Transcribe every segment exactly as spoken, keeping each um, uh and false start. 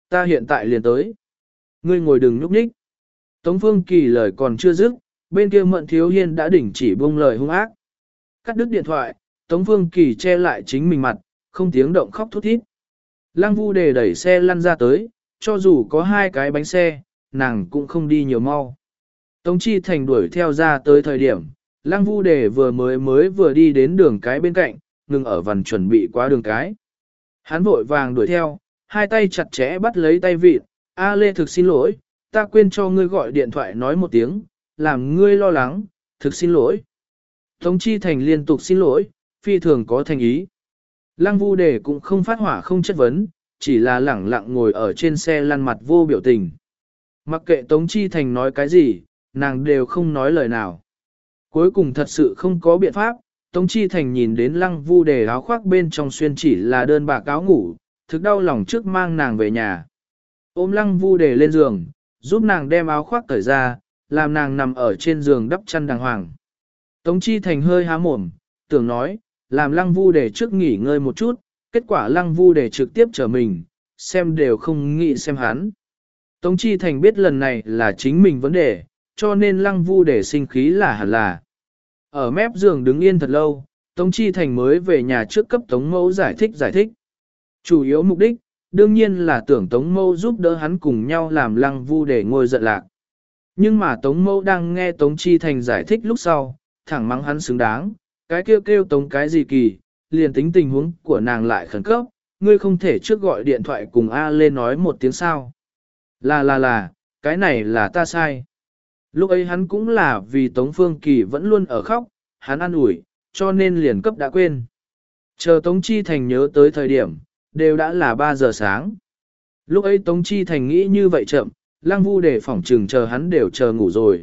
Ta hiện tại liền tới. Ngươi ngồi đừng nhúc nhích. Tống Phương Kỳ lời còn chưa dứt, bên kia Mận Thiếu Hiên đã đỉnh chỉ buông lời hung ác. Cắt đứt điện thoại, Tống Phương Kỳ che lại chính mình mặt, không tiếng động khóc thút thít. Lăng Vu Đề đẩy xe lăn ra tới, cho dù có hai cái bánh xe, nàng cũng không đi nhiều mau. Tống Chi Thành đuổi theo ra tới thời điểm, Lăng Vu Đề vừa mới mới vừa đi đến đường cái bên cạnh, ngừng ở vằn chuẩn bị qua đường cái. Hắn vội vàng đuổi theo, hai tay chặt chẽ bắt lấy tay vịt, A Lê thực xin lỗi, ta quên cho ngươi gọi điện thoại nói một tiếng, làm ngươi lo lắng, thực xin lỗi. Tống Chi Thành liên tục xin lỗi, phi thường có thành ý. Lăng Vu Đề cũng không phát hỏa không chất vấn, chỉ là lẳng lặng ngồi ở trên xe lăn mặt vô biểu tình. Mặc kệ Tống Chi Thành nói cái gì, nàng đều không nói lời nào. Cuối cùng thật sự không có biện pháp, Tống Chi Thành nhìn đến Lăng Vu Đề áo khoác bên trong xuyên chỉ là đơn bạc áo ngủ, thực đau lòng trước mang nàng về nhà. Ôm Lăng Vu Đề lên giường, giúp nàng đem áo khoác cởi ra, làm nàng nằm ở trên giường đắp chăn đàng hoàng. Tống Chi Thành hơi há mồm, tưởng nói, làm Lăng Vu Đề trước nghỉ ngơi một chút, kết quả Lăng Vu Đề trực tiếp trở mình, xem đều không nghĩ xem hắn. Tống Chi Thành biết lần này là chính mình vấn đề, cho nên Lăng Vu Đề sinh khí là hẳn là. Ở mép giường đứng yên thật lâu, Tống Chi Thành mới về nhà trước cấp Tống Mẫu giải thích giải thích. Chủ yếu mục đích, đương nhiên là tưởng Tống Mẫu giúp đỡ hắn cùng nhau làm Lăng Vu Đề ngôi giận lạc. Nhưng mà Tống Mẫu đang nghe Tống Chi Thành giải thích lúc sau, thẳng mắng hắn xứng đáng, cái kêu kêu Tống cái gì kỳ, liền tính tình huống của nàng lại khẩn cấp, ngươi không thể trước gọi điện thoại cùng A Lê nói một tiếng sao. Là là là, cái này là ta sai. Lúc ấy hắn cũng là vì Tống Phương Kỳ vẫn luôn ở khóc, hắn an ủi, cho nên liền cấp đã quên. Chờ Tống Chi Thành nhớ tới thời điểm, đều đã là ba giờ sáng. Lúc ấy Tống Chi Thành nghĩ như vậy chậm, Lăng Vu Đề phỏng trừng chờ hắn đều chờ ngủ rồi.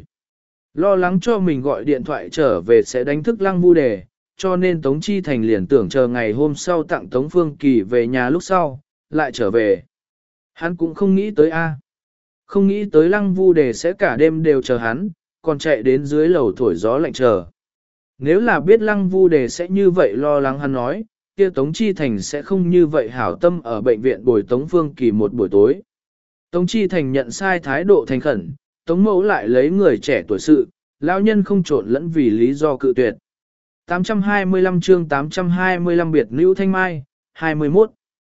Lo lắng cho mình gọi điện thoại trở về sẽ đánh thức Lăng Vu Đề, cho nên Tống Chi Thành liền tưởng chờ ngày hôm sau tặng Tống Phương Kỳ về nhà lúc sau, lại trở về. Hắn cũng không nghĩ tới A. Không nghĩ tới Lăng Vu Đề sẽ cả đêm đều chờ hắn, còn chạy đến dưới lầu thổi gió lạnh chờ. Nếu là biết Lăng Vu Đề sẽ như vậy lo lắng hắn nói, kia Tống Chi Thành sẽ không như vậy hảo tâm ở bệnh viện bồi Tống Phương Kỳ một buổi tối. Tống Chi Thành nhận sai thái độ thành khẩn, Tống Mẫu lại lấy người trẻ tuổi sự, lão nhân không trộn lẫn vì lý do cự tuyệt. tám trăm hai mươi lăm chương tám trăm hai mươi lăm biệt nữ thanh mai, hai mươi mốt.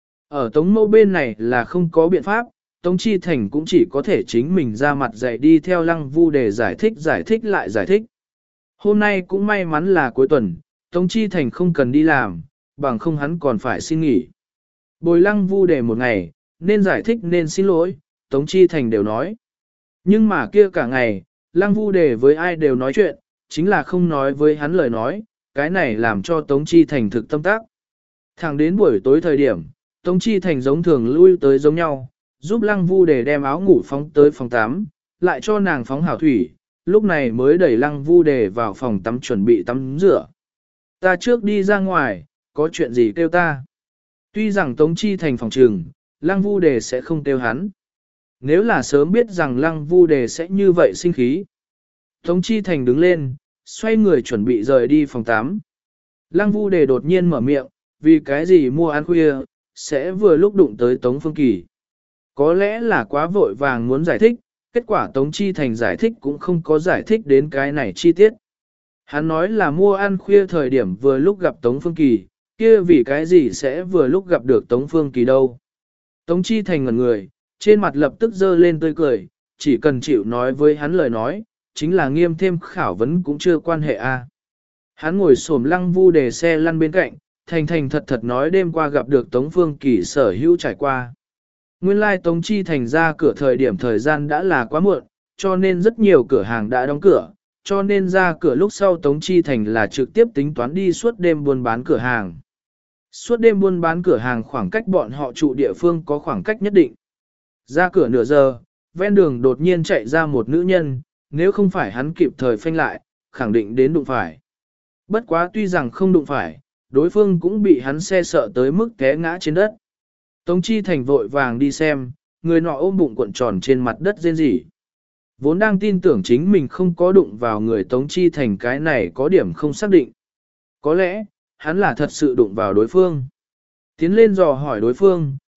Ở Tống Mẫu bên này là không có biện pháp, Tống Chi Thành cũng chỉ có thể chính mình ra mặt dạy đi theo Lăng Vu để giải thích giải thích lại giải thích. Hôm nay cũng may mắn là cuối tuần, Tống Chi Thành không cần đi làm, bằng không hắn còn phải xin nghỉ. Bồi Lăng Vu để một ngày, nên giải thích nên xin lỗi, Tống Chi Thành đều nói. Nhưng mà kia cả ngày, Lăng Vu đề với ai đều nói chuyện, chính là không nói với hắn lời nói, cái này làm cho Tống Chi Thành thực tâm tác. Thẳng đến buổi tối thời điểm, Tống Chi Thành giống thường lui tới giống nhau, giúp Lăng Vu đề đem áo ngủ phóng tới phòng tắm, lại cho nàng phóng hảo thủy, lúc này mới đẩy Lăng Vu đề vào phòng tắm chuẩn bị tắm rửa. Ta trước đi ra ngoài, có chuyện gì kêu ta. Tuy rằng Tống Chi Thành phòng trường, Lăng Vu đề sẽ không kêu hắn. Nếu là sớm biết rằng Lăng Vu đề sẽ như vậy sinh khí. Tống Chi Thành đứng lên, xoay người chuẩn bị rời đi phòng tắm. Lăng Vu đề đột nhiên mở miệng, vì cái gì mua ăn khuya, sẽ vừa lúc đụng tới Tống Phương Kỳ. Có lẽ là quá vội vàng muốn giải thích, kết quả Tống Chi Thành giải thích cũng không có giải thích đến cái này chi tiết. Hắn nói là mua ăn khuya thời điểm vừa lúc gặp Tống Phương Kỳ, kia vì cái gì sẽ vừa lúc gặp được Tống Phương Kỳ đâu. Tống Chi Thành ngẩn người, trên mặt lập tức dơ lên tươi cười, chỉ cần chịu nói với hắn lời nói, chính là nghiêm thêm khảo vấn cũng chưa quan hệ a. Hắn ngồi xổm Lăng Vu đề xe lăn bên cạnh, thành thành thật thật nói đêm qua gặp được Tống Phương Kỳ sở hữu trải qua. Nguyên lai like Tống Chi Thành ra cửa thời điểm thời gian đã là quá muộn, cho nên rất nhiều cửa hàng đã đóng cửa, cho nên ra cửa lúc sau Tống Chi Thành là trực tiếp tính toán đi suốt đêm buôn bán cửa hàng. Suốt đêm buôn bán cửa hàng khoảng cách bọn họ trụ địa phương có khoảng cách nhất định. Ra cửa nửa giờ, ven đường đột nhiên chạy ra một nữ nhân, nếu không phải hắn kịp thời phanh lại, khẳng định đến đụng phải. Bất quá tuy rằng không đụng phải, đối phương cũng bị hắn xe sợ tới mức té ngã trên đất. Tống Chi Thành vội vàng đi xem, người nọ ôm bụng cuộn tròn trên mặt đất rên rỉ. Vốn đang tin tưởng chính mình không có đụng vào người Tống Chi Thành cái này có điểm không xác định. Có lẽ, hắn là thật sự đụng vào đối phương. Tiến lên dò hỏi đối phương,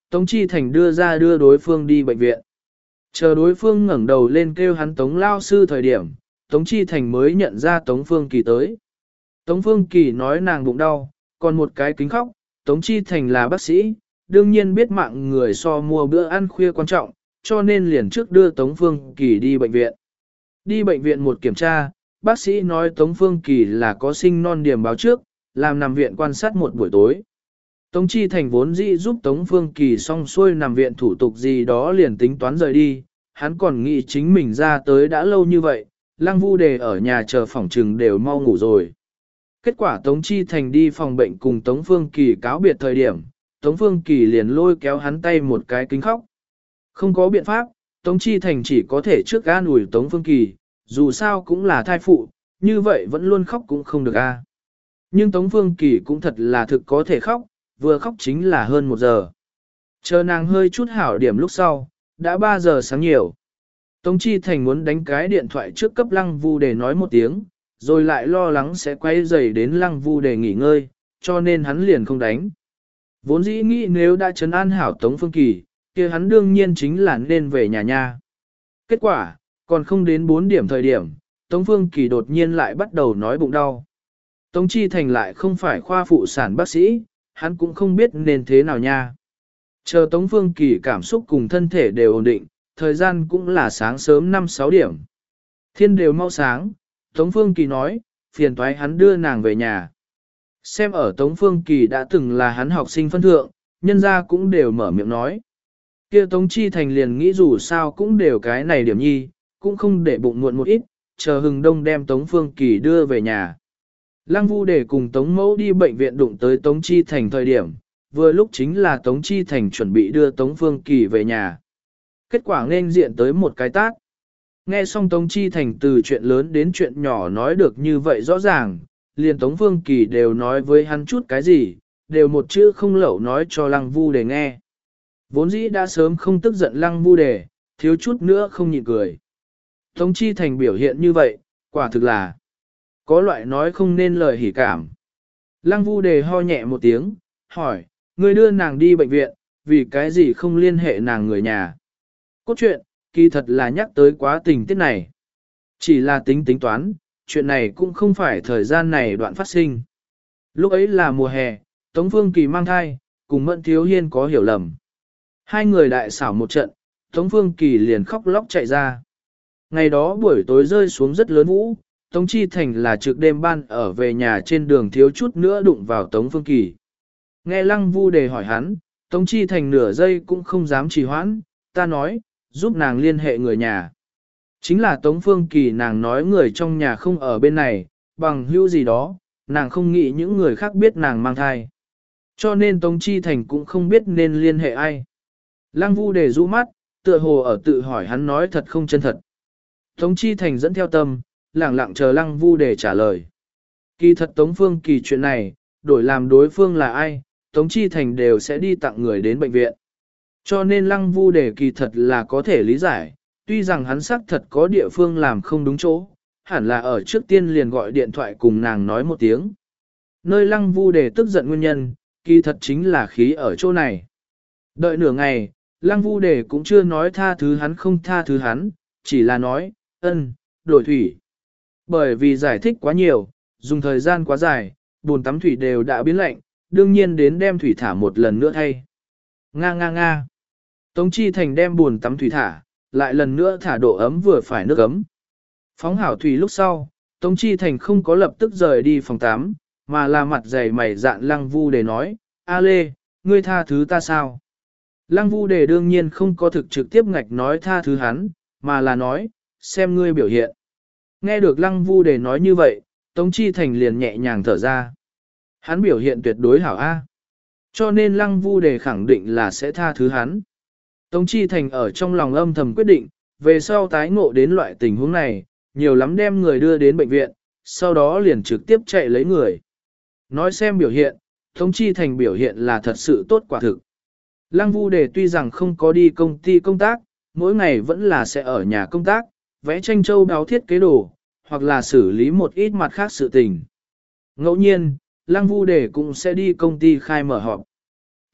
Tống Chi Thành đưa ra đưa đối phương đi bệnh viện. Chờ đối phương ngẩng đầu lên kêu hắn Tống lao sư thời điểm, Tống Chi Thành mới nhận ra Tống Phương Kỳ tới. Tống Phương Kỳ nói nàng bụng đau, còn một cái kính khóc, Tống Chi Thành là bác sĩ, đương nhiên biết mạng người so mua bữa ăn khuya quan trọng, cho nên liền trước đưa Tống Phương Kỳ đi bệnh viện. Đi bệnh viện một kiểm tra, bác sĩ nói Tống Phương Kỳ là có sinh non điểm báo trước, làm nằm viện quan sát một buổi tối. Tống Chi Thành vốn dĩ giúp Tống Phương Kỳ xong xuôi nằm viện thủ tục gì đó liền tính toán rời đi, hắn còn nghĩ chính mình ra tới đã lâu như vậy, Lăng Vu Đề ở nhà chờ phòng trừng đều mau ngủ rồi. Kết quả Tống Chi Thành đi phòng bệnh cùng Tống Phương Kỳ cáo biệt thời điểm, Tống Phương Kỳ liền lôi kéo hắn tay một cái kính khóc. Không có biện pháp, Tống Chi Thành chỉ có thể trước an ủi Tống Phương Kỳ, dù sao cũng là thai phụ, như vậy vẫn luôn khóc cũng không được a. Nhưng Tống Phương Kỳ cũng thật là thực có thể khóc, vừa khóc chính là hơn một giờ. Chờ nàng hơi chút hảo điểm lúc sau, đã ba giờ sáng nhiều. Tống Chi Thành muốn đánh cái điện thoại trước cấp Lăng Vu Đề nói một tiếng, rồi lại lo lắng sẽ quay dày đến Lăng Vu Đề nghỉ ngơi, cho nên hắn liền không đánh. Vốn dĩ nghĩ nếu đã trấn an hảo Tống Phương Kỳ, kia hắn đương nhiên chính là nên về nhà nha. Kết quả, còn không đến bốn điểm thời điểm, Tống Phương Kỳ đột nhiên lại bắt đầu nói bụng đau. Tống Chi Thành lại không phải khoa phụ sản bác sĩ, hắn cũng không biết nên thế nào nha. Chờ Tống Phương Kỳ cảm xúc cùng thân thể đều ổn định, thời gian cũng là sáng sớm năm sáu điểm. Thiên đều mau sáng, Tống Phương Kỳ nói, phiền toái hắn đưa nàng về nhà. Xem ở Tống Phương Kỳ đã từng là hắn học sinh phân thượng, nhân gia cũng đều mở miệng nói. Kia Tống Chi Thành liền nghĩ dù sao cũng đều cái này điểm nhi, cũng không để bụng muộn một ít, chờ hừng đông đem Tống Phương Kỳ đưa về nhà. Lăng Vu để cùng Tống Mẫu đi bệnh viện đụng tới Tống Chi Thành thời điểm, vừa lúc chính là Tống Chi Thành chuẩn bị đưa Tống Phương Kỳ về nhà. Kết quả nên diện tới một cái tát. Nghe xong Tống Chi Thành từ chuyện lớn đến chuyện nhỏ nói được như vậy rõ ràng, liền Tống Phương Kỳ đều nói với hắn chút cái gì, đều một chữ không lẩu nói cho Lăng Vu để nghe. Vốn dĩ đã sớm không tức giận Lăng Vu đề, thiếu chút nữa không nhịn cười. Tống Chi Thành biểu hiện như vậy, quả thực là có loại nói không nên lời hỉ cảm. Lăng Vu đề ho nhẹ một tiếng, hỏi, ngươi đưa nàng đi bệnh viện, vì cái gì không liên hệ nàng người nhà. Cốt truyện, kỳ thật là nhắc tới quá tình tiết này. Chỉ là tính tính toán, chuyện này cũng không phải thời gian này đoạn phát sinh. Lúc ấy là mùa hè, Tống Phương Kỳ mang thai, cùng Mẫn Thiếu Hiên có hiểu lầm. Hai người đại xảo một trận, Tống Phương Kỳ liền khóc lóc chạy ra. Ngày đó buổi tối rơi xuống rất lớn vũ, Tống Chi Thành là trực đêm ban ở về nhà trên đường thiếu chút nữa đụng vào Tống Phương Kỳ. Nghe Lăng Vu đề hỏi hắn, Tống Chi Thành nửa giây cũng không dám trì hoãn, ta nói, giúp nàng liên hệ người nhà. Chính là Tống Phương Kỳ nàng nói người trong nhà không ở bên này, bằng hữu gì đó, nàng không nghĩ những người khác biết nàng mang thai. Cho nên Tống Chi Thành cũng không biết nên liên hệ ai. Lăng Vu đề rũ mắt, tựa hồ ở tự hỏi hắn nói thật không chân thật. Tống Chi Thành dẫn theo tâm, lẳng lặng chờ Lăng Vu đề trả lời. Kỳ thật Tống Phương Kỳ chuyện này, đổi làm đối phương là ai, Tống Chi Thành đều sẽ đi tặng người đến bệnh viện. Cho nên Lăng Vu đề kỳ thật là có thể lý giải, tuy rằng hắn xác thật có địa phương làm không đúng chỗ, hẳn là ở trước tiên liền gọi điện thoại cùng nàng nói một tiếng. Nơi Lăng Vu đề tức giận nguyên nhân, kỳ thật chính là khí ở chỗ này. Đợi nửa ngày, Lăng Vu đề cũng chưa nói tha thứ hắn không tha thứ hắn, chỉ là nói, ân, đổi thủy. Bởi vì giải thích quá nhiều, dùng thời gian quá dài, bồn tắm thủy đều đã biến lạnh, đương nhiên đến đem thủy thả một lần nữa thay. Nga nga nga. Tống Chi Thành đem bồn tắm thủy thả, lại lần nữa thả độ ấm vừa phải nước ấm. Phóng hảo thủy lúc sau, Tống Chi Thành không có lập tức rời đi phòng tắm, mà là mặt dày mày dạn Lăng Vu đề nói, A Lê, ngươi tha thứ ta sao? Lăng Vu đề đương nhiên không có thực trực tiếp ngạch nói tha thứ hắn, mà là nói, xem ngươi biểu hiện. Nghe được Lăng Vu đề nói như vậy, Tống Chi Thành liền nhẹ nhàng thở ra. Hắn biểu hiện tuyệt đối hảo A. Cho nên Lăng Vu đề khẳng định là sẽ tha thứ hắn. Tống Chi Thành ở trong lòng âm thầm quyết định, về sau tái ngộ đến loại tình huống này, nhiều lắm đem người đưa đến bệnh viện, sau đó liền trực tiếp chạy lấy người. Nói xem biểu hiện, Tống Chi Thành biểu hiện là thật sự tốt quả thực. Lăng Vu đề tuy rằng không có đi công ty công tác, mỗi ngày vẫn là sẽ ở nhà công tác, vẽ tranh châu đáo thiết kế đồ, hoặc là xử lý một ít mặt khác sự tình. Ngẫu nhiên, Lăng Vu đề cũng sẽ đi công ty khai mở họp.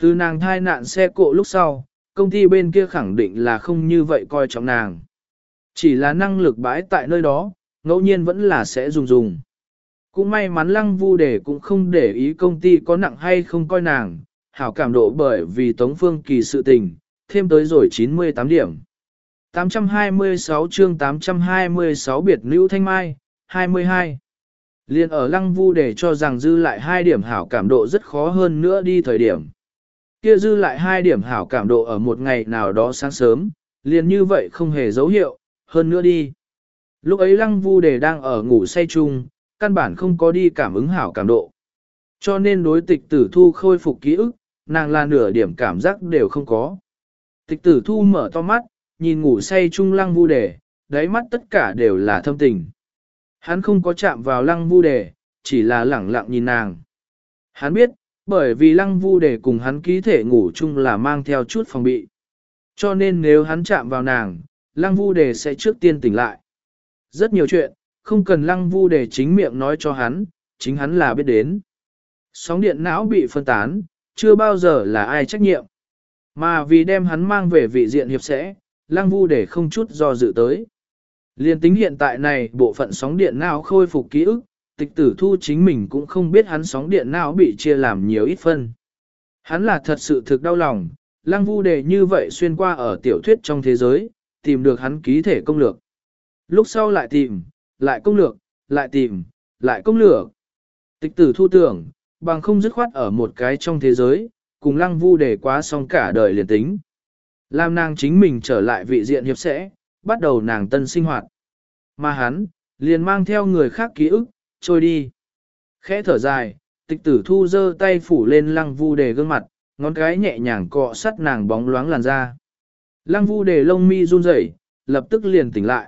Từ nàng thai nạn xe cộ lúc sau, công ty bên kia khẳng định là không như vậy coi trọng nàng. Chỉ là năng lực bãi tại nơi đó, ngẫu nhiên vẫn là sẽ dùng dùng. Cũng may mắn Lăng Vu Đề cũng không để ý công ty có nặng hay không coi nàng, hảo cảm độ bởi vì Tống Phương Kỳ sự tình, thêm tới rồi chín mươi tám điểm. tám trăm hai mươi sáu chương tám trăm hai mươi sáu biệt nữ thanh mai, hai mươi hai. Liên ở Lăng Vu Đề cho rằng dư lại hai điểm hảo cảm độ rất khó hơn nữa đi thời điểm. Kia dư lại hai điểm hảo cảm độ ở một ngày nào đó sáng sớm, liền như vậy không hề dấu hiệu, hơn nữa đi. Lúc ấy Lăng Vu Đề đang ở ngủ say chung, căn bản không có đi cảm ứng hảo cảm độ. Cho nên đối Tịch Tử Thu khôi phục ký ức, nàng là nửa điểm cảm giác đều không có. Tịch Tử Thu mở to mắt, nhìn ngủ say chung Lăng Vu Đề, đáy mắt tất cả đều là thâm tình. Hắn không có chạm vào Lăng Vu Đề, chỉ là lẳng lặng nhìn nàng. Hắn biết, bởi vì Lăng Vu Đề cùng hắn ký thể ngủ chung là mang theo chút phòng bị. Cho nên nếu hắn chạm vào nàng, Lăng Vu Đề sẽ trước tiên tỉnh lại. Rất nhiều chuyện, không cần Lăng Vu Đề chính miệng nói cho hắn, chính hắn là biết đến. Sóng điện não bị phân tán, chưa bao giờ là ai trách nhiệm. Mà vì đem hắn mang về vị diện hiệp sẽ, Lăng Vu Đề không chút do dự tới. Liên tính hiện tại này bộ phận sóng điện não khôi phục ký ức, Tịch Tử Thu chính mình cũng không biết hắn sóng điện não bị chia làm nhiều ít phân. Hắn là thật sự thực đau lòng, Lăng Vu Đề như vậy xuyên qua ở tiểu thuyết trong thế giới, tìm được hắn ký thể công lược. Lúc sau lại tìm, lại công lược, lại tìm, lại công lược. Tịch Tử Thu tưởng, bằng không dứt khoát ở một cái trong thế giới, cùng Lăng Vu Đề quá xong cả đời liền tính. Làm nàng chính mình trở lại vị diện hiệp sẽ, bắt đầu nàng tân sinh hoạt. Mà hắn, liền mang theo người khác ký ức, trôi đi. Khẽ thở dài, Tịch Tử Thu giơ tay phủ lên Lăng Vu Đề gương mặt, ngón cái nhẹ nhàng cọ sắt nàng bóng loáng làn da. Lăng Vu Đề lông mi run rẩy, lập tức liền tỉnh lại.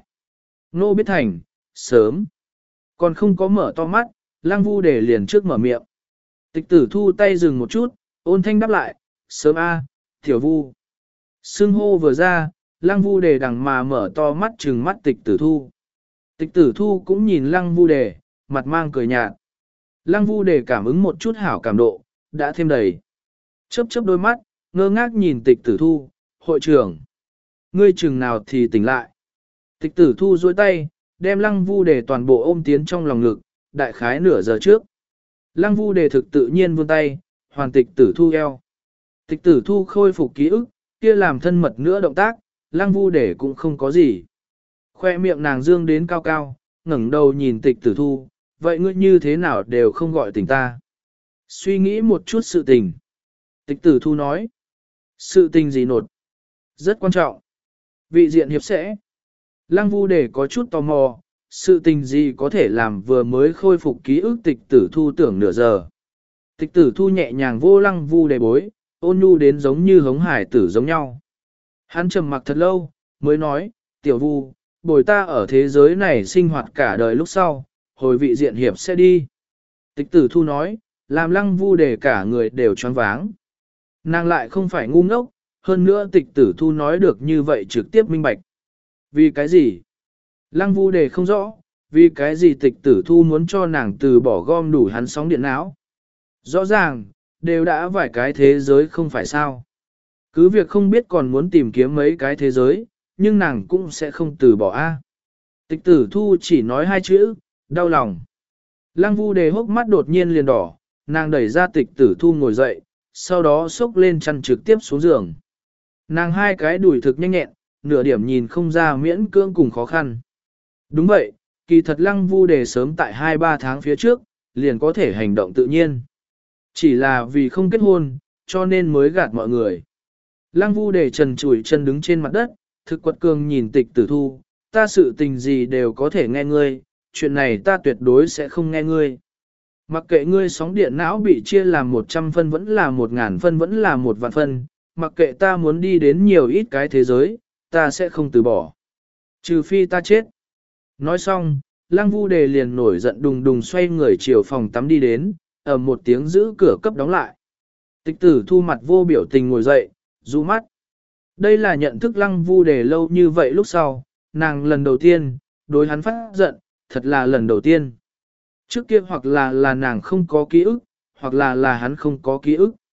Nô biết thành, sớm. Còn không có mở to mắt, Lăng Vu Đề liền trước mở miệng. Tịch Tử Thu tay dừng một chút, ôn thanh đáp lại, sớm a, Tiểu Vu. Sưng hô vừa ra, Lăng Vu Đề đằng mà mở to mắt trừng mắt Tịch Tử Thu. Tịch Tử Thu cũng nhìn Lăng Vu Đề, mặt mang cười nhạt. Lăng Vu Đề cảm ứng một chút hảo cảm độ, đã thêm đầy. Chớp chớp đôi mắt, ngơ ngác nhìn Tịch Tử Thu, hội trưởng. Ngươi chừng nào thì tỉnh lại. Tịch Tử Thu duỗi tay, đem Lăng Vu Đề toàn bộ ôm tiến trong lòng ngực, đại khái nửa giờ trước. Lăng Vu Đề thực tự nhiên vươn tay, hoàn Tịch Tử Thu eo. Tịch Tử Thu khôi phục ký ức, kia làm thân mật nữa động tác, Lăng Vu Đề cũng không có gì. Khoe miệng nàng dương đến cao cao, ngẩng đầu nhìn Tịch Tử Thu, vậy ngươi như thế nào đều không gọi tình ta. Suy nghĩ một chút sự tình. Tịch Tử Thu nói, sự tình gì nột? Rất quan trọng. Vị diện hiệp sẽ. Lăng Vu Đề có chút tò mò, sự tình gì có thể làm vừa mới khôi phục ký ức Tịch Tử Thu tưởng nửa giờ. Tịch Tử Thu nhẹ nhàng vô Lăng Vu Đề bối, ôn nhu đến giống như hống hải tử giống nhau. Hắn trầm mặc thật lâu, mới nói, Tiểu Vu, bồi ta ở thế giới này sinh hoạt cả đời lúc sau, hồi vị diện hiệp sẽ đi. Tịch Tử Thu nói, làm Lăng Vu Đề cả người đều choáng váng. Nàng lại không phải ngu ngốc, hơn nữa Tịch Tử Thu nói được như vậy trực tiếp minh bạch. Vì cái gì? Lăng Vu Đề không rõ, vì cái gì Tịch Tử Thu muốn cho nàng từ bỏ gom đủ hắn sóng điện não. Rõ ràng, đều đã vài cái thế giới không phải sao. Cứ việc không biết còn muốn tìm kiếm mấy cái thế giới, nhưng nàng cũng sẽ không từ bỏ a. Tịch Tử Thu chỉ nói hai chữ, đau lòng. Lăng Vu Đề hốc mắt đột nhiên liền đỏ, nàng đẩy ra Tịch Tử Thu ngồi dậy, sau đó xốc lên chăn trực tiếp xuống giường. Nàng hai cái đùi thực nhanh nhẹn, nửa điểm nhìn không ra miễn cưỡng cùng khó khăn. Đúng vậy, kỳ thật Lăng Vu Đề sớm tại hai ba tháng phía trước, liền có thể hành động tự nhiên. Chỉ là vì không kết hôn, cho nên mới gạt mọi người. Lăng Vu Đề trần trụi chân đứng trên mặt đất, thực quật cường nhìn Tịch Tử Thu, ta sự tình gì đều có thể nghe ngươi, chuyện này ta tuyệt đối sẽ không nghe ngươi. Mặc kệ ngươi sóng điện não bị chia làm một trăm phân vẫn là một ngàn phân vẫn là một vạn phân, mặc kệ ta muốn đi đến nhiều ít cái thế giới, ta sẽ không từ bỏ. Trừ phi ta chết. Nói xong, Lăng Vu Đề liền nổi giận đùng đùng xoay người chiều phòng tắm đi đến, ầm một tiếng giữ cửa cấp đóng lại. Tịch Tử Thu mặt vô biểu tình ngồi dậy, rũ mắt. Đây là nhận thức Lăng Vu Đề lâu như vậy lúc sau, nàng lần đầu tiên, đối hắn phát giận, thật là lần đầu tiên. Trước kia hoặc là là nàng không có ký ức, hoặc là là hắn không có ký ức.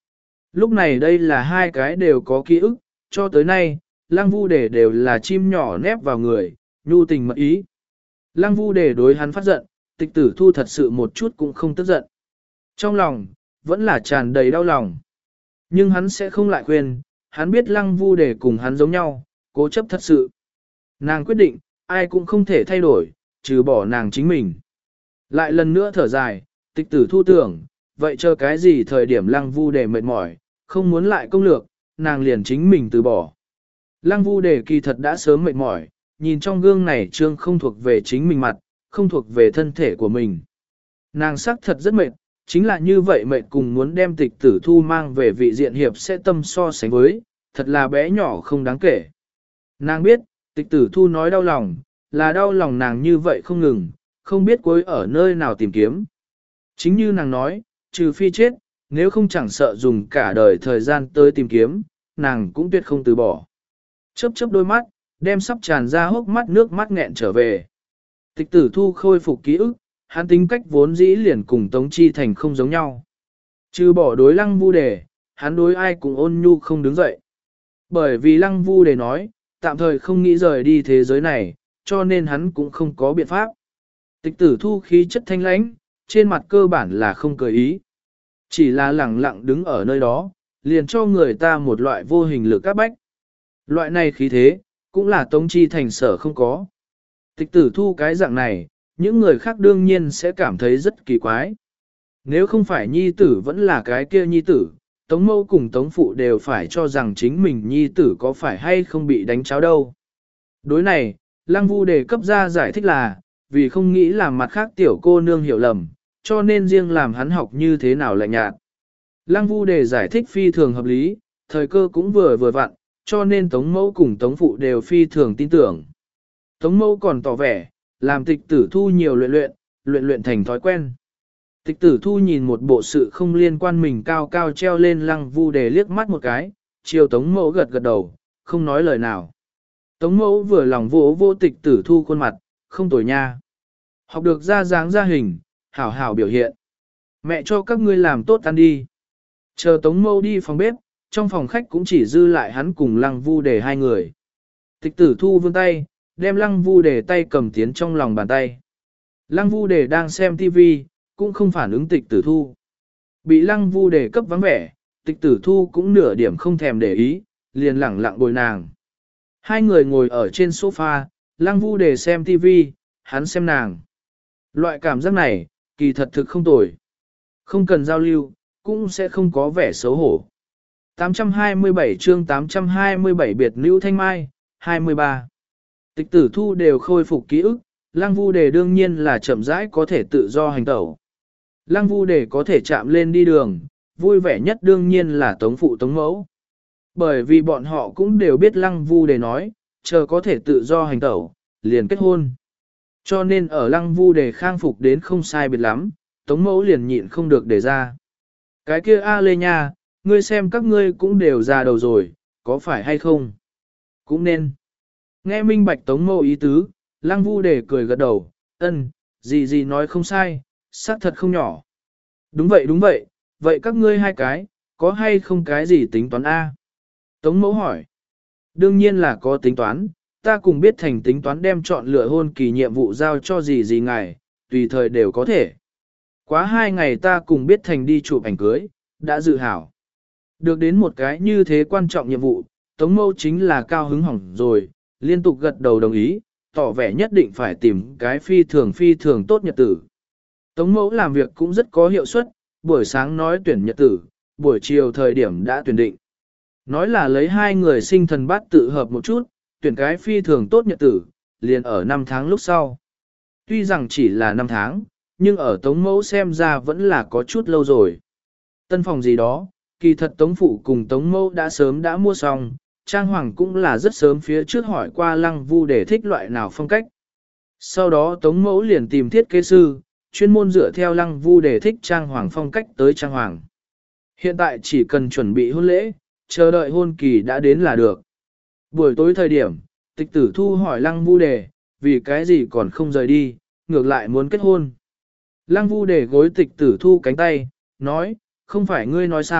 Lúc này đây là hai cái đều có ký ức, cho tới nay, Lăng Vu Đề đều là chim nhỏ nép vào người, nhu tình mật ý. Lăng Vu Đề đối hắn phát giận, Tịch Tử Thu thật sự một chút cũng không tức giận. Trong lòng, vẫn là tràn đầy đau lòng. Nhưng hắn sẽ không lại khuyên, hắn biết Lăng Vu Đề cùng hắn giống nhau, cố chấp thật sự. Nàng quyết định, ai cũng không thể thay đổi, trừ bỏ nàng chính mình. Lại lần nữa thở dài, Tịch Tử Thu tưởng, vậy chờ cái gì thời điểm Lăng Vu Đề mệt mỏi, không muốn lại công lược, nàng liền chính mình từ bỏ. Lăng Vu Đề kỳ thật đã sớm mệt mỏi, nhìn trong gương này trương không thuộc về chính mình mặt, không thuộc về thân thể của mình. Nàng sắc thật rất mệt, chính là như vậy mệt cùng muốn đem Tịch Tử Thu mang về vị diện hiệp sẽ tâm so sánh với, thật là bé nhỏ không đáng kể. Nàng biết, Tịch Tử Thu nói đau lòng, là đau lòng nàng như vậy không ngừng, không biết cuối ở nơi nào tìm kiếm. Chính như nàng nói, trừ phi chết, nếu không chẳng sợ dùng cả đời thời gian tới tìm kiếm, nàng cũng tuyệt không từ bỏ. Chớp chớp đôi mắt, đem sắp tràn ra hốc mắt nước mắt nghẹn trở về. Tịch Tử Thu khôi phục ký ức, hắn tính cách vốn dĩ liền cùng Tống Chi Thành không giống nhau. Trừ bỏ đối Lăng Vu Đề, hắn đối ai cũng ôn nhu không đứng dậy. Bởi vì Lăng Vu Đề nói, tạm thời không nghĩ rời đi thế giới này, cho nên hắn cũng không có biện pháp. Tịch Tử Thu khí chất thanh lãnh, trên mặt cơ bản là không cười ý. Chỉ là lẳng lặng đứng ở nơi đó, liền cho người ta một loại vô hình lực áp bách. Loại này khí thế, cũng là Tống Chi Thành sở không có. Tịch Tử Thu cái dạng này, những người khác đương nhiên sẽ cảm thấy rất kỳ quái. Nếu không phải nhi tử vẫn là cái kia nhi tử, Tống Mâu cùng Tống Phụ đều phải cho rằng chính mình nhi tử có phải hay không bị đánh cháo đâu. Đối này, Lăng Vu đề cấp ra giải thích là, vì không nghĩ làm mặt khác tiểu cô nương hiểu lầm, cho nên riêng làm hắn học như thế nào lạnh nhạt. Lăng Vu đề giải thích phi thường hợp lý, thời cơ cũng vừa vừa vặn, cho nên Tống Mẫu cùng Tống Phụ đều phi thường tin tưởng. Tống Mẫu còn tỏ vẻ, làm Tịch Tử Thu nhiều luyện luyện, luyện luyện thành thói quen. Tịch Tử Thu nhìn một bộ sự không liên quan mình cao cao treo lên Lăng Vu đề liếc mắt một cái, chiều Tống Mẫu gật gật đầu, không nói lời nào. Tống Mẫu vừa lòng vỗ vô Tịch Tử Thu khuôn mặt, không tồi nha. Học được ra dáng ra hình, hảo hảo biểu hiện. Mẹ cho các ngươi làm tốt ăn đi. Chờ Tống Mâu đi phòng bếp, trong phòng khách cũng chỉ dư lại hắn cùng Lăng Vu Đề hai người. Tịch Tử Thu vươn tay, đem Lăng Vu Đề tay cầm tiến trong lòng bàn tay. Lăng Vu Đề đang xem tivi, cũng không phản ứng Tịch Tử Thu. Bị Lăng Vu Đề cấp vắng vẻ, Tịch Tử Thu cũng nửa điểm không thèm để ý, liền lẳng lặng bồi nàng. Hai người ngồi ở trên sofa, Lăng Vu Đề xem tivi, hắn xem nàng. Loại cảm giác này, kỳ thật thực không tồi. Không cần giao lưu, cũng sẽ không có vẻ xấu hổ. tám trăm hai mươi bảy chương tám trăm hai mươi bảy biệt nữ thanh mai, hai mươi ba. Tịch Tử Thu đều khôi phục ký ức, Lăng Vu Đề đương nhiên là chậm rãi có thể tự do hành tẩu. Lăng Vu Đề có thể chạm lên đi đường, vui vẻ nhất đương nhiên là Tống Phụ Tống Mẫu. Bởi vì bọn họ cũng đều biết Lăng Vu Đề nói, chờ có thể tự do hành tẩu, liền kết hôn. Cho nên ở Lăng Vu Đề khang phục đến không sai biệt lắm, Tống Mẫu liền nhịn không được đề ra. Cái kia A Lê nha, ngươi xem các ngươi cũng đều già đầu rồi, có phải hay không? Cũng nên. Nghe minh bạch Tống Mẫu ý tứ, Lăng Vu Đề cười gật đầu, ân, gì gì nói không sai, xác thật không nhỏ. Đúng vậy đúng vậy, vậy các ngươi hai cái, có hay không cái gì tính toán A? Tống Mẫu hỏi. Đương nhiên là có tính toán, ta cùng biết thành tính toán đem chọn lựa hôn kỳ nhiệm vụ giao cho gì gì ngài, tùy thời đều có thể. Quá hai ngày ta cùng biết thành đi chụp ảnh cưới, đã dự hảo. Được đến một cái như thế quan trọng nhiệm vụ, Tống Mâu chính là cao hứng hỏng rồi, liên tục gật đầu đồng ý, tỏ vẻ nhất định phải tìm cái phi thường phi thường tốt nhật tử. Tống Mẫu làm việc cũng rất có hiệu suất, buổi sáng nói tuyển nhật tử, buổi chiều thời điểm đã tuyển định. Nói là lấy hai người sinh thần bát tự hợp một chút, tuyển cái phi thường tốt nhật tử, liền ở năm tháng lúc sau. Tuy rằng chỉ là năm tháng, nhưng ở Tống Mẫu xem ra vẫn là có chút lâu rồi. Tân phòng gì đó, kỳ thật Tống Phụ cùng Tống Mẫu đã sớm đã mua xong, trang hoàng cũng là rất sớm phía trước hỏi qua Lăng Vu để thích loại nào phong cách. Sau đó Tống Mẫu liền tìm thiết kế sư, chuyên môn dựa theo Lăng Vu để thích trang hoàng phong cách tới trang hoàng. Hiện tại chỉ cần chuẩn bị hôn lễ, chờ đợi hôn kỳ đã đến là được. Buổi tối thời điểm, Tịch Tử Thu hỏi Lăng Vu Đề, vì cái gì còn không rời đi, ngược lại muốn kết hôn. Lăng Vu Đề gối Tịch Tử Thu cánh tay, nói, không phải ngươi nói sao,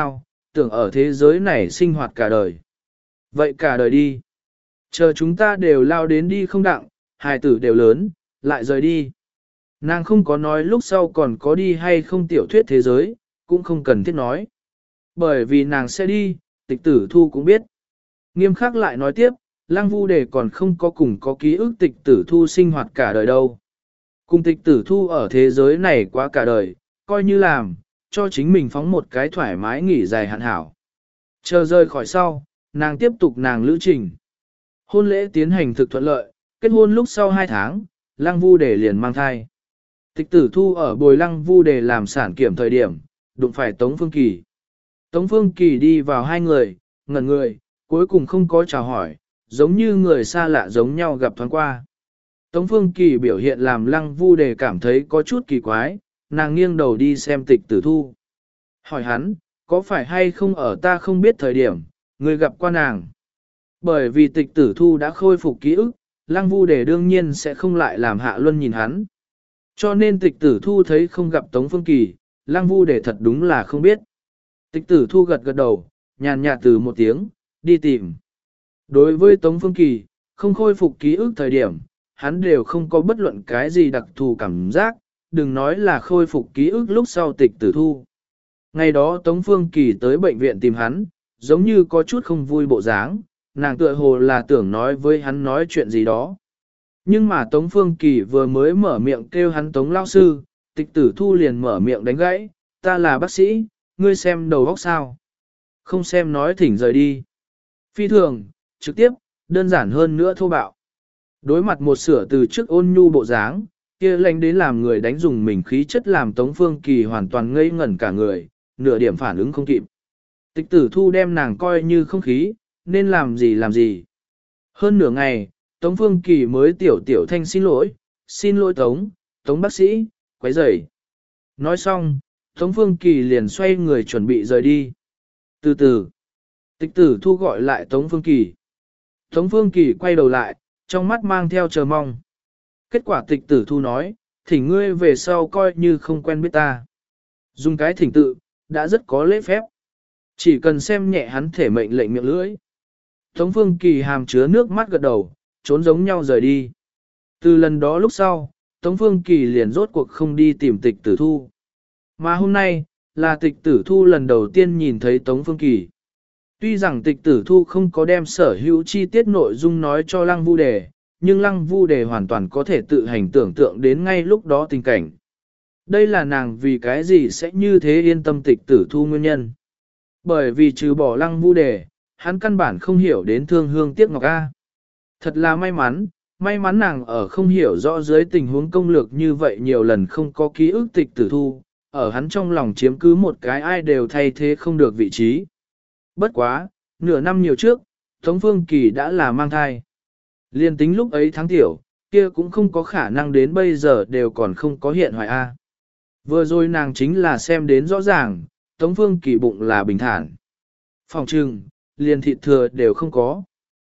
tưởng ở thế giới này sinh hoạt cả đời. Vậy cả đời đi. Chờ chúng ta đều lao đến đi không đặng, hài tử đều lớn, lại rời đi. Nàng không có nói lúc sau còn có đi hay không tiểu thuyết thế giới, cũng không cần thiết nói. Bởi vì nàng sẽ đi, tịch tử thu cũng biết. Nghiêm khắc lại nói tiếp, Lăng Vu Đề còn không có cùng có ký ức tịch tử thu sinh hoạt cả đời đâu. Cùng tịch tử thu ở thế giới này quá cả đời, coi như làm, cho chính mình phóng một cái thoải mái nghỉ dài hạn hảo. Chờ rời khỏi sau, nàng tiếp tục nàng lữ trình. Hôn lễ tiến hành thực thuận lợi, kết hôn lúc sau hai tháng, Lăng Vu Đề liền mang thai. Tịch tử thu ở bồi Lăng Vu Đề làm sản kiểm thời điểm, đụng phải Tống Phương Kỳ. Tống Phương Kỳ đi vào hai người, ngẩn người, cuối cùng không có chào hỏi, giống như người xa lạ giống nhau gặp thoáng qua. Tống Phương Kỳ biểu hiện làm Lăng Vu Đề cảm thấy có chút kỳ quái, nàng nghiêng đầu đi xem tịch tử thu. Hỏi hắn, có phải hay không ở ta không biết thời điểm, người gặp qua nàng. Bởi vì tịch tử thu đã khôi phục ký ức, Lăng Vu Đề đương nhiên sẽ không lại làm Hạ Luân nhìn hắn. Cho nên tịch tử thu thấy không gặp Tống Phương Kỳ, Lăng Vu Đề thật đúng là không biết. Tịch tử thu gật gật đầu, nhàn nhạt từ một tiếng, đi tìm. Đối với Tống Phương Kỳ, không khôi phục ký ức thời điểm, hắn đều không có bất luận cái gì đặc thù cảm giác, đừng nói là khôi phục ký ức lúc sau tịch tử thu. Ngày đó Tống Phương Kỳ tới bệnh viện tìm hắn, giống như có chút không vui bộ dáng, nàng tựa hồ là tưởng nói với hắn nói chuyện gì đó. Nhưng mà Tống Phương Kỳ vừa mới mở miệng kêu hắn Tống Lao Sư, tịch tử thu liền mở miệng đánh gãy, ta là bác sĩ, ngươi xem đầu óc sao. Không xem nói thỉnh rời đi. Phi thường, trực tiếp, đơn giản hơn nữa thô bạo. Đối mặt một sửa từ trước ôn nhu bộ dáng, kia lệnh đến làm người đánh dùng mình khí chất làm Tống Phương Kỳ hoàn toàn ngây ngẩn cả người, nửa điểm phản ứng không kịp. Tịch tử thu đem nàng coi như không khí, nên làm gì làm gì. Hơn nửa ngày, Tống Phương Kỳ mới tiểu tiểu thanh xin lỗi, xin lỗi Tống, Tống bác sĩ, quấy rầy. Nói xong, Tống Phương Kỳ liền xoay người chuẩn bị rời đi. Từ từ, tịch tử thu gọi lại Tống Phương Kỳ. Tống Phương Kỳ quay đầu lại, trong mắt mang theo chờ mong. Kết quả tịch tử thu nói, thỉnh ngươi về sau coi như không quen biết ta. Dùng cái thỉnh tự, đã rất có lễ phép. Chỉ cần xem nhẹ hắn thể mệnh lệnh miệng lưỡi. Tống Phương Kỳ hàm chứa nước mắt gật đầu, trốn giống nhau rời đi. Từ lần đó lúc sau, Tống Phương Kỳ liền rốt cuộc không đi tìm tịch tử thu. Mà hôm nay, là tịch tử thu lần đầu tiên nhìn thấy Tống Phương Kỳ. Tuy rằng tịch tử thu không có đem sở hữu chi tiết nội dung nói cho Lăng Vu Đề, nhưng Lăng Vu Đề hoàn toàn có thể tự hành tưởng tượng đến ngay lúc đó tình cảnh. Đây là nàng vì cái gì sẽ như thế yên tâm tịch tử thu nguyên nhân. Bởi vì trừ bỏ Lăng Vu Đề, hắn căn bản không hiểu đến thương hương tiếc ngọc A. Thật là may mắn, may mắn nàng ở không hiểu rõ dưới tình huống công lược như vậy nhiều lần không có ký ức tịch tử thu, ở hắn trong lòng chiếm cứ một cái ai đều thay thế không được vị trí. Bất quá, nửa năm nhiều trước, Tống Phương Kỳ đã là mang thai. Liên tính lúc ấy tháng tiểu, kia cũng không có khả năng đến bây giờ đều còn không có hiện hoài A. Vừa rồi nàng chính là xem đến rõ ràng, Tống Phương Kỳ bụng là bình thản. Phòng trừng, liền thịt thừa đều không có.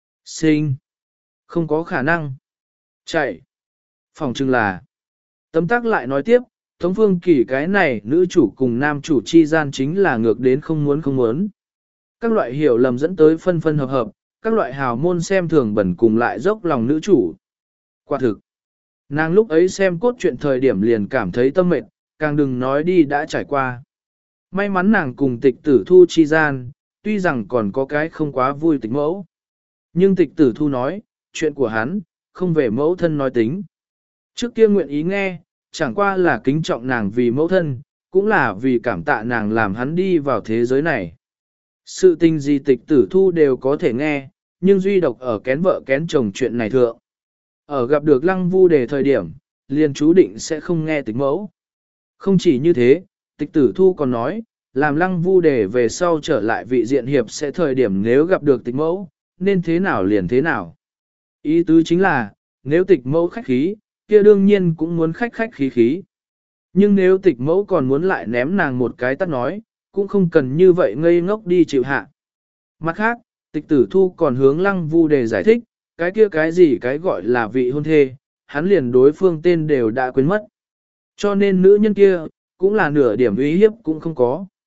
Sinh. Không có khả năng. Chạy. Phòng trừng là. Tấm tắc lại nói tiếp, Tống Phương Kỳ cái này nữ chủ cùng nam chủ chi gian chính là ngược đến không muốn không muốn. Các loại hiểu lầm dẫn tới phân phân hợp hợp, các loại hào môn xem thường bẩn cùng lại dốc lòng nữ chủ. Quả thực. Nàng lúc ấy xem cốt truyện thời điểm liền cảm thấy tâm mệt, càng đừng nói đi đã trải qua. May mắn nàng cùng tịch tử thu chi gian, tuy rằng còn có cái không quá vui tịch mẫu. Nhưng tịch tử thu nói, chuyện của hắn, không về mẫu thân nói tính. Trước kia nguyện ý nghe, chẳng qua là kính trọng nàng vì mẫu thân, cũng là vì cảm tạ nàng làm hắn đi vào thế giới này. Sự tình gì tịch tử thu đều có thể nghe, nhưng duy độc ở kén vợ kén chồng chuyện này thượng. Ở gặp được Lăng Vu Đề thời điểm, liền chú định sẽ không nghe tịch mẫu. Không chỉ như thế, tịch tử thu còn nói, làm Lăng Vu Đề về sau trở lại vị diện hiệp sẽ thời điểm nếu gặp được tịch mẫu, nên thế nào liền thế nào. Ý tứ chính là, nếu tịch mẫu khách khí, kia đương nhiên cũng muốn khách khách khí khí. Nhưng nếu tịch mẫu còn muốn lại ném nàng một cái tắt nói, cũng không cần như vậy ngây ngốc đi chịu hạ. Mặt khác, tịch tử thu còn hướng Lăng Vu Đề giải thích, cái kia cái gì cái gọi là vị hôn thê, hắn liền đối phương tên đều đã quên mất. Cho nên nữ nhân kia, cũng là nửa điểm uy hiếp cũng không có.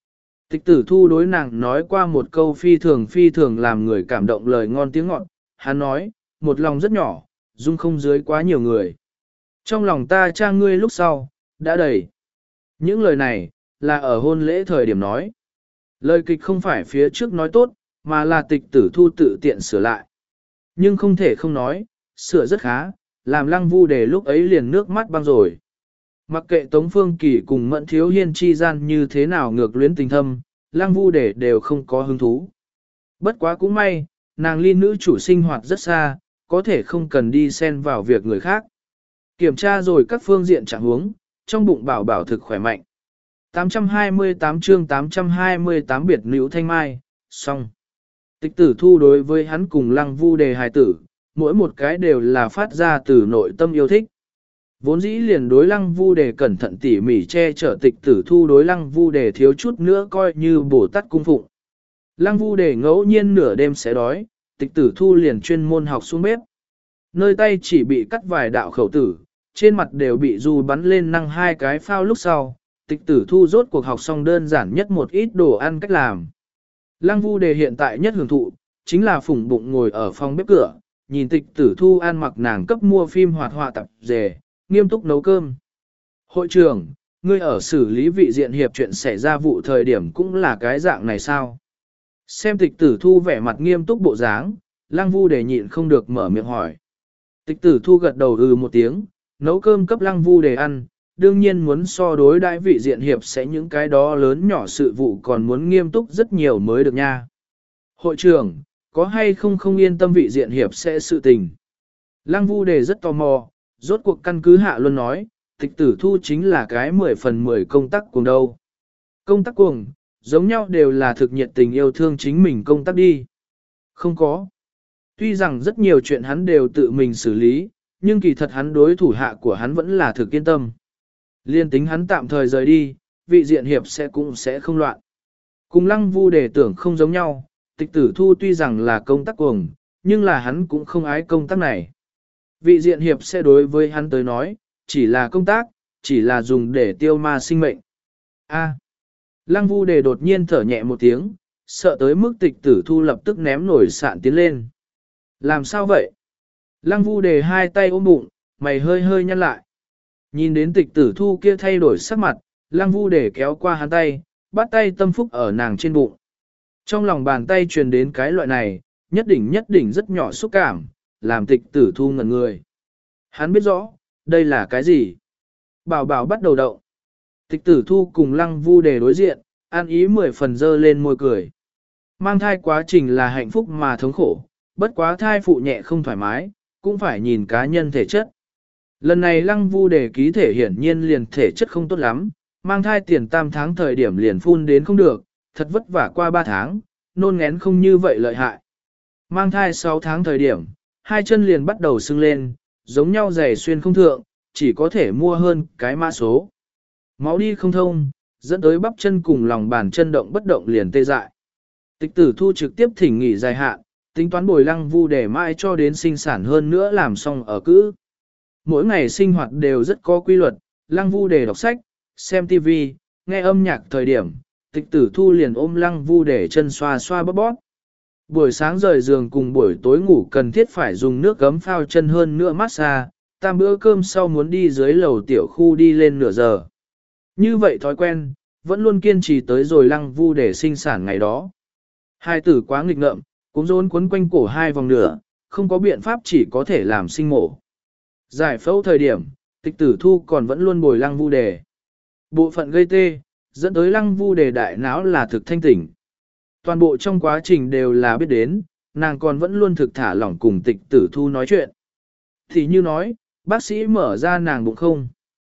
Tịch tử thu đối nàng nói qua một câu phi thường phi thường làm người cảm động lời ngon tiếng ngọt, hắn nói, một lòng rất nhỏ, dung không dưới quá nhiều người. Trong lòng ta cha ngươi lúc sau, đã đầy. Những lời này, là ở hôn lễ thời điểm nói. Lời kịch không phải phía trước nói tốt, mà là tịch tử thu tự tiện sửa lại. Nhưng không thể không nói, sửa rất khá, làm lăng vu đề lúc ấy liền nước mắt băng rồi. Mặc kệ Tống Phương Kỳ cùng Mẫn Thiếu Hiên chi gian như thế nào ngược luyến tình thâm, lăng vu đề đều không có hứng thú. Bất quá cũng may, nàng ly nữ chủ sinh hoạt rất xa, có thể không cần đi xen vào việc người khác. Kiểm tra rồi các phương diện trạng huống, trong bụng bảo bảo thực khỏe mạnh. tám trăm hai mươi tám chương tám trăm hai mươi tám biệt nữ thanh mai, xong. Tịch tử thu đối với hắn cùng lăng vu đề hài tử, mỗi một cái đều là phát ra từ nội tâm yêu thích. Vốn dĩ liền đối lăng vu đề cẩn thận tỉ mỉ che chở tịch tử thu đối lăng vu đề thiếu chút nữa coi như bổ tát cung phụng. Lăng vu đề ngẫu nhiên nửa đêm sẽ đói, tịch tử thu liền chuyên môn học xuống bếp. Nơi tay chỉ bị cắt vài đạo khẩu tử, trên mặt đều bị du bắn lên năng hai cái phao lúc sau, tịch tử thu rốt cuộc học xong đơn giản nhất một ít đồ ăn cách làm. Lăng vu đề hiện tại nhất hưởng thụ, chính là phủng bụng ngồi ở phòng bếp cửa, nhìn tịch tử thu ăn mặc nàng cấp mua phim hoạt họa tập dề, nghiêm túc nấu cơm. Hội trưởng, ngươi ở xử lý vị diện hiệp chuyện xảy ra vụ thời điểm cũng là cái dạng này sao? Xem tịch tử thu vẻ mặt nghiêm túc bộ dáng, lăng vu đề nhịn không được mở miệng hỏi. Tịch tử thu gật đầu ừ một tiếng, nấu cơm cấp lăng vu đề ăn, đương nhiên muốn so đối đãi vị diện hiệp sẽ những cái đó lớn nhỏ sự vụ còn muốn nghiêm túc rất nhiều mới được nha. Hội trưởng, có hay không không yên tâm vị diện hiệp sẽ sự tình. Lăng vu đề rất tò mò, rốt cuộc căn cứ hạ luôn nói, tịch tử thu chính là cái mười phần mười công tác cuồng đâu. Công tác cuồng, giống nhau đều là thực nhiệt tình yêu thương chính mình công tác đi. Không có. Tuy rằng rất nhiều chuyện hắn đều tự mình xử lý, nhưng kỳ thật hắn đối thủ hạ của hắn vẫn là thực yên tâm. Liên tính hắn tạm thời rời đi, vị diện hiệp sẽ cũng sẽ không loạn. Cùng lăng vu đề tưởng không giống nhau, tịch tử thu tuy rằng là công tác cuồng, nhưng là hắn cũng không ái công tác này. Vị diện hiệp sẽ đối với hắn tới nói, chỉ là công tác, chỉ là dùng để tiêu ma sinh mệnh. A. Lăng vu đề đột nhiên thở nhẹ một tiếng, sợ tới mức tịch tử thu lập tức ném nổi sạn tiến lên. Làm sao vậy? Lăng vu đề hai tay ôm bụng, mày hơi hơi nhăn lại. Nhìn đến tịch tử thu kia thay đổi sắc mặt, lăng vu đề kéo qua hắn tay, bắt tay tâm phúc ở nàng trên bụng. Trong lòng bàn tay truyền đến cái loại này, nhất định nhất định rất nhỏ xúc cảm, làm tịch tử thu ngẩn người. Hắn biết rõ, đây là cái gì? Bảo bảo bắt đầu động. Tịch tử thu cùng lăng vu đề đối diện, an ý mười phần dơ lên môi cười. Mang thai quá trình là hạnh phúc mà thống khổ, bất quá thai phụ nhẹ không thoải mái, cũng phải nhìn cá nhân thể chất. Lần này lăng vu đề ký thể hiển nhiên liền thể chất không tốt lắm, mang thai tiền tam tháng thời điểm liền phun đến không được, thật vất vả qua ba tháng, nôn ngén không như vậy lợi hại. Mang thai sáu tháng thời điểm, hai chân liền bắt đầu sưng lên, giống nhau giày xuyên không thượng, chỉ có thể mua hơn cái mã số. Máu đi không thông, dẫn tới bắp chân cùng lòng bàn chân động bất động liền tê dại. Tịch tử thu trực tiếp thỉnh nghỉ dài hạn, tính toán bồi lăng vu để mãi cho đến sinh sản hơn nữa làm xong ở cữ. Mỗi ngày sinh hoạt đều rất có quy luật, lăng vu để đọc sách, xem tivi, nghe âm nhạc thời điểm, tịch tử thu liền ôm lăng vu để chân xoa xoa bóp bóp. Buổi sáng rời giường cùng buổi tối ngủ cần thiết phải dùng nước gấm phao chân hơn nữa massage, tam bữa cơm sau muốn đi dưới lầu tiểu khu đi lên nửa giờ. Như vậy thói quen, vẫn luôn kiên trì tới rồi lăng vu để sinh sản ngày đó. Hai tử quá nghịch ngợm, cũng rốn quấn quanh cổ hai vòng nửa, không có biện pháp chỉ có thể làm sinh mổ. Giải phẫu thời điểm, tịch tử thu còn vẫn luôn bồi lăng vu đề. Bộ phận gây tê, dẫn tới lăng vu đề đại não là thực thanh tỉnh. Toàn bộ trong quá trình đều là biết đến, nàng còn vẫn luôn thực thả lỏng cùng tịch tử thu nói chuyện. Thì như nói, bác sĩ mở ra nàng bụng không?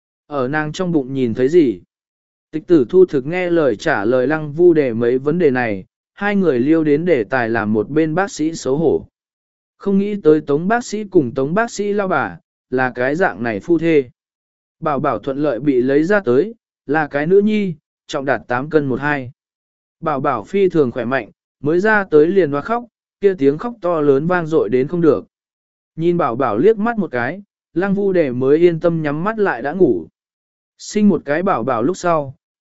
Ở nàng trong bụng nhìn thấy gì? Tịch tử thu thực nghe lời trả lời lăng vu đề mấy vấn đề này, hai người liêu đến đề tài làm một bên bác sĩ xấu hổ. Không nghĩ tới tống bác sĩ cùng tống bác sĩ lao bà, là cái dạng này phu thê. Bảo bảo thuận lợi bị lấy ra tới, là cái nữ nhi, trọng đạt tám cân một hai. Bảo bảo phi thường khỏe mạnh, mới ra tới liền hoa khóc, kia tiếng khóc to lớn vang dội đến không được. Nhìn bảo bảo liếc mắt một cái, lăng vu đề mới yên tâm nhắm mắt lại đã ngủ. Sinh một cái bảo bảo lúc sau,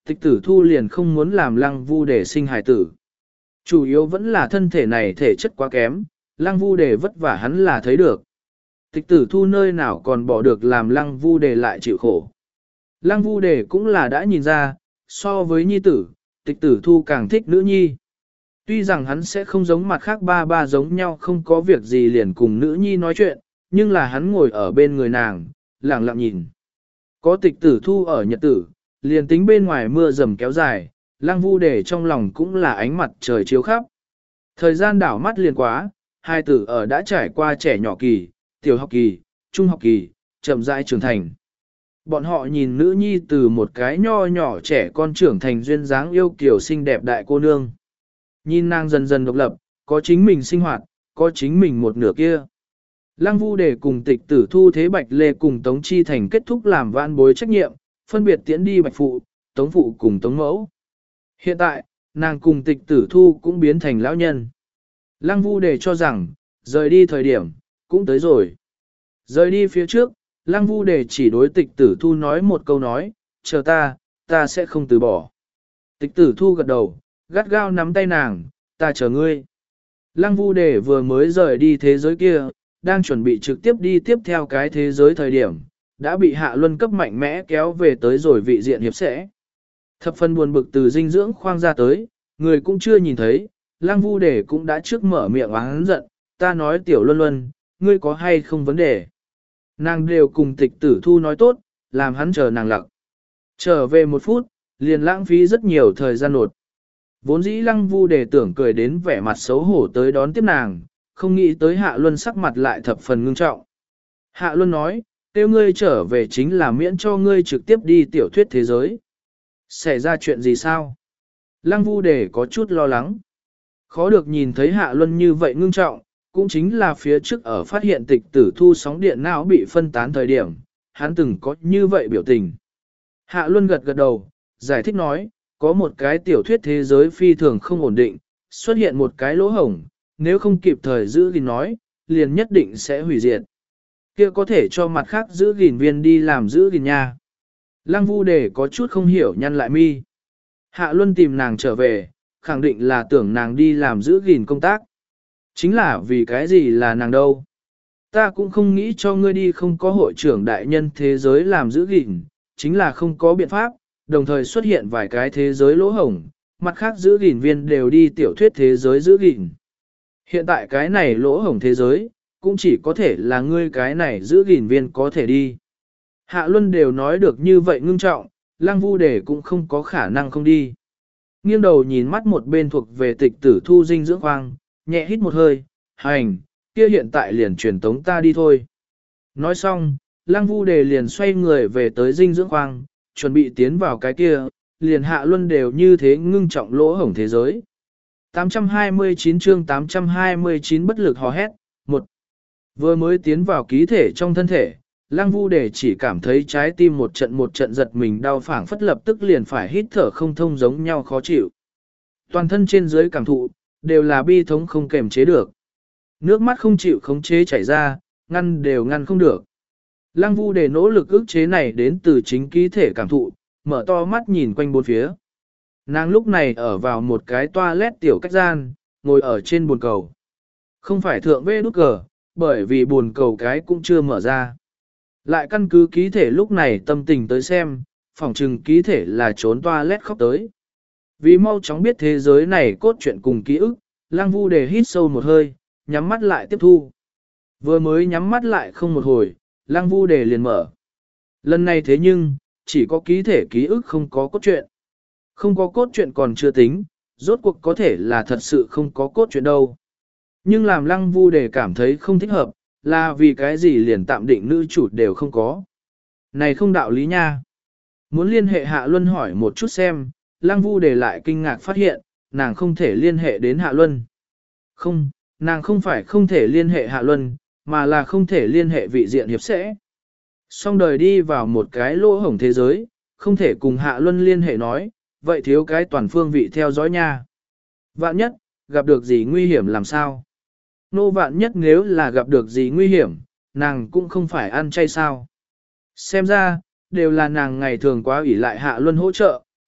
tịch tử thu liền không muốn làm lăng vu để sinh hài tử. Chủ yếu vẫn là thân thể này thể chất quá kém, lăng vu để vất vả hắn là thấy được. Tịch tử thu nơi nào còn bỏ được làm lăng vu để lại chịu khổ. Lăng vu để cũng là đã nhìn ra, so với nhi tử, tịch tử thu càng thích nữ nhi. Tuy rằng hắn sẽ không giống mặt khác ba ba giống nhau không có việc gì liền cùng nữ nhi nói chuyện, nhưng là hắn ngồi ở bên người nàng, lặng lặng nhìn. Có tịch tử thu ở nhật tử, liền tính bên ngoài mưa rầm kéo dài, lăng vu để trong lòng cũng là ánh mặt trời chiếu khắp. Thời gian đảo mắt liền quá, hai tử ở đã trải qua trẻ nhỏ kỳ, tiểu học kỳ, trung học kỳ, chậm rãi trưởng thành. Bọn họ nhìn nữ nhi từ một cái nho nhỏ trẻ con trưởng thành duyên dáng yêu kiều xinh đẹp đại cô nương. Nhìn nàng dần dần độc lập, có chính mình sinh hoạt, có chính mình một nửa kia. Lăng Vu để cùng tịch tử thu thế Bạch Lê cùng Tống Chi Thành kết thúc làm vãn bối trách nhiệm, phân biệt tiễn đi Bạch Phụ, Tống Phụ cùng Tống Mẫu. Hiện tại, nàng cùng tịch tử thu cũng biến thành lão nhân. Lăng Vu để cho rằng, rời đi thời điểm, cũng tới rồi. Rời đi phía trước, Lăng Vu để chỉ đối tịch tử thu nói một câu nói, chờ ta, ta sẽ không từ bỏ. Tịch tử thu gật đầu, gắt gao nắm tay nàng, ta chờ ngươi. Lăng Vu để vừa mới rời đi thế giới kia, đang chuẩn bị trực tiếp đi tiếp theo cái thế giới thời điểm, đã bị Hạ Luân cấp mạnh mẽ kéo về tới rồi vị diện hiệp sẽ. Thập phần buồn bực từ dinh dưỡng khoang ra tới, người cũng chưa nhìn thấy, Lăng Vu để cũng đã trước mở miệng oán giận, ta nói tiểu Luân Luân, ngươi có hay không vấn đề. Nàng đều cùng tịch tử thu nói tốt, làm hắn chờ nàng lặng. Trở về một phút, liền lãng phí rất nhiều thời gian nột. Vốn dĩ Lăng Vu để tưởng cười đến vẻ mặt xấu hổ tới đón tiếp nàng, không nghĩ tới Hạ Luân sắc mặt lại thập phần ngưng trọng. Hạ Luân nói, tiêu ngươi trở về chính là miễn cho ngươi trực tiếp đi tiểu thuyết thế giới. Xảy ra chuyện gì sao? Lăng Vu để có chút lo lắng. Khó được nhìn thấy Hạ Luân như vậy ngưng trọng, cũng chính là phía trước ở phát hiện tịch tử thu sóng điện não bị phân tán thời điểm, hắn từng có như vậy biểu tình. Hạ Luân gật gật đầu, giải thích nói, có một cái tiểu thuyết thế giới phi thường không ổn định, xuất hiện một cái lỗ hổng, nếu không kịp thời giữ gìn nói, liền nhất định sẽ hủy diệt. Kia có thể cho mặt khác giữ gìn viên đi làm giữ gìn nha. Lăng Vu để có chút không hiểu nhăn lại mi. Hạ Luân tìm nàng trở về, khẳng định là tưởng nàng đi làm giữ gìn công tác. Chính là vì cái gì là nàng đâu. Ta cũng không nghĩ cho ngươi đi không có hội trưởng đại nhân thế giới làm giữ gìn, chính là không có biện pháp, đồng thời xuất hiện vài cái thế giới lỗ hổng, mặt khác giữ gìn viên đều đi tiểu thuyết thế giới giữ gìn. Hiện tại cái này lỗ hổng thế giới, cũng chỉ có thể là ngươi cái này giữ gìn viên có thể đi. Hạ Luân đều nói được như vậy ngưng trọng, Lăng Vu để cũng không có khả năng không đi. Nghiêng đầu nhìn mắt một bên thuộc về tịch tử thu dinh dưỡng khoang, nhẹ hít một hơi, hành, kia hiện tại liền truyền tống ta đi thôi. Nói xong, Lăng Vu đề liền xoay người về tới dinh dưỡng khoang, chuẩn bị tiến vào cái kia, liền Hạ Luân đều như thế ngưng trọng lỗ hổng thế giới. tám trăm hai mươi chín chương tám trăm hai mươi chín bất lực hò hét, một. Vừa mới tiến vào ký thể trong thân thể, Lăng Vu đề chỉ cảm thấy trái tim một trận một trận giật mình đau phảng phất lập tức liền phải hít thở không thông giống nhau khó chịu. Toàn thân trên dưới cảm thụ, đều là bi thống không kềm chế được. Nước mắt không chịu khống chế chảy ra, ngăn đều ngăn không được. Lăng Vu đề nỗ lực ức chế này đến từ chính ký thể cảm thụ, mở to mắt nhìn quanh bốn phía. Nàng lúc này ở vào một cái toilet tiểu cách gian, ngồi ở trên bồn cầu. Không phải thượng vê nút cờ, bởi vì bồn cầu cái cũng chưa mở ra. Lại căn cứ ký thể lúc này tâm tình tới xem, phỏng chừng ký thể là trốn toilet khóc tới. Vì mau chóng biết thế giới này cốt truyện cùng ký ức, Lăng Vu đề hít sâu một hơi, nhắm mắt lại tiếp thu. Vừa mới nhắm mắt lại không một hồi, Lăng Vu đề liền mở. Lần này thế nhưng, chỉ có ký thể ký ức không có cốt truyện. Không có cốt truyện còn chưa tính, rốt cuộc có thể là thật sự không có cốt truyện đâu. Nhưng làm Lăng Vu đề cảm thấy không thích hợp, là vì cái gì liền tạm định nữ chủ đều không có. Này không đạo lý nha. Muốn liên hệ Hạ Luân hỏi một chút xem, Lăng Vu đề lại kinh ngạc phát hiện, nàng không thể liên hệ đến Hạ Luân. Không, nàng không phải không thể liên hệ Hạ Luân, mà là không thể liên hệ vị diện hiệp sẽ. Xong đời đi vào một cái lỗ hổng thế giới, không thể cùng Hạ Luân liên hệ nói, vậy thiếu cái toàn phương vị theo dõi nha. Vạn nhất, gặp được gì nguy hiểm làm sao? Nô vạn nhất nếu là gặp được gì nguy hiểm, nàng cũng không phải ăn chay sao. Xem ra, đều là nàng ngày thường quá ủy lại Hạ Luân hỗ trợ,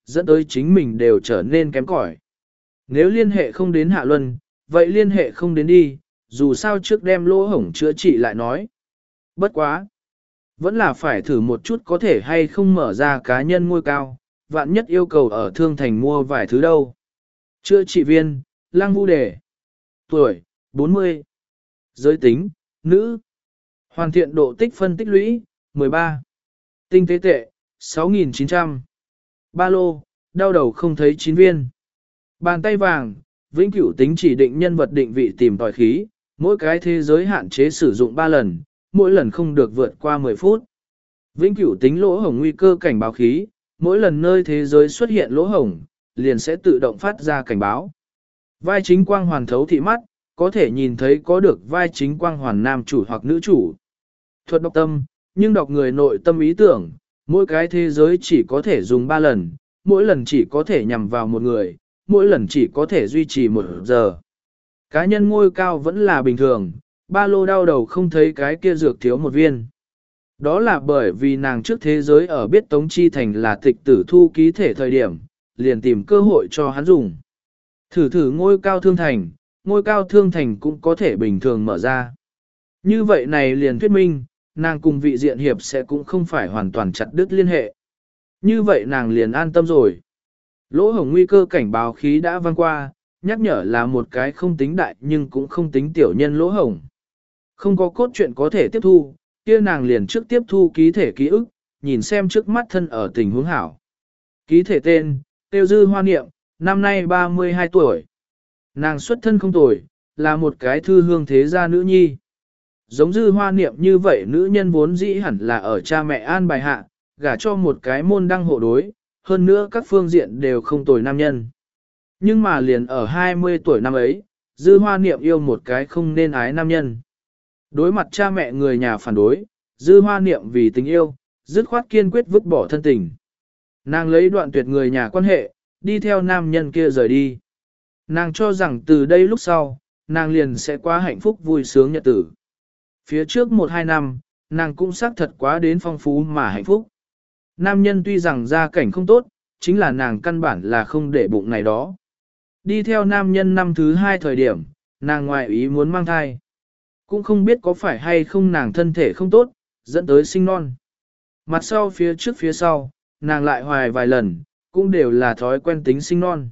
dẫn tới chính mình đều trở nên kém cỏi. Nếu liên hệ không đến Hạ Luân, vậy liên hệ không đến đi, dù sao trước đem lỗ hổng chữa trị lại nói. Bất quá. Vẫn là phải thử một chút có thể hay không mở ra cá nhân ngôi cao, vạn nhất yêu cầu ở Thương Thành mua vài thứ đâu. Chữa trị viên, Lăng Vu Đề. Tuổi, bốn mươi. Giới tính, nữ. Hoàn thiện độ tích phân tích lũy, mười ba. Tinh tế tệ, sáu nghìn chín trăm. Ba lô, đau đầu không thấy chín viên. Bàn tay vàng, vĩnh cửu tính chỉ định nhân vật định vị tìm tòi khí, mỗi cái thế giới hạn chế sử dụng ba lần, mỗi lần không được vượt qua mười phút. Vĩnh cửu tính lỗ hổng nguy cơ cảnh báo khí, mỗi lần nơi thế giới xuất hiện lỗ hổng, liền sẽ tự động phát ra cảnh báo. Vai chính quang hoàn thấu thị mắt, có thể nhìn thấy có được vai chính quang hoàn nam chủ hoặc nữ chủ. Thuật đọc tâm, nhưng đọc người nội tâm ý tưởng, mỗi cái thế giới chỉ có thể dùng ba lần, mỗi lần chỉ có thể nhằm vào một người, mỗi lần chỉ có thể duy trì một giờ. Cá nhân ngôi cao vẫn là bình thường, ba lô đau đầu không thấy cái kia dược thiếu một viên. Đó là bởi vì nàng trước thế giới ở biết Tống Chi Thành là tịch tử thu ký thể thời điểm, liền tìm cơ hội cho hắn dùng. Thử thử ngôi cao thương thành, ngôi cao thương thành cũng có thể bình thường mở ra. Như vậy này liền thuyết minh, nàng cùng vị diện hiệp sẽ cũng không phải hoàn toàn chặt đứt liên hệ. Như vậy nàng liền an tâm rồi. Lỗ hổng nguy cơ cảnh báo khí đã vang qua, nhắc nhở là một cái không tính đại nhưng cũng không tính tiểu nhân lỗ hổng. Không có cốt truyện có thể tiếp thu, kia nàng liền trước tiếp thu ký thể ký ức, nhìn xem trước mắt thân ở tình huống hảo. Ký thể tên, Tiêu Dư Hoa Niệm, năm nay ba mươi hai tuổi. Nàng xuất thân không tuổi, là một cái thư hương thế gia nữ nhi. Giống Dư Hoa Niệm như vậy nữ nhân vốn dĩ hẳn là ở cha mẹ an bài hạ, gả cho một cái môn đăng hộ đối, hơn nữa các phương diện đều không tồi nam nhân. Nhưng mà liền ở hai mươi tuổi năm ấy, Dư Hoa Niệm yêu một cái không nên ái nam nhân. Đối mặt cha mẹ người nhà phản đối, Dư Hoa Niệm vì tình yêu, dứt khoát kiên quyết vứt bỏ thân tình. Nàng lấy đoạn tuyệt người nhà quan hệ, đi theo nam nhân kia rời đi. Nàng cho rằng từ đây lúc sau, nàng liền sẽ quá hạnh phúc vui sướng nhật tử. Phía trước một hai năm, nàng cũng xác thật quá đến phong phú mà hạnh phúc. Nam nhân tuy rằng gia cảnh không tốt, chính là nàng căn bản là không để bụng này đó. Đi theo nam nhân năm thứ hai thời điểm, nàng ngoại ý muốn mang thai. Cũng không biết có phải hay không nàng thân thể không tốt, dẫn tới sinh non. Mặt sau phía trước phía sau, nàng lại hoài vài lần, cũng đều là thói quen tính sinh non.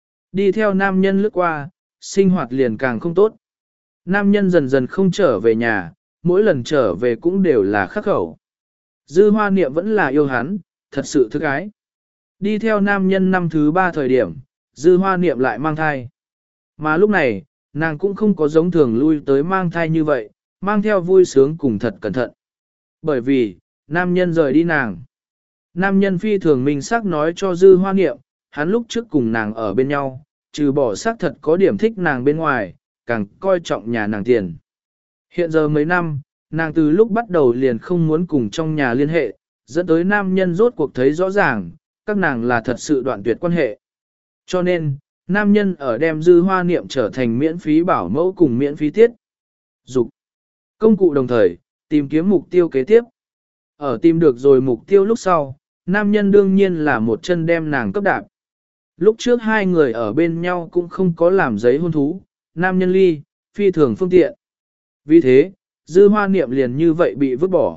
Đi theo nam nhân lướt qua, sinh hoạt liền càng không tốt. Nam nhân dần dần không trở về nhà, mỗi lần trở về cũng đều là khắc khẩu. Dư Hoa Niệm vẫn là yêu hắn, thật sự thức ái. Đi theo nam nhân năm thứ ba thời điểm, Dư Hoa Niệm lại mang thai. Mà lúc này, nàng cũng không có giống thường lui tới mang thai như vậy, mang theo vui sướng cùng thật cẩn thận. Bởi vì, nam nhân rời đi nàng. Nam nhân phi thường minh xác nói cho Dư Hoa Niệm, hắn lúc trước cùng nàng ở bên nhau, trừ bỏ xác thật có điểm thích nàng bên ngoài, càng coi trọng nhà nàng tiền. Hiện giờ mấy năm, nàng từ lúc bắt đầu liền không muốn cùng trong nhà liên hệ, dẫn tới nam nhân rốt cuộc thấy rõ ràng, các nàng là thật sự đoạn tuyệt quan hệ. Cho nên, nam nhân ở đem Dư Hoa Niệm trở thành miễn phí bảo mẫu cùng miễn phí tiết. Dục công cụ đồng thời, tìm kiếm mục tiêu kế tiếp. Ở tìm được rồi mục tiêu lúc sau, nam nhân đương nhiên là một chân đem nàng cấp đạp. Lúc trước hai người ở bên nhau cũng không có làm giấy hôn thú, nam nhân ly, phi thường phương tiện. Vì thế, Dư Hoa Niệm liền như vậy bị vứt bỏ.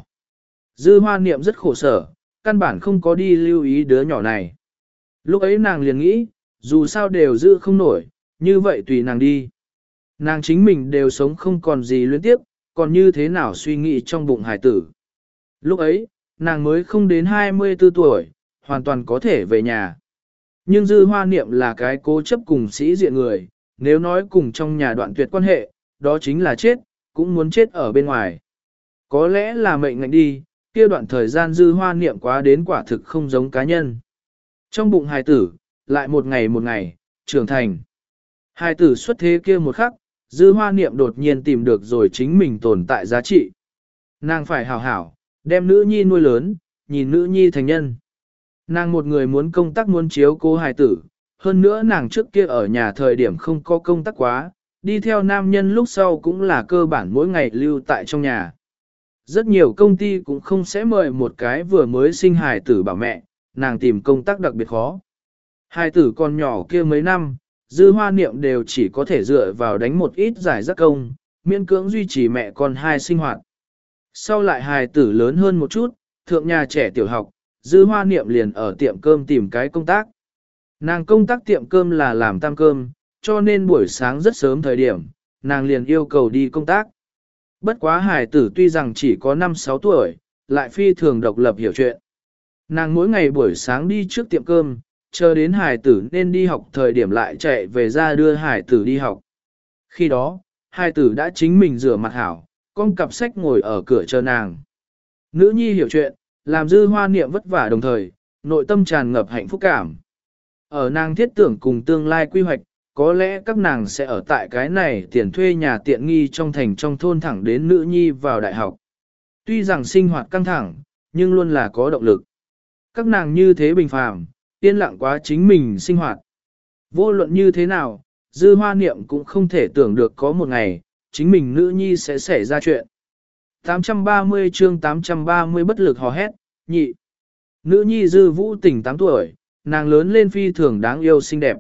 Dư Hoa Niệm rất khổ sở, căn bản không có đi lưu ý đứa nhỏ này. Lúc ấy nàng liền nghĩ, dù sao đều giữ không nổi, như vậy tùy nàng đi. Nàng chính mình đều sống không còn gì luyến tiếp, còn như thế nào suy nghĩ trong bụng hải tử. Lúc ấy, nàng mới không đến hai mươi tư tuổi, hoàn toàn có thể về nhà. Nhưng Dư Hoa Niệm là cái cố chấp cùng sĩ diện người, nếu nói cùng trong nhà đoạn tuyệt quan hệ, đó chính là chết, cũng muốn chết ở bên ngoài. Có lẽ là mệnh ngạnh đi, kia đoạn thời gian Dư Hoa Niệm quá đến quả thực không giống cá nhân. Trong bụng hài tử, lại một ngày một ngày, trưởng thành. Hài tử xuất thế kia một khắc, Dư Hoa Niệm đột nhiên tìm được rồi chính mình tồn tại giá trị. Nàng phải hảo hảo, đem nữ nhi nuôi lớn, nhìn nữ nhi thành nhân. Nàng một người muốn công tác muốn chiếu cố hài tử, hơn nữa nàng trước kia ở nhà thời điểm không có công tác quá, đi theo nam nhân lúc sau cũng là cơ bản mỗi ngày lưu tại trong nhà. Rất nhiều công ty cũng không sẽ mời một cái vừa mới sinh hài tử bảo mẹ, nàng tìm công tác đặc biệt khó. Hai tử còn nhỏ kia mấy năm, Dư Hoa Niệm đều chỉ có thể dựa vào đánh một ít giải giác công, miễn cưỡng duy trì mẹ con hai sinh hoạt. Sau lại hài tử lớn hơn một chút, thượng nhà trẻ tiểu học, Dư Hoa Niệm liền ở tiệm cơm tìm cái công tác. Nàng công tác tiệm cơm là làm tam cơm, cho nên buổi sáng rất sớm thời điểm, nàng liền yêu cầu đi công tác. Bất quá hài tử tuy rằng chỉ có năm sáu tuổi, lại phi thường độc lập hiểu chuyện. Nàng mỗi ngày buổi sáng đi trước tiệm cơm, chờ đến hài tử nên đi học thời điểm lại chạy về ra đưa hài tử đi học. Khi đó, hài tử đã chính mình rửa mặt hảo, con cặp sách ngồi ở cửa chờ nàng. Nữ nhi hiểu chuyện, làm Dư Hoa Niệm vất vả đồng thời, nội tâm tràn ngập hạnh phúc cảm. Ở nàng thiết tưởng cùng tương lai quy hoạch, có lẽ các nàng sẽ ở tại cái này tiền thuê nhà tiện nghi trong thành trong thôn thẳng đến nữ nhi vào đại học. Tuy rằng sinh hoạt căng thẳng, nhưng luôn là có động lực. Các nàng như thế bình phàm, yên lặng quá chính mình sinh hoạt. Vô luận như thế nào, Dư Hoa Niệm cũng không thể tưởng được có một ngày, chính mình nữ nhi sẽ xảy ra chuyện. tám trăm ba mươi chương tám trăm ba mươi bất lực hò hét, nhị. Nữ nhi Dư Vũ Tình tám tuổi, nàng lớn lên phi thường đáng yêu xinh đẹp.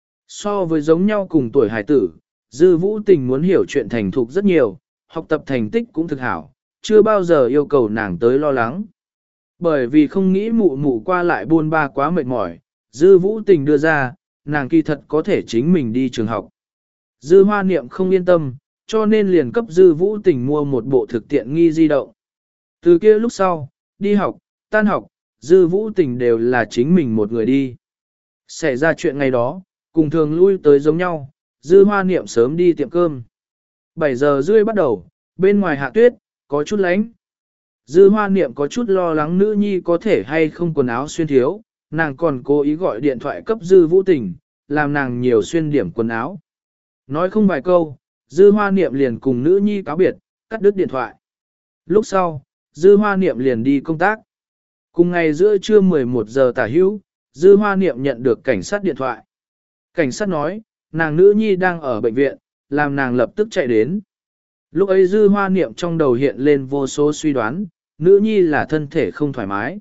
So với giống nhau cùng tuổi hải tử, Dư Vũ Tình muốn hiểu chuyện thành thục rất nhiều, học tập thành tích cũng thực hảo, chưa bao giờ yêu cầu nàng tới lo lắng. Bởi vì không nghĩ mụ mụ qua lại buôn ba quá mệt mỏi, Dư Vũ Tình đưa ra, nàng kỳ thật có thể chính mình đi trường học. Dư Hoa Niệm không yên tâm, cho nên liền cấp Dư Vũ Tình mua một bộ thực tiện nghi di động. Từ kia lúc sau, đi học, tan học, Dư Vũ Tình đều là chính mình một người đi. Xảy ra chuyện ngày đó, cùng thường lui tới giống nhau, Dư Hoa Niệm sớm đi tiệm cơm. bảy giờ rưỡi bắt đầu, bên ngoài hạ tuyết, có chút lạnh. Dư Hoa Niệm có chút lo lắng nữ nhi có thể hay không quần áo xuyên thiếu, nàng còn cố ý gọi điện thoại cấp Dư Vũ Tình, làm nàng nhiều xuyên điểm quần áo. Nói không vài câu, Dư Hoa Niệm liền cùng nữ nhi cáo biệt, cắt đứt điện thoại. Lúc sau, Dư Hoa Niệm liền đi công tác. Cùng ngày giữa trưa mười một giờ tả hữu, Dư Hoa Niệm nhận được cảnh sát điện thoại. Cảnh sát nói, nàng nữ nhi đang ở bệnh viện, làm nàng lập tức chạy đến. Lúc ấy Dư Hoa Niệm trong đầu hiện lên vô số suy đoán, nữ nhi là thân thể không thoải mái.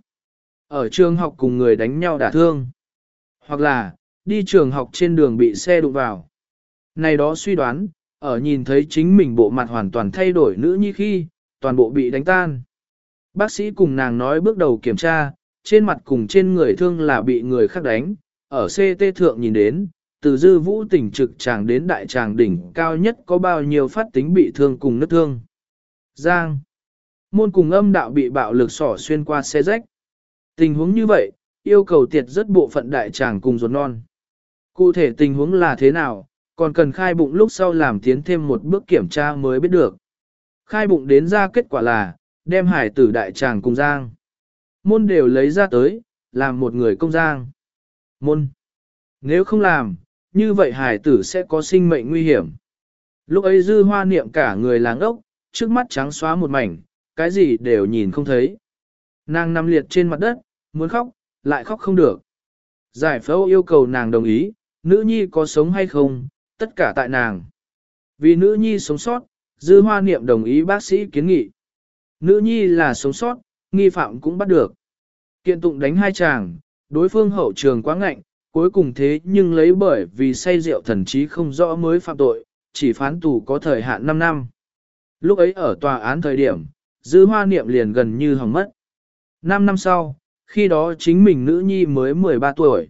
Ở trường học cùng người đánh nhau đả thương. Hoặc là, đi trường học trên đường bị xe đụng vào. Này đó suy đoán, ở nhìn thấy chính mình bộ mặt hoàn toàn thay đổi nữ nhi khi, toàn bộ bị đánh tan. Bác sĩ cùng nàng nói bước đầu kiểm tra, trên mặt cùng trên người thương là bị người khác đánh, ở xê tê thượng nhìn đến, từ Dư Vũ Tình trực tràng đến đại tràng đỉnh cao nhất có bao nhiêu phát tính bị thương cùng nứt thương. Giang. Môn cùng âm đạo bị bạo lực sỏ xuyên qua xe rách. Tình huống như vậy, yêu cầu tiệt rất bộ phận đại tràng cùng ruột non. Cụ thể tình huống là thế nào, còn cần khai bụng lúc sau làm tiến thêm một bước kiểm tra mới biết được. Khai bụng đến ra kết quả là, đem hải tử đại tràng cùng giang. Môn đều lấy ra tới, làm một người công giang. Môn. Nếu không làm, như vậy hải tử sẽ có sinh mệnh nguy hiểm. Lúc ấy Dư Hoa Niệm cả người láng ốc, trước mắt trắng xóa một mảnh, cái gì đều nhìn không thấy. Nàng nằm liệt trên mặt đất, muốn khóc, lại khóc không được. Giải phẫu yêu cầu nàng đồng ý, nữ nhi có sống hay không, tất cả tại nàng. Vì nữ nhi sống sót, Dư Hoa Niệm đồng ý bác sĩ kiến nghị. Nữ nhi là sống sót, nghi phạm cũng bắt được. Kiện tụng đánh hai chàng, đối phương hậu trường quá ngạnh, cuối cùng thế nhưng lấy bởi vì say rượu thần trí không rõ mới phạm tội, chỉ phán tù có thời hạn năm năm. Lúc ấy ở tòa án thời điểm, Dư Hoa Niệm liền gần như hỏng mất. năm năm sau, khi đó chính mình nữ nhi mới mười ba tuổi.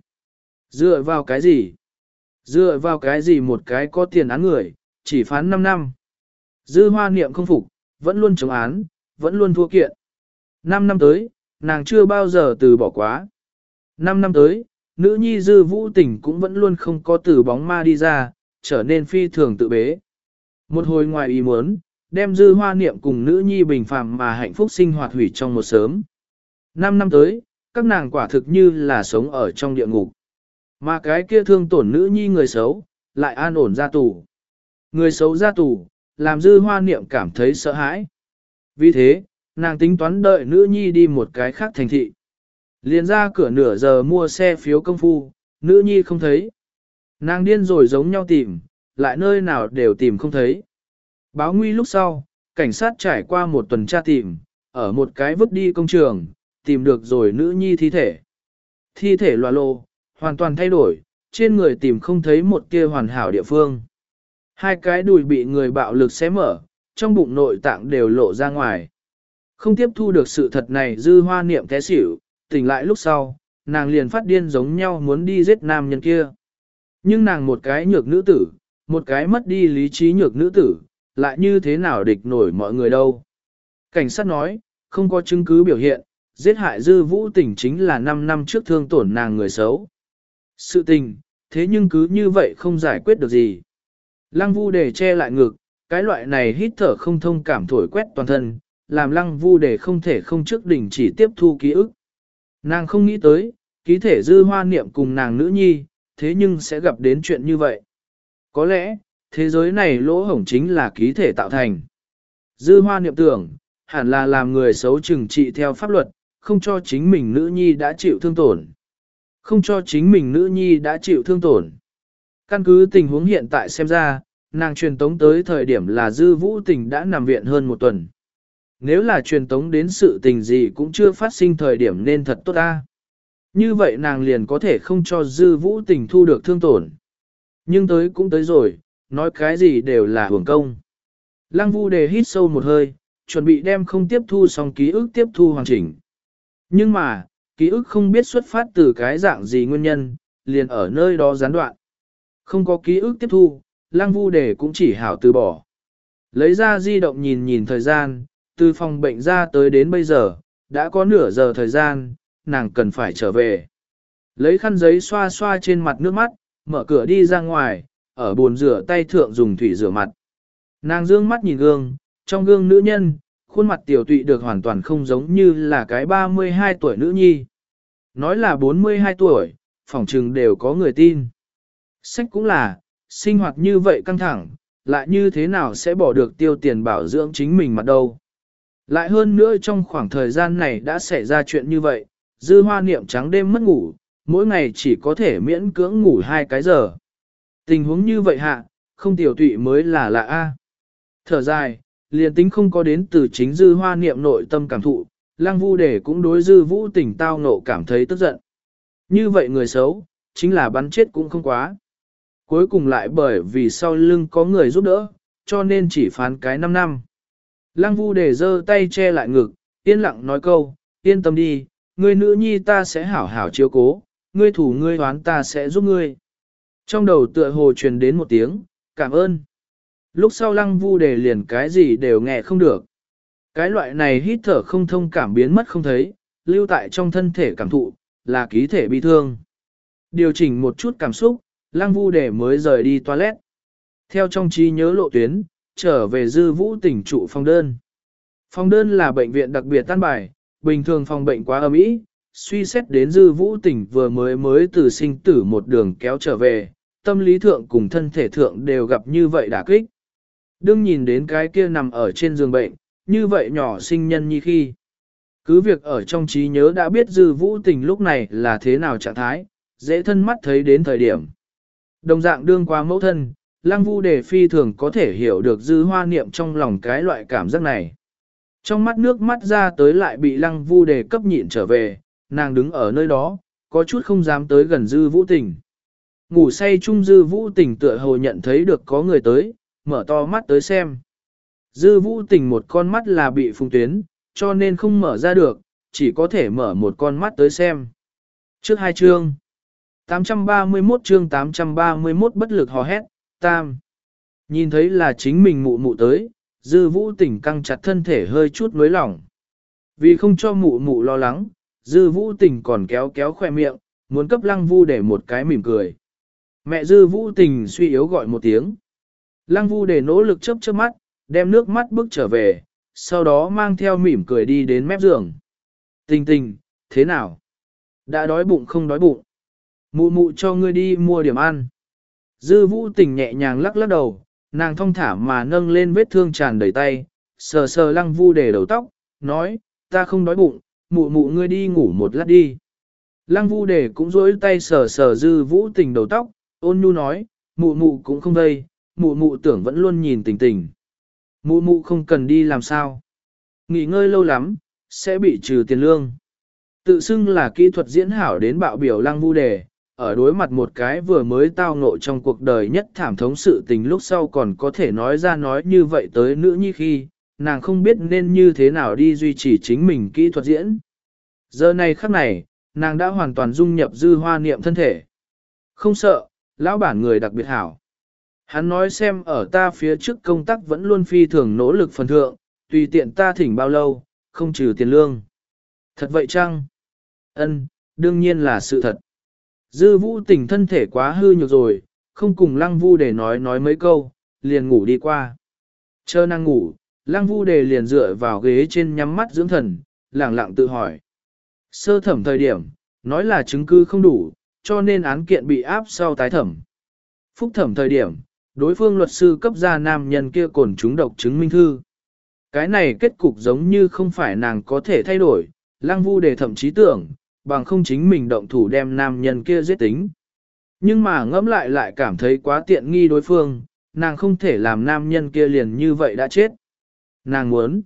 Dựa vào cái gì? Dựa vào cái gì một cái có tiền án người, chỉ phán năm năm. Dư Hoa Niệm không phục, vẫn luôn chống án, vẫn luôn thua kiện. năm năm tới, nàng chưa bao giờ từ bỏ quá. năm năm tới, nữ nhi Dư Vũ Tình cũng vẫn luôn không có từ bóng ma đi ra, trở nên phi thường tự bế. Một hồi ngoài ý muốn, đem Dư Hoa Niệm cùng nữ nhi bình phàm mà hạnh phúc sinh hoạt hủy trong một sớm. Năm năm tới, các nàng quả thực như là sống ở trong địa ngục. Mà cái kia thương tổn nữ nhi người xấu, lại an ổn ra tù. Người xấu ra tù, làm Dư Hoa Niệm cảm thấy sợ hãi. Vì thế, nàng tính toán đợi nữ nhi đi một cái khác thành thị. Liền ra cửa nửa giờ mua xe phiếu công phu, nữ nhi không thấy. Nàng điên rồi giống nhau tìm, lại nơi nào đều tìm không thấy. Báo nguy lúc sau, cảnh sát trải qua một tuần tra tìm, ở một cái vứt đi công trường, tìm được rồi nữ nhi thi thể. Thi thể loa lô, Hoàn toàn thay đổi, trên người tìm không thấy một tia hoàn hảo địa phương. Hai cái đùi bị người bạo lực xé mở, trong bụng nội tạng đều lộ ra ngoài. Không tiếp thu được sự thật này Dư Hoa Niệm té xỉu, tỉnh lại lúc sau, nàng liền phát điên giống nhau muốn đi giết nam nhân kia. Nhưng nàng một cái nhược nữ tử, một cái mất đi lý trí nhược nữ tử, lại như thế nào địch nổi mọi người đâu. Cảnh sát nói, không có chứng cứ biểu hiện, giết hại Dư Vũ Tỉnh chính là năm năm trước thương tổn nàng người xấu. Sự tình, thế nhưng cứ như vậy không giải quyết được gì. Lăng Vu Đề che lại ngực, cái loại này hít thở không thông cảm thổi quét toàn thân, làm Lăng Vu Đề không thể không trước đỉnh chỉ tiếp thu ký ức. Nàng không nghĩ tới, ký thể Dư Hoa Niệm cùng nàng nữ nhi, thế nhưng sẽ gặp đến chuyện như vậy. Có lẽ, thế giới này lỗ hổng chính là ký thể tạo thành. Dư Hoa Niệm tưởng, hẳn là làm người xấu trừng trị theo pháp luật, không cho chính mình nữ nhi đã chịu thương tổn. Không cho chính mình nữ nhi đã chịu thương tổn. Căn cứ tình huống hiện tại xem ra, nàng truyền tống tới thời điểm là Dư Vũ Tình đã nằm viện hơn một tuần. Nếu là truyền tống đến sự tình gì cũng chưa phát sinh thời điểm nên thật tốt ta. Như vậy nàng liền có thể không cho Dư Vũ Tình thu được thương tổn. Nhưng tới cũng tới rồi, nói cái gì đều là hưởng công. Lăng Vu Đề hít sâu một hơi, chuẩn bị đem không tiếp thu xong ký ức tiếp thu hoàn chỉnh. Nhưng mà, ký ức không biết xuất phát từ cái dạng gì nguyên nhân, liền ở nơi đó gián đoạn. Không có ký ức tiếp thu, Lăng Vu Đề cũng chỉ hảo từ bỏ. Lấy ra di động nhìn nhìn thời gian, từ phòng bệnh ra tới đến bây giờ, đã có nửa giờ thời gian, nàng cần phải trở về. Lấy khăn giấy xoa xoa trên mặt nước mắt, mở cửa đi ra ngoài, ở bồn rửa tay thượng dùng thủy rửa mặt. Nàng dương mắt nhìn gương, trong gương nữ nhân, khuôn mặt tiểu tụy được hoàn toàn không giống như là cái ba mươi hai tuổi nữ nhi. Nói là bốn mươi hai tuổi, phỏng trừng đều có người tin. Sách cũng là, sinh hoạt như vậy căng thẳng, lại như thế nào sẽ bỏ được tiêu tiền bảo dưỡng chính mình mặt đâu. Lại hơn nữa trong khoảng thời gian này đã xảy ra chuyện như vậy, Dư Hoa Niệm trắng đêm mất ngủ, mỗi ngày chỉ có thể miễn cưỡng ngủ hai cái giờ. Tình huống như vậy hạ, không tiểu tụy mới là lạ a. Thở dài, liền tính không có đến từ chính Dư Hoa Niệm nội tâm cảm thụ, Lăng Vu Đề cũng đối Dư Vũ Tình tao nộ cảm thấy tức giận. Như vậy người xấu, chính là bắn chết cũng không quá. Cuối cùng lại bởi vì sau lưng có người giúp đỡ, cho nên chỉ phán cái năm năm. Lăng Vu Đề giơ tay che lại ngực, yên lặng nói câu, yên tâm đi, ngươi nữ nhi ta sẽ hảo hảo chiếu cố, ngươi thủ ngươi hoán ta sẽ giúp ngươi. Trong đầu tựa hồ truyền đến một tiếng, cảm ơn. Lúc sau Lăng Vu Đề liền cái gì đều nghe không được. Cái loại này hít thở không thông cảm biến mất không thấy, lưu tại trong thân thể cảm thụ, là ký thể bi thương. Điều chỉnh một chút cảm xúc, Lăng Vu Đề mới rời đi toilet. Theo trong trí nhớ lộ tuyến, trở về Dư Vũ Tỉnh trụ phòng đơn. Phòng đơn là bệnh viện đặc biệt tan bài, bình thường phòng bệnh quá ầm ĩ, suy xét đến Dư Vũ Tỉnh vừa mới mới từ sinh tử một đường kéo trở về, tâm lý thượng cùng thân thể thượng đều gặp như vậy đả kích. Đừng nhìn đến cái kia nằm ở trên giường bệnh, như vậy nhỏ sinh nhân như khi. Cứ việc ở trong trí nhớ đã biết Dư Vũ Tình lúc này là thế nào trạng thái, dễ thân mắt thấy đến thời điểm. Đồng dạng đương qua mẫu thân, Lăng Vu Đề phi thường có thể hiểu được Dư Hoa Niệm trong lòng cái loại cảm giác này. Trong mắt nước mắt ra tới lại bị Lăng Vu Đề cấp nhịn trở về, nàng đứng ở nơi đó, có chút không dám tới gần Dư Vũ Tình. Ngủ say chung Dư Vũ Tình tựa hồ nhận thấy được có người tới, mở to mắt tới xem. Dư Vũ Tình một con mắt là bị phùng tuyến, cho nên không mở ra được, chỉ có thể mở một con mắt tới xem. Trước hai chương, tám trăm ba mươi mốt chương tám trăm ba mươi mốt bất lực hò hét, tam. Nhìn thấy là chính mình mụ mụ tới, Dư Vũ Tình căng chặt thân thể hơi chút nới lỏng. Vì không cho mụ mụ lo lắng, Dư Vũ Tình còn kéo kéo khoe miệng, muốn cấp Lăng Vu để một cái mỉm cười. Mẹ Dư Vũ Tình suy yếu gọi một tiếng. Lăng Vu để nỗ lực chớp chớp mắt, đem nước mắt bước trở về, sau đó mang theo mỉm cười đi đến mép giường. Tình Tình, thế nào? Đã đói bụng không đói bụng? Mụ mụ cho ngươi đi mua điểm ăn. Dư Vũ Tình nhẹ nhàng lắc lắc đầu, nàng thong thả mà nâng lên vết thương tràn đầy tay, sờ sờ Lăng Vu để đầu tóc, nói, ta không đói bụng, mụ mụ ngươi đi ngủ một lát đi. Lăng Vu để cũng rỗi tay sờ sờ Dư Vũ Tình đầu tóc, ôn nhu nói, mụ mụ cũng không đây, mụ mụ tưởng vẫn luôn nhìn Tình Tình. Mụ mụ không cần đi làm sao. Nghỉ ngơi lâu lắm, sẽ bị trừ tiền lương. Tự xưng là kỹ thuật diễn hảo đến bạo biểu Lăng Vu Đề, ở đối mặt một cái vừa mới tao ngộ trong cuộc đời nhất thảm thống sự tình lúc sau còn có thể nói ra nói như vậy tới nữ nhi khi, nàng không biết nên như thế nào đi duy trì chính mình kỹ thuật diễn. Giờ này khắc này, nàng đã hoàn toàn dung nhập dư hoa niệm thân thể. Không sợ, lão bản người đặc biệt hảo. Hắn nói xem ở ta phía trước công tác vẫn luôn phi thường nỗ lực phần thượng, tùy tiện ta thỉnh bao lâu, không trừ tiền lương. Thật vậy chăng? Ân, đương nhiên là sự thật. Dư vũ tình thân thể quá hư nhược rồi, không cùng lăng vu để nói nói mấy câu, liền ngủ đi qua. Chờ nàng ngủ, lăng vu đề liền dựa vào ghế trên nhắm mắt dưỡng thần, lẳng lặng tự hỏi. Sơ thẩm thời điểm, nói là chứng cứ không đủ, cho nên án kiện bị áp sau tái thẩm. Phúc thẩm thời điểm, đối phương luật sư cấp ra nam nhân kia cồn trúng độc chứng minh thư. Cái này kết cục giống như không phải nàng có thể thay đổi, lăng vu đề thậm chí tưởng, bằng không chính mình động thủ đem nam nhân kia giết tính. Nhưng mà ngẫm lại lại cảm thấy quá tiện nghi đối phương, nàng không thể làm nam nhân kia liền như vậy đã chết. Nàng muốn,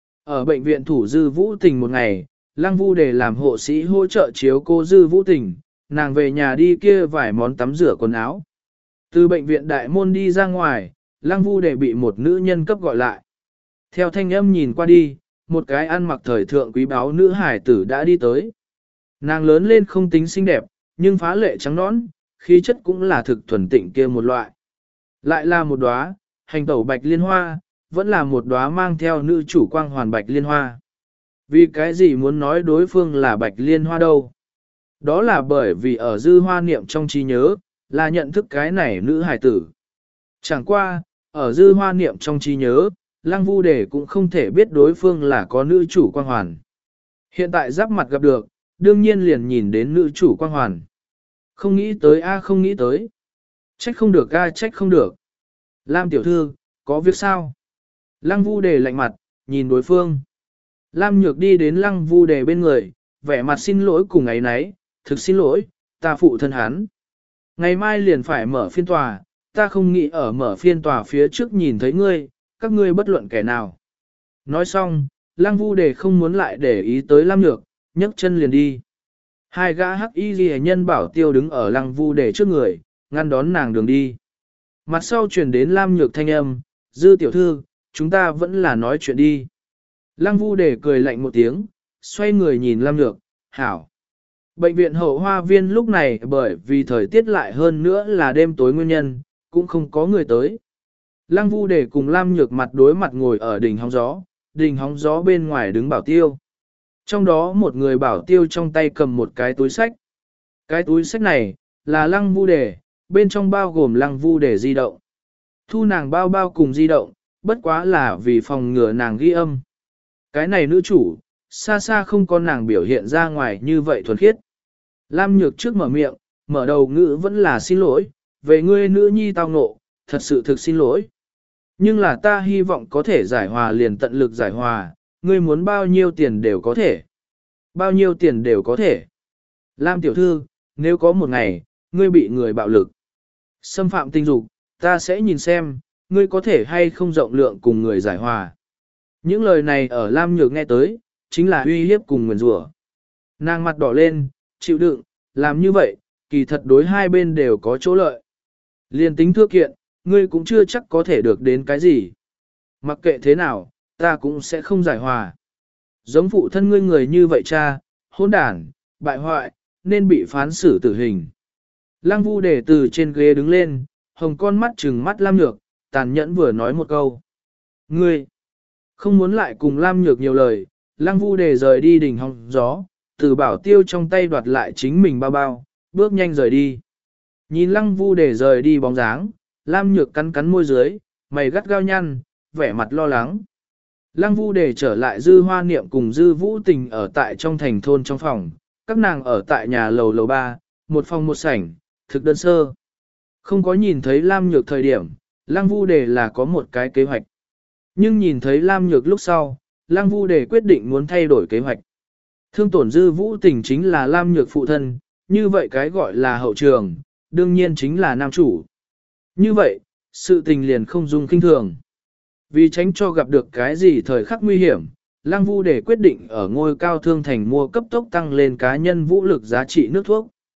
ở bệnh viện thủ dư vũ tình một ngày, lăng vu để làm hộ sĩ hỗ trợ chiếu cô dư vũ tình, nàng về nhà đi kia vài món tắm rửa quần áo. Từ bệnh viện đại môn đi ra ngoài, lăng vu để bị một nữ nhân cấp gọi lại. Theo thanh âm nhìn qua đi, một cái ăn mặc thời thượng quý báu nữ hải tử đã đi tới. Nàng lớn lên không tính xinh đẹp, nhưng phá lệ trắng nõn, khí chất cũng là thực thuần tịnh kia một loại. Lại là một đóa, hành tẩu bạch liên hoa, vẫn là một đóa mang theo nữ chủ quang hoàn bạch liên hoa. Vì cái gì muốn nói đối phương là bạch liên hoa đâu? Đó là bởi vì ở dư hoa niệm trong trí nhớ, là nhận thức cái này nữ hải tử. Chẳng qua, ở dư hoa niệm trong trí nhớ, lăng vu đề cũng không thể biết đối phương là có nữ chủ quang hoàn. Hiện tại giáp mặt gặp được, đương nhiên liền nhìn đến nữ chủ quang hoàn. Không nghĩ tới a không nghĩ tới. Trách không được a trách không được. Lam tiểu thư, có việc sao? Lăng vu đề lạnh mặt, nhìn đối phương. Lam nhược đi đến lăng vu đề bên người, vẻ mặt xin lỗi cùng ấy nấy, thực xin lỗi, ta phụ thân hắn. Ngày mai liền phải mở phiên tòa, ta không nghĩ ở mở phiên tòa phía trước nhìn thấy ngươi, các ngươi bất luận kẻ nào. Nói xong, lăng vu đề không muốn lại để ý tới Lam nhược, nhấc chân liền đi. Hai gã hắc y ghi nhân bảo tiêu đứng ở lăng vu đề trước người, ngăn đón nàng đường đi. Mặt sau truyền đến Lam nhược thanh âm, dư tiểu thư, chúng ta vẫn là nói chuyện đi. Lăng vu đề cười lạnh một tiếng, xoay người nhìn Lam nhược, hảo. Bệnh viện hậu hoa viên lúc này bởi vì thời tiết lại hơn nữa là đêm tối nguyên nhân, cũng không có người tới. Lăng vu đề cùng Lam nhược mặt đối mặt ngồi ở đỉnh hóng gió, đỉnh hóng gió bên ngoài đứng bảo tiêu. Trong đó một người bảo tiêu trong tay cầm một cái túi sách. Cái túi sách này, là lăng vu đề, bên trong bao gồm lăng vu đề di động. Thu nàng bao bao cùng di động, bất quá là vì phòng ngừa nàng ghi âm. Cái này nữ chủ, xa xa không có nàng biểu hiện ra ngoài như vậy thuần khiết. Lam nhược trước mở miệng, mở đầu ngữ vẫn là xin lỗi, về ngươi nữ nhi tao ngộ, thật sự thực xin lỗi. Nhưng là ta hy vọng có thể giải hòa liền tận lực giải hòa, ngươi muốn bao nhiêu tiền đều có thể. Bao nhiêu tiền đều có thể. Lam tiểu thư, nếu có một ngày, ngươi bị người bạo lực, xâm phạm tình dục, ta sẽ nhìn xem, ngươi có thể hay không rộng lượng cùng người giải hòa. Những lời này ở Lam Nhược nghe tới, chính là uy hiếp cùng nguyền rủa. Nàng mặt đỏ lên, chịu đựng, làm như vậy, kỳ thật đối hai bên đều có chỗ lợi. Liên tính thưa kiện, ngươi cũng chưa chắc có thể được đến cái gì. Mặc kệ thế nào, ta cũng sẽ không giải hòa. Giống phụ thân ngươi người như vậy cha, hỗn đản, bại hoại, nên bị phán xử tử hình. Lăng Vu để từ trên ghế đứng lên, hồng con mắt trừng mắt Lam Nhược, tàn nhẫn vừa nói một câu. Ngươi, không muốn lại cùng Lam Nhược nhiều lời, Lăng Vu để rời đi đỉnh hong gió, từ bảo tiêu trong tay đoạt lại chính mình bao bao, bước nhanh rời đi. Nhìn Lăng Vu để rời đi bóng dáng, Lam Nhược cắn cắn môi dưới, mày gắt gao nhăn, vẻ mặt lo lắng. Lăng Vu để trở lại Dư Hoa Niệm cùng Dư Vũ Tình ở tại trong thành thôn trong phòng, các nàng ở tại nhà lầu lầu ba, một phòng một sảnh, thực đơn sơ. Không có nhìn thấy Lam Nhược thời điểm, Lăng Vu để là có một cái kế hoạch. Nhưng nhìn thấy Lam Nhược lúc sau, Lăng Vu để quyết định muốn thay đổi kế hoạch. Thương tổn Dư Vũ Tình chính là Lam Nhược phụ thân, như vậy cái gọi là hậu trường, đương nhiên chính là nam chủ. Như vậy, sự tình liền không dung kinh thường. Vì tránh cho gặp được cái gì thời khắc nguy hiểm, Lăng Vu để quyết định ở ngôi cao thương thành mua cấp tốc tăng lên cá nhân vũ lực giá trị nước thuốc.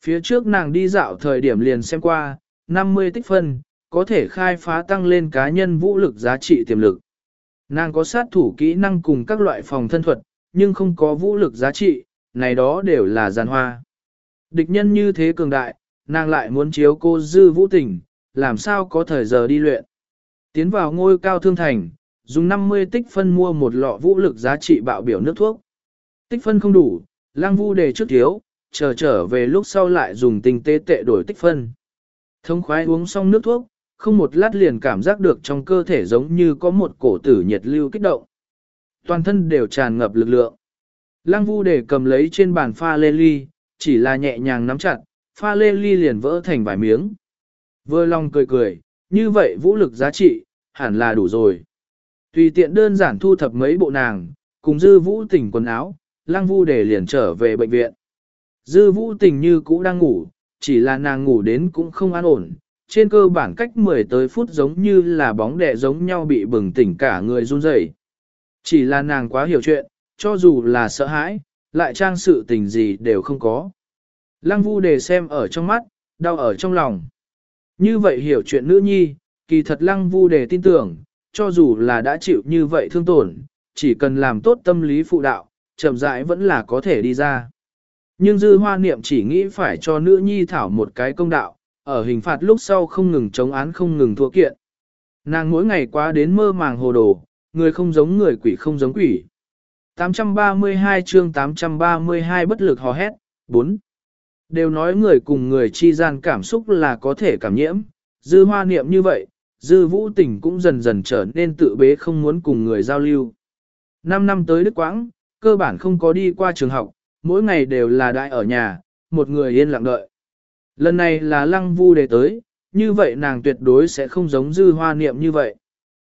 Phía trước nàng đi dạo thời điểm liền xem qua, năm mươi tích phân, có thể khai phá tăng lên cá nhân vũ lực giá trị tiềm lực. Nàng có sát thủ kỹ năng cùng các loại phòng thân thuật, nhưng không có vũ lực giá trị, này đó đều là giàn hoa. Địch nhân như thế cường đại, nàng lại muốn chiếu cô dư vũ tình, làm sao có thời giờ đi luyện. Tiến vào ngôi cao thương thành, dùng năm mươi tích phân mua một lọ vũ lực giá trị bạo biểu nước thuốc. Tích phân không đủ, Lăng Vu đề trước thiếu, chờ trở về lúc sau lại dùng tinh tế tệ đổi tích phân. Thông khoái uống xong nước thuốc, không một lát liền cảm giác được trong cơ thể giống như có một cổ tử nhiệt lưu kích động. Toàn thân đều tràn ngập lực lượng. Lăng Vu đề cầm lấy trên bàn pha lê ly, chỉ là nhẹ nhàng nắm chặt, pha lê ly liền vỡ thành vài miếng. Vừa lòng cười cười, như vậy vũ lực giá trị, hẳn là đủ rồi. Tùy tiện đơn giản thu thập mấy bộ nàng, cùng dư vũ tình quần áo, Lăng Vu đề liền trở về bệnh viện. Dư vũ tình như cũ đang ngủ, chỉ là nàng ngủ đến cũng không an ổn, trên cơ bản cách mười tới phút giống như là bóng đè giống nhau bị bừng tỉnh cả người run rẩy. Chỉ là nàng quá hiểu chuyện, cho dù là sợ hãi, lại trang sự tình gì đều không có. Lăng Vu đề xem ở trong mắt, đau ở trong lòng. Như vậy hiểu chuyện nữ nhi, kỳ thật Lăng Vu đề tin tưởng, cho dù là đã chịu như vậy thương tổn, chỉ cần làm tốt tâm lý phụ đạo, chậm rãi vẫn là có thể đi ra. Nhưng dư hoa niệm chỉ nghĩ phải cho nữ nhi thảo một cái công đạo, ở hình phạt lúc sau không ngừng chống án không ngừng thua kiện. Nàng mỗi ngày quá đến mơ màng hồ đồ, người không giống người, quỷ không giống quỷ. tám trăm ba mươi hai chương tám trăm ba mươi hai bất lực hò hét, bốn. Đều nói người cùng người chi gian cảm xúc là có thể cảm nhiễm, dư hoa niệm như vậy, dư vũ tình cũng dần dần trở nên tự bế không muốn cùng người giao lưu. Năm năm tới Đức Quãng, cơ bản không có đi qua trường học, mỗi ngày đều là đại ở nhà, một người yên lặng đợi. Lần này là Lăng Vu đề tới, như vậy nàng tuyệt đối sẽ không giống dư hoa niệm như vậy.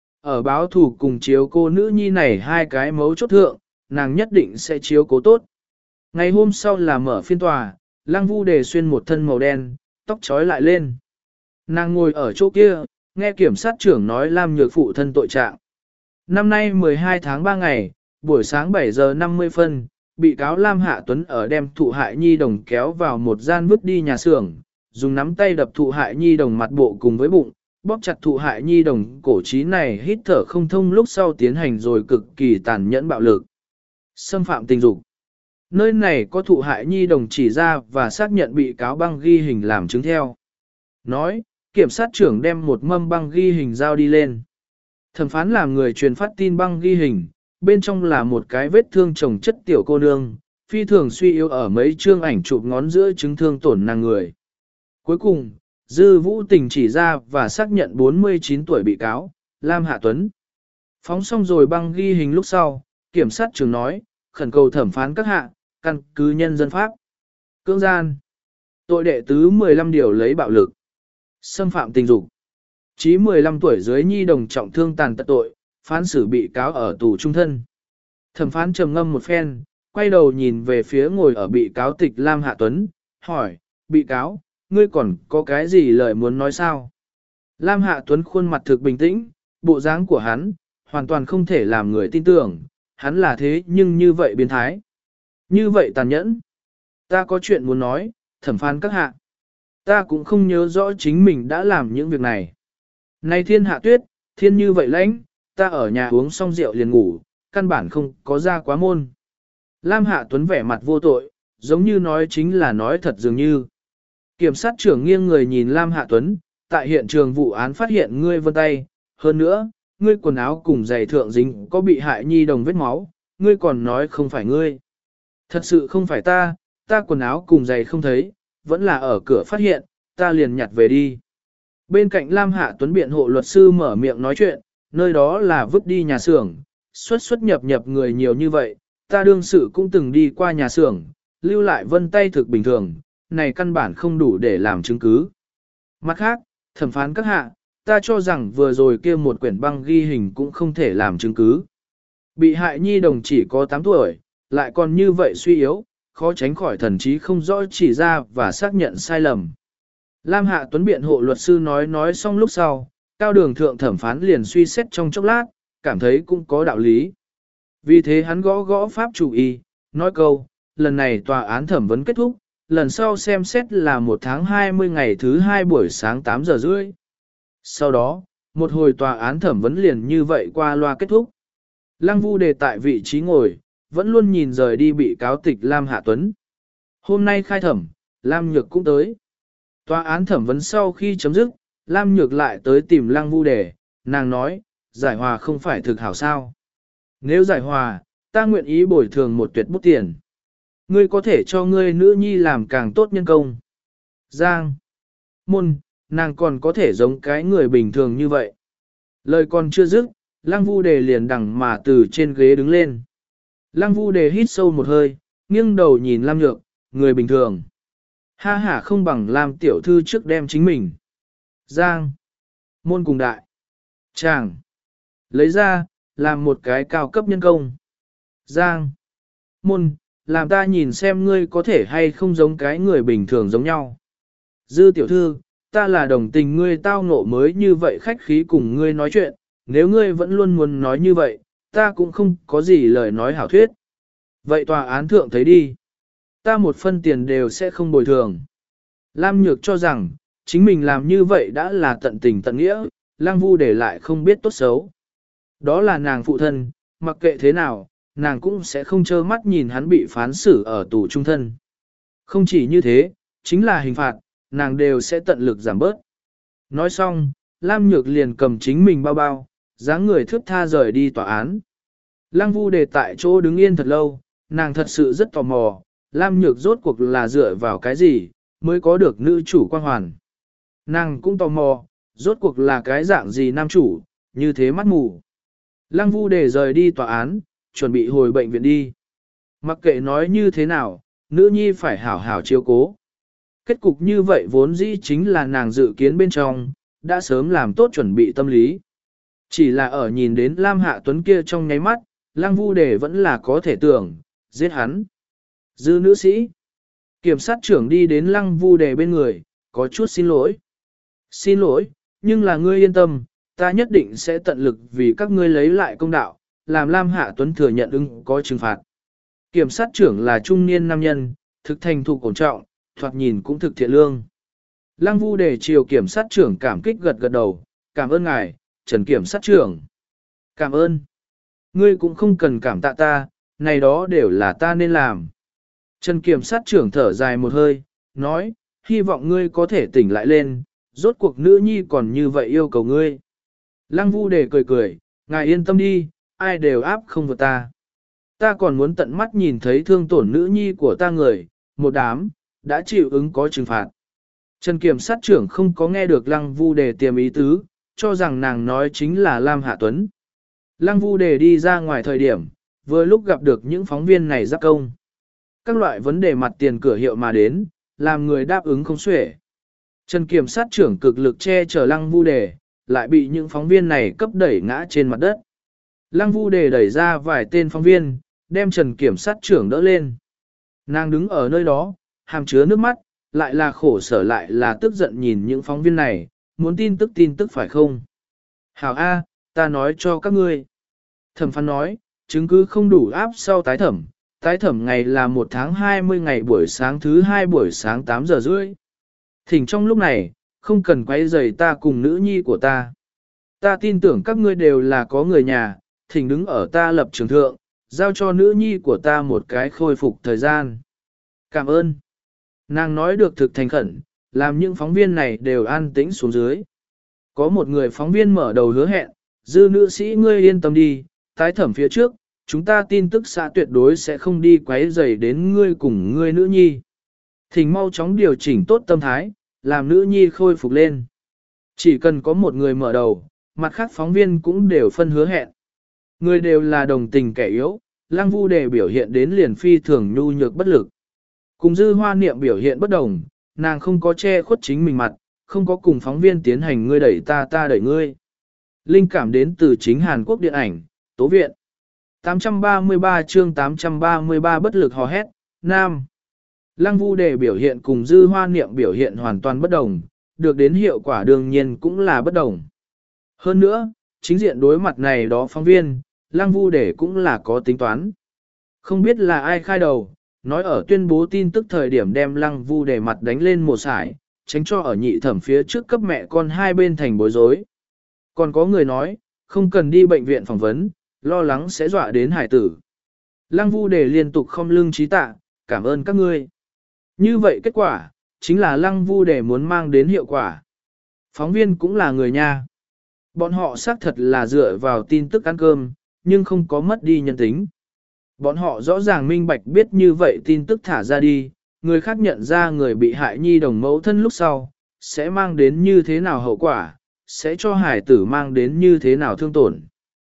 Ở báo thủ cùng chiếu cô nữ nhi này hai cái mấu chốt thượng, nàng nhất định sẽ chiếu cố tốt. Ngày hôm sau là mở phiên tòa, Lăng Vu đề xuyên một thân màu đen, tóc trói lại lên. Nàng ngồi ở chỗ kia, nghe kiểm sát trưởng nói Lam Nhược phụ thân tội trạng. Năm nay mười hai tháng ba ngày, buổi sáng bảy giờ năm mươi phân, bị cáo Lam Hạ Tuấn ở đem thụ hại nhi đồng kéo vào một gian vứt đi nhà xưởng, dùng nắm tay đập thụ hại nhi đồng mặt bộ cùng với bụng, bóp chặt thụ hại nhi đồng cổ trí này hít thở không thông lúc sau tiến hành rồi cực kỳ tàn nhẫn bạo lực. Xâm phạm tình dục. Nơi này có thụ hại nhi đồng chỉ ra và xác nhận bị cáo băng ghi hình làm chứng theo. Nói, kiểm sát trưởng đem một mâm băng ghi hình giao đi lên. Thẩm phán làm người truyền phát tin băng ghi hình, bên trong là một cái vết thương chồng chất tiểu cô nương, phi thường suy yếu ở mấy chương ảnh chụp ngón giữa chứng thương tổn nàng người. Cuối cùng, dư vũ tình chỉ ra và xác nhận bốn mươi chín tuổi bị cáo, Lam Hạ Tuấn. Phóng xong rồi băng ghi hình lúc sau, kiểm sát trưởng nói, khẩn cầu thẩm phán các hạ, căn cứ nhân dân pháp. Cưỡng gian. Tội đệ tứ mười lăm điều lấy bạo lực. Xâm phạm tình dục. Chí mười lăm tuổi dưới nhi đồng trọng thương tàn tật tội, phán xử bị cáo ở tù trung thân. Thẩm phán trầm ngâm một phen, quay đầu nhìn về phía ngồi ở bị cáo tịch Lam Hạ Tuấn, hỏi, bị cáo, ngươi còn có cái gì lời muốn nói sao? Lam Hạ Tuấn khuôn mặt thực bình tĩnh, bộ dáng của hắn, hoàn toàn không thể làm người tin tưởng, hắn là thế nhưng như vậy biến thái. Như vậy tàn nhẫn. Ta có chuyện muốn nói, thẩm phán các hạ. Ta cũng không nhớ rõ chính mình đã làm những việc này. Này thiên hạ tuyết, thiên như vậy lãnh, ta ở nhà uống xong rượu liền ngủ, căn bản không có ra quá môn. Lam Hạ Tuấn vẻ mặt vô tội, giống như nói chính là nói thật dường như. Kiểm sát trưởng nghiêng người nhìn Lam Hạ Tuấn, tại hiện trường vụ án phát hiện ngươi vân tay, hơn nữa, ngươi quần áo cùng giày thượng dính có bị hại nhi đồng vết máu, ngươi còn nói không phải ngươi. Thật sự không phải ta, ta quần áo cùng giày không thấy, vẫn là ở cửa phát hiện, ta liền nhặt về đi. Bên cạnh Lam Hạ Tuấn biện hộ luật sư mở miệng nói chuyện, nơi đó là vứt đi nhà xưởng, xuất xuất nhập nhập người nhiều như vậy, ta đương sự cũng từng đi qua nhà xưởng, lưu lại vân tay thực bình thường, này căn bản không đủ để làm chứng cứ. Mặt khác, thẩm phán các hạ, ta cho rằng vừa rồi kia một quyển băng ghi hình cũng không thể làm chứng cứ. Bị hại nhi đồng chỉ có tám tuổi, lại còn như vậy suy yếu, khó tránh khỏi thần trí không rõ chỉ ra và xác nhận sai lầm. Lam Hạ Tuấn biện hộ luật sư nói nói xong lúc sau, cao đường thượng thẩm phán liền suy xét trong chốc lát, cảm thấy cũng có đạo lý. Vì thế hắn gõ gõ pháp chủ y, nói câu, lần này tòa án thẩm vấn kết thúc, lần sau xem xét là một tháng hai mươi ngày thứ hai buổi sáng tám giờ rưỡi. Sau đó, một hồi tòa án thẩm vấn liền như vậy qua loa kết thúc. Lăng Vu Đề tại vị trí ngồi, vẫn luôn nhìn rời đi bị cáo tịch Lam Hạ Tuấn. Hôm nay khai thẩm, Lam Nhược cũng tới. Tòa án thẩm vấn sau khi chấm dứt, Lam Nhược lại tới tìm Lăng Vu Đề, nàng nói, giải hòa không phải thực hảo sao. Nếu giải hòa, ta nguyện ý bồi thường một tuyệt bút tiền. Ngươi có thể cho ngươi nữ nhi làm càng tốt nhân công. Giang, Môn, nàng còn có thể giống cái người bình thường như vậy. Lời còn chưa dứt, Lăng Vu Đề liền đằng mà từ trên ghế đứng lên. Lăng Vu Đề hít sâu một hơi, nghiêng đầu nhìn Lam Nhược, người bình thường. Ha ha không bằng Lam tiểu thư trước đem chính mình. Giang, Môn cùng đại. Chàng, lấy ra, làm một cái cao cấp nhân công. Giang, Môn, làm ta nhìn xem ngươi có thể hay không giống cái người bình thường giống nhau. Dư tiểu thư, ta là đồng tình ngươi tao ngộ mới như vậy khách khí cùng ngươi nói chuyện, nếu ngươi vẫn luôn muốn nói như vậy, ta cũng không có gì lời nói hảo thuyết. Vậy tòa án thượng thấy đi. Ta một phân tiền đều sẽ không bồi thường. Lam Nhược cho rằng, chính mình làm như vậy đã là tận tình tận nghĩa, Lăng Vu để lại không biết tốt xấu. Đó là nàng phụ thân, mặc kệ thế nào, nàng cũng sẽ không trơ mắt nhìn hắn bị phán xử ở tù trung thân. Không chỉ như thế, chính là hình phạt, nàng đều sẽ tận lực giảm bớt. Nói xong, Lam Nhược liền cầm chính mình bao bao, dáng người thước tha rời đi tòa án. Lăng Vu Đề tại chỗ đứng yên thật lâu, nàng thật sự rất tò mò, Lam Nhược rốt cuộc là dựa vào cái gì, mới có được nữ chủ quan hoàn. Nàng cũng tò mò, rốt cuộc là cái dạng gì nam chủ, như thế mắt mù. Lăng Vu Đề rời đi tòa án, chuẩn bị hồi bệnh viện đi. Mặc kệ nói như thế nào, nữ nhi phải hảo hảo chiếu cố. Kết cục như vậy vốn dĩ chính là nàng dự kiến bên trong, đã sớm làm tốt chuẩn bị tâm lý. Chỉ là ở nhìn đến Lam Hạ Tuấn kia trong nháy mắt, Lăng Vu Đề vẫn là có thể tưởng, giết hắn. Dư nữ sĩ. Kiểm sát trưởng đi đến Lăng Vu Đề bên người, có chút xin lỗi. Xin lỗi, nhưng là ngươi yên tâm, ta nhất định sẽ tận lực vì các ngươi lấy lại công đạo, làm Lam Hạ Tuấn thừa nhận ứng có trừng phạt. Kiểm sát trưởng là trung niên nam nhân, thực thành thục ổn trọng, thoạt nhìn cũng thực thiện lương. Lăng Vu Đề chiều kiểm sát trưởng cảm kích gật gật đầu, cảm ơn ngài, Trần kiểm sát trưởng. Cảm ơn. Ngươi cũng không cần cảm tạ ta, này đó đều là ta nên làm. Trần kiểm sát trưởng thở dài một hơi, nói, hy vọng ngươi có thể tỉnh lại lên, rốt cuộc nữ nhi còn như vậy yêu cầu ngươi. Lăng Vu Đề cười cười, ngài yên tâm đi, ai đều áp không vượt ta. Ta còn muốn tận mắt nhìn thấy thương tổn nữ nhi của ta người, một đám, đã chịu ứng có trừng phạt. Trần kiểm sát trưởng không có nghe được Lăng Vu Đề tiềm ý tứ, cho rằng nàng nói chính là Lam Hạ Tuấn. Lăng Vu Đề đi ra ngoài thời điểm, vừa lúc gặp được những phóng viên này giáp công. Các loại vấn đề mặt tiền cửa hiệu mà đến, làm người đáp ứng không xuể. Trần kiểm sát trưởng cực lực che chở Lăng Vu Đề, lại bị những phóng viên này cấp đẩy ngã trên mặt đất. Lăng Vu Đề đẩy ra vài tên phóng viên, đem Trần kiểm sát trưởng đỡ lên. Nàng đứng ở nơi đó, hàm chứa nước mắt, lại là khổ sở lại là tức giận nhìn những phóng viên này, muốn tin tức tin tức phải không? Hảo A, ta nói cho các ngươi. Thẩm phán nói, chứng cứ không đủ áp sau tái thẩm, tái thẩm ngày là một tháng hai mươi ngày buổi sáng thứ hai buổi sáng tám giờ rưỡi. Thỉnh trong lúc này, không cần quay rầy ta cùng nữ nhi của ta. Ta tin tưởng các ngươi đều là có người nhà, thỉnh đứng ở ta lập trường thượng, giao cho nữ nhi của ta một cái khôi phục thời gian. Cảm ơn. Nàng nói được thực thành khẩn, làm những phóng viên này đều an tĩnh xuống dưới. Có một người phóng viên mở đầu hứa hẹn, dư nữ sĩ ngươi yên tâm đi, tái thẩm phía trước, chúng ta tin tức xã tuyệt đối sẽ không đi quấy rầy đến ngươi cùng ngươi nữ nhi. Thỉnh mau chóng điều chỉnh tốt tâm thái, làm nữ nhi khôi phục lên. Chỉ cần có một người mở đầu, mặt khác phóng viên cũng đều phân hứa hẹn. Người đều là đồng tình kẻ yếu, Lăng Vu Đề biểu hiện đến liền phi thường nhu nhược bất lực. Cùng Dư Hoa Niệm biểu hiện bất đồng, nàng không có che khuất chính mình mặt, không có cùng phóng viên tiến hành ngươi đẩy ta ta đẩy ngươi. Linh cảm đến từ chính Hàn Quốc điện ảnh, Tố Viện. tám trăm ba mươi ba chương tám trăm ba mươi ba bất lực hò hét, Nam. Lăng Vu Đề biểu hiện cùng Dư Hoa Niệm biểu hiện hoàn toàn bất đồng, được đến hiệu quả đương nhiên cũng là bất đồng. Hơn nữa, chính diện đối mặt này đó phóng viên, Lăng Vu Đề cũng là có tính toán. Không biết là ai khai đầu, nói ở tuyên bố tin tức thời điểm đem Lăng Vu Đề mặt đánh lên một sải, tránh cho ở nhị thẩm phía trước cấp mẹ con hai bên thành bối rối. Còn có người nói, không cần đi bệnh viện phỏng vấn, lo lắng sẽ dọa đến hải tử. Lăng Vu Đề liên tục không lưng trí tạ, cảm ơn các ngươi. Như vậy kết quả, chính là Lăng Vu Đề muốn mang đến hiệu quả. Phóng viên cũng là người nha. Bọn họ xác thật là dựa vào tin tức ăn cơm, nhưng không có mất đi nhân tính. Bọn họ rõ ràng minh bạch biết như vậy tin tức thả ra đi, người khác nhận ra người bị hại nhi đồng mẫu thân lúc sau, sẽ mang đến như thế nào hậu quả, sẽ cho hải tử mang đến như thế nào thương tổn.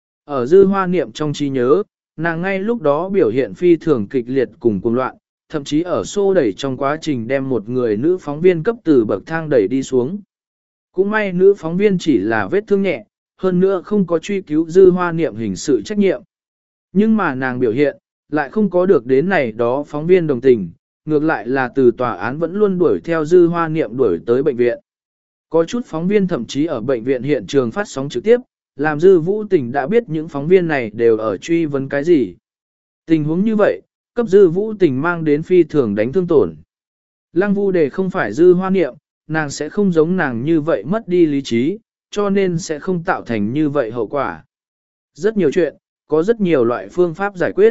Ở dư hoa niệm trong trí nhớ, nàng ngay lúc đó biểu hiện phi thường kịch liệt cùng cuồng loạn, thậm chí ở xô đẩy trong quá trình đem một người nữ phóng viên cấp từ bậc thang đẩy đi xuống. Cũng may nữ phóng viên chỉ là vết thương nhẹ, hơn nữa không có truy cứu dư hoa niệm hình sự trách nhiệm. Nhưng mà nàng biểu hiện, lại không có được đến này đó phóng viên đồng tình, ngược lại là từ tòa án vẫn luôn đuổi theo dư hoa niệm đuổi tới bệnh viện. Có chút phóng viên thậm chí ở bệnh viện hiện trường phát sóng trực tiếp, làm dư vũ tình đã biết những phóng viên này đều ở truy vấn cái gì. Tình huống như vậy, cấp dư vũ tình mang đến phi thường đánh thương tổn. Lăng Vu Đề không phải dư hoa niệm, nàng sẽ không giống nàng như vậy mất đi lý trí, cho nên sẽ không tạo thành như vậy hậu quả. Rất nhiều chuyện, có rất nhiều loại phương pháp giải quyết.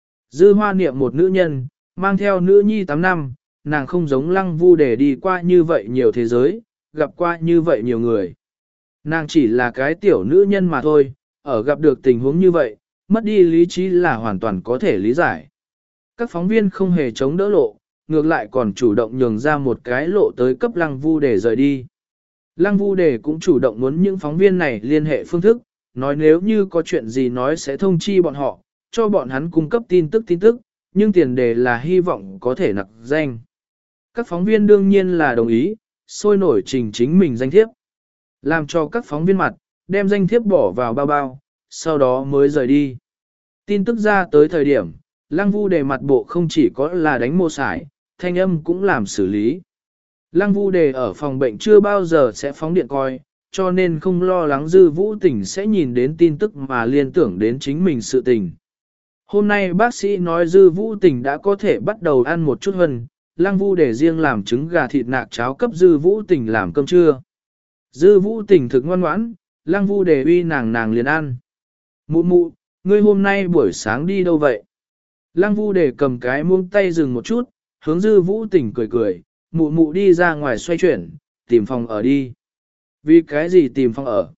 Dư hoa niệm một nữ nhân, mang theo nữ nhi tám năm, nàng không giống Lăng Vu Đề đi qua như vậy nhiều thế giới, gặp qua như vậy nhiều người. Nàng chỉ là cái tiểu nữ nhân mà thôi, ở gặp được tình huống như vậy, mất đi lý trí là hoàn toàn có thể lý giải. Các phóng viên không hề chống đỡ lộ, ngược lại còn chủ động nhường ra một cái lộ tới cấp Lăng Vu Đề rời đi. Lăng Vu Đề cũng chủ động muốn những phóng viên này liên hệ phương thức, nói nếu như có chuyện gì nói sẽ thông chi bọn họ, cho bọn hắn cung cấp tin tức tin tức, nhưng tiền đề là hy vọng có thể nặc danh. Các phóng viên đương nhiên là đồng ý, sôi nổi trình chính mình danh thiếp. Làm cho các phóng viên mặt, đem danh thiếp bỏ vào bao bao, sau đó mới rời đi. Tin tức ra tới thời điểm, Lăng Vu Đề mặt bộ không chỉ có là đánh mô sải, thanh âm cũng làm xử lý. Lăng Vu Đề ở phòng bệnh chưa bao giờ sẽ phóng điện coi, cho nên không lo lắng dư vũ tình sẽ nhìn đến tin tức mà liên tưởng đến chính mình sự tình. Hôm nay bác sĩ nói dư vũ tình đã có thể bắt đầu ăn một chút hơn, Lăng Vu Đề riêng làm trứng gà thịt nạc cháo cấp dư vũ tình làm cơm trưa. Dư vũ tình thực ngoan ngoãn, Lăng Vu Đề uy nàng nàng liền ăn. Mụ mụ, ngươi hôm nay buổi sáng đi đâu vậy? Lăng Vu Đề cầm cái muông tay dừng một chút, hướng dư vũ tình cười cười, mụ mụ đi ra ngoài xoay chuyển, tìm phòng ở đi. Vì cái gì tìm phòng ở?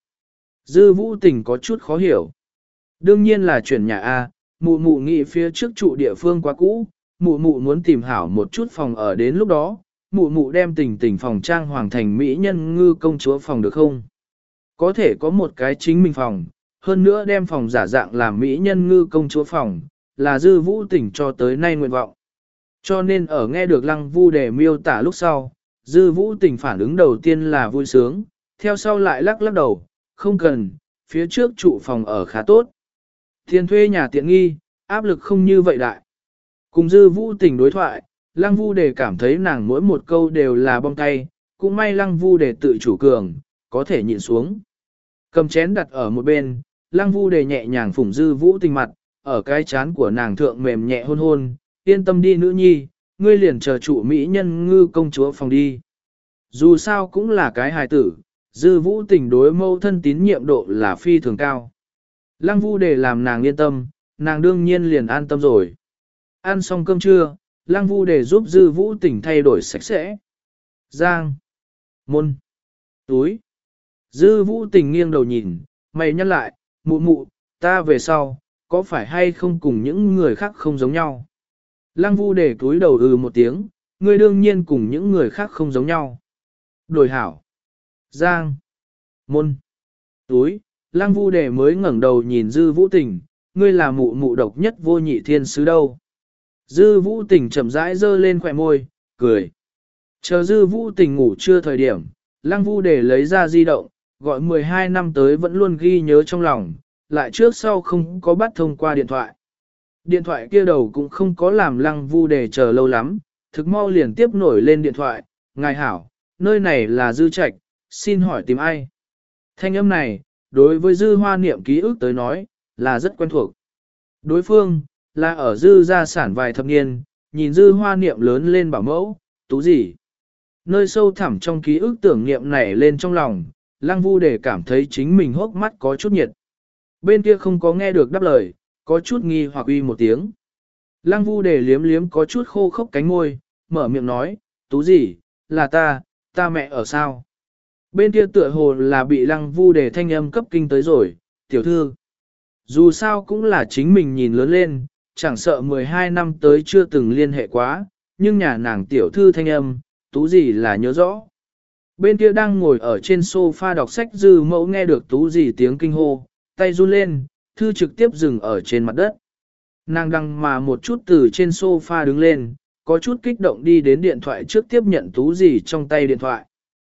Dư vũ tình có chút khó hiểu. Đương nhiên là chuyển nhà A, mụ mụ nghĩ phía trước trụ địa phương quá cũ, mụ mụ muốn tìm hảo một chút phòng ở đến lúc đó, mụ mụ đem tình tình phòng trang hoàng thành mỹ nhân ngư công chúa phòng được không? Có thể có một cái chính mình phòng, hơn nữa đem phòng giả dạng làm mỹ nhân ngư công chúa phòng, là dư vũ tình cho tới nay nguyện vọng. Cho nên ở nghe được Lăng Vu Đề miêu tả lúc sau, dư vũ tình phản ứng đầu tiên là vui sướng, theo sau lại lắc lắc đầu, không cần, phía trước trụ phòng ở khá tốt. Tiền thuê nhà tiện nghi, áp lực không như vậy đại. Cùng dư vũ tình đối thoại, Lăng Vu Đề cảm thấy nàng mỗi một câu đều là bom tay, cũng may Lăng Vu Đề tự chủ cường, có thể nhịn xuống. Cầm chén đặt ở một bên, Lăng Vu Đề nhẹ nhàng phủng dư vũ tình mặt, ở cái chán của nàng thượng mềm nhẹ hôn hôn, yên tâm đi nữ nhi, ngươi liền chờ trụ mỹ nhân ngư công chúa phòng đi. Dù sao cũng là cái hài tử, dư vũ tình đối mâu thân tín nhiệm độ là phi thường cao. Lăng Vu Đề làm nàng yên tâm, nàng đương nhiên liền an tâm rồi. Ăn xong cơm trưa, Lăng Vu Đề giúp dư vũ tình thay đổi sạch sẽ. Giang, môn, túi. Dư vũ tình nghiêng đầu nhìn, mày nhắc lại, mụ mụ, ta về sau, có phải hay không cùng những người khác không giống nhau? Lăng Vu Đề túi đầu ừ một tiếng, ngươi đương nhiên cùng những người khác không giống nhau. Đổi hảo. Giang, môn, túi. Lăng Vu Đề mới ngẩng đầu nhìn dư vũ tình, ngươi là mụ mụ độc nhất vô nhị thiên sứ đâu. Dư vũ tình chậm rãi dơ lên khỏe môi, cười. Chờ dư vũ tình ngủ trưa thời điểm, Lăng Vu Đề lấy ra di động, gọi mười hai năm tới vẫn luôn ghi nhớ trong lòng, lại trước sau không có bắt thông qua điện thoại. Điện thoại kia đầu cũng không có làm Lăng Vu Đề chờ lâu lắm, thực mau liền tiếp nổi lên điện thoại, ngài hảo, nơi này là Dư Trạch, xin hỏi tìm ai? Thanh âm này, đối với Dư Hoa Niệm ký ức tới nói, là rất quen thuộc. Đối phương, là ở Dư gia sản vài thập niên, nhìn dư hoa niệm lớn lên bảo mẫu, tú gì. Nơi sâu thẳm trong ký ức tưởng niệm nảy lên trong lòng, lăng vu để cảm thấy chính mình hốc mắt có chút nhiệt. Bên kia không có nghe được đáp lời, có chút nghi hoặc uy một tiếng. Lăng vu để liếm liếm có chút khô khốc cánh môi, mở miệng nói, tú gì, là ta, ta mẹ ở sao? Bên kia tựa hồ là bị lăng vu để thanh âm cấp kinh tới rồi, tiểu thư. Dù sao cũng là chính mình nhìn lớn lên, chẳng sợ mười hai năm tới chưa từng liên hệ quá, nhưng nhà nàng tiểu thư thanh âm, tú gì là nhớ rõ. Bên kia đang ngồi ở trên sofa đọc sách dư mẫu nghe được tú gì tiếng kinh hô, tay run lên, thư trực tiếp dừng ở trên mặt đất. Nàng đăng mà một chút từ trên sofa đứng lên, có chút kích động đi đến điện thoại trước tiếp nhận tú gì trong tay điện thoại.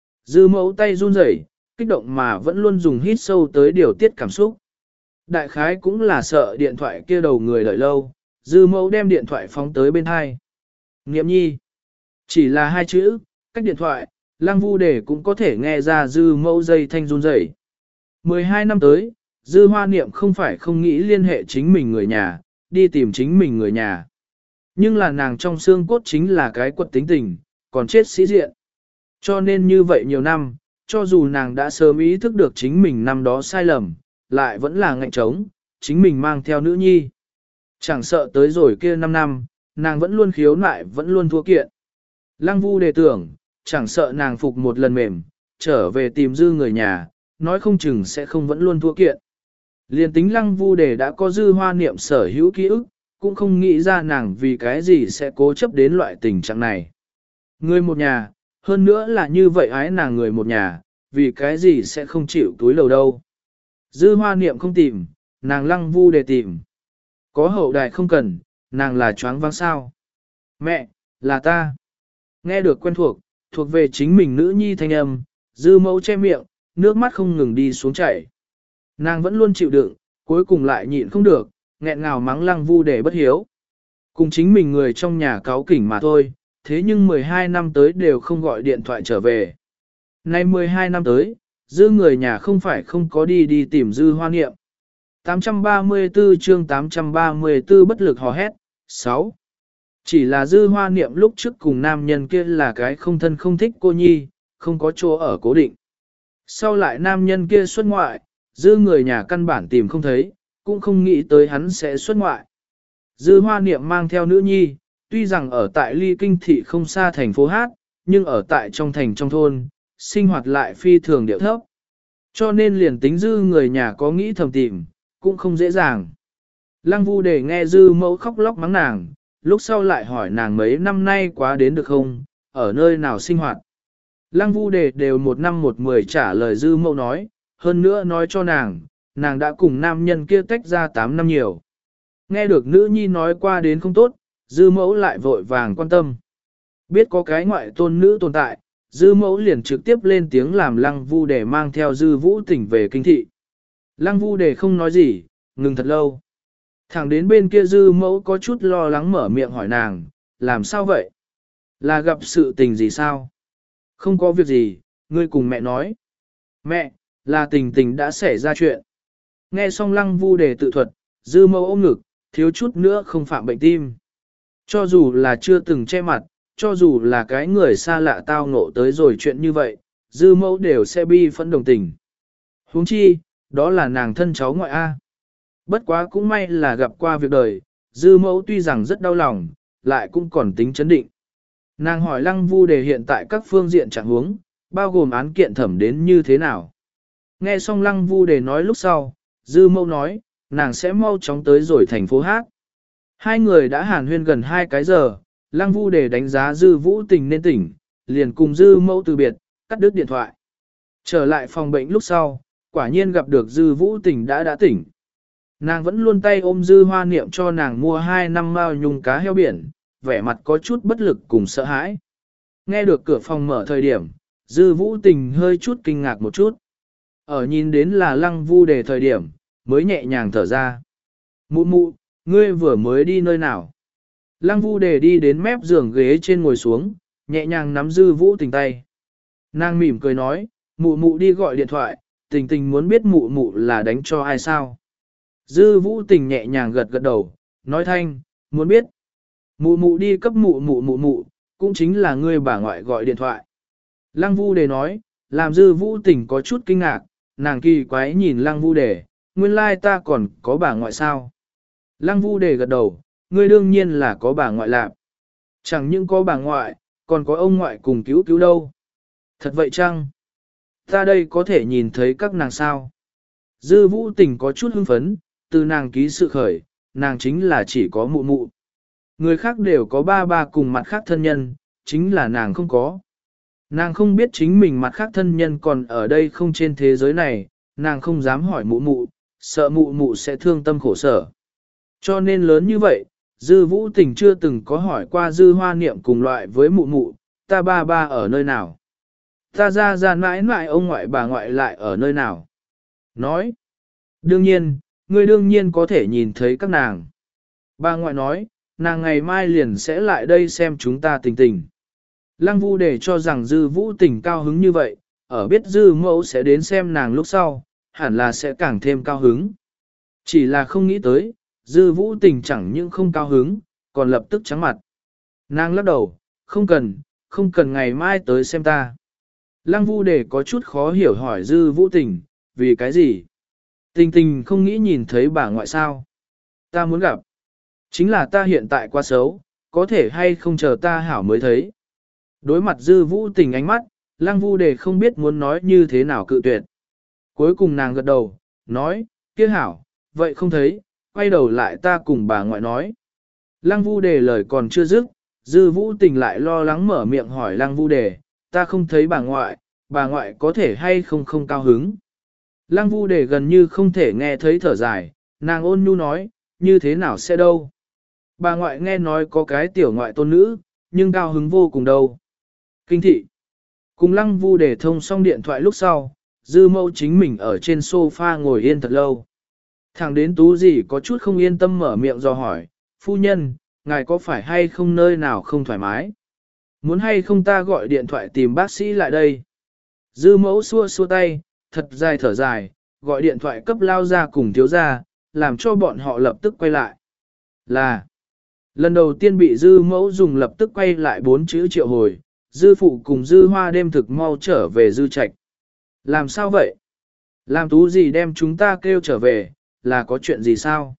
Dư mẫu tay run rẩy, kích động mà vẫn luôn dùng hít sâu tới điều tiết cảm xúc. Đại khái cũng là sợ điện thoại kia đầu người đợi lâu, dư mẫu đem điện thoại phóng tới bên hai. Nghiệm nhi. Chỉ là hai chữ, cách điện thoại, lăng vu để cũng có thể nghe ra dư mẫu dây thanh run rẩy. mười hai năm tới, dư hoa niệm không phải không nghĩ liên hệ chính mình người nhà, đi tìm chính mình người nhà. Nhưng là nàng trong xương cốt chính là cái quật tính tình, còn chết sĩ diện. Cho nên như vậy nhiều năm, cho dù nàng đã sớm ý thức được chính mình năm đó sai lầm, lại vẫn là ngạnh trống, chính mình mang theo nữ nhi. Chẳng sợ tới rồi kia năm năm, nàng vẫn luôn khiếu nại vẫn luôn thua kiện. Lăng vu đề tưởng, chẳng sợ nàng phục một lần mềm, trở về tìm dư người nhà, nói không chừng sẽ không vẫn luôn thua kiện. Liên tính lăng vu đề đã có dư hoa niệm sở hữu ký ức, cũng không nghĩ ra nàng vì cái gì sẽ cố chấp đến loại tình trạng này. Người một nhà, hơn nữa là như vậy ái nàng người một nhà, vì cái gì sẽ không chịu túi lầu đâu. Dư hoa niệm không tìm, nàng lăng vu đề tìm. Có hậu đài không cần, nàng là choáng váng sao. Mẹ, là ta. Nghe được quen thuộc, thuộc về chính mình nữ nhi thanh âm, dư mẫu che miệng, nước mắt không ngừng đi xuống chảy. Nàng vẫn luôn chịu đựng, cuối cùng lại nhịn không được, nghẹn ngào mắng lăng vu để bất hiếu. Cùng chính mình người trong nhà cáu kỉnh mà thôi, thế nhưng mười hai năm tới đều không gọi điện thoại trở về. Nay mười hai năm tới, dư người nhà không phải không có đi đi tìm dư hoa niệm. tám trăm ba mươi tư chương tám trăm ba mươi tư bất lực hò hét, sáu. Chỉ là dư hoa niệm lúc trước cùng nam nhân kia là cái không thân không thích cô nhi, không có chỗ ở cố định. Sau lại nam nhân kia xuất ngoại, dư người nhà căn bản tìm không thấy, cũng không nghĩ tới hắn sẽ xuất ngoại. Dư hoa niệm mang theo nữ nhi, tuy rằng ở tại ly kinh thị không xa thành phố Hát, nhưng ở tại trong thành trong thôn, sinh hoạt lại phi thường điệu thấp. Cho nên liền tính dư người nhà có nghĩ thầm tìm, cũng không dễ dàng. Lăng vu để nghe dư mẫu khóc lóc mắng nàng, lúc sau lại hỏi nàng mấy năm nay quá đến được không, ở nơi nào sinh hoạt. Lăng vu đề đều một năm một mười trả lời dư mẫu nói, hơn nữa nói cho nàng, nàng đã cùng nam nhân kia tách ra tám năm nhiều. Nghe được nữ nhi nói qua đến không tốt, dư mẫu lại vội vàng quan tâm. Biết có cái ngoại tôn nữ tồn tại, dư mẫu liền trực tiếp lên tiếng làm lăng vu đề mang theo dư vũ tỉnh về kinh thị. Lăng vu đề không nói gì, ngừng thật lâu. Thẳng đến bên kia dư mẫu có chút lo lắng mở miệng hỏi nàng, làm sao vậy? Là gặp sự tình gì sao? Không có việc gì, ngươi cùng mẹ nói. Mẹ, là tình tình đã xảy ra chuyện. Nghe xong lăng vu đề tự thuật, dư mẫu ôm ngực, thiếu chút nữa không phạm bệnh tim. Cho dù là chưa từng che mặt, cho dù là cái người xa lạ tao ngộ tới rồi chuyện như vậy, dư mẫu đều sẽ bi phẫn đồng tình. Huống chi, đó là nàng thân cháu ngoại A. Bất quá cũng may là gặp qua việc đời, dư mẫu tuy rằng rất đau lòng, lại cũng còn tính chấn định. Nàng hỏi lăng vu đề hiện tại các phương diện trạng huống, bao gồm án kiện thẩm đến như thế nào. Nghe xong lăng vu đề nói lúc sau, dư mẫu nói, nàng sẽ mau chóng tới rồi thành phố Hát. Hai người đã hàn huyên gần hai cái giờ, lăng vu đề đánh giá dư vũ tình nên tỉnh, liền cùng dư mẫu từ biệt, cắt đứt điện thoại. Trở lại phòng bệnh lúc sau, quả nhiên gặp được dư vũ tình đã đã tỉnh. Nàng vẫn luôn tay ôm dư hoa niệm cho nàng mua hai năm mao nhung cá heo biển, vẻ mặt có chút bất lực cùng sợ hãi. Nghe được cửa phòng mở thời điểm, dư vũ tình hơi chút kinh ngạc một chút. Ở nhìn đến là lăng vu đề thời điểm, mới nhẹ nhàng thở ra. Mụ mụ, ngươi vừa mới đi nơi nào? Lăng vu đề đi đến mép giường ghế trên ngồi xuống, nhẹ nhàng nắm dư vũ tình tay. Nàng mỉm cười nói, mụ mụ đi gọi điện thoại, tình tình muốn biết mụ mụ là đánh cho ai sao? Dư vũ tình nhẹ nhàng gật gật đầu, nói thanh, muốn biết. Mụ mụ đi cấp mụ mụ mụ mụ, cũng chính là ngươi bà ngoại gọi điện thoại. Lăng Vu Đề nói, làm Dư Vũ Tình có chút kinh ngạc, nàng kỳ quái nhìn Lăng Vu Đề, nguyên lai ta còn có bà ngoại sao. Lăng Vu Đề gật đầu, ngươi đương nhiên là có bà ngoại lạc. Chẳng những có bà ngoại, còn có ông ngoại cùng cứu cứu đâu. Thật vậy chăng? Ta đây có thể nhìn thấy các nàng sao? Dư Vũ Tình có chút hưng phấn, từ nàng ký sự khởi, nàng chính là chỉ có mụ mụ. Người khác đều có ba ba cùng mặt khác thân nhân, chính là nàng không có. Nàng không biết chính mình mặt khác thân nhân còn ở đây không trên thế giới này, nàng không dám hỏi mụ mụ, sợ mụ mụ sẽ thương tâm khổ sở. Cho nên lớn như vậy, Dư Vũ Tình chưa từng có hỏi qua Dư Hoa Niệm cùng loại với mụ mụ, ta ba ba ở nơi nào? Ta ra ra mãi mãi ông ngoại bà ngoại lại ở nơi nào? Nói, đương nhiên, ngươi đương nhiên có thể nhìn thấy các nàng. Bà ngoại nói, nàng ngày mai liền sẽ lại đây xem chúng ta tình tình. Lăng Vu để cho rằng Dư Vũ Tình cao hứng như vậy, ở biết Dư mẫu sẽ đến xem nàng lúc sau, hẳn là sẽ càng thêm cao hứng. Chỉ là không nghĩ tới, Dư Vũ Tình chẳng những không cao hứng, còn lập tức trắng mặt. Nàng lắc đầu, không cần, không cần ngày mai tới xem ta. Lăng Vu để có chút khó hiểu hỏi Dư Vũ Tình, vì cái gì? Tình tình không nghĩ nhìn thấy bà ngoại sao? Ta muốn gặp. Chính là ta hiện tại quá xấu, có thể hay không chờ ta hảo mới thấy. Đối mặt Dư Vũ Tình ánh mắt, Lăng Vu Đề không biết muốn nói như thế nào cự tuyệt. Cuối cùng nàng gật đầu, nói, kia hảo, vậy không thấy, quay đầu lại ta cùng bà ngoại nói. Lăng Vu Đề lời còn chưa dứt, Dư Vũ Tình lại lo lắng mở miệng hỏi Lăng Vu Đề, ta không thấy bà ngoại, bà ngoại có thể hay không không cao hứng. Lăng Vu Đề gần như không thể nghe thấy thở dài, nàng ôn nhu nói, như thế nào sẽ đâu. Bà ngoại nghe nói có cái tiểu ngoại tôn nữ, nhưng cao hứng vô cùng đâu. Kinh thị. Cùng Lăng Vu Đề thông xong điện thoại lúc sau, Dư Mẫu chính mình ở trên sofa ngồi yên thật lâu. Thẳng đến Tú Dì có chút không yên tâm mở miệng do hỏi, phu nhân, ngài có phải hay không nơi nào không thoải mái? Muốn hay không ta gọi điện thoại tìm bác sĩ lại đây? Dư Mẫu xua xua tay, thật dài thở dài, gọi điện thoại cấp lao ra cùng thiếu ra, làm cho bọn họ lập tức quay lại. Là, lần đầu tiên bị Dư Mẫu dùng lập tức quay lại bốn chữ triệu hồi, Dư Phụ cùng Dư Hoa đêm thực mau trở về Dư Trạch. Làm sao vậy? Làm Tú Dì đem chúng ta kêu trở về, là có chuyện gì sao?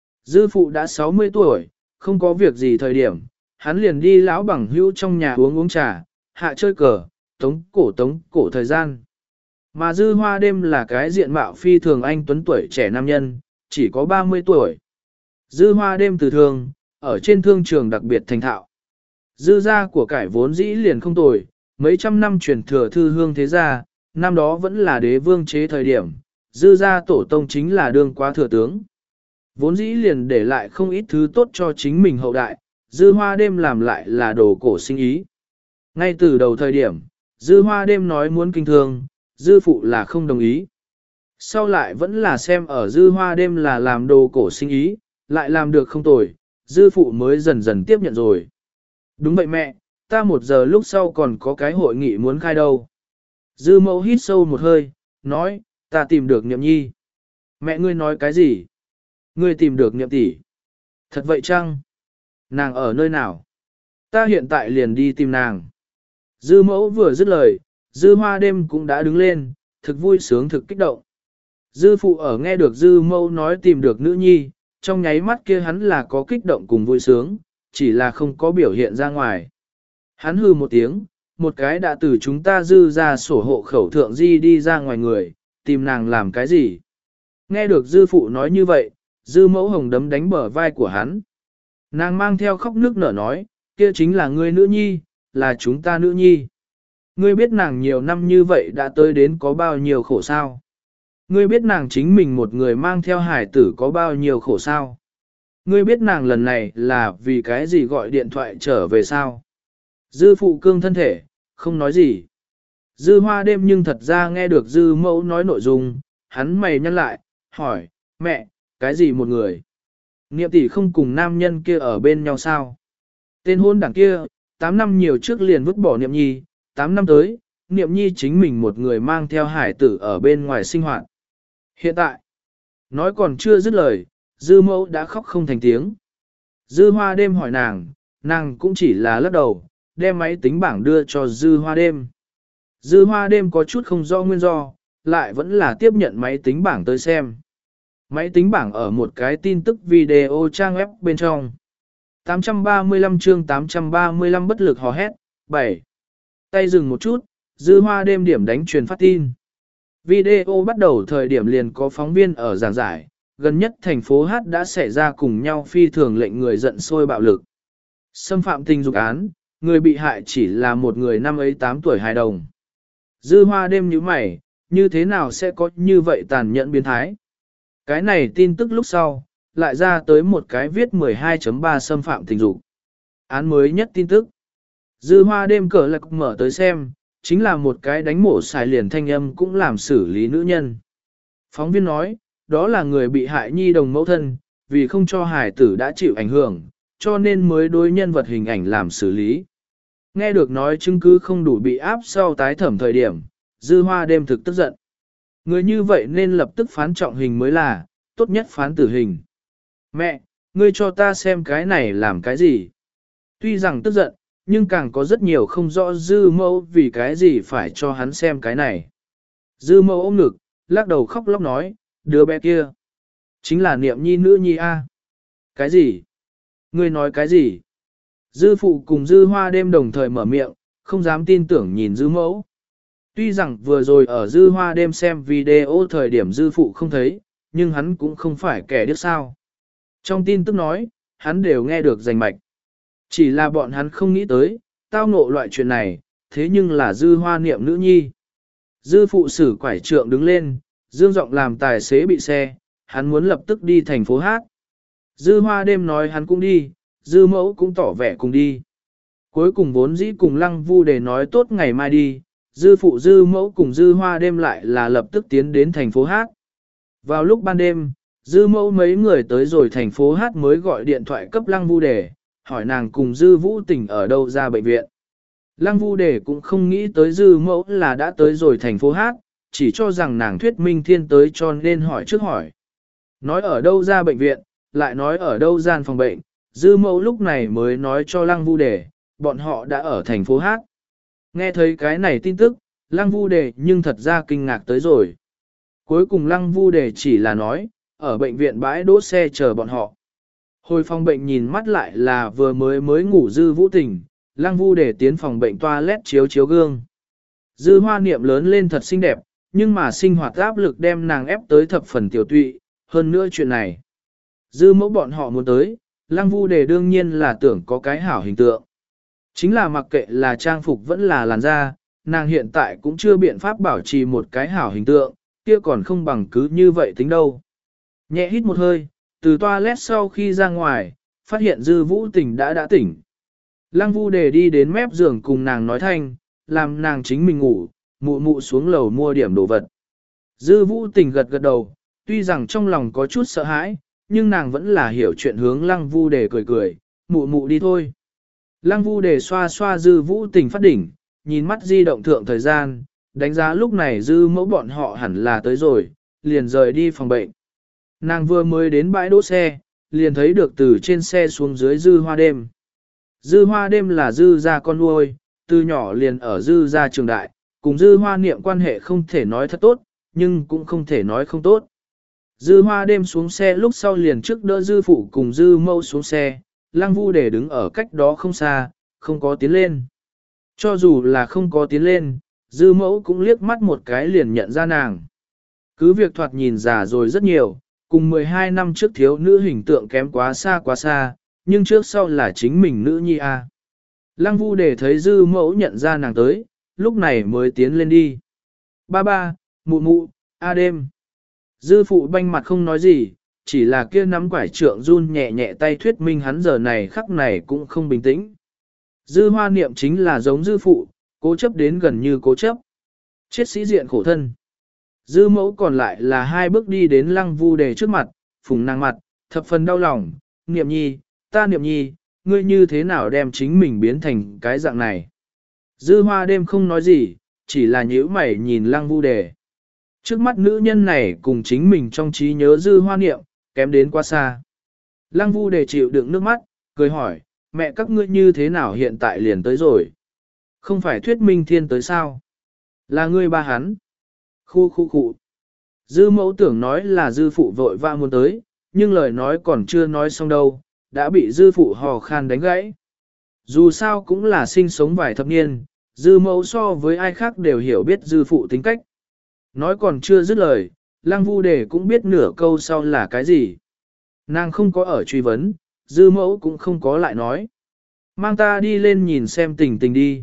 Dư Phụ đã sáu mươi tuổi, không có việc gì thời điểm, hắn liền đi lão bằng hữu trong nhà uống uống trà, hạ chơi cờ, tống cổ tống cổ thời gian. Mà Dư Hoa đêm là cái diện mạo phi thường anh tuấn tuổi trẻ nam nhân, chỉ có ba mươi tuổi. Dư Hoa đêm từ thường, ở trên thương trường đặc biệt thành thạo. Dư gia của cải vốn dĩ liền không tồi, mấy trăm năm truyền thừa thư hương thế gia, năm đó vẫn là đế vương chế thời điểm, dư gia tổ tông chính là đương quá thừa tướng. Vốn dĩ liền để lại không ít thứ tốt cho chính mình hậu đại, Dư Hoa đêm làm lại là đồ cổ sinh ý. Ngay từ đầu thời điểm, Dư Hoa đêm nói muốn kinh thương, Dư Phụ là không đồng ý. Sau lại vẫn là xem ở Dư Hoa đêm là làm đồ cổ sinh ý, lại làm được không tồi, Dư Phụ mới dần dần tiếp nhận rồi. Đúng vậy mẹ, ta một giờ lúc sau còn có cái hội nghị muốn khai đâu. Dư Mẫu hít sâu một hơi, nói, ta tìm được Niệm Nhi. Mẹ ngươi nói cái gì? Ngươi tìm được Niệm tỷ. Thật vậy chăng? Nàng ở nơi nào? Ta hiện tại liền đi tìm nàng. Dư Mẫu vừa dứt lời, Dư Hoa đêm cũng đã đứng lên, thực vui sướng thực kích động. Dư Phụ ở nghe được Dư Mẫu nói tìm được nữ nhi, trong nháy mắt kia hắn là có kích động cùng vui sướng, chỉ là không có biểu hiện ra ngoài. Hắn hư một tiếng, một cái đã từ chúng ta Dư ra sổ hộ khẩu thượng di đi ra ngoài người, tìm nàng làm cái gì? Nghe được Dư Phụ nói như vậy, Dư Mẫu hồng đấm đánh bờ vai của hắn. Nàng mang theo khóc nước nở nói, kia chính là ngươi nữ nhi, là chúng ta nữ nhi. Ngươi biết nàng nhiều năm như vậy đã tới đến có bao nhiêu khổ sao? Ngươi biết nàng chính mình một người mang theo hải tử có bao nhiêu khổ sao? Ngươi biết nàng lần này là vì cái gì gọi điện thoại trở về sao? Dư Phụ cương thân thể, không nói gì. Dư Hoa đêm nhưng thật ra nghe được Dư Mẫu nói nội dung, hắn mày nhăn lại, hỏi, mẹ, cái gì một người? Niệm tỷ không cùng nam nhân kia ở bên nhau sao? Tên hôn đảng kia, tám năm nhiều trước liền vứt bỏ Niệm Nhi, tám năm tới, Niệm Nhi chính mình một người mang theo hải tử ở bên ngoài sinh hoạt. Hiện tại, nói còn chưa dứt lời, Dư Mẫu đã khóc không thành tiếng. Dư Hoa đêm hỏi nàng, nàng cũng chỉ là lắc đầu, đem máy tính bảng đưa cho Dư Hoa Đêm. Dư Hoa Đêm có chút không rõ nguyên do, lại vẫn là tiếp nhận máy tính bảng tới xem. Máy tính bảng ở một cái tin tức video trang web bên trong. tám trăm ba mươi lăm chương tám trăm ba mươi lăm bất lực hò hét, bảy. Tay dừng một chút, Dư Hoa Đêm điểm đánh truyền phát tin. Video bắt đầu thời điểm liền có phóng viên ở giảng giải, gần nhất thành phố Hát đã xảy ra cùng nhau phi thường lệnh người giận sôi bạo lực. Xâm phạm tình dục án, người bị hại chỉ là một người năm ấy tám tuổi hài đồng. Dư Hoa Đêm nhíu mày, như thế nào sẽ có như vậy tàn nhẫn biến thái? Cái này tin tức lúc sau, lại ra tới một cái viết mười hai chấm ba xâm phạm tình dục. Án mới nhất tin tức. Dư Hoa Đêm cờ lạc mở tới xem, chính là một cái đánh mổ xài liền thanh âm cũng làm xử lý nữ nhân. Phóng viên nói, đó là người bị hại nhi đồng mẫu thân, vì không cho hài tử đã chịu ảnh hưởng, cho nên mới đối nhân vật hình ảnh làm xử lý. Nghe được nói chứng cứ không đủ bị áp sau tái thẩm thời điểm, Dư Hoa Đêm thực tức giận. Người như vậy nên lập tức phán trọng hình mới là, tốt nhất phán tử hình. Mẹ, ngươi cho ta xem cái này làm cái gì? Tuy rằng tức giận, nhưng càng có rất nhiều không rõ Dư Mẫu vì cái gì phải cho hắn xem cái này. Dư Mẫu ôm ngực, lắc đầu khóc lóc nói, đứa bé kia, chính là Niệm Nhi nữ nhi a. Cái gì? Ngươi nói cái gì? Dư Phụ cùng Dư Hoa Đêm đồng thời mở miệng, không dám tin tưởng nhìn Dư Mẫu. Tuy rằng vừa rồi ở Dư Hoa Đêm xem video thời điểm Dư Phụ không thấy, nhưng hắn cũng không phải kẻ điếc sao. Trong tin tức nói, hắn đều nghe được rành mạch. Chỉ là bọn hắn không nghĩ tới, tao ngộ loại chuyện này, thế nhưng là Dư Hoa Niệm nữ nhi. Dư Phụ sử quải trượng đứng lên, dương giọng làm tài xế bị xe, hắn muốn lập tức đi thành phố Hát. Dư Hoa Đêm nói hắn cũng đi, Dư Mẫu cũng tỏ vẻ cùng đi. Cuối cùng vốn dĩ cùng Lăng Vu để nói tốt ngày mai đi, Dư Phụ Dư Mẫu cùng Dư Hoa Đêm lại là lập tức tiến đến thành phố Hát. Vào lúc ban đêm, Dư Mẫu mấy người tới rồi thành phố Hát mới gọi điện thoại cấp Lăng Vu Đề, hỏi nàng cùng Dư Vũ Tình ở đâu ra bệnh viện. Lăng Vu Đề cũng không nghĩ tới Dư Mẫu là đã tới rồi thành phố Hát, chỉ cho rằng nàng thuyết minh thiên tới cho nên hỏi trước hỏi. Nói ở đâu ra bệnh viện, lại nói ở đâu gian phòng bệnh, Dư Mẫu lúc này mới nói cho Lăng Vu Đề, bọn họ đã ở thành phố Hát. Nghe thấy cái này tin tức, Lăng Vu Đề nhưng thật ra kinh ngạc tới rồi. Cuối cùng Lăng Vu Đề chỉ là nói, ở bệnh viện bãi đỗ xe chờ bọn họ. Hồi phòng bệnh nhìn mắt lại là vừa mới mới ngủ Dư Vũ Tình, Lăng Vu Đề tiến phòng bệnh toilet chiếu chiếu gương. Dư Hoa Niệm lớn lên thật xinh đẹp, nhưng mà sinh hoạt áp lực đem nàng ép tới thập phần tiểu tụy, hơn nữa chuyện này. Dư Mẫu bọn họ muốn tới, Lăng Vu Đề đương nhiên là tưởng có cái hảo hình tượng. Chính là mặc kệ là trang phục vẫn là làn da, nàng hiện tại cũng chưa biện pháp bảo trì một cái hảo hình tượng, kia còn không bằng cứ như vậy tính đâu. Nhẹ hít một hơi, từ toilet sau khi ra ngoài, phát hiện Dư Vũ Tình đã đã tỉnh. Lăng Vu Đề đi đến mép giường cùng nàng nói thanh, làm nàng chính mình ngủ, mụ mụ xuống lầu mua điểm đồ vật. Dư Vũ Tình gật gật đầu, tuy rằng trong lòng có chút sợ hãi, nhưng nàng vẫn là hiểu chuyện hướng Lăng Vu Đề cười cười, mụ mụ đi thôi. Lăng Vu Đề xoa xoa Dư Vũ Tình phát đỉnh, nhìn mắt di động thượng thời gian, đánh giá lúc này Dư Mẫu bọn họ hẳn là tới rồi, liền rời đi phòng bệnh. Nàng vừa mới đến bãi đỗ xe, liền thấy được từ trên xe xuống dưới Dư Hoa Đêm. Dư Hoa Đêm là Dư gia con nuôi, từ nhỏ liền ở Dư gia trường đại, cùng Dư Hoa Niệm quan hệ không thể nói thật tốt, nhưng cũng không thể nói không tốt. Dư Hoa Đêm xuống xe lúc sau liền trước đỡ Dư Phụ cùng Dư Mẫu xuống xe, Lăng Vu Đề đứng ở cách đó không xa, không có tiến lên. Cho dù là không có tiến lên, Dư Mẫu cũng liếc mắt một cái liền nhận ra nàng. Cứ việc thoạt nhìn già rồi rất nhiều, cùng mười hai năm trước thiếu nữ hình tượng kém quá xa quá xa, nhưng trước sau là chính mình nữ nhi a. Lăng Vu Đề thấy Dư Mẫu nhận ra nàng tới, lúc này mới tiến lên đi. Ba ba, mụ mụ, a đêm. Dư Phụ banh mặt không nói gì, chỉ là kia nắm quải trượng run nhẹ nhẹ tay thuyết minh hắn giờ này khắc này cũng không bình tĩnh. Dư Hoa Niệm chính là giống Dư Phụ, cố chấp đến gần như cố chấp. Chết sĩ diện khổ thân. Dư Mẫu còn lại là hai bước đi đến Lăng Vu Đề trước mặt, phùng nàng mặt, thập phần đau lòng, Niệm Nhi, ta Niệm Nhi, ngươi như thế nào đem chính mình biến thành cái dạng này. Dư Hoa Đêm không nói gì, chỉ là nhíu mày nhìn Lăng Vu Đề. Trước mắt nữ nhân này cùng chính mình trong trí nhớ Dư Hoa Niệm, kém đến quá xa. Lăng Vu Đề chịu đựng nước mắt, cười hỏi, mẹ các ngươi như thế nào hiện tại liền tới rồi? Không phải thuyết minh thiên tới sao? Là ngươi ba hắn. Khu khu khu. Dư mẫu tưởng nói là dư phụ vội vã muốn tới, nhưng lời nói còn chưa nói xong đâu, đã bị dư phụ hò khan đánh gãy. Dù sao cũng là sinh sống vài thập niên, dư mẫu so với ai khác đều hiểu biết dư phụ tính cách. Nói còn chưa dứt lời, Lăng Vu Đề cũng biết nửa câu sau là cái gì. Nàng không có ở truy vấn, dư mẫu cũng không có lại nói. Mang ta đi lên nhìn xem tình tình đi.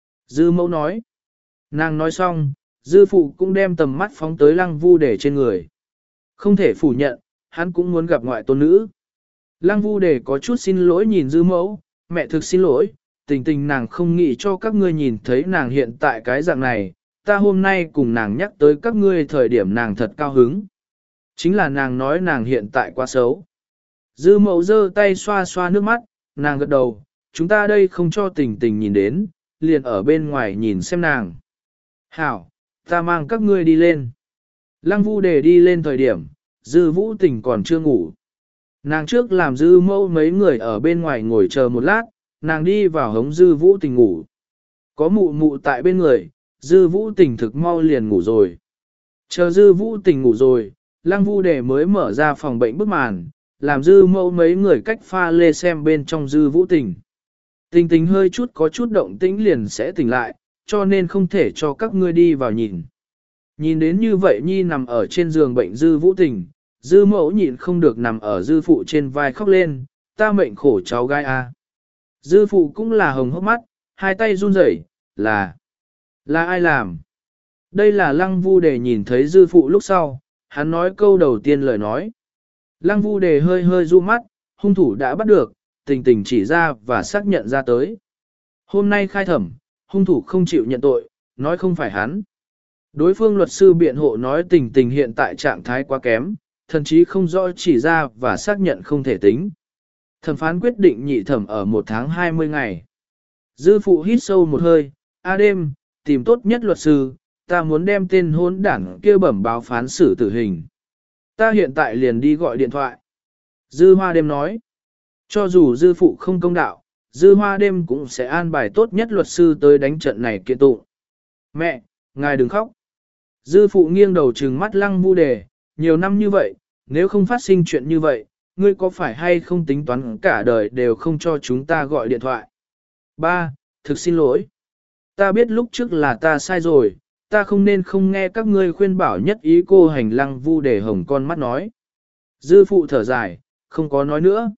Dư mẫu nói. Nàng nói xong, dư phụ cũng đem tầm mắt phóng tới Lăng Vu Đề trên người. Không thể phủ nhận, hắn cũng muốn gặp ngoại tôn nữ. Lăng Vu Đề có chút xin lỗi nhìn dư mẫu, mẹ thực xin lỗi, tình tình nàng không nghĩ cho các ngươi nhìn thấy nàng hiện tại cái dạng này, ta hôm nay cùng nàng nhắc tới các ngươi thời điểm nàng thật cao hứng. Chính là nàng nói nàng hiện tại quá xấu. Dư mẫu giơ tay xoa xoa nước mắt, nàng gật đầu, chúng ta đây không cho tình tình nhìn đến, liền ở bên ngoài nhìn xem nàng. Hảo, ta mang các ngươi đi lên. Lăng Vu Đề đi lên thời điểm, dư vũ tình còn chưa ngủ. Nàng trước làm dư mẫu mấy người ở bên ngoài ngồi chờ một lát, nàng đi vào hống dư vũ tình ngủ. Có mụ mụ tại bên người, dư vũ tình thực mau liền ngủ rồi. Chờ dư vũ tình ngủ rồi, Lăng Vu Đề mới mở ra phòng bệnh bức màn, làm dư mẫu mấy người cách pha lê xem bên trong dư vũ tình. Tình tình hơi chút có chút động tĩnh liền sẽ tỉnh lại, cho nên không thể cho các ngươi đi vào nhìn. Nhìn đến như vậy Nhi nằm ở trên giường bệnh dư vũ tình, dư mẫu nhịn không được nằm ở dư phụ trên vai khóc lên, ta mệnh khổ cháu gai a. Dư phụ cũng là hồng hốc mắt, hai tay run rẩy, là, là ai làm? Đây là Lăng Vu Đề nhìn thấy dư phụ lúc sau, hắn nói câu đầu tiên lời nói. Lăng Vu Đề hơi hơi du mắt, hung thủ đã bắt được, tình tình chỉ ra và xác nhận ra tới. Hôm nay khai thẩm, hung thủ không chịu nhận tội, nói không phải hắn. Đối phương luật sư biện hộ nói tình tình hiện tại trạng thái quá kém, thậm chí không rõ chỉ ra và xác nhận không thể tính. Thẩm phán quyết định nhị thẩm ở một tháng hai mươi ngày. Dư phụ hít sâu một hơi, a đêm, tìm tốt nhất luật sư, ta muốn đem tên hôn đảng kia bẩm báo phán xử tử hình. Ta hiện tại liền đi gọi điện thoại. Dư hoa đêm nói, cho dù dư phụ không công đạo, dư hoa đêm cũng sẽ an bài tốt nhất luật sư tới đánh trận này kiện tụng. Mẹ, ngài đừng khóc. Dư phụ nghiêng đầu trừng mắt Lăng Vu Đề, nhiều năm như vậy, nếu không phát sinh chuyện như vậy, ngươi có phải hay không tính toán cả đời đều không cho chúng ta gọi điện thoại? Ba, thực xin lỗi. Ta biết lúc trước là ta sai rồi, ta không nên không nghe các ngươi khuyên bảo nhất ý cô hành. Lăng Vu Đề hồng con mắt nói. Dư phụ thở dài, không có nói nữa.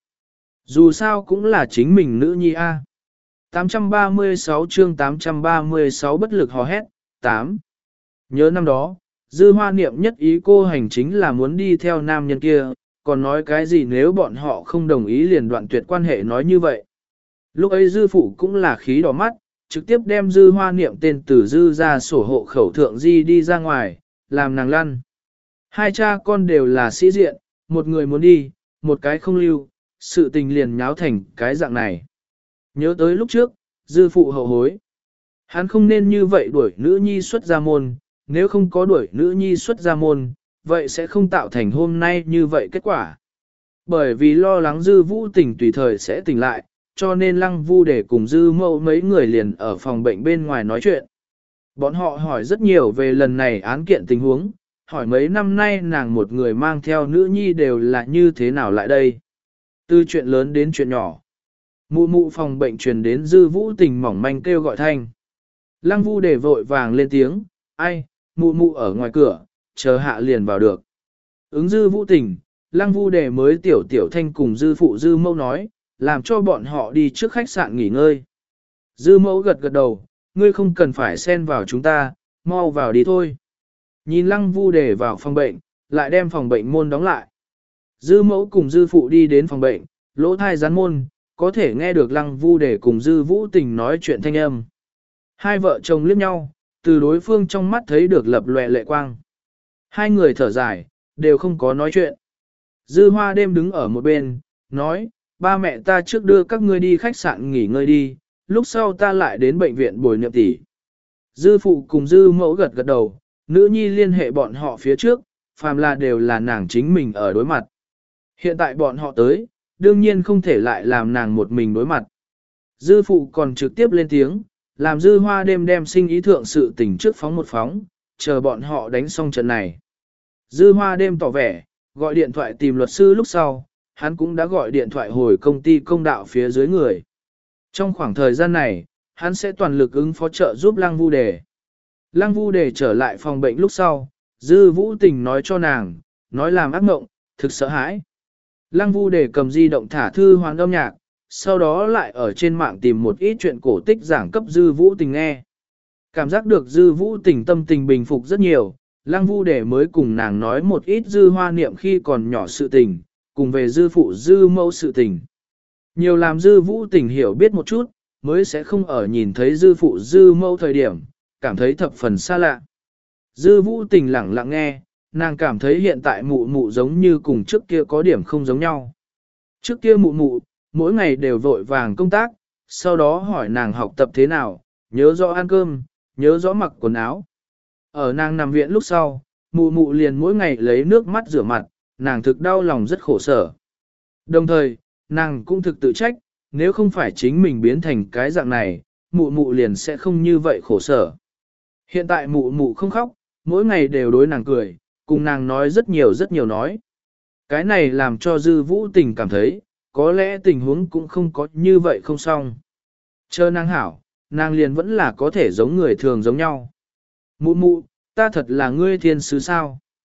Dù sao cũng là chính mình nữ nhi a. tám trăm ba mươi sáu chương tám trăm ba mươi sáu bất lực hò hét, tám. Nhớ năm đó, dư hoa niệm nhất ý cô hành chính là muốn đi theo nam nhân kia, còn nói cái gì nếu bọn họ không đồng ý liền đoạn tuyệt quan hệ nói như vậy. Lúc ấy dư phụ cũng là khí đỏ mắt, trực tiếp đem dư hoa niệm tên từ dư ra sổ hộ khẩu thượng di đi ra ngoài, làm nàng lăn. Hai cha con đều là sĩ diện, một người muốn đi, một cái không lưu, sự tình liền nháo thành cái dạng này. Nhớ tới lúc trước, dư phụ hậu hối. Hắn không nên như vậy đuổi nữ nhi xuất gia môn, nếu không có đuổi nữ nhi xuất gia môn, vậy sẽ không tạo thành hôm nay như vậy kết quả. Bởi vì lo lắng dư vũ tình tùy thời sẽ tỉnh lại, cho nên Lăng Vu Đề cùng dư mẫu mấy người liền ở phòng bệnh bên ngoài nói chuyện. Bọn họ hỏi rất nhiều về lần này án kiện tình huống, hỏi mấy năm nay nàng một người mang theo nữ nhi đều là như thế nào lại đây. Từ chuyện lớn đến chuyện nhỏ. Mụ mụ phòng bệnh truyền đến dư vũ tình mỏng manh kêu gọi thanh. Lăng Vu Đề vội vàng lên tiếng, ai, mụ mụ ở ngoài cửa, chờ hạ liền vào được. Ứng dư vũ tình, Lăng Vu Đề mới tiểu tiểu thanh cùng dư phụ dư mẫu nói, làm cho bọn họ đi trước khách sạn nghỉ ngơi. Dư mẫu gật gật đầu, ngươi không cần phải xen vào chúng ta, mau vào đi thôi. Nhìn Lăng Vu Đề vào phòng bệnh, lại đem phòng bệnh môn đóng lại. Dư mẫu cùng dư phụ đi đến phòng bệnh, lỗ thai gián môn, có thể nghe được Lăng Vu Đề cùng dư vũ tình nói chuyện thanh âm. Hai vợ chồng liếc nhau, từ đối phương trong mắt thấy được lập lòe lệ quang. Hai người thở dài, đều không có nói chuyện. Dư hoa đêm đứng ở một bên, nói, ba mẹ ta trước đưa các ngươi đi khách sạn nghỉ ngơi đi, lúc sau ta lại đến bệnh viện bồi niệm tỷ. Dư phụ cùng dư mẫu gật gật đầu, nữ nhi liên hệ bọn họ phía trước, phàm là đều là nàng chính mình ở đối mặt. Hiện tại bọn họ tới, đương nhiên không thể lại làm nàng một mình đối mặt. Dư phụ còn trực tiếp lên tiếng, làm dư hoa đêm đem sinh ý thượng sự tình trước phóng một phóng, chờ bọn họ đánh xong trận này. Dư hoa đêm tỏ vẻ, gọi điện thoại tìm luật sư lúc sau, hắn cũng đã gọi điện thoại hồi công ty công đạo phía dưới người. Trong khoảng thời gian này, hắn sẽ toàn lực ứng phó trợ giúp Lăng Vu Đề. Lăng Vu Đề trở lại phòng bệnh lúc sau, Dư Vũ Tình nói cho nàng, nói làm ác mộng, thực sợ hãi. Lăng Vu Đề cầm di động thả thư hoàn âm nhạc, sau đó lại ở trên mạng tìm một ít chuyện cổ tích giảng cấp Dư Vũ Tình nghe. Cảm giác được Dư Vũ Tình tâm tình bình phục rất nhiều, Lăng Vu Đề mới cùng nàng nói một ít Dư Hoa Niệm khi còn nhỏ sự tình, cùng về Dư phụ Dư mẫu sự tình. Nhiều làm Dư Vũ Tình hiểu biết một chút, mới sẽ không ở nhìn thấy Dư phụ Dư mẫu thời điểm, cảm thấy thập phần xa lạ. Dư Vũ Tình lặng lặng nghe, nàng cảm thấy hiện tại mụ mụ giống như cùng trước kia có điểm không giống nhau. Trước kia mụ mụ, mỗi ngày đều vội vàng công tác, sau đó hỏi nàng học tập thế nào, nhớ rõ ăn cơm, nhớ rõ mặc quần áo. Ở nàng nằm viện lúc sau, mụ mụ liền mỗi ngày lấy nước mắt rửa mặt, nàng thực đau lòng rất khổ sở. Đồng thời, nàng cũng thực tự trách, nếu không phải chính mình biến thành cái dạng này, mụ mụ liền sẽ không như vậy khổ sở. Hiện tại mụ mụ không khóc, mỗi ngày đều đối nàng cười, cùng nàng nói rất nhiều rất nhiều nói. Cái này làm cho Dư Vũ Tình cảm thấy, có lẽ tình huống cũng không có như vậy không xong. Chờ nàng hảo, nàng liền vẫn là có thể giống người thường giống nhau. Mụ mụ, ta thật là ngươi thiên sứ sao?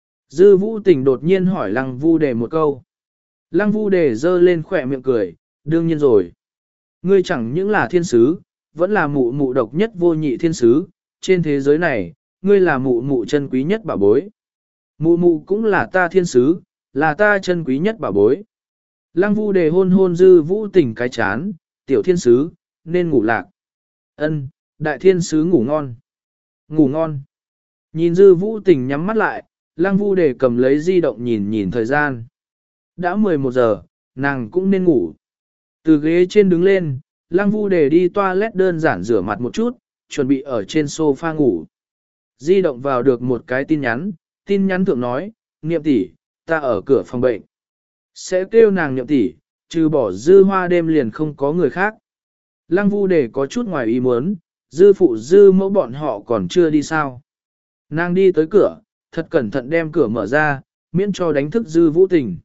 Dư Vũ Tình đột nhiên hỏi Lăng Vu Đề một câu. Lăng Vu Đề giơ lên khỏe miệng cười, đương nhiên rồi. Ngươi chẳng những là thiên sứ, vẫn là mụ mụ độc nhất vô nhị thiên sứ, trên thế giới này, ngươi là mụ mụ chân quý nhất bảo bối. Mụ mụ cũng là ta thiên sứ, là ta chân quý nhất bảo bối. Lăng Vu Đề hôn hôn Dư Vũ Tình cái chán, tiểu thiên sứ, nên ngủ lạc. Ân, đại thiên sứ ngủ ngon. Ngủ ngon. Nhìn Dư Vũ Tình nhắm mắt lại, Lăng Vu Đề cầm lấy di động nhìn nhìn thời gian. Đã mười một giờ, nàng cũng nên ngủ. Từ ghế trên đứng lên, Lăng Vu Đề đi toilet đơn giản rửa mặt một chút, chuẩn bị ở trên sofa ngủ. Di động vào được một cái tin nhắn, tin nhắn thượng nói, Niệm tỷ, ta ở cửa phòng bệnh. Sẽ kêu nàng Niệm tỷ, trừ bỏ Dư Hoa đêm liền không có người khác. Lăng Vu Đề có chút ngoài ý muốn, Dư phụ Dư mẫu bọn họ còn chưa đi sao. Nàng đi tới cửa, thật cẩn thận đem cửa mở ra, miễn cho đánh thức Dư Vũ Tình.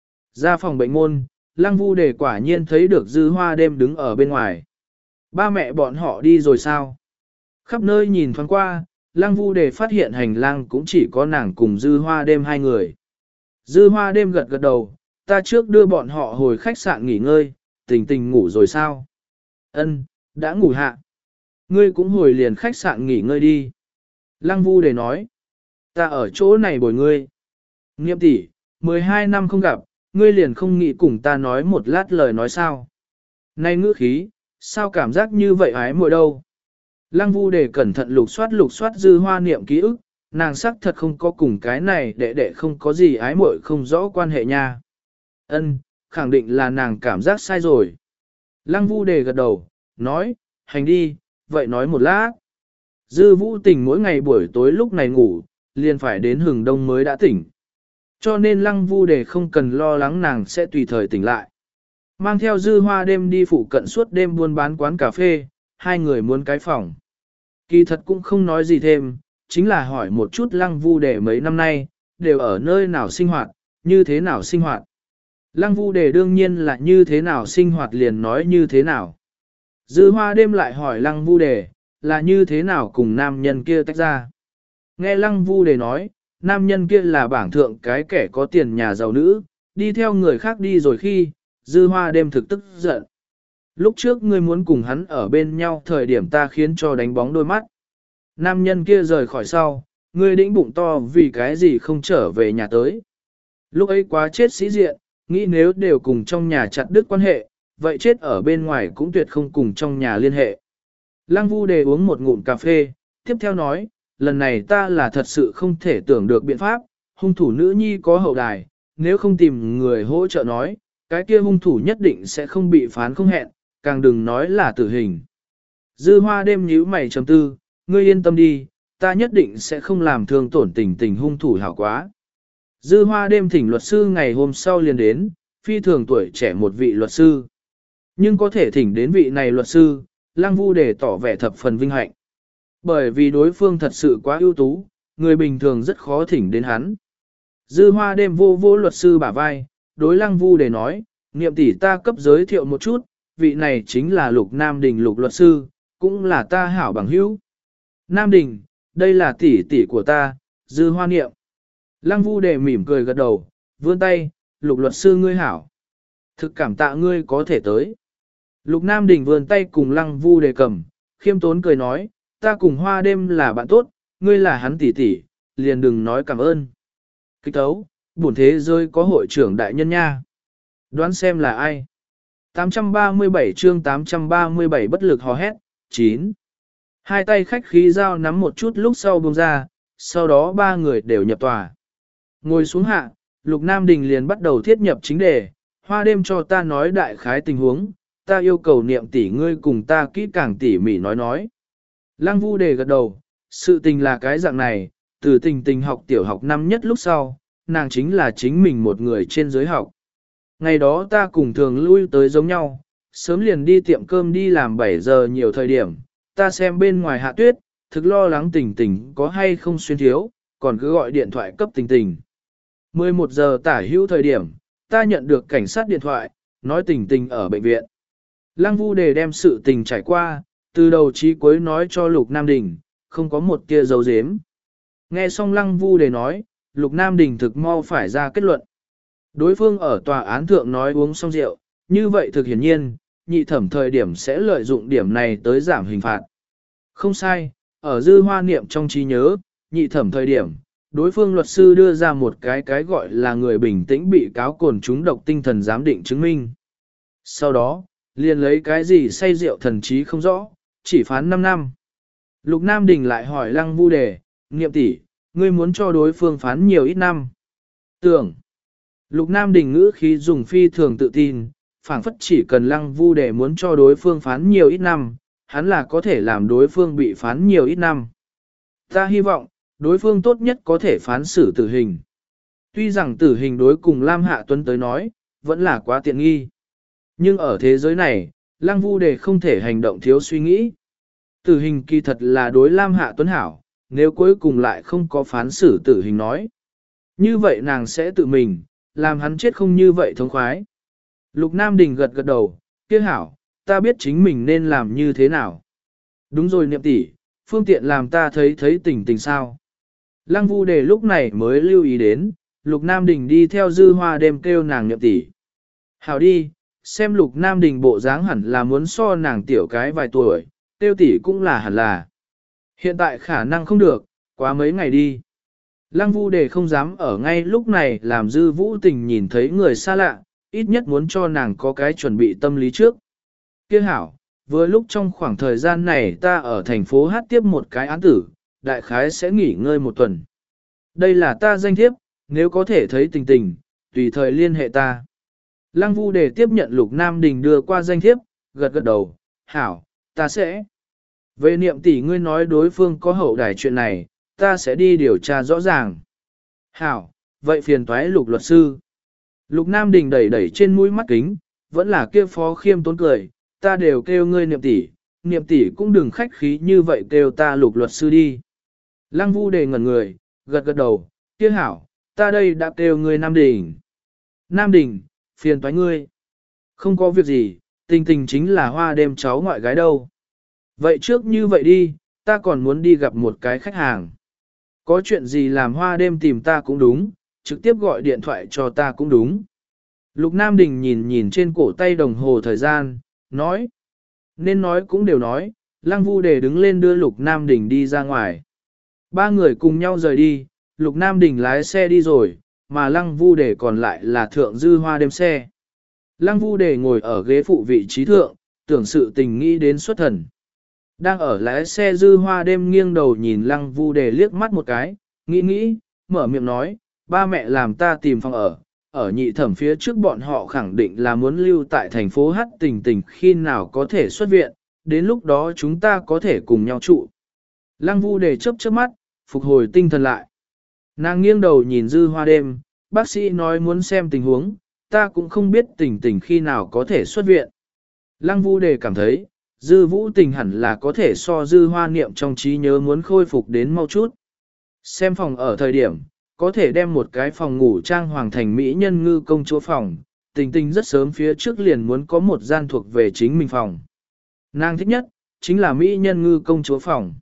Ra phòng bệnh môn, Lăng Vu Đề quả nhiên thấy được Dư Hoa đêm đứng ở bên ngoài. Ba mẹ bọn họ đi rồi sao? Khắp nơi nhìn thoáng qua, Lăng Vu Đề phát hiện hành lang cũng chỉ có nàng cùng Dư Hoa đêm hai người. Dư Hoa đêm gật gật đầu, ta trước đưa bọn họ hồi khách sạn nghỉ ngơi, Tình Tình ngủ rồi sao? Ân, đã ngủ hạ. Ngươi cũng hồi liền khách sạn nghỉ ngơi đi. Lăng Vu Đề nói, ta ở chỗ này bồi ngươi. Niệm tỷ, mười hai năm không gặp, ngươi liền không nghĩ cùng ta nói một lát lời nói sao? Nay ngữ khí, sao cảm giác như vậy ái muội đâu? Lăng Vu Đề cẩn thận lục soát lục soát Dư Hoa Niệm ký ức, nàng sắc thật không có cùng cái này đệ đệ không có gì ái muội không rõ quan hệ nha. Ân, khẳng định là nàng cảm giác sai rồi. Lăng Vu Đề gật đầu, nói, hành đi, vậy nói một lát. Dư Vũ Tình mỗi ngày buổi tối lúc này ngủ, liền phải đến hừng đông mới đã tỉnh. Cho nên Lăng Vu Đề không cần lo lắng nàng sẽ tùy thời tỉnh lại. Mang theo Dư Hoa đêm đi phụ cận suốt đêm buôn bán quán cà phê, hai người muốn cái phòng. Kỳ thật cũng không nói gì thêm, chính là hỏi một chút Lăng Vu Đề mấy năm nay, đều ở nơi nào sinh hoạt, như thế nào sinh hoạt. Lăng Vu Đề đương nhiên là như thế nào sinh hoạt liền nói như thế nào. Dư Hoa đêm lại hỏi Lăng Vu Đề, là như thế nào cùng nam nhân kia tách ra. Nghe Lăng Vu Đề nói, nam nhân kia là bảng thượng cái kẻ có tiền nhà giàu nữ, đi theo người khác đi rồi khi, Dư Hoa đêm thực tức giận. Lúc trước ngươi muốn cùng hắn ở bên nhau thời điểm ta khiến cho đánh bóng đôi mắt. Nam nhân kia rời khỏi sau, ngươi đĩnh bụng to vì cái gì không trở về nhà tới. Lúc ấy quá chết sĩ diện, nghĩ nếu đều cùng trong nhà chặt đứt quan hệ, vậy chết ở bên ngoài cũng tuyệt không cùng trong nhà liên hệ. Lăng Vu Đề uống một ngụm cà phê, tiếp theo nói, lần này ta là thật sự không thể tưởng được biện pháp, hung thủ nữ nhi có hậu đài, nếu không tìm người hỗ trợ nói, cái kia hung thủ nhất định sẽ không bị phán không hẹn, càng đừng nói là tử hình. Dư Hoa đêm nhíu mày trầm tư, ngươi yên tâm đi, ta nhất định sẽ không làm thương tổn tình tình hung thủ hảo quá. Dư Hoa đêm thỉnh luật sư ngày hôm sau liền đến, phi thường tuổi trẻ một vị luật sư. Nhưng có thể thỉnh đến vị này luật sư, Lăng Vu để tỏ vẻ thập phần vinh hạnh. Bởi vì đối phương thật sự quá ưu tú, người bình thường rất khó thỉnh đến hắn. Dư Hoa đêm vô vô luật sư bả vai, đối Lăng Vu để nói, Niệm tỷ ta cấp giới thiệu một chút, vị này chính là Lục Nam Đình Lục luật sư, cũng là ta hảo bằng hữu. Nam Đình, đây là tỷ tỷ của ta, Dư Hoa Niệm. Lăng Vu để mỉm cười gật đầu, vươn tay, Lục luật sư ngươi hảo. Thực cảm tạ ngươi có thể tới. Lục Nam Đình vươn tay cùng Lăng Vu để cầm, khiêm tốn cười nói, ta cùng Hoa đêm là bạn tốt, ngươi là hắn tỷ tỷ, liền đừng nói cảm ơn. Kích tấu, buồn thế giới có hội trưởng đại nhân nha. Đoán xem là ai? tám trăm ba mươi bảy chương tám trăm ba mươi bảy bất lực hò hét, chín. Hai tay khách khí giao nắm một chút lúc sau buông ra, sau đó ba người đều nhập tòa. Ngồi xuống hạ, Lục Nam Đình liền bắt đầu thiết nhập chính đề, Hoa đêm cho ta nói đại khái tình huống, ta yêu cầu Niệm tỷ ngươi cùng ta kỹ càng tỉ mỉ nói nói. Lăng Vu đề gật đầu, sự tình là cái dạng này, từ tình tình học tiểu học năm nhất lúc sau, nàng chính là chính mình một người trên giới học. Ngày đó ta cùng thường lui tới giống nhau, sớm liền đi tiệm cơm đi làm bảy giờ nhiều thời điểm, ta xem bên ngoài hạ tuyết, thực lo lắng tình tình có hay không xuyên thiếu, còn cứ gọi điện thoại cấp tình tình. mười một giờ tả hữu thời điểm, ta nhận được cảnh sát điện thoại, nói tình tình ở bệnh viện. Lăng Vu đề đem sự tình trải qua, từ đầu chí cuối nói cho Lục Nam Đình, không có một tia dấu dếm. Nghe xong Lăng Vu đề nói, Lục Nam Đình thực mau phải ra kết luận. Đối phương ở tòa án thượng nói uống xong rượu, như vậy thực hiển nhiên, nhị thẩm thời điểm sẽ lợi dụng điểm này tới giảm hình phạt. Không sai, ở Dư Hoa Niệm trong trí nhớ, nhị thẩm thời điểm, đối phương luật sư đưa ra một cái cái gọi là người bình tĩnh bị cáo cồn trúng độc tinh thần giám định chứng minh. Sau đó, liền lấy cái gì say rượu thần trí không rõ, chỉ phán năm năm. Lục Nam Đình lại hỏi Lăng Vu đề, Niệm tỷ, ngươi muốn cho đối phương phán nhiều ít năm? Tưởng. Lục Nam Đình ngữ khí dùng phi thường tự tin, phảng phất chỉ cần Lăng Vu đề muốn cho đối phương phán nhiều ít năm, hắn là có thể làm đối phương bị phán nhiều ít năm. Ta hy vọng, đối phương tốt nhất có thể phán xử tử hình. Tuy rằng tử hình đối cùng Lam Hạ Tuấn tới nói, vẫn là quá tiện nghi. Nhưng ở thế giới này, Lăng Vu đề không thể hành động thiếu suy nghĩ. Tử hình kỳ thật là đối Lam Hạ Tuấn hảo, nếu cuối cùng lại không có phán xử tử hình nói. Như vậy nàng sẽ tự mình, làm hắn chết không như vậy thống khoái. Lục Nam Đình gật gật đầu, kia hảo, ta biết chính mình nên làm như thế nào. Đúng rồi Niệm tỷ, phương tiện làm ta thấy thấy tình tình sao. Lăng Vu đề lúc này mới lưu ý đến, Lục Nam Đình đi theo Dư Hoa đêm kêu nàng Niệm tỷ. Hảo đi, xem Lục Nam Đình bộ dáng hẳn là muốn so nàng tiểu cái vài tuổi, tiêu tỷ cũng là hẳn là. Hiện tại khả năng không được, quá mấy ngày đi. Lăng Vu đề không dám ở ngay lúc này làm Dư Vũ Tình nhìn thấy người xa lạ, ít nhất muốn cho nàng có cái chuẩn bị tâm lý trước. Kia hảo, vừa lúc trong khoảng thời gian này ta ở thành phố hát tiếp một cái án tử, đại khái sẽ nghỉ ngơi một tuần. Đây là ta danh thiếp, nếu có thể thấy tình tình, tùy thời liên hệ ta. Lăng Vu đề tiếp nhận Lục Nam Đình đưa qua danh thiếp, gật gật đầu, hảo, ta sẽ. Về Niệm tỷ ngươi nói đối phương có hậu đài chuyện này, ta sẽ đi điều tra rõ ràng. Hảo, vậy phiền toái Lục luật sư. Lục Nam Đình đẩy đẩy trên mũi mắt kính, vẫn là kia phó khiêm tốn cười, ta đều kêu ngươi Niệm tỷ, Niệm tỷ cũng đừng khách khí như vậy kêu ta Lục luật sư đi. Lăng Vu đề ngẩn người, gật gật đầu, kia hảo, ta đây đã kêu ngươi Nam Đình. Nam Đình, phiền toái ngươi. Không có việc gì, tình tình chính là Hoa đêm cháu ngoại gái đâu. Vậy trước như vậy đi, ta còn muốn đi gặp một cái khách hàng. Có chuyện gì làm Hoa đêm tìm ta cũng đúng, trực tiếp gọi điện thoại cho ta cũng đúng. Lục Nam Đình nhìn nhìn trên cổ tay đồng hồ thời gian, nói. Nên nói cũng đều nói, Lăng Vu đề đứng lên đưa Lục Nam Đình đi ra ngoài. Ba người cùng nhau rời đi, Lục Nam Đình lái xe đi rồi, mà Lăng Vu đề còn lại là thượng Dư Hoa đêm xe. Lăng Vu đề ngồi ở ghế phụ vị trí thượng, tưởng sự tình nghĩ đến xuất thần. Đang ở lái xe Dư Hoa đêm nghiêng đầu nhìn Lăng Vu đề liếc mắt một cái, nghĩ nghĩ, mở miệng nói, ba mẹ làm ta tìm phòng ở, ở nhị thẩm phía trước bọn họ khẳng định là muốn lưu tại thành phố Hát tình tình khi nào có thể xuất viện, đến lúc đó chúng ta có thể cùng nhau trụ. Lăng Vu đề chớp chớp mắt, phục hồi tinh thần lại. Nàng nghiêng đầu nhìn Dư Hoa đêm, bác sĩ nói muốn xem tình huống, ta cũng không biết tình tình khi nào có thể xuất viện. Lăng Vu Đề cảm thấy, Dư Vũ Tình hẳn là có thể so Dư Hoa Niệm trong trí nhớ muốn khôi phục đến mau chút. Xem phòng ở thời điểm, có thể đem một cái phòng ngủ trang hoàng thành mỹ nhân ngư công chúa phòng, tình tình rất sớm phía trước liền muốn có một gian thuộc về chính mình phòng. Nàng thích nhất, chính là mỹ nhân ngư công chúa phòng.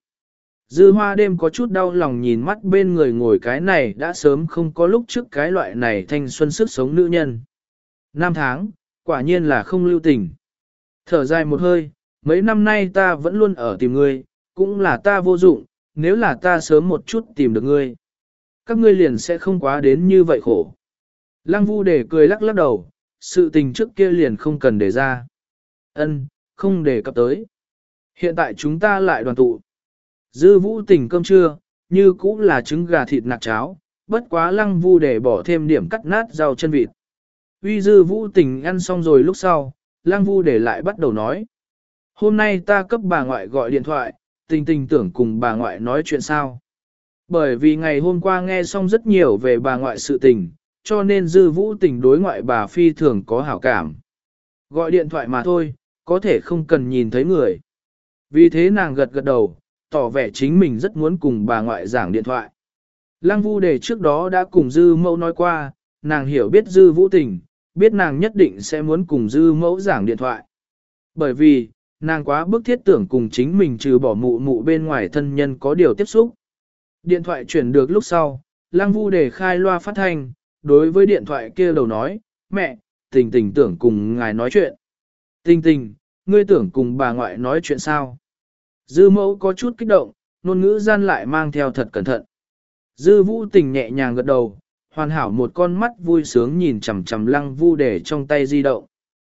Dư Hoa đêm có chút đau lòng nhìn mắt bên người ngồi cái này đã sớm không có lúc trước cái loại này thanh xuân sức sống nữ nhân. Năm tháng, quả nhiên là không lưu tình. Thở dài một hơi, mấy năm nay ta vẫn luôn ở tìm ngươi, cũng là ta vô dụng, nếu là ta sớm một chút tìm được ngươi. Các ngươi liền sẽ không quá đến như vậy khổ. Lăng Vu Đề cười lắc lắc đầu, sự tình trước kia liền không cần để ra. Ân, không để cập tới. Hiện tại chúng ta lại đoàn tụ. Dư Vũ Tình cơm trưa, như cũ là trứng gà thịt nạc cháo, bất quá Lăng Vu Đề bỏ thêm điểm cắt nát rau chân vịt. Uy Dư Vũ Tình ăn xong rồi lúc sau, Lăng Vu Đề lại bắt đầu nói. Hôm nay ta cấp bà ngoại gọi điện thoại, tình tình tưởng cùng bà ngoại nói chuyện sao. Bởi vì ngày hôm qua nghe xong rất nhiều về bà ngoại sự tình, cho nên Dư Vũ Tình đối ngoại bà phi thường có hảo cảm. Gọi điện thoại mà thôi, có thể không cần nhìn thấy người. Vì thế nàng gật gật đầu, tỏ vẻ chính mình rất muốn cùng bà ngoại giảng điện thoại. Lăng Vu Đề trước đó đã cùng Dư Mẫu nói qua, nàng hiểu biết Dư Vũ Tình, biết nàng nhất định sẽ muốn cùng Dư Mẫu giảng điện thoại. Bởi vì, nàng quá bức thiết tưởng cùng chính mình trừ bỏ mụ mụ bên ngoài thân nhân có điều tiếp xúc. Điện thoại chuyển được lúc sau, Lăng Vu Đề khai loa phát thanh, đối với điện thoại kia đầu nói, mẹ, tình tình tưởng cùng ngài nói chuyện. Tình tình, ngươi tưởng cùng bà ngoại nói chuyện sao? Dư Mẫu có chút kích động, ngôn ngữ gian lại mang theo thật cẩn thận. Dư Vũ Tình nhẹ nhàng gật đầu, hoàn hảo một con mắt vui sướng nhìn chằm chằm Lăng Vu Đề trong tay di động.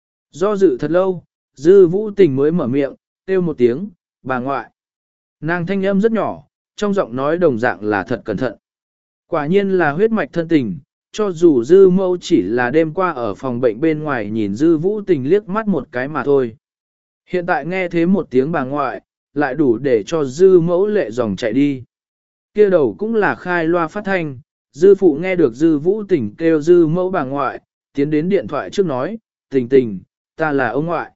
Do dự thật lâu, Dư Vũ Tình mới mở miệng, kêu một tiếng, bà ngoại. Nàng thanh âm rất nhỏ, trong giọng nói đồng dạng là thật cẩn thận. Quả nhiên là huyết mạch thân tình, cho dù Dư Mẫu chỉ là đêm qua ở phòng bệnh bên ngoài nhìn Dư Vũ Tình liếc mắt một cái mà thôi. Hiện tại nghe thế một tiếng bà ngoại, lại đủ để cho Dư Mẫu lệ dòng chạy đi. Kia đầu cũng là khai loa phát thanh, Dư Phụ nghe được Dư Vũ Tình kêu Dư Mẫu bà ngoại, tiến đến điện thoại trước nói, tình tình, ta là ông ngoại.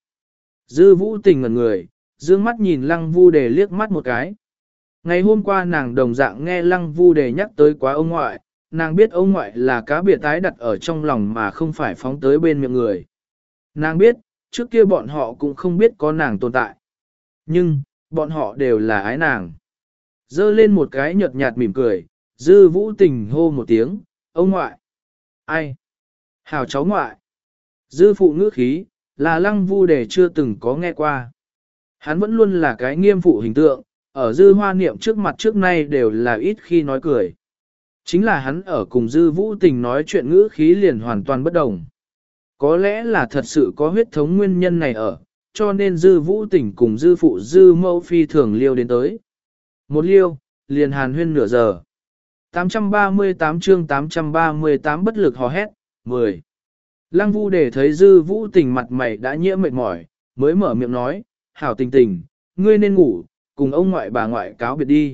Dư Vũ Tình ngẩn người, dương mắt nhìn Lăng Vu Đề liếc mắt một cái. Ngày hôm qua nàng đồng dạng nghe Lăng Vu Đề nhắc tới quá ông ngoại, nàng biết ông ngoại là cá biệt tái đặt ở trong lòng mà không phải phóng tới bên miệng người. Nàng biết, trước kia bọn họ cũng không biết có nàng tồn tại. Nhưng, bọn họ đều là ái nàng. Dơ lên một cái nhợt nhạt mỉm cười, Dư Vũ Tình hô một tiếng, ông ngoại. Ai? Hảo cháu ngoại. Dư Phụ ngữ khí, là Lăng Vu Đề chưa từng có nghe qua. Hắn vẫn luôn là cái nghiêm phụ hình tượng, ở Dư Hoa Niệm trước mặt trước nay đều là ít khi nói cười. Chính là hắn ở cùng Dư Vũ Tình nói chuyện ngữ khí liền hoàn toàn bất đồng. Có lẽ là thật sự có huyết thống nguyên nhân này ở, cho nên Dư Vũ Tình cùng Dư Phụ Dư Mẫu phi thường liêu đến tới. Một liêu, liền hàn huyên nửa giờ. tám trăm ba mươi tám chương tám trăm ba mươi tám bất lực hò hét, mười. Lăng Vu Đề thấy Dư Vũ Tình mặt mày đã nhiễm mệt mỏi, mới mở miệng nói, hảo tình tình, ngươi nên ngủ, cùng ông ngoại bà ngoại cáo biệt đi.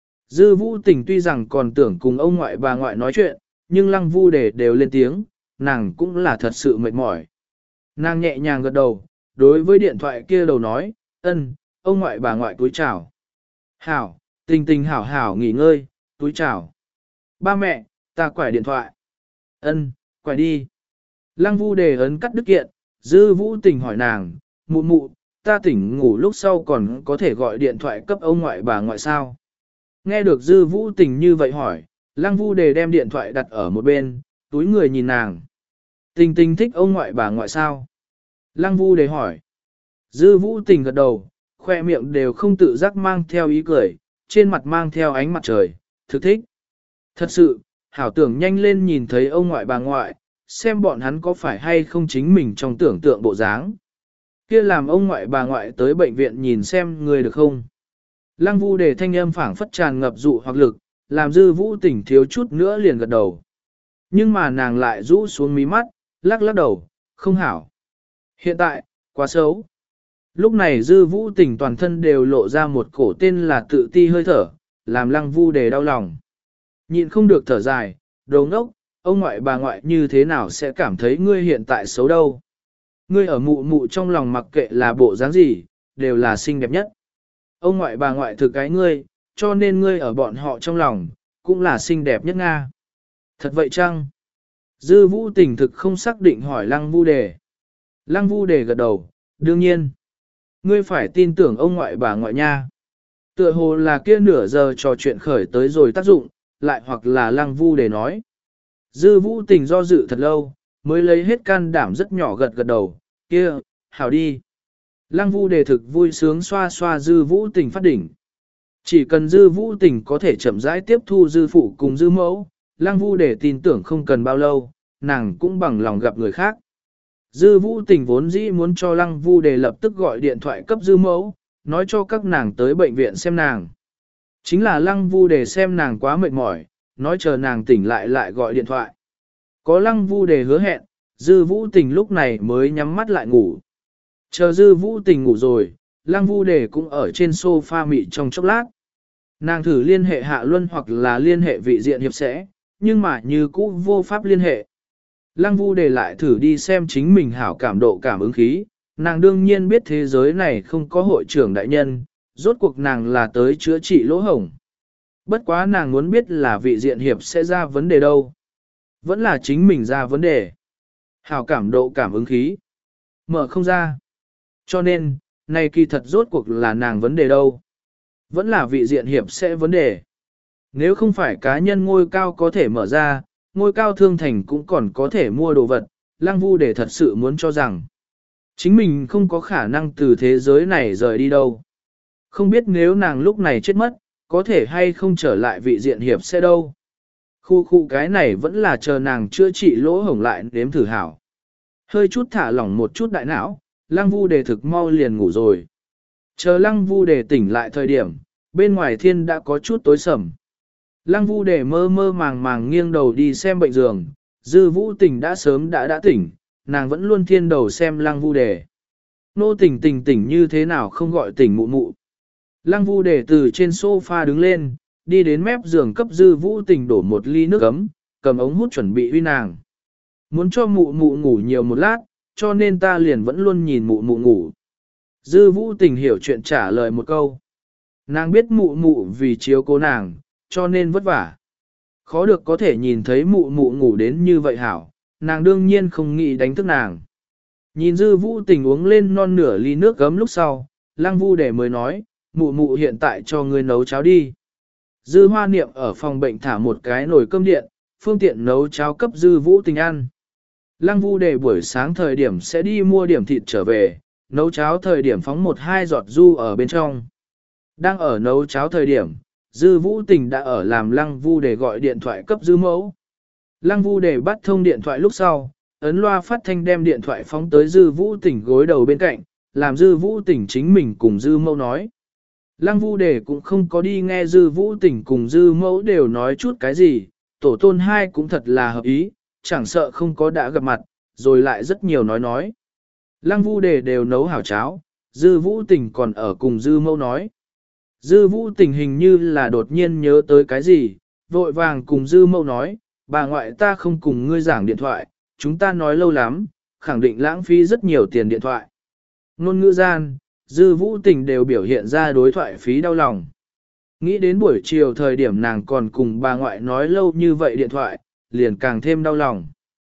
Dư Vũ Tình tuy rằng còn tưởng cùng ông ngoại bà ngoại nói chuyện, nhưng Lăng Vu Đề đều lên tiếng, nàng cũng là thật sự mệt mỏi. Nàng nhẹ nhàng gật đầu, đối với điện thoại kia đầu nói, ân, ông ngoại bà ngoại túi chào. Hảo, tình tình hảo hảo nghỉ ngơi, túi chào. Ba mẹ, ta quải điện thoại. Ân, quải đi. Lăng Vu Đề ấn cắt đứt kiện, Dư Vũ Tình hỏi nàng, mụ mụ, ta tỉnh ngủ lúc sau còn có thể gọi điện thoại cấp ông ngoại bà ngoại sao? Nghe được Dư Vũ Tình như vậy hỏi, Lăng Vu Đề đem điện thoại đặt ở một bên, túi người nhìn nàng. Tình tình thích ông ngoại bà ngoại sao? Lăng Vu Đề hỏi. Dư Vũ Tình gật đầu, khoe miệng đều không tự giác mang theo ý cười, trên mặt mang theo ánh mặt trời, thực thích. Thật sự, hảo tưởng nhanh lên nhìn thấy ông ngoại bà ngoại, xem bọn hắn có phải hay không chính mình trong tưởng tượng bộ dáng. Kia làm ông ngoại bà ngoại tới bệnh viện nhìn xem người được không? Lăng Vu Đề thanh âm phảng phất tràn ngập dụ hoặc lực, làm Dư Vũ Tình thiếu chút nữa liền gật đầu. Nhưng mà nàng lại rũ xuống mí mắt, lắc lắc đầu, không hảo. Hiện tại, quá xấu. Lúc này Dư Vũ Tình toàn thân đều lộ ra một cổ tên là tự ti hơi thở, làm Lăng Vu Đề đau lòng. Nhịn không được thở dài, đồ ngốc, ông ngoại bà ngoại như thế nào sẽ cảm thấy ngươi hiện tại xấu đâu. Ngươi ở mụ mụ trong lòng mặc kệ là bộ dáng gì, đều là xinh đẹp nhất. Ông ngoại bà ngoại thực cái ngươi, cho nên ngươi ở bọn họ trong lòng, cũng là xinh đẹp nhất Nga. Thật vậy chăng? Dư Vũ Tình thực không xác định hỏi Lăng Vu Đề. Lăng Vu Đề gật đầu, đương nhiên. Ngươi phải tin tưởng ông ngoại bà ngoại nha. Tựa hồ là kia nửa giờ trò chuyện khởi tới rồi tác dụng, lại hoặc là Lăng Vu Đề nói. Dư Vũ Tình do dự thật lâu, mới lấy hết can đảm rất nhỏ gật gật đầu, kia, hảo đi. Lăng Vu Đề thực vui sướng xoa xoa Dư Vũ Tình phát đỉnh. Chỉ cần Dư Vũ Tình có thể chậm rãi tiếp thu Dư phụ cùng Dư mẫu, Lăng Vu Đề tin tưởng không cần bao lâu, nàng cũng bằng lòng gặp người khác. Dư Vũ Tình vốn dĩ muốn cho Lăng Vu Đề lập tức gọi điện thoại cấp Dư mẫu, nói cho các nàng tới bệnh viện xem nàng. Chính là Lăng Vu Đề xem nàng quá mệt mỏi, nói chờ nàng tỉnh lại lại gọi điện thoại. Có Lăng Vu Đề hứa hẹn, Dư Vũ Tình lúc này mới nhắm mắt lại ngủ. Chờ Dư Vũ Tình ngủ rồi, Lăng Vu Đề cũng ở trên sofa mị trong chốc lát. Nàng thử liên hệ Hạ Luân hoặc là liên hệ vị diện hiệp sẽ, nhưng mà như cũ vô pháp liên hệ. Lăng Vu Đề lại thử đi xem chính mình hảo cảm độ cảm ứng khí, nàng đương nhiên biết thế giới này không có hội trưởng đại nhân, rốt cuộc nàng là tới chữa trị lỗ hổng. Bất quá nàng muốn biết là vị diện hiệp sẽ ra vấn đề đâu. Vẫn là chính mình ra vấn đề. Hảo cảm độ cảm ứng khí. Mở không ra. Cho nên, này kỳ thật rốt cuộc là nàng vấn đề đâu. Vẫn là vị diện hiệp sẽ vấn đề. Nếu không phải cá nhân ngôi cao có thể mở ra, ngôi cao thương thành cũng còn có thể mua đồ vật, Lăng Vu Đề thật sự muốn cho rằng chính mình không có khả năng từ thế giới này rời đi đâu. Không biết nếu nàng lúc này chết mất, có thể hay không trở lại vị diện hiệp sẽ đâu. Khu khu cái này vẫn là chờ nàng chữa trị lỗ hổng lại nếm thử hảo. Hơi chút thả lỏng một chút đại não, Lăng Vu Đề thực mau liền ngủ rồi. Chờ Lăng Vu Đề tỉnh lại thời điểm, bên ngoài thiên đã có chút tối sầm. Lăng Vu Đề mơ mơ màng màng nghiêng đầu đi xem bệnh giường, Dư Vũ Tình đã sớm đã đã tỉnh, nàng vẫn luôn thiên đầu xem Lăng Vu Đề. Nô Tình Tình tỉnh như thế nào không gọi tỉnh mụ mụ. Lăng Vu Đề từ trên sofa đứng lên, đi đến mép giường cấp Dư Vũ Tình đổ một ly nước ấm, cầm ống hút chuẩn bị uy nàng. Muốn cho mụ mụ ngủ nhiều một lát, cho nên ta liền vẫn luôn nhìn mụ mụ ngủ. Dư Vũ Tình hiểu chuyện trả lời một câu. Nàng biết mụ mụ vì chiếu cố nàng, cho nên vất vả. Khó được có thể nhìn thấy mụ mụ ngủ đến như vậy hảo, nàng đương nhiên không nghĩ đánh thức nàng. Nhìn Dư Vũ Tình uống lên non nửa ly nước gấm lúc sau, Lăng Vu Đề mới nói, mụ mụ hiện tại cho ngươi nấu cháo đi. Dư Hoa Niệm ở phòng bệnh thả một cái nồi cơm điện, phương tiện nấu cháo cấp Dư Vũ Tình ăn. Lăng Vu Đề buổi sáng thời điểm sẽ đi mua điểm thịt trở về, nấu cháo thời điểm phóng một hai giọt du ở bên trong. Đang ở nấu cháo thời điểm, Dư Vũ Tình đã ở làm Lăng Vu Đề gọi điện thoại cấp Dư mẫu. Lăng Vu Đề bắt thông điện thoại lúc sau, ấn loa phát thanh đem điện thoại phóng tới Dư Vũ Tình gối đầu bên cạnh, làm Dư Vũ Tình chính mình cùng Dư mẫu nói. Lăng Vu Đề cũng không có đi nghe Dư Vũ Tình cùng Dư mẫu đều nói chút cái gì, tổ tôn hai cũng thật là hợp ý, chẳng sợ không có đã gặp mặt, rồi lại rất nhiều nói nói. Lăng Vu Đề đều nấu hảo cháo, Dư Vũ Tình còn ở cùng Dư mẫu nói. Dư Vũ Tình hình như là đột nhiên nhớ tới cái gì, vội vàng cùng Dư mẫu nói, bà ngoại ta không cùng ngươi giảng điện thoại, chúng ta nói lâu lắm, khẳng định lãng phí rất nhiều tiền điện thoại. Ngôn ngữ gian, Dư Vũ Tình đều biểu hiện ra đối thoại phí đau lòng. Nghĩ đến buổi chiều thời điểm nàng còn cùng bà ngoại nói lâu như vậy điện thoại, liền càng thêm đau lòng.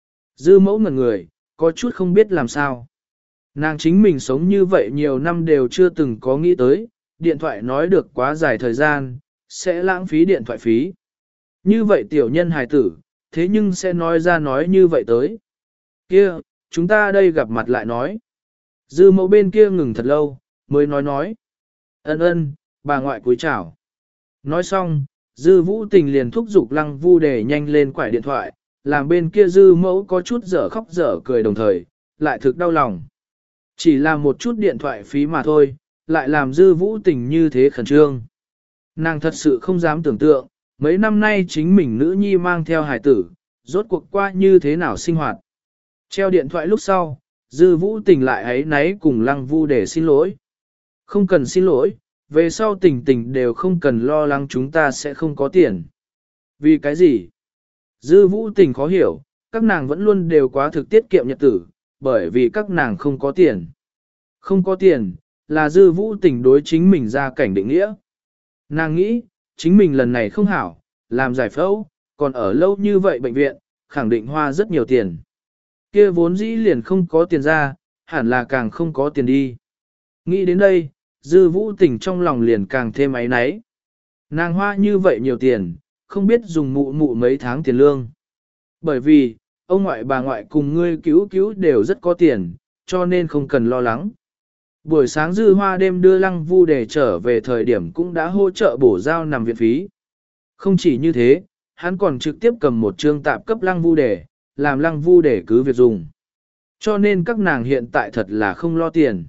Dư mẫu ngẩn người, có chút không biết làm sao. Nàng chính mình sống như vậy nhiều năm đều chưa từng có nghĩ tới, điện thoại nói được quá dài thời gian, sẽ lãng phí điện thoại phí. Như vậy tiểu nhân hài tử, thế nhưng sẽ nói ra nói như vậy tới. Kia, chúng ta đây gặp mặt lại nói. Dư mẫu bên kia ngừng thật lâu, mới nói nói. Ân ân, bà ngoại cúi chào. Nói xong, Dư Vũ Tình liền thúc giục Lăng Vu Đề nhanh lên quải điện thoại, làm bên kia Dư mẫu có chút dở khóc dở cười đồng thời, lại thực đau lòng. Chỉ là một chút điện thoại phí mà thôi, lại làm Dư Vũ Tình như thế khẩn trương. Nàng thật sự không dám tưởng tượng, mấy năm nay chính mình nữ nhi mang theo hài tử, rốt cuộc qua như thế nào sinh hoạt. Treo điện thoại lúc sau, Dư Vũ Tình lại ấy náy cùng Lăng Vu để xin lỗi. Không cần xin lỗi, về sau Tình Tình đều không cần lo lắng chúng ta sẽ không có tiền. Vì cái gì? Dư Vũ Tình khó hiểu, các nàng vẫn luôn đều quá thực tiết kiệm nhật tử, bởi vì các nàng không có tiền. Không có tiền, là Dư Vũ Tình đối chính mình ra cảnh định nghĩa. Nàng nghĩ, chính mình lần này không hảo, làm giải phẫu, còn ở lâu như vậy bệnh viện, khẳng định hoa rất nhiều tiền. Kia vốn dĩ liền không có tiền ra, hẳn là càng không có tiền đi. Nghĩ đến đây, Dư Vũ Tình trong lòng liền càng thêm áy náy. Nàng hoa như vậy nhiều tiền, không biết dùng mụ mụ mấy tháng tiền lương. Bởi vì, ông ngoại bà ngoại cùng ngươi cứu cứu đều rất có tiền, cho nên không cần lo lắng. Buổi sáng Dư Hoa đêm đưa Lăng Vu Đề trở về thời điểm cũng đã hỗ trợ bổ giao nằm viện phí. Không chỉ như thế, hắn còn trực tiếp cầm một trương tạp cấp Lăng Vu Đề, làm Lăng Vu Đề cứ việc dùng. Cho nên các nàng hiện tại thật là không lo tiền.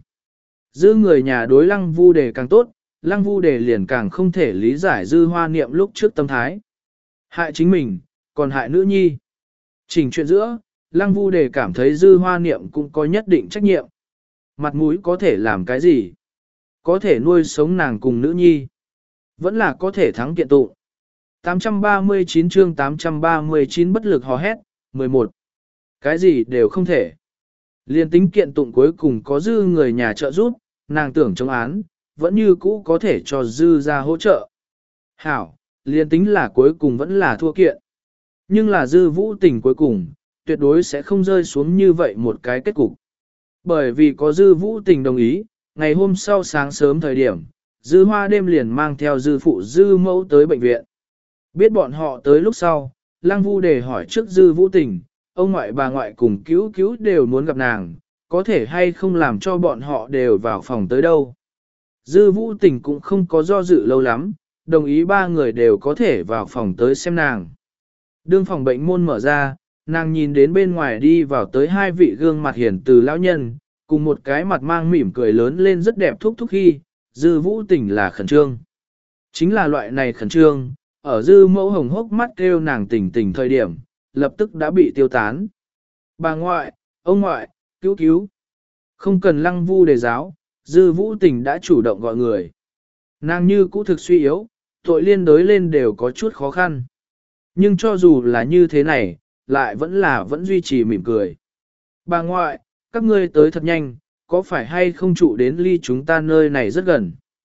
Dư người nhà đối Lăng Vu Đề càng tốt, Lăng Vu Đề liền càng không thể lý giải Dư Hoa niệm lúc trước tâm thái. Hại chính mình, còn hại nữ nhi. Chỉnh chuyện giữa, Lăng Vu Đề cảm thấy Dư Hoa niệm cũng có nhất định trách nhiệm. Mặt mũi có thể làm cái gì? Có thể nuôi sống nàng cùng nữ nhi. Vẫn là có thể thắng kiện tụng. tám trăm ba mươi chín chương tám trăm ba mươi chín bất lực hò hét, mười một. Cái gì đều không thể. Liên tính kiện tụng cuối cùng có Dư người nhà trợ giúp, nàng tưởng chống án, vẫn như cũ có thể cho Dư ra hỗ trợ. Hảo, liên tính là cuối cùng vẫn là thua kiện. Nhưng là Dư Vũ Tình cuối cùng, tuyệt đối sẽ không rơi xuống như vậy một cái kết cục. Bởi vì có Dư Vũ Tình đồng ý, ngày hôm sau sáng sớm thời điểm, Dư Hoa đêm liền mang theo Dư phụ Dư mẫu tới bệnh viện. Biết bọn họ tới lúc sau, Lăng Vu Đề hỏi trước Dư Vũ Tình, ông ngoại bà ngoại cùng cứu cứu đều muốn gặp nàng, có thể hay không làm cho bọn họ đều vào phòng tới đâu. Dư Vũ Tình cũng không có do dự lâu lắm, đồng ý ba người đều có thể vào phòng tới xem nàng. Đương phòng bệnh môn mở ra, nàng nhìn đến bên ngoài đi vào tới hai vị gương mặt hiển từ lão nhân, cùng một cái mặt mang mỉm cười lớn lên rất đẹp thúc thúc khi, Dư Vũ Tình là khẩn trương. Chính là loại này khẩn trương, ở Dư mẫu hồng hốc mắt kêu nàng tỉnh tỉnh thời điểm, lập tức đã bị tiêu tán. Bà ngoại, ông ngoại, cứu cứu. Không cần Lăng Vu Đề giáo, Dư Vũ Tình đã chủ động gọi người. Nàng như cũ thực suy yếu, tội liên đối lên đều có chút khó khăn. Nhưng cho dù là như thế này, lại vẫn là vẫn duy trì mỉm cười. Bà ngoại, các ngươi tới thật nhanh, có phải hay không trụ đến ly chúng ta nơi này rất gần.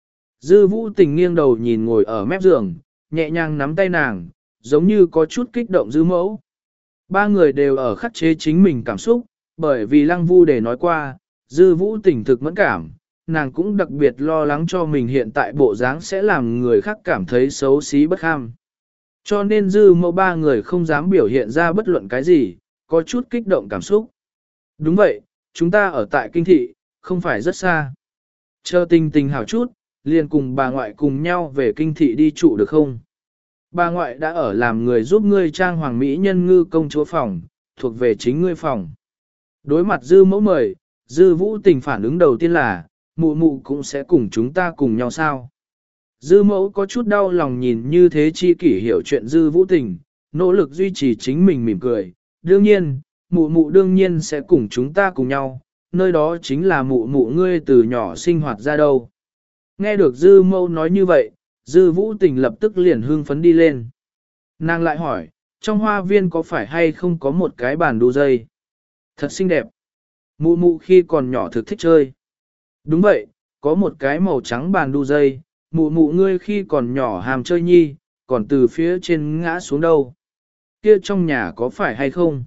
Dư Vũ Tình nghiêng đầu nhìn ngồi ở mép giường, nhẹ nhàng nắm tay nàng, giống như có chút kích động Dư mẫu. Ba người đều ở khắc chế chính mình cảm xúc, bởi vì Lăng Vu Đề nói qua, Dư Vũ Tình thực mẫn cảm, nàng cũng đặc biệt lo lắng cho mình hiện tại bộ dáng sẽ làm người khác cảm thấy xấu xí bất kham. Cho nên Dư mẫu ba người không dám biểu hiện ra bất luận cái gì, có chút kích động cảm xúc. Đúng vậy, chúng ta ở tại kinh thị, không phải rất xa. Chờ Tình Tình hảo chút, liền cùng bà ngoại cùng nhau về kinh thị đi trụ được không? Bà ngoại đã ở làm người giúp ngươi trang hoàng mỹ nhân ngư công chúa phòng, thuộc về chính ngươi phòng. Đối mặt Dư mẫu mời, Dư Vũ Tình phản ứng đầu tiên là, mụ mụ cũng sẽ cùng chúng ta cùng nhau sao? Dư mẫu có chút đau lòng nhìn như thế chi kỷ hiểu chuyện Dư Vũ Tình, nỗ lực duy trì chính mình mỉm cười. Đương nhiên, mụ mụ đương nhiên sẽ cùng chúng ta cùng nhau, nơi đó chính là mụ mụ ngươi từ nhỏ sinh hoạt ra đâu. Nghe được Dư mẫu nói như vậy, Dư Vũ Tình lập tức liền hưng phấn đi lên. Nàng lại hỏi, trong hoa viên có phải hay không có một cái bàn đu dây? Thật xinh đẹp. Mụ mụ khi còn nhỏ thực thích chơi. Đúng vậy, có một cái màu trắng bàn đu dây, mụ mụ ngươi khi còn nhỏ hàm chơi nhi, còn từ phía trên ngã xuống đâu. Kia trong nhà có phải hay không?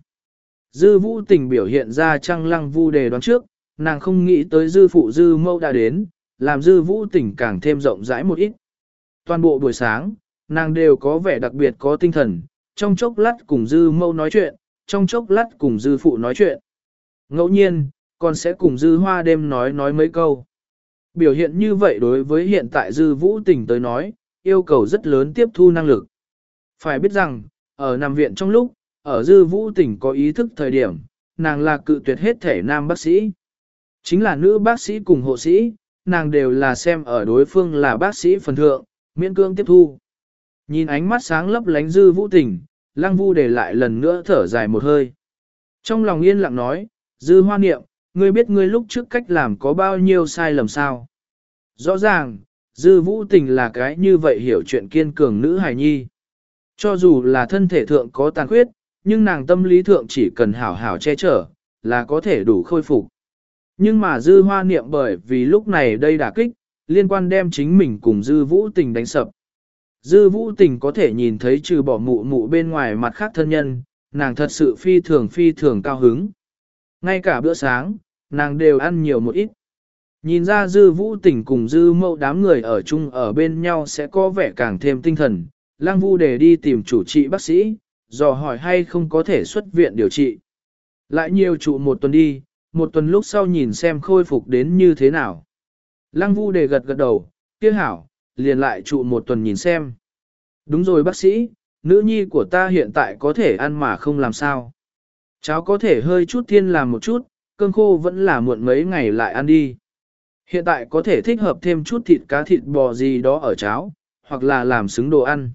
Dư Vũ Tình biểu hiện ra Trăng Lăng Vu Đề đoán trước, nàng không nghĩ tới Dư phụ Dư mẫu đã đến, làm Dư Vũ Tình càng thêm rộng rãi một ít. Toàn bộ buổi sáng, nàng đều có vẻ đặc biệt có tinh thần, trong chốc lát cùng Dư mẫu nói chuyện, trong chốc lát cùng Dư phụ nói chuyện. Ngẫu nhiên, còn sẽ cùng Dư Hoa đêm nói nói mấy câu. Biểu hiện như vậy đối với hiện tại Dư Vũ Tình tới nói, yêu cầu rất lớn tiếp thu năng lực. Phải biết rằng, ở nằm viện trong lúc, ở Dư Vũ Tình có ý thức thời điểm, nàng là cự tuyệt hết thể nam bác sĩ. Chính là nữ bác sĩ cùng hộ sĩ, nàng đều là xem ở đối phương là bác sĩ phần thượng, miễn cương tiếp thu. Nhìn ánh mắt sáng lấp lánh Dư Vũ Tình, Lăng Vu Đề lại lần nữa thở dài một hơi. Trong lòng yên lặng nói, Dư Hoa niệm, ngươi biết ngươi lúc trước cách làm có bao nhiêu sai lầm sao? Rõ ràng, Dư Vũ Tình là cái như vậy hiểu chuyện kiên cường nữ hài nhi. Cho dù là thân thể thượng có tàn khuyết, nhưng nàng tâm lý thượng chỉ cần hảo hảo che chở, là có thể đủ khôi phục. Nhưng mà dư hoa niệm bởi vì lúc này đây đả kích, liên quan đem chính mình cùng dư vũ tình đánh sập. Dư vũ tình có thể nhìn thấy trừ bỏ mụ mụ bên ngoài mặt khác thân nhân, nàng thật sự phi thường phi thường cao hứng. Ngay cả bữa sáng, nàng đều ăn nhiều một ít. Nhìn ra dư vũ tình cùng dư mẫu đám người ở chung ở bên nhau sẽ có vẻ càng thêm tinh thần. Lang Vu để đi tìm chủ trị bác sĩ, dò hỏi hay không có thể xuất viện điều trị. Lại nhiều trụ một tuần đi, một tuần lúc sau nhìn xem khôi phục đến như thế nào. Lăng Vu đề gật gật đầu, kia hảo, liền lại trụ một tuần nhìn xem. Đúng rồi bác sĩ, nữ nhi của ta hiện tại có thể ăn mà không làm sao. Cháu có thể hơi chút thiên làm một chút, cơm khô vẫn là muộn mấy ngày lại ăn đi. Hiện tại có thể thích hợp thêm chút thịt cá thịt bò gì đó ở cháo, hoặc là làm xứng đồ ăn.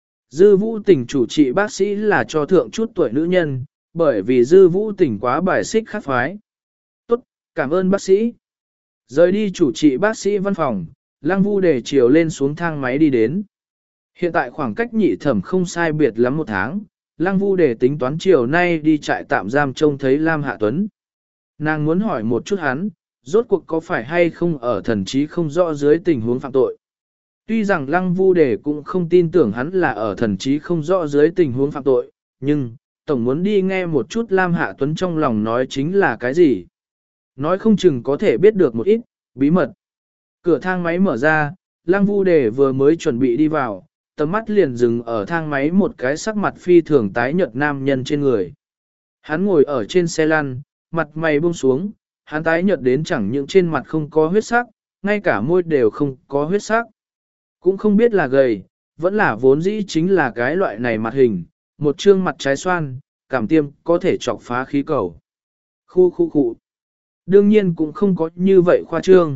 Dư vũ tình chủ trị bác sĩ là cho thượng chút tuổi nữ nhân, bởi vì dư vũ tình quá bài xích khắc phái. Tốt, cảm ơn bác sĩ. Rời đi chủ trị bác sĩ văn phòng, Lăng Vu để chiều lên xuống thang máy đi đến. Hiện tại khoảng cách nhị thẩm không sai biệt lắm một tháng, Lăng Vu để tính toán chiều nay đi trại tạm giam trông thấy Lam Hạ Tuấn. Nàng muốn hỏi một chút hắn, rốt cuộc có phải hay không ở thần trí không rõ dưới tình huống phạm tội. Tuy rằng Lăng Vu Đề cũng không tin tưởng hắn là ở thần trí không rõ dưới tình huống phạm tội, nhưng, tổng muốn đi nghe một chút Lam Hạ Tuấn trong lòng nói chính là cái gì. Nói không chừng có thể biết được một ít, bí mật. Cửa thang máy mở ra, Lăng Vu Đề vừa mới chuẩn bị đi vào, tầm mắt liền dừng ở thang máy một cái sắc mặt phi thường tái nhợt nam nhân trên người. Hắn ngồi ở trên xe lăn, mặt mày buông xuống, hắn tái nhợt đến chẳng những trên mặt không có huyết sắc, ngay cả môi đều không có huyết sắc. Cũng không biết là gầy, vẫn là vốn dĩ chính là cái loại này mặt hình, một trương mặt trái xoan, cảm tiêm có thể chọc phá khí cầu. Khu khu khu. Đương nhiên cũng không có như vậy khoa trương.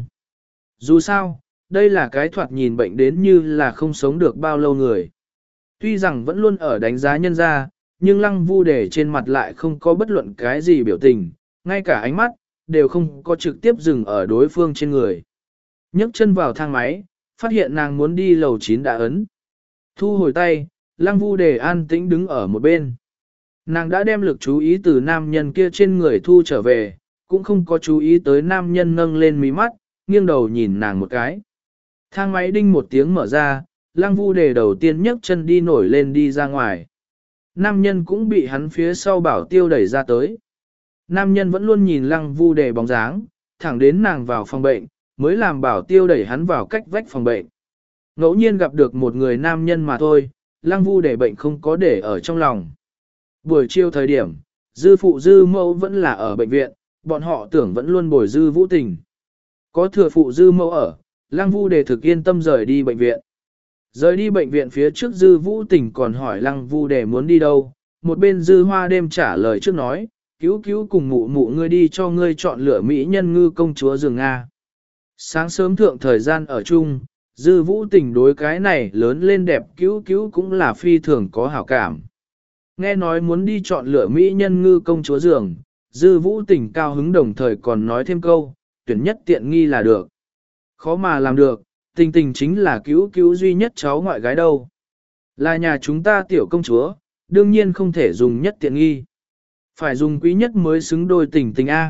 Dù sao, đây là cái thoạt nhìn bệnh đến như là không sống được bao lâu người. Tuy rằng vẫn luôn ở đánh giá nhân ra, nhưng Lăng Vu Đề trên mặt lại không có bất luận cái gì biểu tình, ngay cả ánh mắt, đều không có trực tiếp dừng ở đối phương trên người. Nhấc chân vào thang máy, phát hiện nàng muốn đi lầu chín đã ấn. Thu hồi tay, Lăng Vu Đề an tĩnh đứng ở một bên. Nàng đã đem lực chú ý từ nam nhân kia trên người thu trở về, cũng không có chú ý tới nam nhân nâng lên mí mắt, nghiêng đầu nhìn nàng một cái. Thang máy đinh một tiếng mở ra, Lăng Vu Đề đầu tiên nhấc chân đi nổi lên đi ra ngoài. Nam nhân cũng bị hắn phía sau bảo tiêu đẩy ra tới. Nam nhân vẫn luôn nhìn Lăng Vu Đề bóng dáng, thẳng đến nàng vào phòng bệnh, mới làm bảo tiêu đẩy hắn vào cách vách phòng bệnh. Ngẫu nhiên gặp được một người nam nhân mà thôi, Lăng Vu Đề bệnh không có để ở trong lòng. Buổi chiều thời điểm, dư phụ dư mẫu vẫn là ở bệnh viện, bọn họ tưởng vẫn luôn bồi dư vũ tình. Có thừa phụ dư mẫu ở, Lăng Vu Đề thực yên tâm rời đi bệnh viện. Rời đi bệnh viện phía trước dư vũ tình còn hỏi Lăng Vu Đề muốn đi đâu, một bên dư hoa đêm trả lời trước nói, cứu cứu cùng mụ mụ ngươi đi cho ngươi chọn lựa mỹ nhân ngư công chúa giường Nga. Sáng sớm thượng thời gian ở chung, dư vũ tình đối cái này lớn lên đẹp cứu cứu cũng là phi thường có hảo cảm. Nghe nói muốn đi chọn lựa mỹ nhân ngư công chúa giường, dư vũ tình cao hứng đồng thời còn nói thêm câu, tuyển nhất tiện nghi là được. Khó mà làm được, tình tình chính là cứu cứu duy nhất cháu ngoại gái đâu. Là nhà chúng ta tiểu công chúa, đương nhiên không thể dùng nhất tiện nghi. Phải dùng quý nhất mới xứng đôi tình tình A.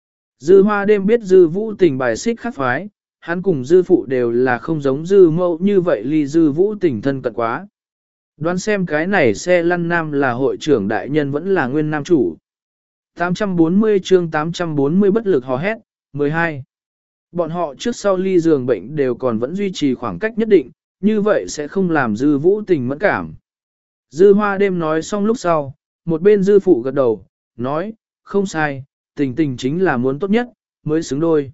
Dư hoa đêm biết dư vũ tình bài xích khắc phái, hắn cùng dư phụ đều là không giống dư mẫu như vậy ly dư vũ tình thân cận quá. Đoán xem cái này xe lăn nam là hội trưởng đại nhân vẫn là nguyên nam chủ. tám trăm bốn mươi chương tám trăm bốn mươi bất lực hò hét, mười hai. Bọn họ trước sau ly giường bệnh đều còn vẫn duy trì khoảng cách nhất định, như vậy sẽ không làm dư vũ tình mẫn cảm. Dư hoa đêm nói xong lúc sau, một bên dư phụ gật đầu, nói, không sai, tình tình chính là muốn tốt nhất, mới xứng đôi.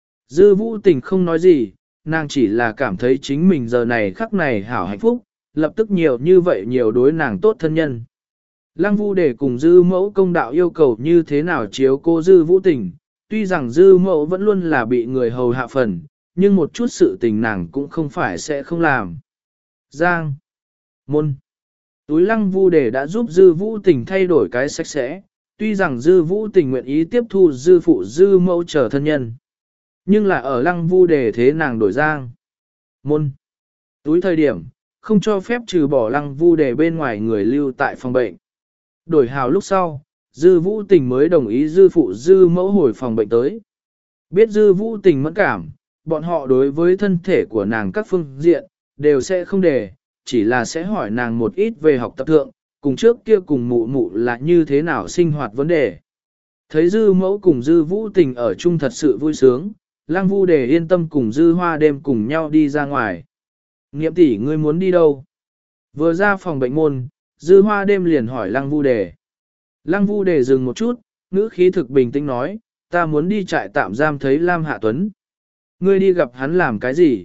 Dư vũ tình không nói gì, nàng chỉ là cảm thấy chính mình giờ này khắc này hảo hạnh phúc, lập tức nhiều như vậy nhiều đối nàng tốt thân nhân. Lăng Vu Đề cùng dư mẫu công đạo yêu cầu như thế nào chiếu cô dư vũ tình, tuy rằng dư mẫu vẫn luôn là bị người hầu hạ phần, nhưng một chút sự tình nàng cũng không phải sẽ không làm. Giang. Môn. Túi Lăng Vu Đề đã giúp dư vũ tình thay đổi cái sạch sẽ, tuy rằng dư vũ tình nguyện ý tiếp thu dư phụ dư mẫu trở thân nhân. Nhưng là ở Lăng Vu Đề thế nàng đổi giang. Môn. Túi thời điểm, không cho phép trừ bỏ Lăng Vu Đề bên ngoài người lưu tại phòng bệnh. Đổi hào lúc sau, Dư Vũ Tình mới đồng ý Dư phụ Dư mẫu hồi phòng bệnh tới. Biết Dư Vũ Tình mẫn cảm, bọn họ đối với thân thể của nàng các phương diện, đều sẽ không để, chỉ là sẽ hỏi nàng một ít về học tập thượng, cùng trước kia cùng mụ mụ là như thế nào sinh hoạt vấn đề. Thấy Dư mẫu cùng Dư Vũ Tình ở chung thật sự vui sướng, Lăng Vu Đề yên tâm cùng Dư Hoa đêm cùng nhau đi ra ngoài. Niệm tỷ ngươi muốn đi đâu? Vừa ra phòng bệnh môn, Dư Hoa đêm liền hỏi Lăng Vu Đề. Lăng Vu Đề dừng một chút, ngữ khí thực bình tĩnh nói, ta muốn đi trại tạm giam thấy Lam Hạ Tuấn. Ngươi đi gặp hắn làm cái gì?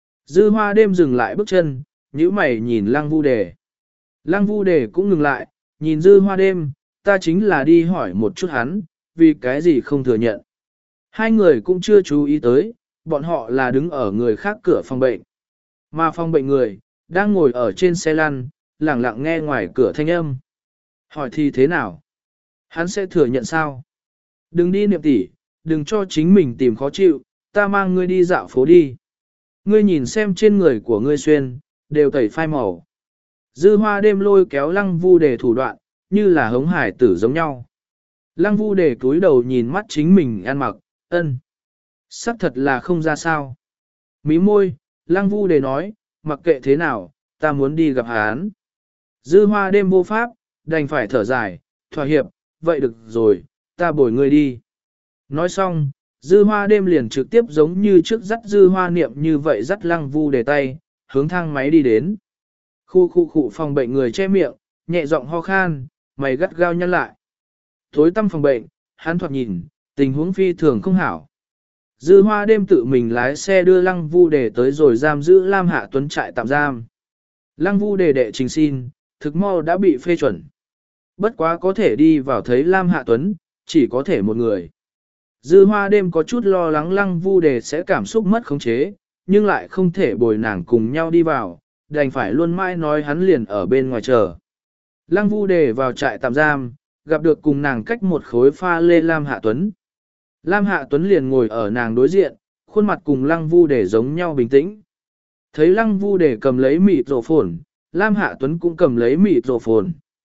Dư Hoa đêm dừng lại bước chân, nhíu mày nhìn Lăng Vu Đề. Lăng Vu Đề cũng ngừng lại, nhìn Dư Hoa đêm, ta chính là đi hỏi một chút hắn, vì cái gì không thừa nhận. Hai người cũng chưa chú ý tới, bọn họ là đứng ở người khác cửa phòng bệnh. Mà phòng bệnh người, đang ngồi ở trên xe lăn, lặng lặng nghe ngoài cửa thanh âm. Hỏi thì thế nào? Hắn sẽ thừa nhận sao? Đừng đi Niệm tỷ, đừng cho chính mình tìm khó chịu, ta mang ngươi đi dạo phố đi. Ngươi nhìn xem trên người của ngươi xuyên, đều tẩy phai màu. Dư Hoa đêm lôi kéo Lăng Vu Đề thủ đoạn, như là hống hải tử giống nhau. Lăng Vu Đề cúi đầu nhìn mắt chính mình ăn mặc, ân. Sắc thật là không ra sao. Mí môi, Lăng Vu Đề nói, mặc kệ thế nào, ta muốn đi gặp hắn. Dư Hoa đêm vô pháp, đành phải thở dài, thỏa hiệp, vậy được rồi, ta bồi ngươi đi. Nói xong, Dư Hoa đêm liền trực tiếp giống như trước dắt Dư Hoa niệm như vậy dắt Lăng Vu Đề tay, hướng thang máy đi đến. Khu khu khu phòng bệnh người che miệng, nhẹ giọng ho khan, mày gắt gao nhăn lại. Thối tăm phòng bệnh, hắn thoạt nhìn, tình huống phi thường không hảo. Dư Hoa đêm tự mình lái xe đưa Lăng Vu Đề tới rồi giam giữ Lam Hạ Tuấn trại tạm giam. Lăng Vu Đề đệ trình xin, thực mau đã bị phê chuẩn. Bất quá có thể đi vào thấy Lam Hạ Tuấn, chỉ có thể một người. Dư Hoa đêm có chút lo lắng Lăng Vu Đề sẽ cảm xúc mất khống chế, nhưng lại không thể bồi nàng cùng nhau đi vào, đành phải luôn mãi nói hắn liền ở bên ngoài chờ. Lăng Vu Đề vào trại tạm giam, gặp được cùng nàng cách một khối pha lê Lam Hạ Tuấn. Lam Hạ Tuấn liền ngồi ở nàng đối diện, khuôn mặt cùng Lăng Vu Đề giống nhau bình tĩnh. Thấy Lăng Vu Đề cầm lấy mịt rổ phồn, Lam Hạ Tuấn cũng cầm lấy mịt rổ phồn.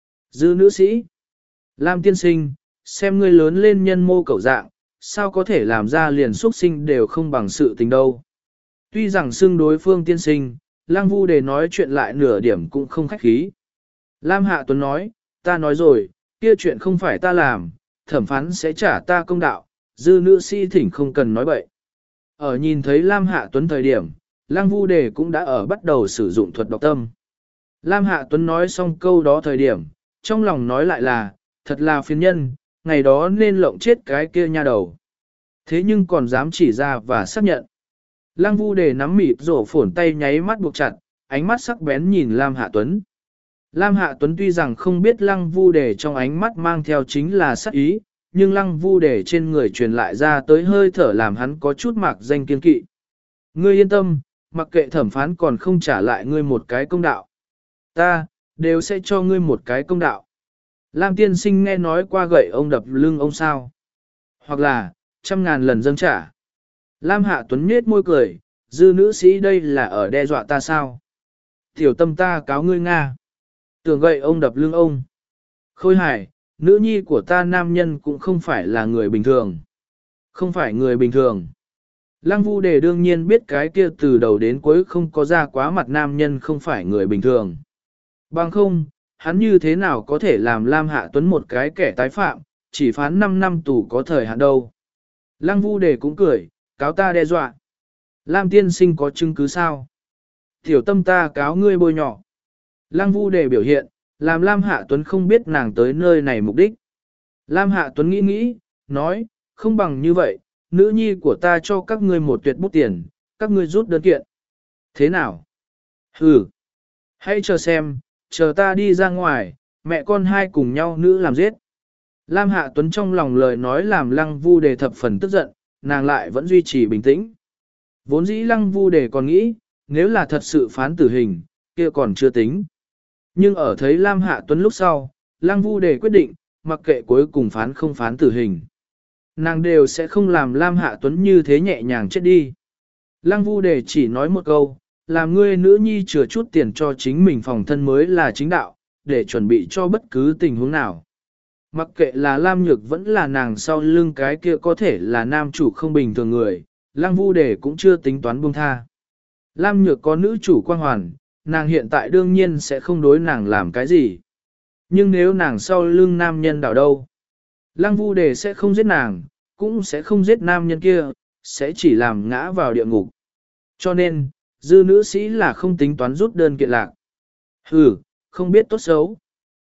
Dư nữ sĩ, Lam tiên sinh, xem ngươi lớn lên nhân mô cẩu dạng, sao có thể làm ra liền xuất sinh đều không bằng sự tình đâu. Tuy rằng xưng đối phương tiên sinh, Lăng Vu Đề nói chuyện lại nửa điểm cũng không khách khí. Lam Hạ Tuấn nói, ta nói rồi, kia chuyện không phải ta làm, thẩm phán sẽ trả ta công đạo, dư nữ sĩ thỉnh không cần nói bậy. Ở nhìn thấy Lam Hạ Tuấn thời điểm, Lăng Vu Đề cũng đã ở bắt đầu sử dụng thuật đọc tâm. Lam Hạ Tuấn nói xong câu đó thời điểm, trong lòng nói lại là, thật là phiền nhân, ngày đó nên lộng chết cái kia nha đầu. Thế nhưng còn dám chỉ ra và xác nhận. Lăng Vu Đề nắm mịt rổ phổn tay nháy mắt buộc chặt, ánh mắt sắc bén nhìn Lam Hạ Tuấn. Lam Hạ Tuấn tuy rằng không biết Lăng Vu Đề trong ánh mắt mang theo chính là sát ý, nhưng Lăng Vu Đề trên người truyền lại ra tới hơi thở làm hắn có chút mạc danh kiên kỵ. Ngươi yên tâm, mặc kệ thẩm phán còn không trả lại ngươi một cái công đạo. Ta, đều sẽ cho ngươi một cái công đạo. Lam tiên sinh nghe nói qua gậy ông đập lưng ông sao. Hoặc là, trăm ngàn lần dâng trả. Lam Hạ Tuấn nhếch môi cười, dư nữ sĩ đây là ở đe dọa ta sao? Tiểu tâm ta cáo ngươi Nga. Tưởng gậy ông đập lưng ông. Khôi hải, nữ nhi của ta nam nhân cũng không phải là người bình thường. Không phải người bình thường. Lăng Vu Đề đương nhiên biết cái kia từ đầu đến cuối không có ra quá mặt nam nhân không phải người bình thường. Bằng không, hắn như thế nào có thể làm Lam Hạ Tuấn một cái kẻ tái phạm, chỉ phán năm năm tù có thời hạn đâu. Lăng Vu Đề cũng cười, cáo ta đe dọa. Lam tiên sinh có chứng cứ sao? Tiểu tâm ta cáo ngươi bôi nhỏ. Lăng Vu Đề biểu hiện, làm Lam Hạ Tuấn không biết nàng tới nơi này mục đích. Lam Hạ Tuấn nghĩ nghĩ, nói, không bằng như vậy, nữ nhi của ta cho các ngươi một tuyệt bút tiền, các ngươi rút đơn kiện. Thế nào? Ừ. Hãy chờ xem, chờ ta đi ra ngoài, mẹ con hai cùng nhau nữ làm giết. Lam Hạ Tuấn trong lòng lời nói làm Lăng Vu Đề thập phần tức giận, nàng lại vẫn duy trì bình tĩnh. Vốn dĩ Lăng Vu Đề còn nghĩ, nếu là thật sự phán tử hình, kia còn chưa tính. Nhưng ở thấy Lam Hạ Tuấn lúc sau, Lăng Vu Đề quyết định, mặc kệ cuối cùng phán không phán tử hình. Nàng đều sẽ không làm Lam Hạ Tuấn như thế nhẹ nhàng chết đi. Lăng Vu Đề chỉ nói một câu, làm ngươi nữ nhi chừa chút tiền cho chính mình phòng thân mới là chính đạo, để chuẩn bị cho bất cứ tình huống nào. Mặc kệ là Lam Nhược vẫn là nàng sau lưng cái kia có thể là nam chủ không bình thường người, Lăng Vu Đề cũng chưa tính toán buông tha. Lam Nhược có nữ chủ quan hoàn, nàng hiện tại đương nhiên sẽ không đối nàng làm cái gì. Nhưng nếu nàng sau lưng nam nhân đảo đâu, Lăng Vu Đề sẽ không giết nàng, cũng sẽ không giết nam nhân kia, sẽ chỉ làm ngã vào địa ngục. Cho nên, dư nữ sĩ là không tính toán rút đơn kiện lạc. Hừ, không biết tốt xấu.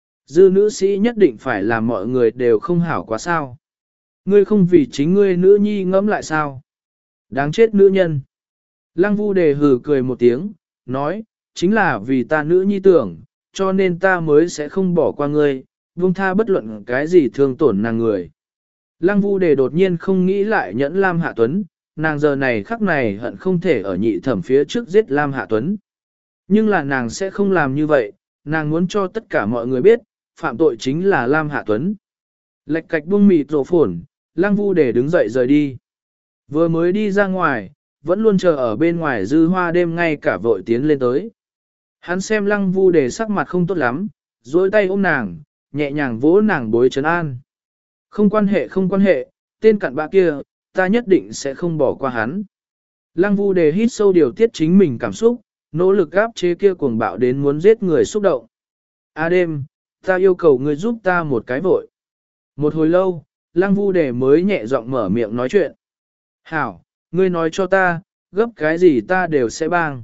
Dư nữ sĩ nhất định phải làm mọi người đều không hảo quá sao. Ngươi không vì chính ngươi nữ nhi ngẫm lại sao. Đáng chết nữ nhân. Lăng Vu Đề hừ cười một tiếng, nói, chính là vì ta nữ nhi tưởng, cho nên ta mới sẽ không bỏ qua ngươi, buông tha bất luận cái gì thương tổn nàng người. Lăng Vu Đề đột nhiên không nghĩ lại nhẫn Lam Hạ Tuấn, nàng giờ này khắc này hận không thể ở nhị thẩm phía trước giết Lam Hạ Tuấn. Nhưng là nàng sẽ không làm như vậy, nàng muốn cho tất cả mọi người biết, phạm tội chính là Lam Hạ Tuấn. Lệch cạch buông mịt rổ phồn, Lăng Vu Đề đứng dậy rời đi. Vừa mới đi ra ngoài, vẫn luôn chờ ở bên ngoài Dư Hoa đêm ngay cả vội tiến lên tới. Hắn xem Lăng Vu Đề sắc mặt không tốt lắm, duỗi tay ôm nàng, nhẹ nhàng vỗ nàng bối trấn an. Không quan hệ không quan hệ, tên cặn bã kia, ta nhất định sẽ không bỏ qua hắn. Lăng Vu Đề hít sâu điều tiết chính mình cảm xúc, nỗ lực áp chế kia cuồng bạo đến muốn giết người xúc động. A đêm, ta yêu cầu ngươi giúp ta một cái vội. Một hồi lâu, Lăng Vu Đề mới nhẹ giọng mở miệng nói chuyện. Hảo, ngươi nói cho ta, gấp cái gì ta đều sẽ bang.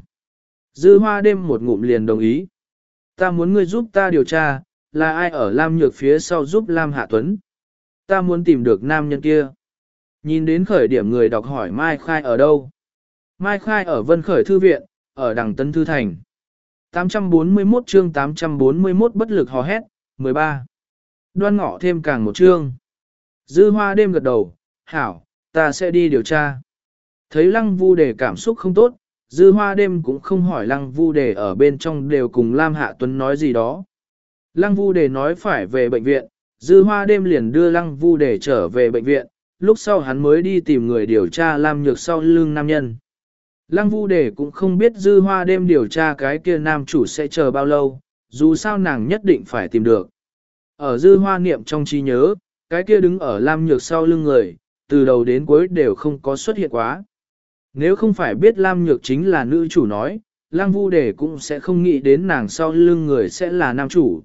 Dư Hoa đêm một ngụm liền đồng ý. Ta muốn ngươi giúp ta điều tra, là ai ở Lam Nhược phía sau giúp Lam Hạ Tuấn. Ta muốn tìm được nam nhân kia. Nhìn đến khởi điểm người đọc hỏi Mai Khai ở đâu. Mai Khai ở Vân Khởi Thư Viện, ở Đằng Tân Thư Thành. tám trăm bốn mươi mốt chương tám trăm bốn mươi mốt bất lực hò hét, mười ba. Đoan ngọ thêm càng một chương. Dư Hoa đêm gật đầu, hảo, ta sẽ đi điều tra. Thấy Lăng Vu Đề cảm xúc không tốt, Dư Hoa đêm cũng không hỏi Lăng Vu Đề ở bên trong đều cùng Lam Hạ Tuấn nói gì đó. Lăng Vu Đề nói phải về bệnh viện, Dư Hoa đêm liền đưa Lăng Vu Đề trở về bệnh viện, lúc sau hắn mới đi tìm người điều tra Lam Nhược sau lưng nam nhân. Lăng Vu Đề cũng không biết Dư Hoa đêm điều tra cái kia nam chủ sẽ chờ bao lâu, dù sao nàng nhất định phải tìm được. Ở Dư Hoa niệm trong trí nhớ, cái kia đứng ở Lam Nhược sau lưng người, từ đầu đến cuối đều không có xuất hiện quá. Nếu không phải biết Lam Nhược chính là nữ chủ nói, Lăng Vu Đề cũng sẽ không nghĩ đến nàng sau lưng người sẽ là nam chủ.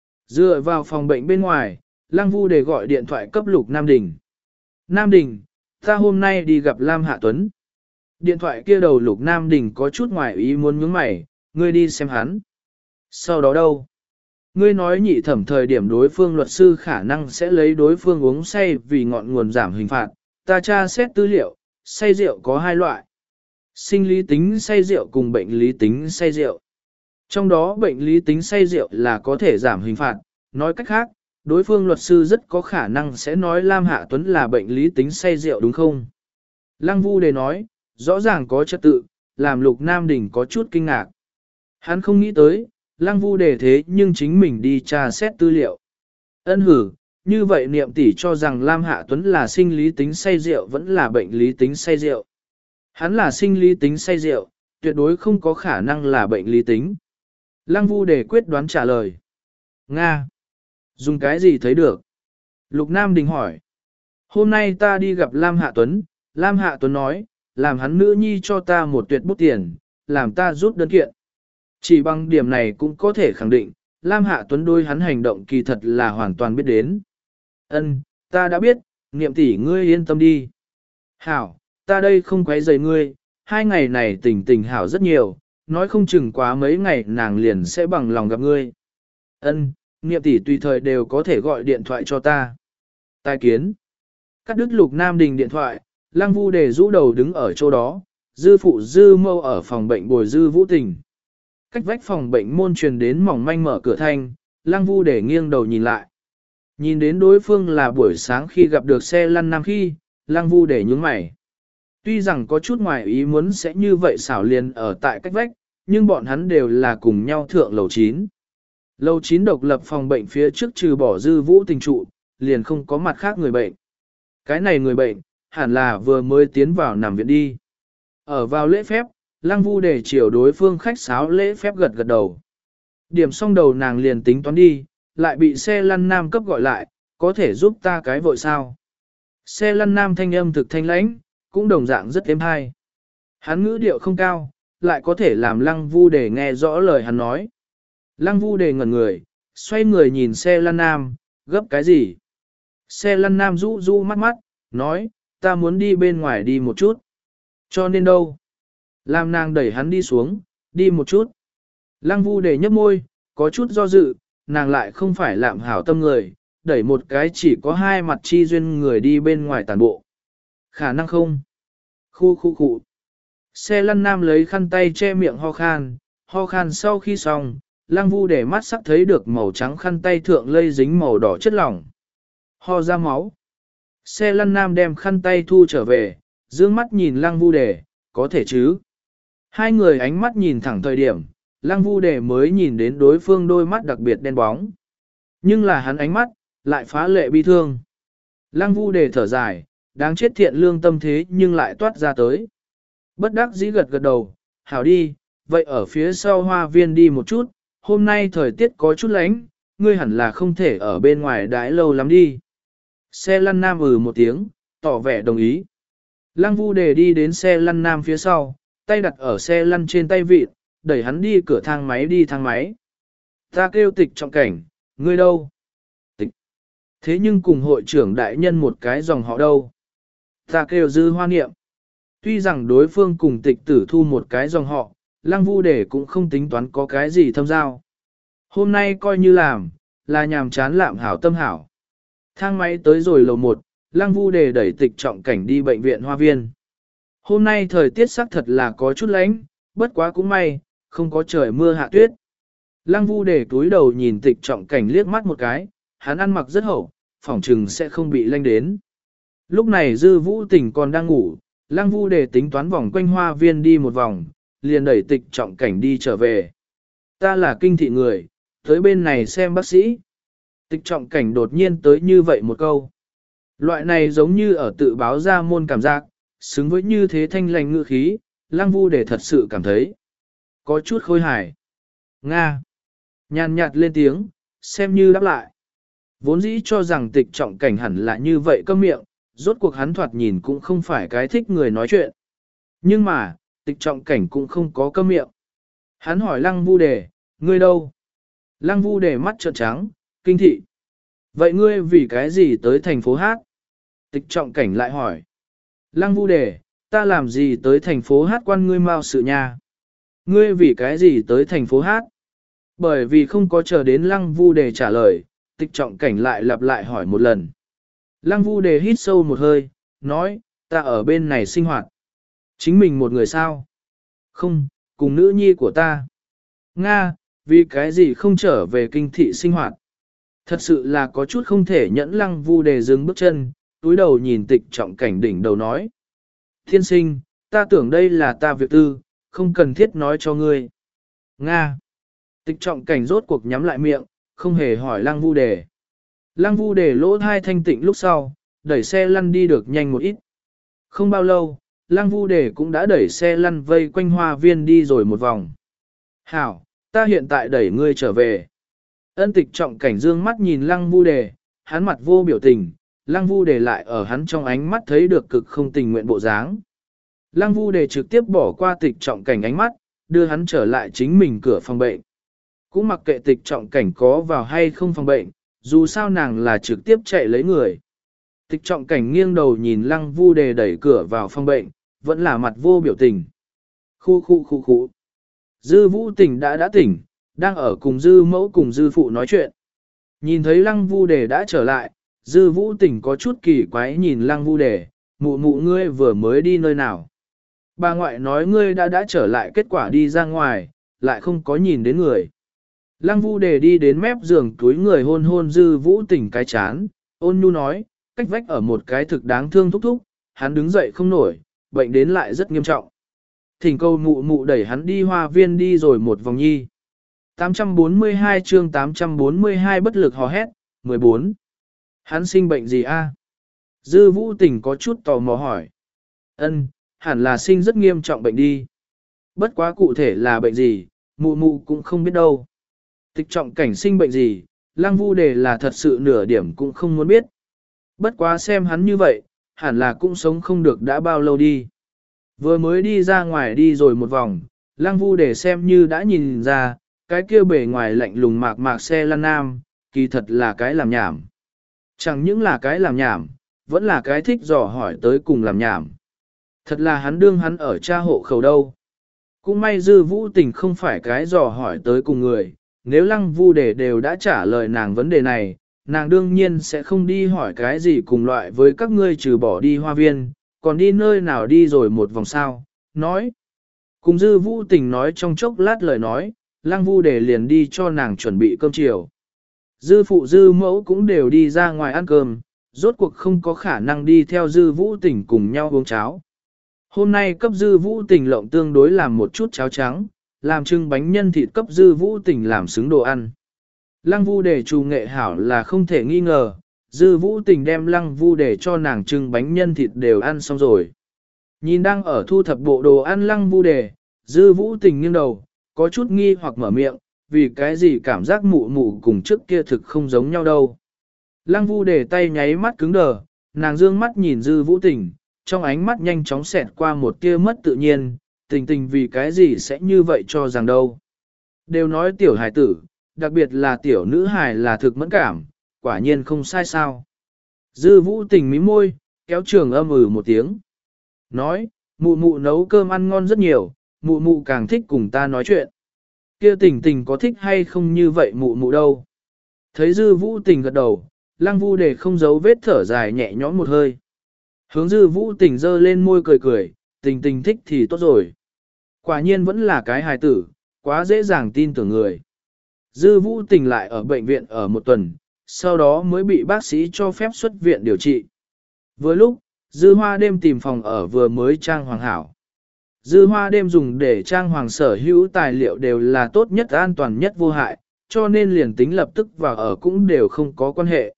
Dựa vào phòng bệnh bên ngoài, Lăng Vu Đề gọi điện thoại cấp Lục Nam Đình. Nam Đình, ta hôm nay đi gặp Lam Hạ Tuấn. Điện thoại kia đầu Lục Nam Đình có chút ngoài ý muốn nhướng mày, ngươi đi xem hắn. Sau đó đâu? Ngươi nói nhị thẩm thời điểm đối phương luật sư khả năng sẽ lấy đối phương uống say vì ngọn nguồn giảm hình phạt. Ta tra xét tư liệu, say rượu có hai loại. Sinh lý tính say rượu cùng bệnh lý tính say rượu. Trong đó bệnh lý tính say rượu là có thể giảm hình phạt. Nói cách khác, đối phương luật sư rất có khả năng sẽ nói Lam Hạ Tuấn là bệnh lý tính say rượu đúng không? Lăng Vu Đề nói, rõ ràng có trật tự, làm Lục Nam Đình có chút kinh ngạc. Hắn không nghĩ tới, Lăng Vu Đề thế nhưng chính mình đi tra xét tư liệu. Ân hử, như vậy niệm tỷ cho rằng Lam Hạ Tuấn là sinh lý tính say rượu vẫn là bệnh lý tính say rượu. Hắn là sinh lý tính say rượu, tuyệt đối không có khả năng là bệnh lý tính. Lăng Vu Đề quyết đoán trả lời. Nga. Dùng cái gì thấy được? Lục Nam Đình hỏi. Hôm nay ta đi gặp Lam Hạ Tuấn, Lam Hạ Tuấn nói, làm hắn nữ nhi cho ta một tuyệt bút tiền, làm ta rút đơn kiện. Chỉ bằng điểm này cũng có thể khẳng định, Lam Hạ Tuấn đôi hắn hành động kỳ thật là hoàn toàn biết đến. Ân, ta đã biết, niệm tỷ ngươi yên tâm đi. Hảo, ta đây không quấy rầy ngươi, hai ngày này tình tình hảo rất nhiều, nói không chừng quá mấy ngày nàng liền sẽ bằng lòng gặp ngươi. Ân, niệm tỷ tùy thời đều có thể gọi điện thoại cho ta. Tai kiến. Cắt đứt Lục Nam Đình điện thoại, Lăng Vu Đề rũ đầu đứng ở chỗ đó, dư phụ dư mâu ở phòng bệnh bồi dư vũ tình. Cách vách phòng bệnh môn truyền đến mỏng manh mở cửa thanh, Lăng Vu Đề nghiêng đầu nhìn lại. Nhìn đến đối phương là buổi sáng khi gặp được xe lăn nam khi, Lăng Vu Đề nhướng mày. Tuy rằng có chút ngoài ý muốn sẽ như vậy xảo liền ở tại cách vách, nhưng bọn hắn đều là cùng nhau thượng lầu chín. Lầu chín độc lập phòng bệnh phía trước trừ bỏ dư vũ tình trụ, liền không có mặt khác người bệnh. Cái này người bệnh, hẳn là vừa mới tiến vào nằm viện đi. Ở vào lễ phép, Lăng Vu Đề chiều đối phương khách sáo lễ phép gật gật đầu. Điểm xong đầu nàng liền tính toán đi, lại bị xe lăn nam cấp gọi lại, Có thể giúp ta cái vội sao? Xe lăn nam thanh âm thực thanh lãnh, cũng đồng dạng rất êm hay. Hắn ngữ điệu không cao, lại có thể làm lăng vu để nghe rõ lời hắn nói. Lăng vu đề ngẩn người, xoay người nhìn xe lăn nam, gấp cái gì? Xe lăn nam rũ rũ mắt mắt, nói, ta muốn đi bên ngoài đi một chút. Cho nên đâu? Làm nàng đẩy hắn đi xuống, đi một chút. Lăng vu đề nhấp môi, có chút do dự, nàng lại không phải lạm hảo tâm người, đẩy một cái chỉ có hai mặt chi duyên người đi bên ngoài tàn bộ. Khả năng không? Khu khu khu. Xe lăn nam lấy khăn tay che miệng ho khan, ho khan sau khi xong, lăng vu để mắt sắc thấy được màu trắng khăn tay thượng lây dính màu đỏ chất lỏng. Ho ra máu. Xe lăn nam đem khăn tay thu trở về, dương mắt nhìn lăng vu đề, có thể chứ. Hai người ánh mắt nhìn thẳng thời điểm, lăng vu đề mới nhìn đến đối phương đôi mắt đặc biệt đen bóng. Nhưng là hắn ánh mắt, lại phá lệ bi thương. Lăng vu đề thở dài, đáng chết thiện lương tâm thế nhưng lại toát ra tới. Bất đắc dĩ gật gật đầu, hảo đi, vậy ở phía sau hoa viên đi một chút, hôm nay thời tiết có chút lạnh, ngươi hẳn là không thể ở bên ngoài đãi lâu lắm đi. Xe lăn nam ừ một tiếng, tỏ vẻ đồng ý. Lăng vu đề đi đến xe lăn nam phía sau, tay đặt ở xe lăn trên tay vịt, đẩy hắn đi cửa thang máy đi thang máy. Ta kêu Tịch Trọng Cảnh, ngươi đâu? Tịch. Thế nhưng cùng hội trưởng đại nhân một cái dòng họ đâu? Ta kêu Dư Hoa Niệm. Tuy rằng đối phương cùng Tịch Tử Thu một cái dòng họ, Lăng vu đề cũng không tính toán có cái gì thâm giao. Hôm nay coi như làm, là nhàm chán lạm hảo tâm hảo. Thang máy tới rồi lầu một, Lăng vu đề đẩy Tịch Trọng Cảnh đi bệnh viện Hoa Viên. Hôm nay thời tiết xác thật là có chút lạnh, bất quá cũng may, không có trời mưa hạ tuyết. Lăng vu đề túi đầu nhìn Tịch Trọng Cảnh liếc mắt một cái, hắn ăn mặc rất hậu, phỏng trừng sẽ không bị lạnh đến. Lúc này Dư Vũ Tình còn đang ngủ, Lăng vu đề tính toán vòng quanh Hoa Viên đi một vòng, liền đẩy Tịch Trọng Cảnh đi trở về. Ta là kinh thị người, tới bên này xem bác sĩ. Tịch Trọng Cảnh đột nhiên tới như vậy một câu. Loại này giống như ở tự báo ra môn cảm giác, xứng với như thế thanh lành ngữ khí, Lăng vu đề thật sự cảm thấy có chút khôi hài. Nga. Nhàn nhạt lên tiếng, xem như đáp lại. Vốn dĩ cho rằng Tịch Trọng Cảnh hẳn là như vậy câm miệng, rốt cuộc hắn thoạt nhìn cũng không phải cái thích người nói chuyện. Nhưng mà, Tịch Trọng Cảnh cũng không có câm miệng. Hắn hỏi Lăng vu đề, ngươi đâu? Lăng vu đề mắt trợn trắng, kinh thị. Vậy ngươi vì cái gì tới thành phố Hát? Tịch Trọng Cảnh lại hỏi. Lăng vu đề, ta làm gì tới thành phố Hát quan ngươi mau sự nha? Ngươi vì cái gì tới thành phố Hát? Bởi vì không có chờ đến Lăng vu đề trả lời, Tịch Trọng Cảnh lại lặp lại hỏi một lần. Lăng vu đề hít sâu một hơi, nói, ta ở bên này sinh hoạt. Chính mình một người sao? Không, cùng nữ nhi của ta. Nga, vì cái gì không trở về kinh thị sinh hoạt? Thật sự là có chút không thể nhẫn. Lăng vu đề dừng bước chân, túi đầu nhìn Tịch Trọng Cảnh đỉnh đầu nói. Thiên sinh, ta tưởng đây là ta việc tư, không cần thiết nói cho ngươi. Nga. Tịch Trọng Cảnh rốt cuộc nhắm lại miệng, không hề hỏi Lăng vu đề. Lăng vu đề lỗ thai thanh tịnh lúc sau, đẩy xe lăn đi được nhanh một ít. Không bao lâu, Lăng vu đề cũng đã đẩy xe lăn vây quanh Hoa Viên đi rồi một vòng. Hảo, ta hiện tại đẩy ngươi trở về. Ân. Tịch Trọng Cảnh dương mắt nhìn Lăng vu đề, hắn mặt vô biểu tình, Lăng vu đề lại ở hắn trong ánh mắt thấy được cực không tình nguyện bộ dáng. Lăng vu đề trực tiếp bỏ qua Tịch Trọng Cảnh ánh mắt, đưa hắn trở lại chính mình cửa phòng bệnh. Cũng mặc kệ Tịch Trọng Cảnh có vào hay không phòng bệnh, dù sao nàng là trực tiếp chạy lấy người. Tịch Trọng Cảnh nghiêng đầu nhìn Lăng vu đề đẩy cửa vào phòng bệnh, vẫn là mặt vô biểu tình. Khu khu khu khu. Dư Vũ Tình đã đã tỉnh, đang ở cùng Dư mẫu cùng Dư phụ nói chuyện. Nhìn thấy Lăng vu đề đã trở lại, Dư Vũ Tình có chút kỳ quái nhìn Lăng vu đề, mụ mụ ngươi vừa mới đi nơi nào. Bà ngoại nói ngươi đã đã trở lại, kết quả đi ra ngoài, lại không có nhìn đến người. Lăng vu đề đi đến mép giường túi người hôn hôn Dư Vũ Tình cái chán, ôn nhu nói, cách vách ở một cái thực đáng thương thúc thúc, hắn đứng dậy không nổi, bệnh đến lại rất nghiêm trọng. Thỉnh cầu mụ mụ đẩy hắn đi Hoa Viên đi rồi một vòng nhi. tám trăm bốn mươi hai chương tám trăm bốn mươi hai bất lực hò hét, mười bốn. Hắn sinh bệnh gì a? Dư Vũ Tình có chút tò mò hỏi. Ân, hẳn là sinh rất nghiêm trọng bệnh đi. Bất quá cụ thể là bệnh gì, mụ mụ cũng không biết đâu. Tịch Trọng Cảnh sinh bệnh gì, Lăng Vu Đề là thật sự nửa điểm cũng không muốn biết. Bất quá xem hắn như vậy, hẳn là cũng sống không được đã bao lâu đi. Vừa mới đi ra ngoài đi rồi một vòng, Lăng Vu Đề xem như đã nhìn ra, cái kia bề ngoài lạnh lùng mạc mạc xe lăn nam, kỳ thật là cái làm nhảm. Chẳng những là cái làm nhảm, vẫn là cái thích dò hỏi tới cùng làm nhảm. Thật là hắn đương hắn ở cha hộ khẩu đâu. Cũng may Dư Vũ Tình không phải cái dò hỏi tới cùng người, nếu Lăng Vu Đề đều đã trả lời nàng vấn đề này, nàng đương nhiên sẽ không đi hỏi cái gì cùng loại với các ngươi trừ bỏ đi hoa viên, còn đi nơi nào đi rồi một vòng sao, nói. Cùng Dư Vũ Tình nói trong chốc lát lời nói, Lăng Vu Đề liền đi cho nàng chuẩn bị cơm chiều. Dư phụ Dư mẫu cũng đều đi ra ngoài ăn cơm, rốt cuộc không có khả năng đi theo Dư Vũ Tình cùng nhau uống cháo. Hôm nay cấp Dư Vũ Tình lộng tương đối làm một chút cháo trắng, làm trưng bánh nhân thịt cấp Dư Vũ Tình làm xứng đồ ăn. Lăng Vu Đề trù nghệ hảo là không thể nghi ngờ, Dư Vũ Tình đem Lăng Vu Đề cho nàng trưng bánh nhân thịt đều ăn xong rồi. Nhìn đang ở thu thập bộ đồ ăn Lăng Vu Đề, Dư Vũ Tình nghiêng đầu, có chút nghi hoặc mở miệng, vì cái gì cảm giác mụ mụ cùng trước kia thực không giống nhau đâu. Lăng Vu Đề tay nháy mắt cứng đờ, nàng dương mắt nhìn Dư Vũ Tình, trong ánh mắt nhanh chóng xẹt qua một tia mất tự nhiên, tình tình vì cái gì sẽ như vậy cho rằng đâu. Đều nói tiểu hài tử, đặc biệt là tiểu nữ hài là thực mẫn cảm, quả nhiên không sai sao. Dư Vũ Tình mím môi, kéo trường âm ừ một tiếng. Nói, mụ mụ nấu cơm ăn ngon rất nhiều, mụ mụ càng thích cùng ta nói chuyện. Kia tình tình có thích hay không như vậy mụ mụ đâu. Thấy Dư Vũ Tình gật đầu, Lăng Vu Đề không giấu vết thở dài nhẹ nhõm một hơi. Hướng Dư Vũ Tình giơ lên môi cười cười, tình tình thích thì tốt rồi. Quả nhiên vẫn là cái hài tử, quá dễ dàng tin tưởng người. Dư Vũ Tình lại ở bệnh viện ở một tuần, sau đó mới bị bác sĩ cho phép xuất viện điều trị. Vừa lúc, Dư Hoa đêm tìm phòng ở vừa mới trang hoàng hảo. Dư Hoa đêm dùng để trang hoàng sở hữu tài liệu đều là tốt nhất an toàn nhất vô hại, cho nên liền tính lập tức vào ở cũng đều không có quan hệ.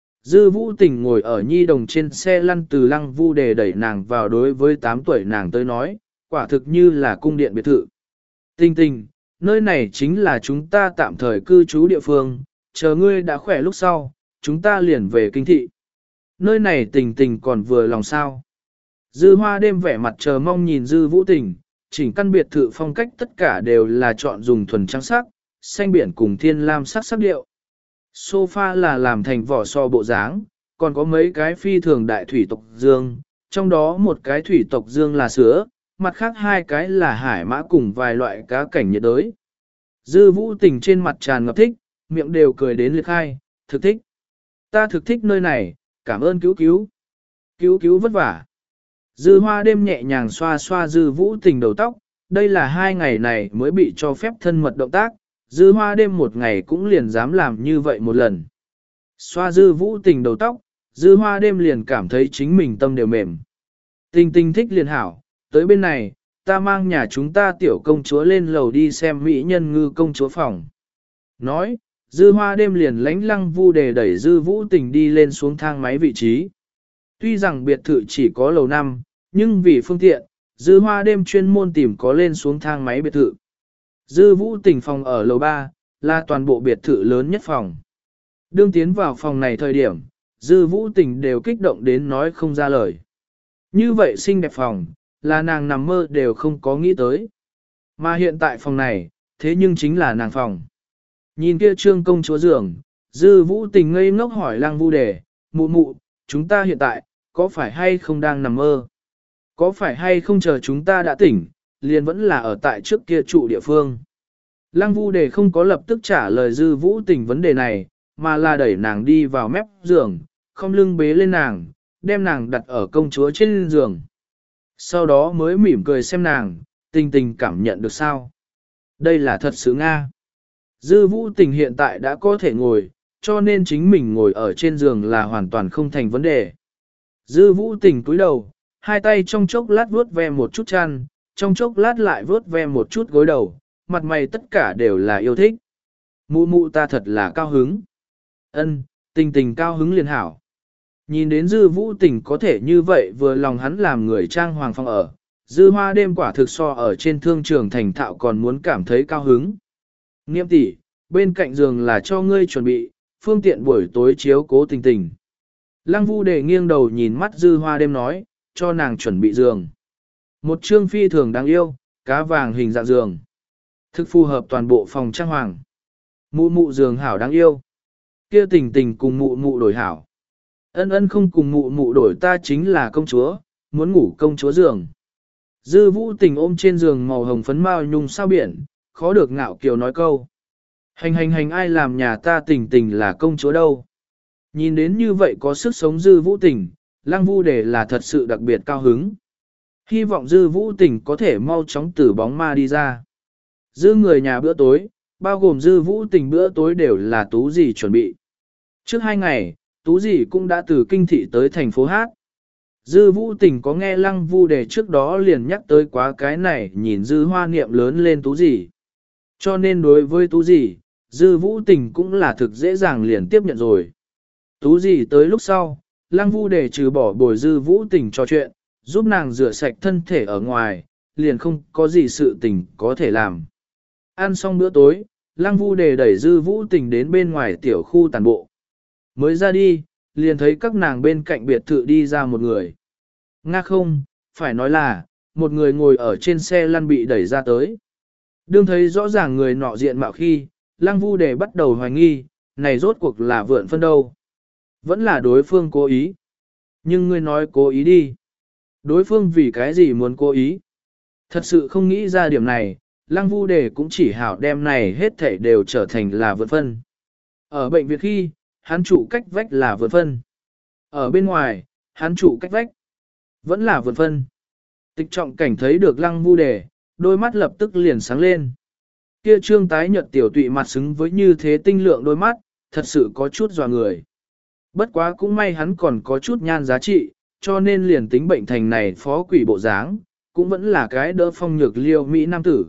Dư Vũ Tình ngồi ở nhi đồng trên xe lăn từ Lăng Vu Đề đẩy nàng vào, đối với tám tuổi nàng tới nói, quả thực như là cung điện biệt thự. Tình tình, nơi này chính là chúng ta tạm thời cư trú địa phương, chờ ngươi đã khỏe lúc sau, chúng ta liền về kinh thị. Nơi này tình tình còn vừa lòng sao. Dư Hoa đêm vẻ mặt chờ mong nhìn Dư Vũ Tình, chỉnh căn biệt thự phong cách tất cả đều là chọn dùng thuần trắng sắc, xanh biển cùng thiên lam sắc sắc điệu. Sofa là làm thành vỏ so bộ dáng, còn có mấy cái phi thường đại thủy tộc dương, trong đó một cái thủy tộc dương là sữa, mặt khác hai cái là hải mã cùng vài loại cá cảnh nhiệt đới. Dư Vũ Tình trên mặt tràn ngập thích, miệng đều cười đến liệt khai, thực thích. Ta thực thích nơi này, cảm ơn cứu cứu. Cứu cứu vất vả. Dư Hoa đêm nhẹ nhàng xoa xoa Dư Vũ Tình đầu tóc, đây là hai ngày này mới bị cho phép thân mật động tác, Dư Hoa đêm một ngày cũng liền dám làm như vậy một lần. Xoa Dư Vũ Tình đầu tóc, Dư Hoa đêm liền cảm thấy chính mình tâm đều mềm. Tình tình thích liền hảo, tới bên này, ta mang nhà chúng ta tiểu công chúa lên lầu đi xem mỹ nhân ngư công chúa phòng. Nói, Dư Hoa đêm liền lánh Lăng Vu Đề đẩy Dư Vũ Tình đi lên xuống thang máy vị trí. Tuy rằng biệt thự chỉ có lầu năm, nhưng vì phương tiện, Dư Hoa đêm chuyên môn tìm có lên xuống thang máy biệt thự. Dư Vũ Tình phòng ở lầu ba, là toàn bộ biệt thự lớn nhất phòng. Đương tiến vào phòng này thời điểm, Dư Vũ Tình đều kích động đến nói không ra lời. Như vậy xinh đẹp phòng, là nàng nằm mơ đều không có nghĩ tới. Mà hiện tại phòng này, thế nhưng chính là nàng phòng. Nhìn kia trương công chúa giường, Dư Vũ Tình ngây ngốc hỏi Lăng Vu Đề, mụ mụ, chúng ta hiện tại, có phải hay không đang nằm mơ? Có phải hay không chờ chúng ta đã tỉnh, liền vẫn là ở tại trước kia trụ địa phương? Lăng Vu Đề không có lập tức trả lời Dư Vũ Tình vấn đề này, mà là đẩy nàng đi vào mép giường, không lưng bế lên nàng, đem nàng đặt ở công chúa trên giường. Sau đó mới mỉm cười xem nàng, Tình Tình cảm nhận được sao? Đây là thật sự Nga. Dư Vũ Tình hiện tại đã có thể ngồi, cho nên chính mình ngồi ở trên giường là hoàn toàn không thành vấn đề. Dư Vũ Tình cúi đầu, hai tay trong chốc lát vuốt ve một chút chăn, trong chốc lát lại vuốt ve một chút gối đầu, mặt mày tất cả đều là yêu thích. Mụ mụ ta thật là cao hứng. Ân, Tình Tình cao hứng liền hảo. Nhìn đến Dư Vũ Tình có thể như vậy vừa lòng hắn làm người trang hoàng phòng ở, Dư Hoa đêm quả thực so ở trên thương trường thành thạo còn muốn cảm thấy cao hứng. Niệm tỷ, bên cạnh giường là cho ngươi chuẩn bị, phương tiện buổi tối chiếu cố tình tình. Lăng Vu Đề nghiêng đầu nhìn mắt Dư Hoa đêm nói, cho nàng chuẩn bị giường. Một trương phi thường đáng yêu, cá vàng hình dạng giường. Thực phù hợp toàn bộ phòng trang hoàng. Mụ mụ giường hảo đáng yêu. Kia tình tình cùng mụ mụ đổi hảo. Ân ân không cùng mụ mụ đổi, ta chính là công chúa, muốn ngủ công chúa giường. Dư Vũ Tình ôm trên giường màu hồng phấn mao nhung sao biển, khó được ngạo kiều nói câu. Hành hành hành, ai làm nhà ta tình tình là công chúa đâu. Nhìn đến như vậy có sức sống Dư Vũ Tình, Lăng Vu Đề là thật sự đặc biệt cao hứng. Hy vọng Dư Vũ Tình có thể mau chóng từ bóng ma đi ra. Dư người nhà bữa tối, bao gồm Dư Vũ Tình bữa tối đều là Tú Dì chuẩn bị. Trước hai ngày, Tú Dì cũng đã từ kinh thị tới thành phố Hát. Dư Vũ Tình có nghe Lăng Vu Đề trước đó liền nhắc tới quá cái này, nhìn Dư Hoa Niệm lớn lên Tú Dì. Cho nên đối với Tú Dì, Dư Vũ Tình cũng là thực dễ dàng liền tiếp nhận rồi. Tú Dì tới lúc sau, Lăng Vu Đề trừ bỏ bồi Dư Vũ Tình trò chuyện, giúp nàng rửa sạch thân thể ở ngoài, liền không có gì sự tình có thể làm. Ăn xong bữa tối, Lăng Vu Đề đẩy Dư Vũ Tình đến bên ngoài tiểu khu tàn bộ. Mới ra đi, liền thấy các nàng bên cạnh biệt thự đi ra một người. Nga không, phải nói là, một người ngồi ở trên xe lăn bị đẩy ra tới. Đương thấy rõ ràng người nọ diện mạo khi, Lăng Vu Đề bắt đầu hoài nghi, này rốt cuộc là vượn phân đâu. Vẫn là đối phương cố ý. Nhưng ngươi nói cố ý đi. Đối phương vì cái gì muốn cố ý? Thật sự không nghĩ ra điểm này, Lăng Vu Đề cũng chỉ hảo đem này hết thảy đều trở thành là vượn phân. Ở bệnh viện khi, hắn trụ cách vách là vượn phân. Ở bên ngoài, hắn trụ cách vách. Vẫn là vượn phân. Tịch Trọng Cảnh thấy được Lăng Vu Đề, đôi mắt lập tức liền sáng lên. Kia trương tái nhợt tiểu tụy mặt xứng với như thế tinh lượng đôi mắt, thật sự có chút dò người. Bất quá cũng may hắn còn có chút nhan giá trị, cho nên liền tính bệnh thành này phó quỷ bộ dáng, cũng vẫn là cái đỡ phong nhược liêu Mỹ nam tử.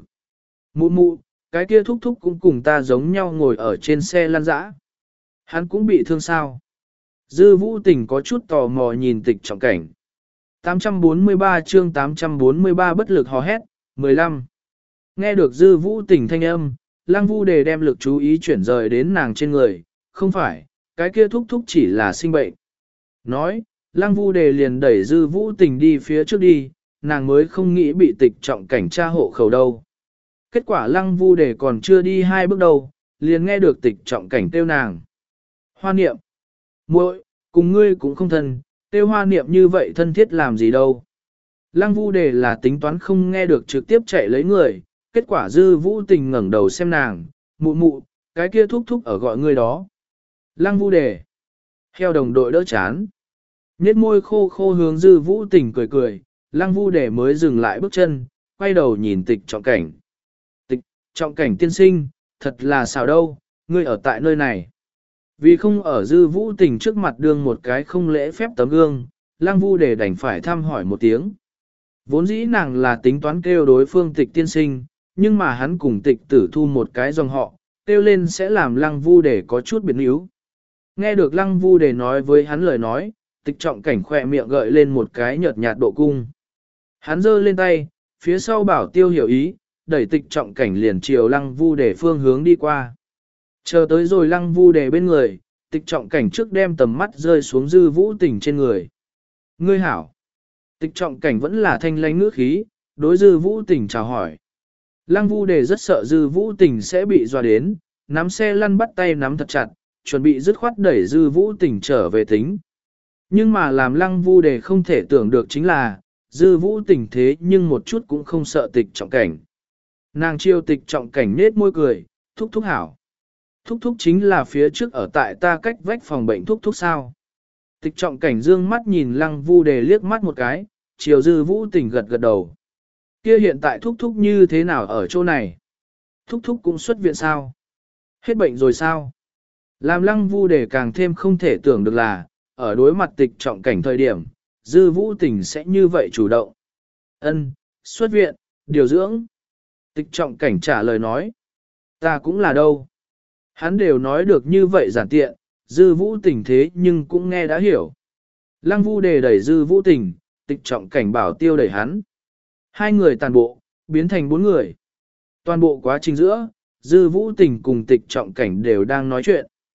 Mụ mụ, cái kia thúc thúc cũng cùng ta giống nhau ngồi ở trên xe lăn dã. Hắn cũng bị thương sao? Dư Vũ Tình có chút tò mò nhìn Tịch Trọng Cảnh. tám trăm bốn mươi ba chương tám trăm bốn mươi ba bất lực hò hét, mười lăm. Nghe được Dư Vũ Tình thanh âm, Lăng Vu Đề đem lực chú ý chuyển rời đến nàng trên người, không phải, cái kia thúc thúc chỉ là sinh bệnh. Nói, Lăng Vu Đề liền đẩy Dư Vũ Tình đi phía trước đi, nàng mới không nghĩ bị Tịch Trọng Cảnh tra hộ khẩu đâu. Kết quả Lăng Vu Đề còn chưa đi hai bước đầu, liền nghe được Tịch Trọng Cảnh kêu nàng. Hoa Niệm, muội, cùng ngươi cũng không thân, kêu Hoa Niệm như vậy thân thiết làm gì đâu. Lăng Vu Đề là tính toán không nghe được trực tiếp chạy lấy người, kết quả Dư Vũ Tình ngẩng đầu xem nàng, mụ mụ, cái kia thúc thúc ở gọi ngươi đó. Lăng Vu Đề, heo đồng đội đỡ chán. Nhết môi khô khô hướng Dư Vũ Tình cười cười, Lăng Vu Đề mới dừng lại bước chân, quay đầu nhìn Tịch Trọng Cảnh. Tịch Trọng Cảnh tiên sinh, thật là xào đâu, ngươi ở tại nơi này. Vì không ở Dư Vũ Tình trước mặt đương một cái không lễ phép tấm gương, Lăng Vu Đề đành phải thăm hỏi một tiếng. Vốn dĩ nàng là tính toán kêu đối phương Tịch tiên sinh, nhưng mà hắn cùng Tịch Tử Thu một cái dòng họ, kêu lên sẽ làm Lăng Vu Đề có chút biệt níu. Nghe được Lăng Vu Đề nói với hắn lời nói, Tịch Trọng Cảnh khỏe miệng gợi lên một cái nhợt nhạt độ cung. Hắn giơ lên tay, phía sau bảo tiêu hiểu ý, đẩy Tịch Trọng Cảnh liền chiều Lăng Vu Đề phương hướng đi qua. Chờ tới rồi Lăng Vu Đề bên người, Tịch Trọng Cảnh trước đem tầm mắt rơi xuống Dư Vũ Tình trên người. Ngươi hảo. Tịch Trọng Cảnh vẫn là thanh lãnh ngữ khí, đối Dư Vũ Tình chào hỏi. Lăng Vu Đề rất sợ Dư Vũ Tình sẽ bị dọa đến, nắm xe lăn bắt tay nắm thật chặt, chuẩn bị dứt khoát đẩy Dư Vũ Tình trở về tính. Nhưng mà làm Lăng Vu Đề không thể tưởng được chính là, Dư Vũ Tình thế nhưng một chút cũng không sợ Tịch Trọng Cảnh. Nàng chiêu Tịch Trọng Cảnh nết môi cười, thúc thúc hảo. Thúc thúc chính là phía trước ở tại ta cách vách phòng bệnh thúc thúc sao. Tịch Trọng Cảnh dương mắt nhìn Lăng Vu Đề liếc mắt một cái, chiều Dư Vũ Tình gật gật đầu. Kia hiện tại thúc thúc như thế nào ở chỗ này? Thúc thúc cũng xuất viện sao? Hết bệnh rồi sao? Làm Lăng Vu Đề càng thêm không thể tưởng được là, ở đối mặt Tịch Trọng Cảnh thời điểm, Dư Vũ Tình sẽ như vậy chủ động. Ân, xuất viện, điều dưỡng. Tịch Trọng Cảnh trả lời nói. Ta cũng là đâu. Hắn đều nói được như vậy giản tiện, Dư Vũ Tình thế nhưng cũng nghe đã hiểu. Lăng Vu Đề đẩy Dư Vũ Tình, Tịch Trọng Cảnh bảo tiêu đẩy hắn. Hai người tàn bộ, biến thành bốn người. Toàn bộ quá trình giữa, Dư Vũ Tình cùng Tịch Trọng Cảnh đều đang nói chuyện.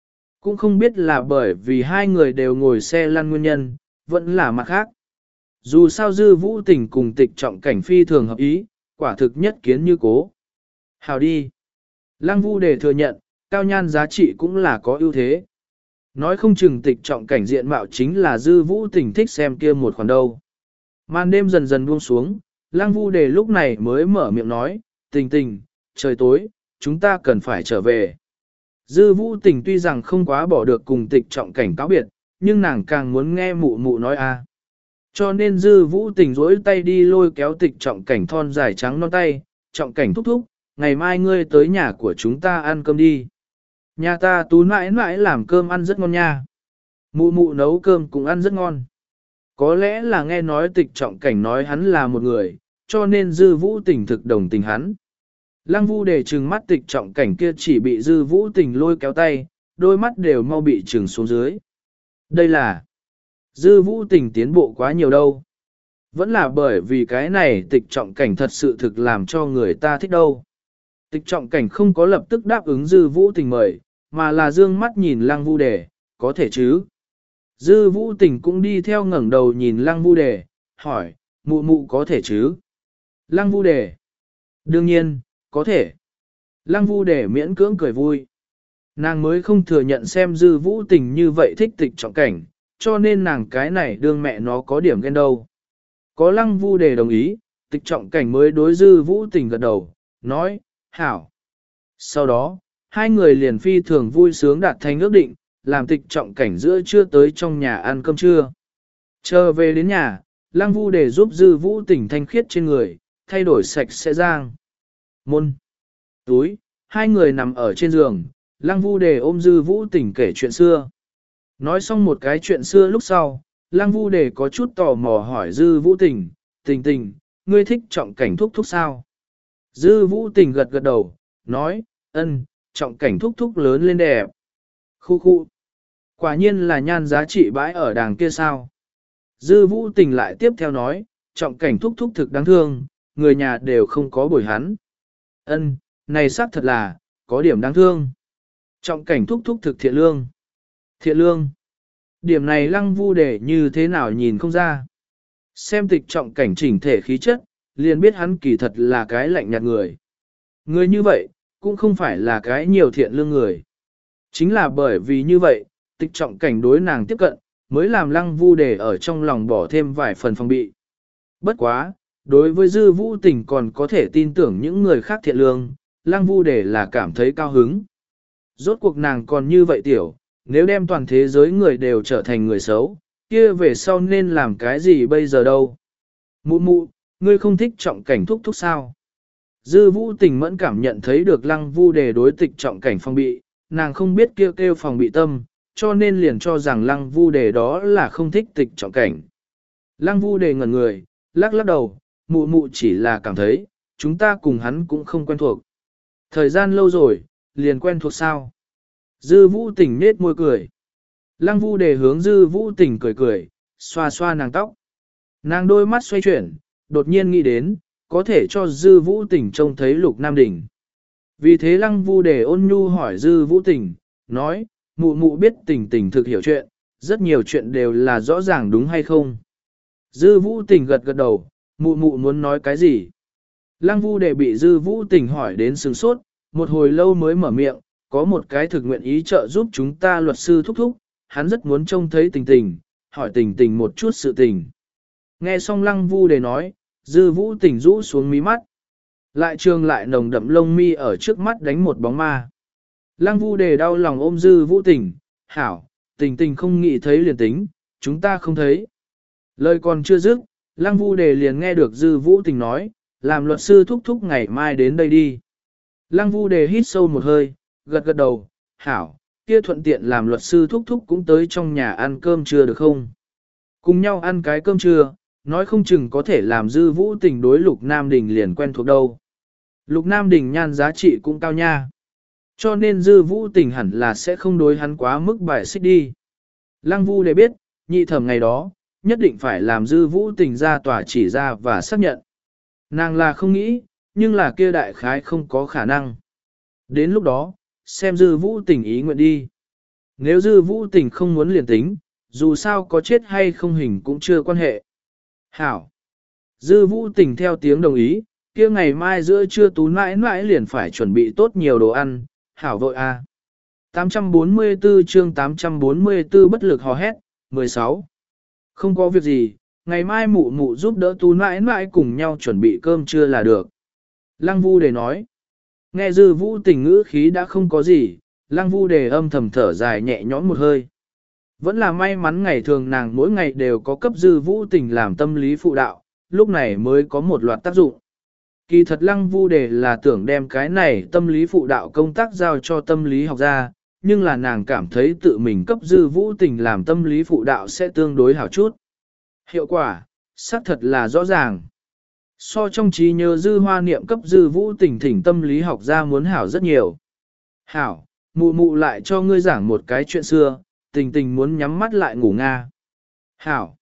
cũng không biết là bởi vì hai người đều ngồi xe lăn nguyên nhân, vẫn là mặt khác. Dù sao dư vũ tình cùng tịch trọng cảnh phi thường hợp ý, quả thực nhất kiến như cố. Hào đi. Lăng Vu Đề thừa nhận, cao nhan giá trị cũng là có ưu thế. Nói không chừng tịch trọng cảnh diện mạo chính là dư vũ tình thích xem kia một khoản đâu. Màn đêm dần dần buông xuống, Lăng Vu Đề lúc này mới mở miệng nói, tình tình, trời tối, chúng ta cần phải trở về. Dư vũ tình tuy rằng không quá bỏ được cùng tịch trọng cảnh cáo biệt, nhưng nàng càng muốn nghe mụ mụ nói a. Cho nên dư vũ tình rỗi tay đi lôi kéo tịch trọng cảnh thon dài trắng non tay, trọng cảnh thúc thúc, ngày mai ngươi tới nhà của chúng ta ăn cơm đi. Nhà ta tú mãi mãi làm cơm ăn rất ngon nha. Mụ mụ nấu cơm cũng ăn rất ngon. Có lẽ là nghe nói tịch trọng cảnh nói hắn là một người, cho nên dư vũ tình thực đồng tình hắn. Lăng Vu Đề trừng mắt tịch trọng cảnh kia chỉ bị dư vũ tình lôi kéo tay, đôi mắt đều mau bị trừng xuống dưới. Đây là dư vũ tình tiến bộ quá nhiều đâu. Vẫn là bởi vì cái này tịch trọng cảnh thật sự thực làm cho người ta thích đâu. Tịch trọng cảnh không có lập tức đáp ứng dư vũ tình mời, mà là dương mắt nhìn Lăng Vu Đề, có thể chứ. Dư vũ tình cũng đi theo ngẩng đầu nhìn Lăng Vu Đề, hỏi, mụ mụ có thể chứ. Lăng Vu Đề, đương nhiên, có thể. Lăng Vu Đề miễn cưỡng cười vui. Nàng mới không thừa nhận xem dư vũ tình như vậy thích tịch trọng cảnh, cho nên nàng cái này đương mẹ nó có điểm ghen đâu. Có Lăng Vu Đề đồng ý, tịch trọng cảnh mới đối dư vũ tình gật đầu, nói, hảo. Sau đó, hai người liền phi thường vui sướng đạt thành ước định, làm tịch trọng cảnh giữa trưa tới trong nhà ăn cơm trưa. Chờ về đến nhà, Lăng Vu Đề giúp dư vũ tình thanh khiết trên người, thay đổi sạch sẽ giang. Môn, túi, hai người nằm ở trên giường, Lăng Vu Đề ôm dư vũ tình kể chuyện xưa. Nói xong một cái chuyện xưa lúc sau, Lăng Vu Đề có chút tò mò hỏi dư vũ tình, tình tình, ngươi thích trọng cảnh thúc thúc sao? Dư vũ tình gật gật đầu, nói, ân, trọng cảnh thúc thúc lớn lên đẹp. Khu khu. Quả nhiên là nhan giá trị bãi ở đàng kia sao. Dư vũ tình lại tiếp theo nói, trọng cảnh thúc thúc thực đáng thương, người nhà đều không có bồi hắn. Ân, này xác thật là, có điểm đáng thương. Trọng cảnh thúc thúc thực thiện lương. Thiện lương. Điểm này Lăng Vu Đề như thế nào nhìn không ra. Xem tịch trọng cảnh chỉnh thể khí chất, liền biết hắn kỳ thật là cái lạnh nhạt người. Người như vậy, cũng không phải là cái nhiều thiện lương người. Chính là bởi vì như vậy, tịch trọng cảnh đối nàng tiếp cận, mới làm Lăng Vu Đề ở trong lòng bỏ thêm vài phần phòng bị. Bất quá, đối với dư vũ tình còn có thể tin tưởng những người khác thiện lương, Lăng Vu Đề là cảm thấy cao hứng. Rốt cuộc nàng còn như vậy tiểu, nếu đem toàn thế giới người đều trở thành người xấu, kia về sau nên làm cái gì bây giờ đâu. Mụ mụ, ngươi không thích trọng cảnh thúc thúc sao? Dư vũ tình mẫn cảm nhận thấy được Lăng Vu Đề đối tịch trọng cảnh phòng bị, nàng không biết kêu kêu phòng bị tâm, cho nên liền cho rằng Lăng Vu Đề đó là không thích tịch trọng cảnh. Lăng Vu Đề ngẩn người, lắc lắc đầu, mụ mụ chỉ là cảm thấy, chúng ta cùng hắn cũng không quen thuộc. Thời gian lâu rồi, liền quen thuộc sao? Dư vũ tình nết môi cười. Lăng Vu Đề hướng dư vũ tình cười cười, xoa xoa nàng tóc. Nàng đôi mắt xoay chuyển, đột nhiên nghĩ đến, có thể cho dư vũ tình trông thấy Lục Nam Đình. Vì thế Lăng Vu Đề ôn nhu hỏi dư vũ tình, nói, mụ mụ biết tình tình thực hiểu chuyện, rất nhiều chuyện đều là rõ ràng đúng hay không. Dư vũ tình gật gật đầu, mụ mụ muốn nói cái gì. Lăng Vu Đề bị dư vũ tình hỏi đến sừng sốt, một hồi lâu mới mở miệng, có một cái thực nguyện ý trợ giúp chúng ta luật sư thúc thúc, hắn rất muốn trông thấy tình tình, hỏi tình tình một chút sự tình. Nghe xong Lăng Vu Đề nói, dư vũ tình rũ xuống mí mắt. Lại trường lại nồng đậm lông mi ở trước mắt đánh một bóng ma. Lăng Vu Đề đau lòng ôm dư vũ tình, hảo, tình tình không nghĩ thấy liền tính, chúng ta không thấy. Lời còn chưa dứt, Lăng Vu Đề liền nghe được dư vũ tình nói, làm luật sư thúc thúc ngày mai đến đây đi. Lăng Vu Đề hít sâu một hơi, gật gật đầu, hảo, kia thuận tiện làm luật sư thúc thúc cũng tới trong nhà ăn cơm trưa được không? Cùng nhau ăn cái cơm trưa, nói không chừng có thể làm dư vũ tình đối Lục Nam Đình liền quen thuộc đâu. Lục Nam Đình nhan giá trị cũng cao nha. Cho nên dư vũ tình hẳn là sẽ không đối hắn quá mức bài xích đi. Lăng Vu Đề biết, nhị thẩm ngày đó, nhất định phải làm dư vũ tình ra tòa chỉ ra và xác nhận. Nàng là không nghĩ, nhưng là kia đại khái không có khả năng. Đến lúc đó, xem dư vũ tình ý nguyện đi. Nếu dư vũ tình không muốn liền tính, dù sao có chết hay không hình cũng chưa quan hệ. Hảo. Dư vũ tình theo tiếng đồng ý, kia ngày mai giữa trưa tú mãi mãi liền phải chuẩn bị tốt nhiều đồ ăn. Hảo vội a. À. tám trăm bốn mươi tư chương tám trăm bốn mươi tư bất lực hò hét, mười sáu. Không có việc gì, ngày mai mụ mụ giúp đỡ tú mãi mãi cùng nhau chuẩn bị cơm trưa là được. Lăng Vu Đề nói. Nghe dư vũ tình ngữ khí đã không có gì, Lăng Vu Đề âm thầm thở dài nhẹ nhõm một hơi. Vẫn là may mắn ngày thường nàng mỗi ngày đều có cấp dư vũ tình làm tâm lý phụ đạo, lúc này mới có một loạt tác dụng. Kỳ thật Lăng Vu Đề là tưởng đem cái này tâm lý phụ đạo công tác giao cho tâm lý học gia, nhưng là nàng cảm thấy tự mình cấp dư vũ tình làm tâm lý phụ đạo sẽ tương đối hảo chút. Hiệu quả, xác thật là rõ ràng. So trong trí nhớ dư hoa niệm cấp dư vũ tình thỉnh tâm lý học gia muốn hảo rất nhiều. Hảo, mụ mụ lại cho ngươi giảng một cái chuyện xưa, tình tình muốn nhắm mắt lại ngủ nga. Hảo.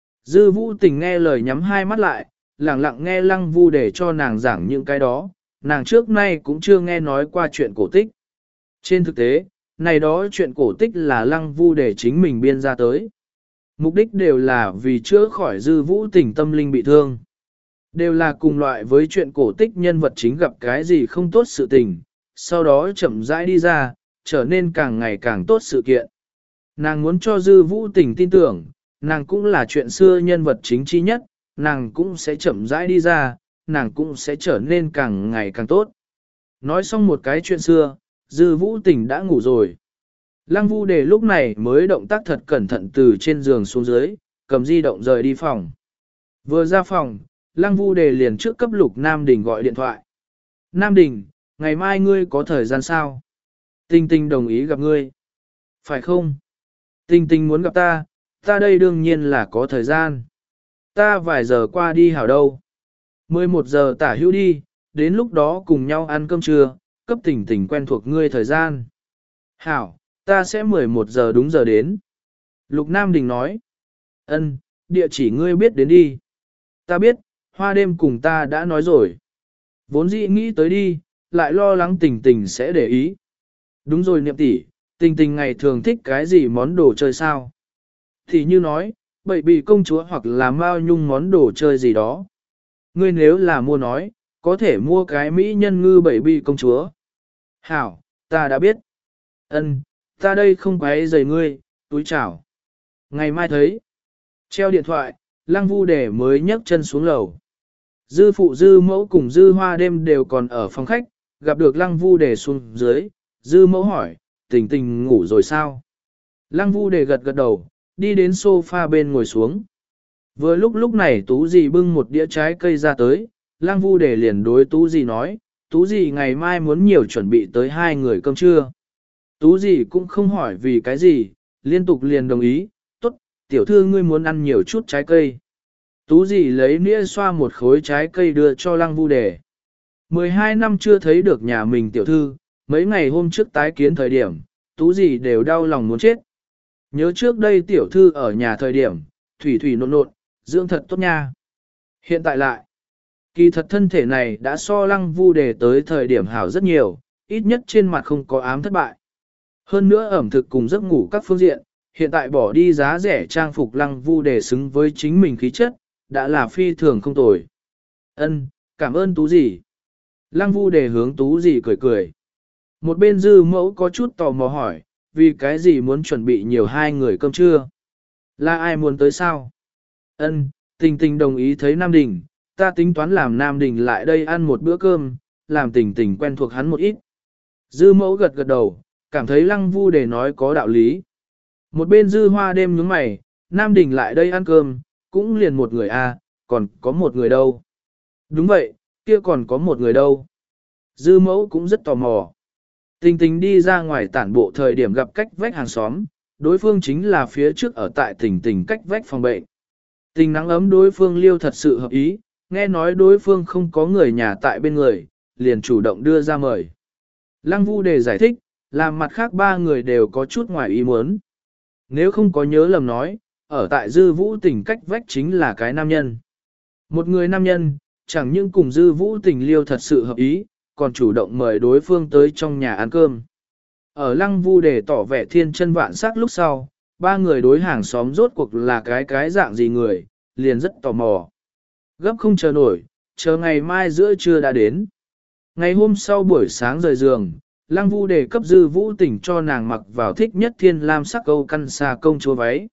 Dư vũ tình nghe lời nhắm hai mắt lại, lặng lặng nghe Lăng Vu để cho nàng giảng những cái đó, nàng trước nay cũng chưa nghe nói qua chuyện cổ tích. Trên thực tế, này đó chuyện cổ tích là Lăng Vu để chính mình biên ra tới. Mục đích đều là vì chữa khỏi dư vũ tình tâm linh bị thương. Đều là cùng loại với chuyện cổ tích nhân vật chính gặp cái gì không tốt sự tình, sau đó chậm rãi đi ra, trở nên càng ngày càng tốt sự kiện. Nàng muốn cho dư vũ tình tin tưởng, nàng cũng là chuyện xưa nhân vật chính chi nhất, nàng cũng sẽ chậm rãi đi ra, nàng cũng sẽ trở nên càng ngày càng tốt. Nói xong một cái chuyện xưa, dư vũ tình đã ngủ rồi. Lăng Vu Đề lúc này mới động tác thật cẩn thận từ trên giường xuống dưới, cầm di động rời đi phòng. Vừa ra phòng, Lăng Vu Đề liền trước cấp Lục Nam Đình gọi điện thoại. Nam Đình, ngày mai ngươi có thời gian sao? Tinh Tinh đồng ý gặp ngươi. Phải không? Tinh Tinh muốn gặp ta, ta đây đương nhiên là có thời gian. Ta vài giờ qua đi hảo đâu. mười một giờ tả hữu đi, đến lúc đó cùng nhau ăn cơm trưa, cấp Tình Tình quen thuộc ngươi thời gian. Hảo, ta sẽ mười một giờ đúng giờ đến. Lục Nam Đình nói. Ân, địa chỉ ngươi biết đến đi. Ta biết, Hoa đêm cùng ta đã nói rồi. Vốn dĩ nghĩ tới đi, lại lo lắng Tình Tình sẽ để ý. Đúng rồi Niệm tỷ, Tình Tình ngày thường thích cái gì món đồ chơi sao? Thì như nói, bậy bị công chúa hoặc là mao nhung món đồ chơi gì đó. Ngươi nếu là mua nói, có thể mua cái mỹ nhân ngư bậy bị công chúa. Hảo, ta đã biết. Ân, ta đây không quấy rầy ngươi, túi chào. Ngày mai thấy. Treo điện thoại, Lăng Vu Đề mới nhấc chân xuống lầu. Dư phụ dư mẫu cùng dư hoa đêm đều còn ở phòng khách, gặp được Lăng Vu Đề xuống dưới, dư mẫu hỏi, Tình Tình ngủ rồi sao? Lăng Vu Đề gật gật đầu, đi đến sofa bên ngồi xuống. Vừa lúc lúc này Tú Dì bưng một đĩa trái cây ra tới, Lăng Vu Đề liền đối Tú Dì nói, Tú Dì ngày mai muốn nhiều chuẩn bị tới hai người cơm trưa. Tú Dì cũng không hỏi vì cái gì, liên tục liền đồng ý, tốt, tiểu thư ngươi muốn ăn nhiều chút trái cây. Tú Dì lấy nĩa xoa một khối trái cây đưa cho Lăng Vu Đề. mười hai năm chưa thấy được nhà mình tiểu thư, mấy ngày hôm trước tái kiến thời điểm, Tú Dì đều đau lòng muốn chết. Nhớ trước đây tiểu thư ở nhà thời điểm, thủy thủy nộn nộn, dưỡng thật tốt nha. Hiện tại lại, kỳ thật thân thể này đã so Lăng Vu Đề tới thời điểm hảo rất nhiều, ít nhất trên mặt không có ám thất bại. Hơn nữa ẩm thực cùng giấc ngủ các phương diện, hiện tại bỏ đi giá rẻ trang phục Lăng Vu Đề xứng với chính mình khí chất, đã là phi thường không tồi. Ân, cảm ơn Tú Dì. Lăng Vu Đề hướng Tú Dì cười cười. Một bên dư mẫu có chút tò mò hỏi, vì cái gì muốn chuẩn bị nhiều hai người cơm trưa? Là ai muốn tới sao? Ân, Tình Tình đồng ý thấy Nam Đình, ta tính toán làm Nam Đình lại đây ăn một bữa cơm, làm Tình Tình quen thuộc hắn một ít. Dư mẫu gật gật đầu, cảm thấy Lăng Vu Đề nói có đạo lý. Một bên dư hoa đêm nhướng mày, Nam Đình lại đây ăn cơm, cũng liền một người a, à, còn có một người đâu. Đúng vậy, kia còn có một người đâu. Dư mẫu cũng rất tò mò. Tình Tình đi ra ngoài tản bộ thời điểm gặp cách vách hàng xóm, đối phương chính là phía trước ở tại Tình Tình cách vách phòng bệnh. Tình nắng ấm đối phương liêu thật sự hợp ý, nghe nói đối phương không có người nhà tại bên người, liền chủ động đưa ra mời. Lăng Vu Đề giải thích, làm mặt khác ba người đều có chút ngoài ý muốn. Nếu không có nhớ lầm nói, ở tại Dư Vũ Tình cách vách chính là cái nam nhân. Một người nam nhân, chẳng những cùng Dư Vũ Tình liêu thật sự hợp ý, còn chủ động mời đối phương tới trong nhà ăn cơm. Ở lăng vu để tỏ vẻ thiên chân vạn sắc lúc sau, ba người đối hàng xóm rốt cuộc là cái cái dạng gì người, liền rất tò mò. Gấp không chờ nổi, chờ ngày mai giữa trưa đã đến. Ngày hôm sau buổi sáng rời giường, lăng vu để cấp dư vũ tình cho nàng mặc vào thích nhất thiên lam sắc câu căn xa công chúa váy.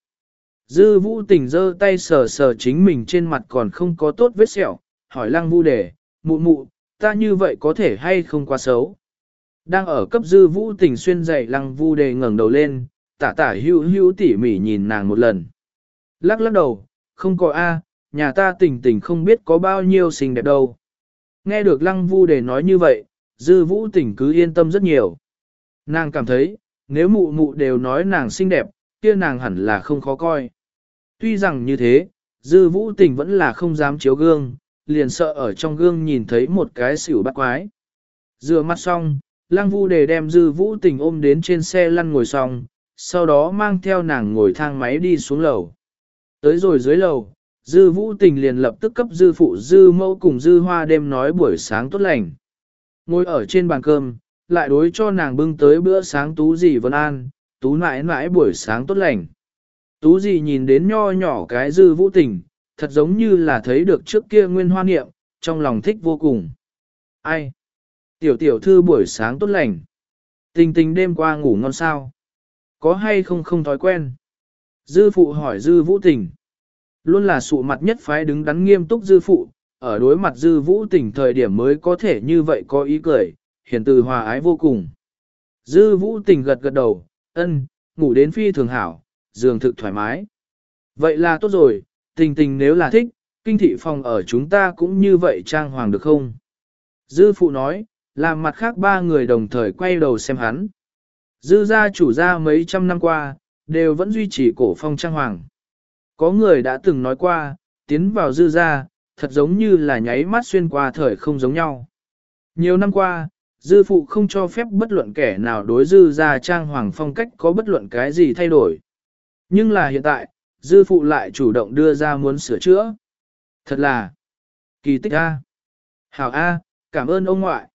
Dư vũ tình giơ tay sờ sờ chính mình trên mặt còn không có tốt vết sẹo, hỏi lăng vu để, mụ mụ, ta như vậy có thể hay không quá xấu. Đang ở cấp dư vũ tình xuyên dậy lăng vu đề ngẩng đầu lên, tả tả hữu hữu tỉ mỉ nhìn nàng một lần. Lắc lắc đầu, không có A, nhà ta tình tình không biết có bao nhiêu xinh đẹp đâu. Nghe được lăng vu đề nói như vậy, dư vũ tình cứ yên tâm rất nhiều. Nàng cảm thấy, nếu mụ mụ đều nói nàng xinh đẹp, kia nàng hẳn là không khó coi. Tuy rằng như thế, dư vũ tình vẫn là không dám chiếu gương, liền sợ ở trong gương nhìn thấy một cái xỉu bắt quái. Rửa mặt xong, lăng vu đề đem dư vũ tình ôm đến trên xe lăn ngồi xong, sau đó mang theo nàng ngồi thang máy đi xuống lầu. Tới rồi dưới lầu, dư vũ tình liền lập tức cấp dư phụ dư mẫu cùng dư hoa đêm nói buổi sáng tốt lành. Ngồi ở trên bàn cơm, lại đối cho nàng bưng tới bữa sáng tú dì Vân An, tú mãi mãi buổi sáng tốt lành. Tú dì nhìn đến nho nhỏ cái dư vũ tình, thật giống như là thấy được trước kia nguyên hoa niệm, trong lòng thích vô cùng. Ai? Tiểu tiểu thư buổi sáng tốt lành. Tình tình đêm qua ngủ ngon sao? Có hay không không thói quen? Dư phụ hỏi dư vũ tình. Luôn là sụ mặt nhất phái đứng đắn nghiêm túc dư phụ, ở đối mặt dư vũ tình thời điểm mới có thể như vậy có ý cười, hiền từ hòa ái vô cùng. Dư vũ tình gật gật đầu, ân, ngủ đến phi thường hảo, giường thực thoải mái. Vậy là tốt rồi, tình tình nếu là thích, kinh thị phòng ở chúng ta cũng như vậy trang hoàng được không? Dư phụ nói, làm mặt khác ba người đồng thời quay đầu xem hắn. Dư gia chủ gia mấy trăm năm qua, đều vẫn duy trì cổ phong trang hoàng. Có người đã từng nói qua, tiến vào dư gia, thật giống như là nháy mắt xuyên qua thời không giống nhau. Nhiều năm qua, dư phụ không cho phép bất luận kẻ nào đối dư gia trang hoàng phong cách có bất luận cái gì thay đổi. Nhưng là hiện tại, dư phụ lại chủ động đưa ra muốn sửa chữa. Thật là kỳ tích A. Hảo A, cảm ơn ông ngoại.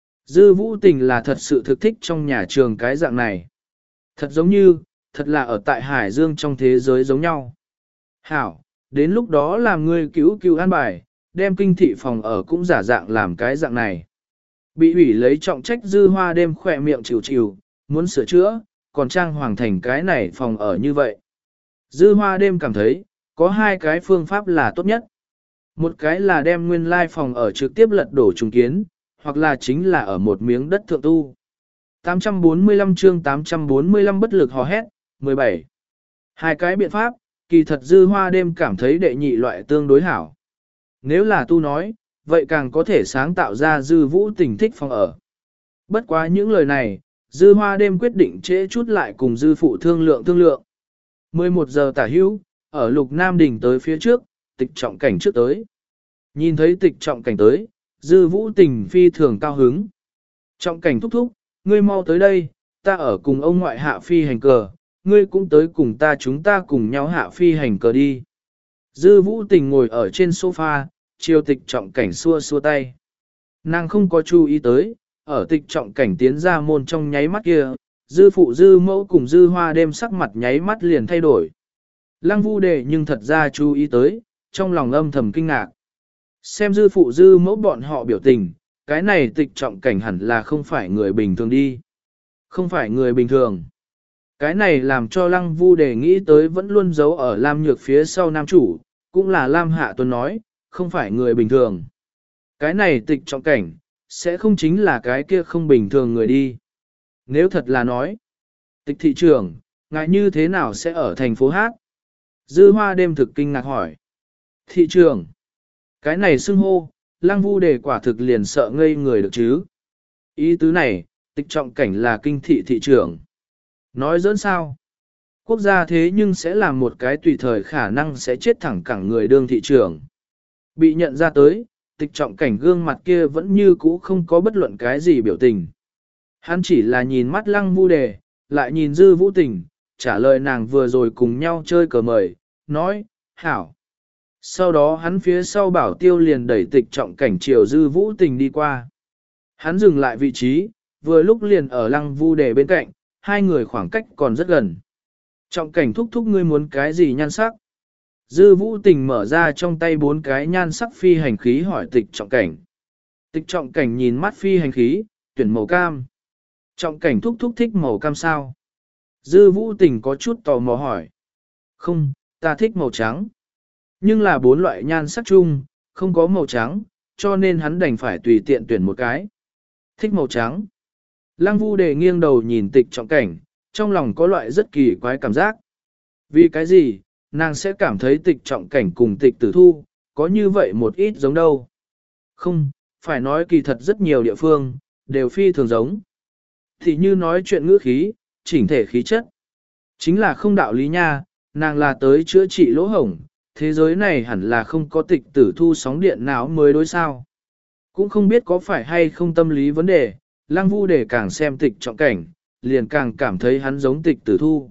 Dư vũ tình là thật sự thực thích trong nhà trường cái dạng này. Thật giống như, thật là ở tại Hải Dương trong thế giới giống nhau. Hảo, đến lúc đó làm ngươi cứu cứu an bài, đem kinh thị phòng ở cũng giả dạng làm cái dạng này. Bị ủy lấy trọng trách dư hoa đêm khỏe miệng chịu chịu, muốn sửa chữa, còn trang hoàng thành cái này phòng ở như vậy. Dư hoa đêm cảm thấy, có hai cái phương pháp là tốt nhất. Một cái là đem nguyên lai phòng ở trực tiếp lật đổ trùng kiến, hoặc là chính là ở một miếng đất thượng tu. tám trăm bốn mươi lăm chương tám trăm bốn mươi lăm bất lực hò hét, mười bảy. Hai cái biện pháp, kỳ thật dư hoa đêm cảm thấy đệ nhị loại tương đối hảo. Nếu là tu nói, vậy càng có thể sáng tạo ra dư vũ tình thích phòng ở. Bất quá những lời này, dư hoa đêm quyết định trễ chút lại cùng dư phụ thương lượng thương lượng. mười một giờ tả hữu, ở lục Nam Đình tới phía trước, tịch trọng cảnh trước tới. Nhìn thấy tịch trọng cảnh tới, dư vũ tình phi thường cao hứng. Trọng cảnh thúc thúc, ngươi mau tới đây, ta ở cùng ông ngoại hạ phi hành cờ, ngươi cũng tới cùng ta chúng ta cùng nhau hạ phi hành cờ đi. Dư vũ tình ngồi ở trên sofa, chiều tịch trọng cảnh xua xua tay. Nàng không có chú ý tới, ở tịch trọng cảnh tiến ra môn trong nháy mắt kia, dư phụ dư mẫu cùng dư hoa đêm sắc mặt nháy mắt liền thay đổi. Lăng vu đề nhưng thật ra chú ý tới, trong lòng âm thầm kinh ngạc. Xem dư phụ dư mẫu bọn họ biểu tình, cái này tịch trọng cảnh hẳn là không phải người bình thường đi. Không phải người bình thường. Cái này làm cho lăng vu đề nghĩ tới vẫn luôn giấu ở Lam Nhược phía sau nam chủ, cũng là Lam Hạ Tuấn nói, không phải người bình thường. Cái này tịch trọng cảnh, sẽ không chính là cái kia không bình thường người đi. Nếu thật là nói, tịch thị trưởng, ngài như thế nào sẽ ở thành phố Hát? Dư hoa đêm thực kinh ngạc hỏi. Thị trưởng, cái này xưng hô, lăng vu đề quả thực liền sợ ngây người được chứ. Ý tứ này, tịch trọng cảnh là kinh thị thị trưởng. Nói dẫn sao? Quốc gia thế nhưng sẽ làm một cái tùy thời khả năng sẽ chết thẳng cẳng người đương thị trưởng. Bị nhận ra tới, tịch trọng cảnh gương mặt kia vẫn như cũ không có bất luận cái gì biểu tình. Hắn chỉ là nhìn mắt lăng vu đề, lại nhìn dư vũ tình, trả lời nàng vừa rồi cùng nhau chơi cờ mời, nói, hảo. Sau đó hắn phía sau bảo tiêu liền đẩy tịch trọng cảnh chiều dư vũ tình đi qua. Hắn dừng lại vị trí, vừa lúc liền ở lăng vu đề bên cạnh, hai người khoảng cách còn rất gần. Trọng cảnh thúc thúc ngươi muốn cái gì nhan sắc? Dư vũ tình mở ra trong tay bốn cái nhan sắc phi hành khí hỏi tịch trọng cảnh. Tịch trọng cảnh nhìn mắt phi hành khí, tuyển màu cam. Trọng cảnh thúc thúc thích màu cam sao? Dư vũ tình có chút tò mò hỏi. Không, ta thích màu trắng. Nhưng là bốn loại nhan sắc chung, không có màu trắng, cho nên hắn đành phải tùy tiện tuyển một cái. Thích màu trắng. Lăng vu đề nghiêng đầu nhìn tịch trọng cảnh, trong lòng có loại rất kỳ quái cảm giác. Vì cái gì, nàng sẽ cảm thấy tịch trọng cảnh cùng tịch tử thu, có như vậy một ít giống đâu. Không, phải nói kỳ thật rất nhiều địa phương, đều phi thường giống. Thì như nói chuyện ngữ khí, chỉnh thể khí chất. Chính là không đạo lý nha, nàng là tới chữa trị lỗ hổng, thế giới này hẳn là không có tịch tử thu sóng điện nào mới đối sao. Cũng không biết có phải hay không tâm lý vấn đề, Lăng Vu để càng xem tịch trọng cảnh, liền càng cảm thấy hắn giống tịch tử thu.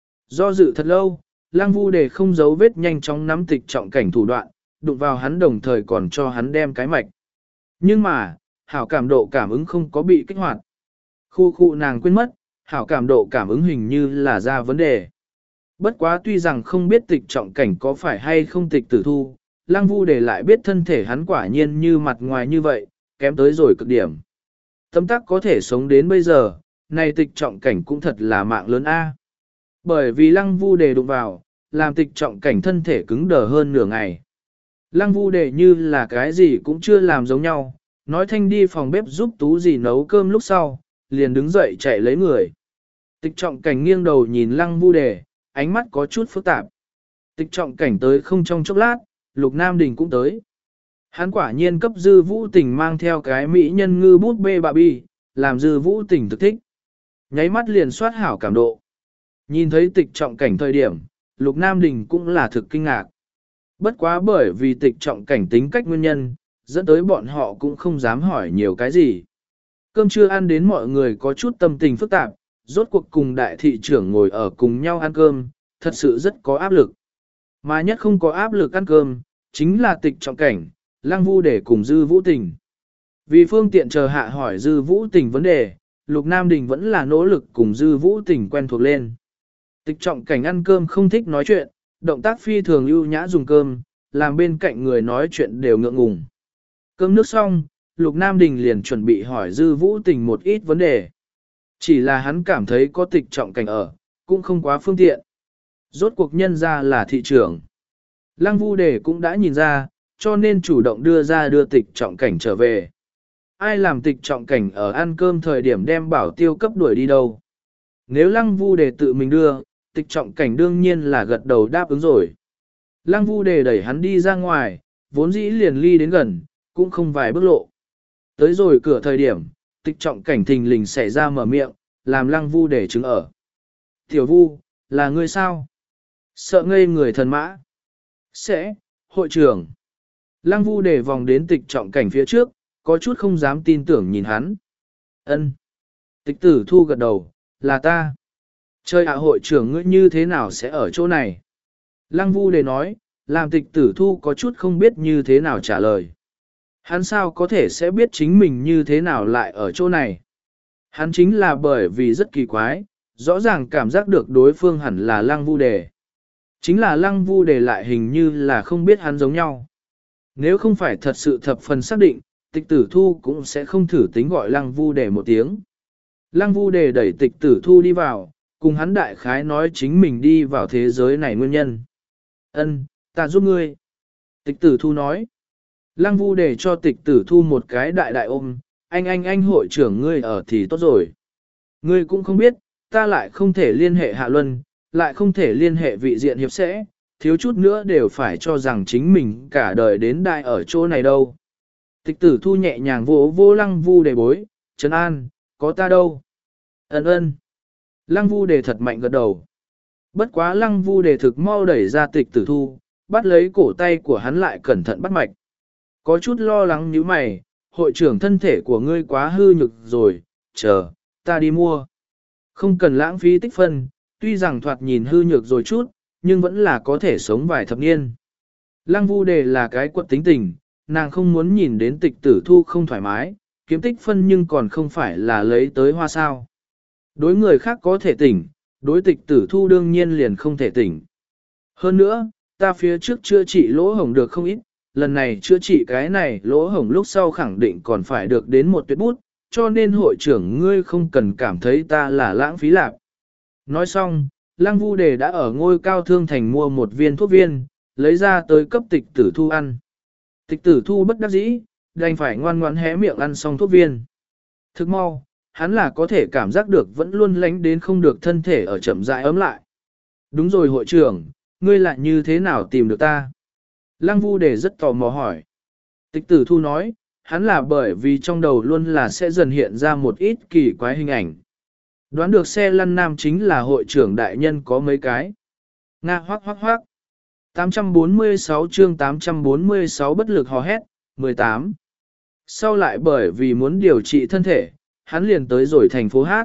Do dự thật lâu, Lăng Vu để không giấu vết nhanh chóng nắm tịch trọng cảnh thủ đoạn, đụng vào hắn đồng thời còn cho hắn đem cái mạch. Nhưng mà, hảo cảm độ cảm ứng không có bị kích hoạt. Khu khu nàng quên mất, hảo cảm độ cảm ứng hình như là ra vấn đề. Bất quá tuy rằng không biết tịch trọng cảnh có phải hay không tịch tử thu, Lăng Vu để lại biết thân thể hắn quả nhiên như mặt ngoài như vậy, kém tới rồi cực điểm. Tâm tắc có thể sống đến bây giờ, này tịch trọng cảnh cũng thật là mạng lớn a. Bởi vì Lăng Vu đề đụng vào, làm tịch trọng cảnh thân thể cứng đờ hơn nửa ngày. Lăng Vu đề như là cái gì cũng chưa làm giống nhau, nói thanh đi phòng bếp giúp tú gì nấu cơm lúc sau, liền đứng dậy chạy lấy người. Tịch trọng cảnh nghiêng đầu nhìn Lăng Vu đề, ánh mắt có chút phức tạp. Tịch trọng cảnh tới không trong chốc lát, Lục Nam Đình cũng tới. Hắn quả nhiên cấp Dư Vũ Tình mang theo cái mỹ nhân ngư bút bê bà bi, làm Dư Vũ Tình thực thích. Nháy mắt liền soát hảo cảm độ. Nhìn thấy tịch trọng cảnh thời điểm, Lục Nam Đình cũng là thực kinh ngạc. Bất quá bởi vì tịch trọng cảnh tính cách nguyên nhân, dẫn tới bọn họ cũng không dám hỏi nhiều cái gì. Cơm trưa ăn đến mọi người có chút tâm tình phức tạp, rốt cuộc cùng đại thị trưởng ngồi ở cùng nhau ăn cơm, thật sự rất có áp lực. Mà nhất không có áp lực ăn cơm, chính là tịch trọng cảnh, Lăng Vu để cùng Dư Vũ Tình. Vì phương tiện chờ hạ hỏi Dư Vũ Tình vấn đề, Lục Nam Đình vẫn là nỗ lực cùng Dư Vũ Tình quen thuộc lên. Tịch trọng cảnh ăn cơm không thích nói chuyện, động tác phi thường ưu nhã dùng cơm, làm bên cạnh người nói chuyện đều ngượng ngùng. Cơm nước xong, Lục Nam Đình liền chuẩn bị hỏi Dư Vũ Tình một ít vấn đề. Chỉ là hắn cảm thấy có tịch trọng cảnh ở, cũng không quá phương tiện. Rốt cuộc nhân ra là thị trưởng. Lăng Vu Đề cũng đã nhìn ra, cho nên chủ động đưa ra đưa tịch trọng cảnh trở về. Ai làm tịch trọng cảnh ở ăn cơm thời điểm đem bảo tiêu cấp đuổi đi đâu. Nếu Lăng Vu Đề tự mình đưa, tịch trọng cảnh đương nhiên là gật đầu đáp ứng rồi. Lăng Vu Đề đẩy hắn đi ra ngoài, vốn dĩ liền ly đến gần, cũng không vài bước lộ. Tới rồi cửa thời điểm, tịch trọng cảnh thình lình xảy ra mở miệng, làm Lăng Vu Đề chứng ở. Tiểu Vu, là ngươi sao? Sợ ngây người thần mã. Sẽ, hội trưởng. Lăng Vu Đề vòng đến tịch trọng cảnh phía trước, có chút không dám tin tưởng nhìn hắn. Ân. Tịch tử thu gật đầu, là ta. Chơi ạ hội trưởng ngươi như thế nào sẽ ở chỗ này? Lăng Vu Đề nói, làm tịch tử thu có chút không biết như thế nào trả lời. Hắn sao có thể sẽ biết chính mình như thế nào lại ở chỗ này? Hắn chính là bởi vì rất kỳ quái, rõ ràng cảm giác được đối phương hẳn là Lăng Vu Đề. Chính là Lăng Vu Đề lại hình như là không biết hắn giống nhau. Nếu không phải thật sự thập phần xác định, tịch tử thu cũng sẽ không thử tính gọi Lăng Vu Đề một tiếng. Lăng Vu Đề đẩy tịch tử thu đi vào, cùng hắn đại khái nói chính mình đi vào thế giới này nguyên nhân. Ân, ta giúp ngươi. Tịch tử thu nói. Lăng Vu Đề cho tịch tử thu một cái đại đại ôm, anh anh anh hội trưởng ngươi ở thì tốt rồi. Ngươi cũng không biết, ta lại không thể liên hệ Hạ Luân, lại không thể liên hệ vị diện hiệp sẽ, thiếu chút nữa đều phải cho rằng chính mình cả đời đến đại ở chỗ này đâu. Tịch tử thu nhẹ nhàng vỗ vô Lăng Vu Đề bối, trấn an, có ta đâu. Ân ân. Lăng Vu Đề thật mạnh gật đầu. Bất quá Lăng Vu Đề thực mau đẩy ra tịch tử thu, bắt lấy cổ tay của hắn lại cẩn thận bắt mạch. Có chút lo lắng như mày, hội trưởng thân thể của ngươi quá hư nhược rồi, chờ, ta đi mua. Không cần lãng phí tích phân, tuy rằng thoạt nhìn hư nhược rồi chút, nhưng vẫn là có thể sống vài thập niên. Lăng Vu Đề là cái quật tính tình, nàng không muốn nhìn đến tịch tử thu không thoải mái, kiếm tích phân nhưng còn không phải là lấy tới hoa sao. Đối người khác có thể tỉnh, đối tịch tử thu đương nhiên liền không thể tỉnh. Hơn nữa, ta phía trước chữa trị lỗ hổng được không ít, lần này chữa trị cái này lỗ hổng lúc sau khẳng định còn phải được đến một tuyệt bút, cho nên hội trưởng ngươi không cần cảm thấy ta là lãng phí lạc. Nói xong, Lăng Vu Đề đã ở ngôi cao thương thành mua một viên thuốc viên, lấy ra tới cấp tịch tử thu ăn. Tịch tử thu bất đắc dĩ, đành phải ngoan ngoãn hé miệng ăn xong thuốc viên. Thức mau, hắn là có thể cảm giác được vẫn luôn lánh đến không được thân thể ở chậm rãi ấm lại. Đúng rồi hội trưởng, ngươi lại như thế nào tìm được ta? Lăng Vu Đề rất tò mò hỏi. Tịch tử thu nói, hắn là bởi vì trong đầu luôn là sẽ dần hiện ra một ít kỳ quái hình ảnh. Đoán được xe lăn nam chính là hội trưởng đại nhân có mấy cái. Nga hoác hoác hoác. tám trăm bốn mươi sáu chương tám trăm bốn mươi sáu bất lực hò hét, mười tám. Sau lại bởi vì muốn điều trị thân thể, hắn liền tới rồi thành phố Hát.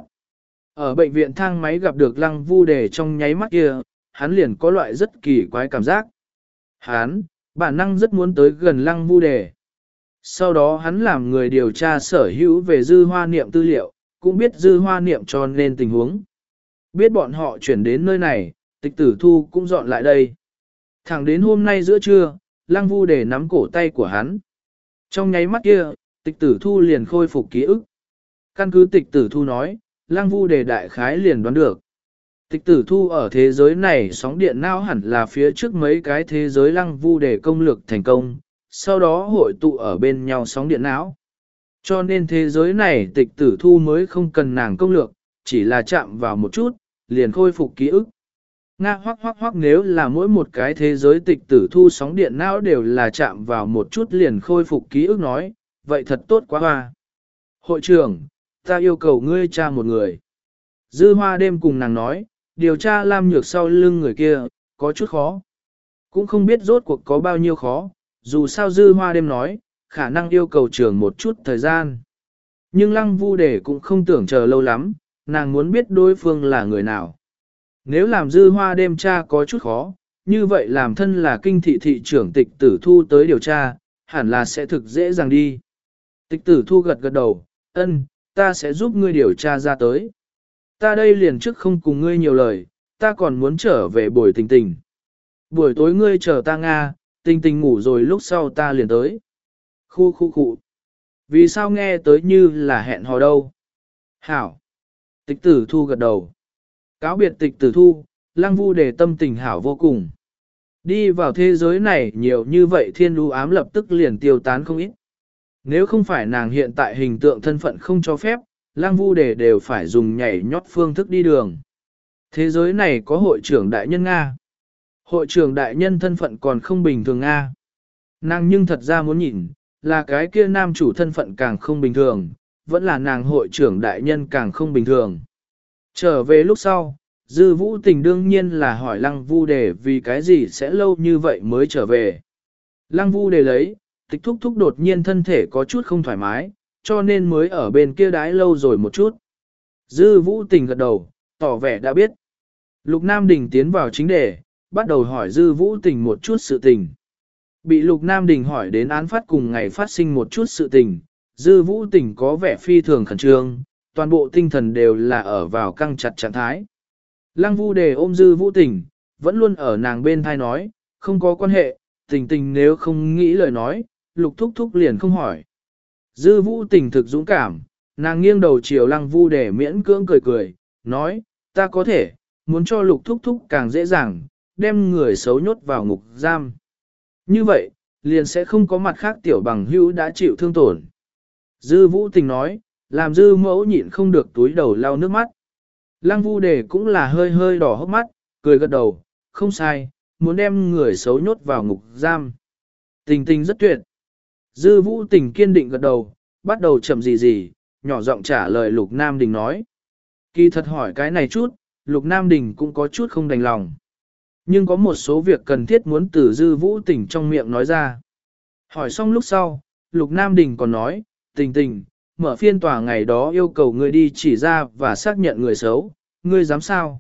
Ở bệnh viện thang máy gặp được Lăng Vu Đề trong nháy mắt kia, hắn liền có loại rất kỳ quái cảm giác. Hắn, bản năng rất muốn tới gần Lăng Vu Đề. Sau đó hắn làm người điều tra sở hữu về dư hoa niệm tư liệu, cũng biết dư hoa niệm cho nên tình huống. Biết bọn họ chuyển đến nơi này, tịch tử thu cũng dọn lại đây. Thẳng đến hôm nay giữa trưa, Lăng Vu Đề nắm cổ tay của hắn. Trong nháy mắt kia, tịch tử thu liền khôi phục ký ức. Căn cứ tịch tử thu nói, Lăng Vu Đề đại khái liền đoán được. Tịch tử thu ở thế giới này sóng điện não hẳn là phía trước mấy cái thế giới Lăng Vu Đề công lược thành công, sau đó hội tụ ở bên nhau sóng điện não. Cho nên thế giới này tịch tử thu mới không cần nàng công lược, chỉ là chạm vào một chút, liền khôi phục ký ức. Nga hoắc hoắc hoắc nếu là mỗi một cái thế giới tịch tử thu sóng điện não đều là chạm vào một chút liền khôi phục ký ức nói, vậy thật tốt quá hoa. Hội trưởng, ta yêu cầu ngươi tra một người. Dư hoa đêm cùng nàng nói, điều tra Lam Nhược sau lưng người kia, có chút khó. Cũng không biết rốt cuộc có bao nhiêu khó, dù sao dư hoa đêm nói, khả năng yêu cầu trưởng một chút thời gian. Nhưng Lăng Vu Đề cũng không tưởng chờ lâu lắm, nàng muốn biết đối phương là người nào. Nếu làm dư hoa đêm tra có chút khó, như vậy làm thân là kinh thị thị trưởng tịch tử thu tới điều tra, hẳn là sẽ thực dễ dàng đi. Tịch tử thu gật gật đầu, ân, ta sẽ giúp ngươi điều tra ra tới. Ta đây liền trước không cùng ngươi nhiều lời, ta còn muốn trở về buổi tình tình. Buổi tối ngươi chờ ta Nga, tình tình ngủ rồi lúc sau ta liền tới. Khu khu khu. Vì sao nghe tới như là hẹn hò đâu? Hảo. Tịch tử thu gật đầu. Cáo biệt tịch tử thu, Lăng Vu Đề tâm tình hảo vô cùng. Đi vào thế giới này nhiều như vậy thiên lưu ám lập tức liền tiêu tán không ít. Nếu không phải nàng hiện tại hình tượng thân phận không cho phép, Lăng Vu Đề đều phải dùng nhảy nhót phương thức đi đường. Thế giới này có hội trưởng đại nhân Nga. Hội trưởng đại nhân thân phận còn không bình thường Nga. Nàng nhưng thật ra muốn nhìn, là cái kia nam chủ thân phận càng không bình thường, vẫn là nàng hội trưởng đại nhân càng không bình thường. Trở về lúc sau, Dư Vũ Tình đương nhiên là hỏi Lăng Vu Đề vì cái gì sẽ lâu như vậy mới trở về. Lăng Vu Đề lấy, tịch thúc thúc đột nhiên thân thể có chút không thoải mái, cho nên mới ở bên kia đái lâu rồi một chút. Dư Vũ Tình gật đầu, tỏ vẻ đã biết. Lục Nam Đình tiến vào chính đề, bắt đầu hỏi Dư Vũ Tình một chút sự tình. Bị Lục Nam Đình hỏi đến án phát cùng ngày phát sinh một chút sự tình, Dư Vũ Tình có vẻ phi thường khẩn trương, toàn bộ tinh thần đều là ở vào căng chặt trạng thái. Lăng Vu Đề ôm Dư Vũ Tình, vẫn luôn ở nàng bên thai nói, không có quan hệ, tình tình nếu không nghĩ lời nói, Lục Thúc Thúc liền không hỏi. Dư Vũ Tình thực dũng cảm, nàng nghiêng đầu chiều Lăng Vu Đề miễn cưỡng cười cười, nói, ta có thể, muốn cho Lục Thúc Thúc càng dễ dàng, đem người xấu nhốt vào ngục giam. Như vậy, liền sẽ không có mặt khác tiểu bằng hữu đã chịu thương tổn. Dư Vũ Tình nói, làm Dư mẫu nhịn không được túi đầu lau nước mắt. Lăng Vu Đề cũng là hơi hơi đỏ hốc mắt, cười gật đầu, không sai, muốn đem người xấu nhốt vào ngục giam. Tình tình rất tuyệt. Dư Vũ Tình kiên định gật đầu, bắt đầu chậm gì gì, nhỏ giọng trả lời Lục Nam Đình nói. Kỳ thật hỏi cái này chút, Lục Nam Đình cũng có chút không đành lòng. Nhưng có một số việc cần thiết muốn từ Dư Vũ Tình trong miệng nói ra. Hỏi xong lúc sau, Lục Nam Đình còn nói, tình tình, mở phiên tòa ngày đó yêu cầu ngươi đi chỉ ra và xác nhận người xấu, ngươi dám sao?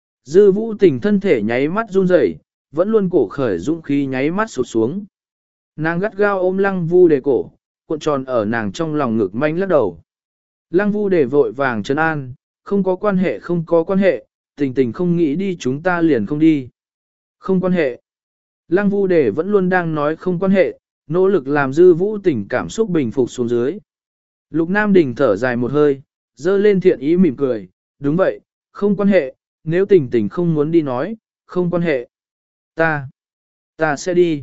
Dư Vũ Tình thân thể nháy mắt run rẩy, vẫn luôn cổ khởi dũng khí nháy mắt sụt xuống. Nàng gắt gao ôm Lăng Vu Đề cổ, cuộn tròn ở nàng trong lòng ngực manh lắc đầu. Lăng Vu Đề vội vàng trấn an, không có quan hệ không có quan hệ, tình tình không nghĩ đi chúng ta liền không đi. Không quan hệ. Lăng Vu Đề vẫn luôn đang nói không quan hệ, nỗ lực làm Dư Vũ Tình cảm xúc bình phục xuống dưới. Lục Nam Đình thở dài một hơi, dơ lên thiện ý mỉm cười, đúng vậy, không quan hệ, nếu tình tình không muốn đi nói, không quan hệ. Ta, ta sẽ đi.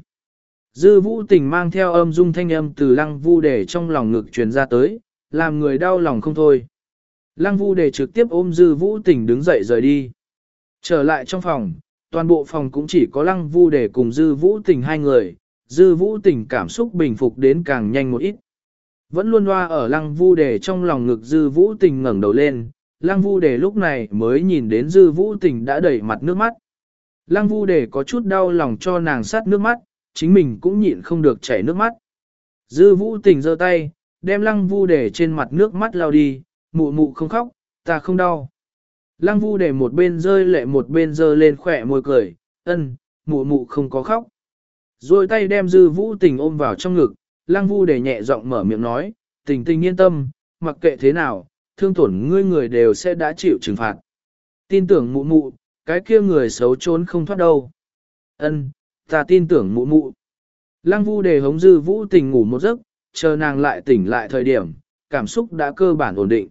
Dư Vũ Tình mang theo âm dung thanh âm từ Lăng Vu Đề trong lòng ngực truyền ra tới, làm người đau lòng không thôi. Lăng Vu Đề trực tiếp ôm Dư Vũ Tình đứng dậy rời đi. Trở lại trong phòng, toàn bộ phòng cũng chỉ có Lăng Vu Đề cùng Dư Vũ Tình hai người, Dư Vũ Tình cảm xúc bình phục đến càng nhanh một ít. Vẫn luôn loa ở Lăng Vu Đề trong lòng ngực Dư Vũ Tình ngẩng đầu lên, Lăng Vu Đề lúc này mới nhìn đến Dư Vũ Tình đã đẩy mặt nước mắt. Lăng Vu Đề có chút đau lòng cho nàng sát nước mắt, chính mình cũng nhịn không được chảy nước mắt. Dư Vũ Tình giơ tay, đem Lăng Vu Đề trên mặt nước mắt lau đi, mụ mụ không khóc, ta không đau. Lăng Vu Đề một bên rơi lệ một bên giơ lên khỏe môi cười, ân, mụ mụ không có khóc. Rồi tay đem Dư Vũ Tình ôm vào trong ngực, Lăng Vu Đề nhẹ giọng mở miệng nói, tình tình yên tâm, mặc kệ thế nào, thương tổn ngươi người đều sẽ đã chịu trừng phạt. Tin tưởng mụ mụ, cái kia người xấu trốn không thoát đâu. Ân, ta tin tưởng mụ mụ. Lăng Vu Đề hống Dư Vũ Tình ngủ một giấc, chờ nàng lại tỉnh lại thời điểm, cảm xúc đã cơ bản ổn định.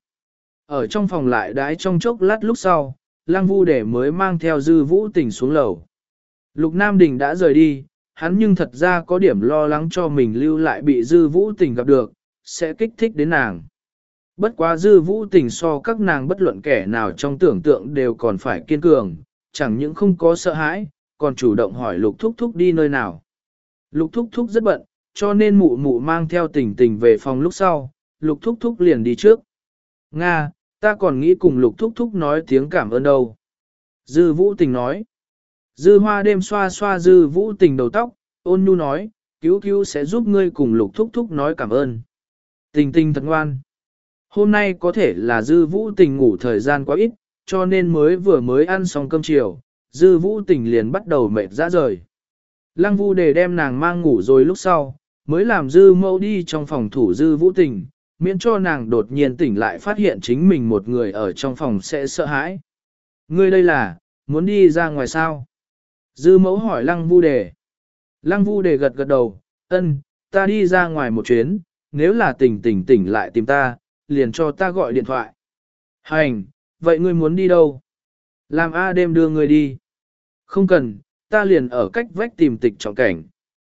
Ở trong phòng lại đãi trong chốc lát lúc sau, Lăng Vu Đề mới mang theo Dư Vũ Tình xuống lầu. Lục Nam Đình đã rời đi, hắn nhưng thật ra có điểm lo lắng cho mình lưu lại bị Dư Vũ Tình gặp được, sẽ kích thích đến nàng. Bất quá Dư Vũ Tình so các nàng bất luận kẻ nào trong tưởng tượng đều còn phải kiên cường, chẳng những không có sợ hãi, còn chủ động hỏi Lục Thúc Thúc đi nơi nào. Lục Thúc Thúc rất bận, cho nên mụ mụ mang theo tình tình về phòng lúc sau, Lục Thúc Thúc liền đi trước. Nga, ta còn nghĩ cùng Lục Thúc Thúc nói tiếng cảm ơn đâu. Dư Vũ Tình nói. Dư Hoa đêm xoa xoa Dư Vũ Tình đầu tóc, ôn nhu nói, cứu cứu sẽ giúp ngươi cùng Lục Thúc Thúc nói cảm ơn. Tình tình thật ngoan. Hôm nay có thể là Dư Vũ Tình ngủ thời gian quá ít, cho nên mới vừa mới ăn xong cơm chiều, Dư Vũ Tình liền bắt đầu mệt ra rời. Lăng Vu Đề đem nàng mang ngủ rồi lúc sau, mới làm Dư Mẫu đi trong phòng thủ Dư Vũ Tình, miễn cho nàng đột nhiên tỉnh lại phát hiện chính mình một người ở trong phòng sẽ sợ hãi. Ngươi đây là, muốn đi ra ngoài sao? Dư Mẫu hỏi Lăng Vu Đề. Lăng Vu Đề gật gật đầu, ân, ta đi ra ngoài một chuyến, nếu là tỉnh tỉnh tỉnh lại tìm ta, liền cho ta gọi điện thoại. Hành, vậy ngươi muốn đi đâu? Làm A đêm đưa ngươi đi. Không cần, ta liền ở cách vách tìm tịch trọng cảnh.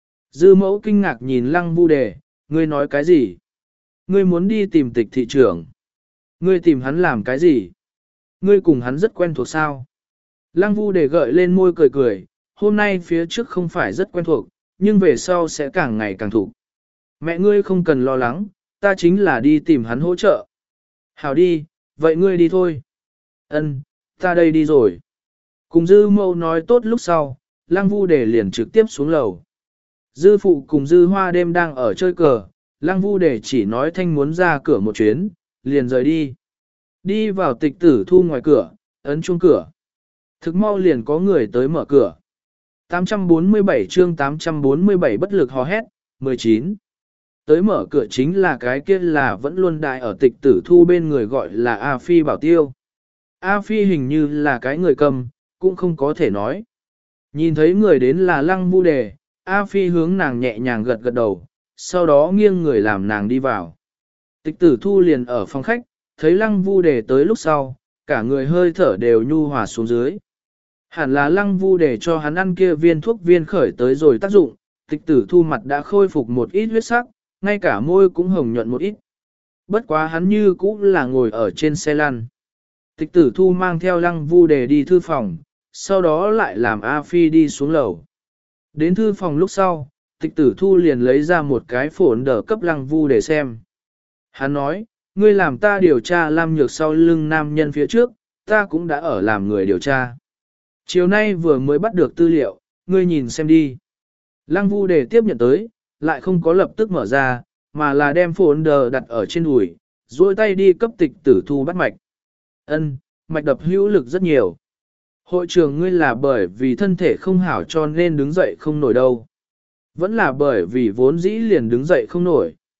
Dư Mẫu kinh ngạc nhìn Lăng Vu Đề, ngươi nói cái gì? Ngươi muốn đi tìm tịch thị trưởng. Ngươi tìm hắn làm cái gì? Ngươi cùng hắn rất quen thuộc sao? Lăng Vu Đề gợi lên môi cười cười, hôm nay phía trước không phải rất quen thuộc, nhưng về sau sẽ càng ngày càng thuộc. Mẹ ngươi không cần lo lắng, ta chính là đi tìm hắn hỗ trợ. Hảo đi, vậy ngươi đi thôi. Ân, ta đây đi rồi. Cùng Dư Mẫu nói tốt lúc sau, Lăng Vu Đề liền trực tiếp xuống lầu. Dư Phụ cùng Dư Hoa đêm đang ở chơi cờ, Lăng Vu Đề chỉ nói thanh muốn ra cửa một chuyến, liền rời đi. Đi vào tịch tử thu ngoài cửa, ấn chuông cửa. Thực mau liền có người tới mở cửa. tám trăm bốn mươi bảy chương tám trăm bốn mươi bảy bất lực hò hét, mười chín. Tới mở cửa chính là cái kia là vẫn luôn đại ở tịch tử thu bên người gọi là A Phi Bảo Tiêu. A Phi hình như là cái người cầm, cũng không có thể nói. Nhìn thấy người đến là Lăng Vu Đề, A Phi hướng nàng nhẹ nhàng gật gật đầu, sau đó nghiêng người làm nàng đi vào. Tịch tử thu liền ở phòng khách, thấy Lăng Vu Đề tới lúc sau, cả người hơi thở đều nhu hòa xuống dưới. Hẳn là Lăng Vu Đề cho hắn ăn kia viên thuốc viên khởi tới rồi tác dụng, tịch tử thu mặt đã khôi phục một ít huyết sắc, ngay cả môi cũng hồng nhuận một ít. Bất quá hắn như cũ là ngồi ở trên xe lăn. Tịch tử thu mang theo Lăng Vu Đề đi thư phòng, sau đó lại làm A Phi đi xuống lầu. Đến thư phòng lúc sau, tịch tử thu liền lấy ra một cái phổn đờ cấp Lăng Vu Đề xem. Hắn nói, ngươi làm ta điều tra Lam Nhược sau lưng nam nhân phía trước, ta cũng đã ở làm người điều tra. Chiều nay vừa mới bắt được tư liệu, ngươi nhìn xem đi. Lăng Vu Đề tiếp nhận tới, lại không có lập tức mở ra, mà là đem phổn đờ đặt ở trên đùi, duỗi tay đi cấp tịch tử thu bắt mạch. Ân, mạch đập hữu lực rất nhiều. Hội trường ngươi là bởi vì thân thể không hảo cho nên đứng dậy không nổi đâu. Vẫn là bởi vì vốn dĩ liền đứng dậy không nổi.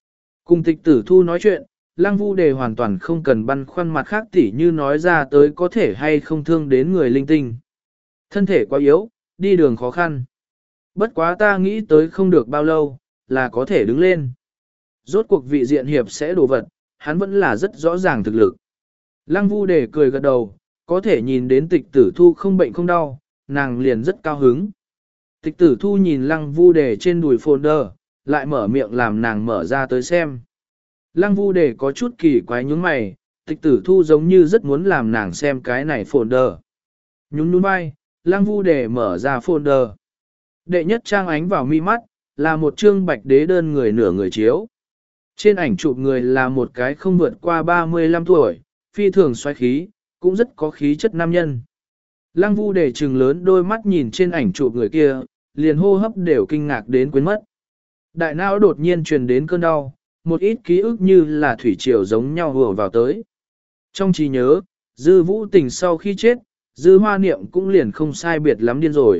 Cùng tịch tử thu nói chuyện, lăng vu đề hoàn toàn không cần băn khoăn mặt khác tỉ như nói ra tới có thể hay không thương đến người linh tinh. Thân thể quá yếu, đi đường khó khăn. Bất quá ta nghĩ tới không được bao lâu, là có thể đứng lên. Rốt cuộc vị diện hiệp sẽ đổ vật, hắn vẫn là rất rõ ràng thực lực. Lăng vu đề cười gật đầu, có thể nhìn đến tịch tử thu không bệnh không đau, nàng liền rất cao hứng. Tịch tử thu nhìn lăng vu đề trên đùi folder, lại mở miệng làm nàng mở ra tới xem. Lăng vu đề có chút kỳ quái nhướng mày, tịch tử thu giống như rất muốn làm nàng xem cái này folder. Nhún nhún vai, lăng vu đề mở ra folder. Đệ nhất trang ánh vào mi mắt, là một chương bạch đế đơn người nửa người chiếu. Trên ảnh chụp người là một cái không vượt qua ba mươi lăm tuổi, phi thường xoáy khí, cũng rất có khí chất nam nhân. Lăng vu đề trừng lớn đôi mắt nhìn trên ảnh chụp người kia, liền hô hấp đều kinh ngạc đến quên mất. Đại não đột nhiên truyền đến cơn đau, một ít ký ức như là thủy triều giống nhau hùa vào tới. Trong trí nhớ, Dư Vũ Tình sau khi chết, Dư Hoa Niệm cũng liền không sai biệt lắm điên rồi.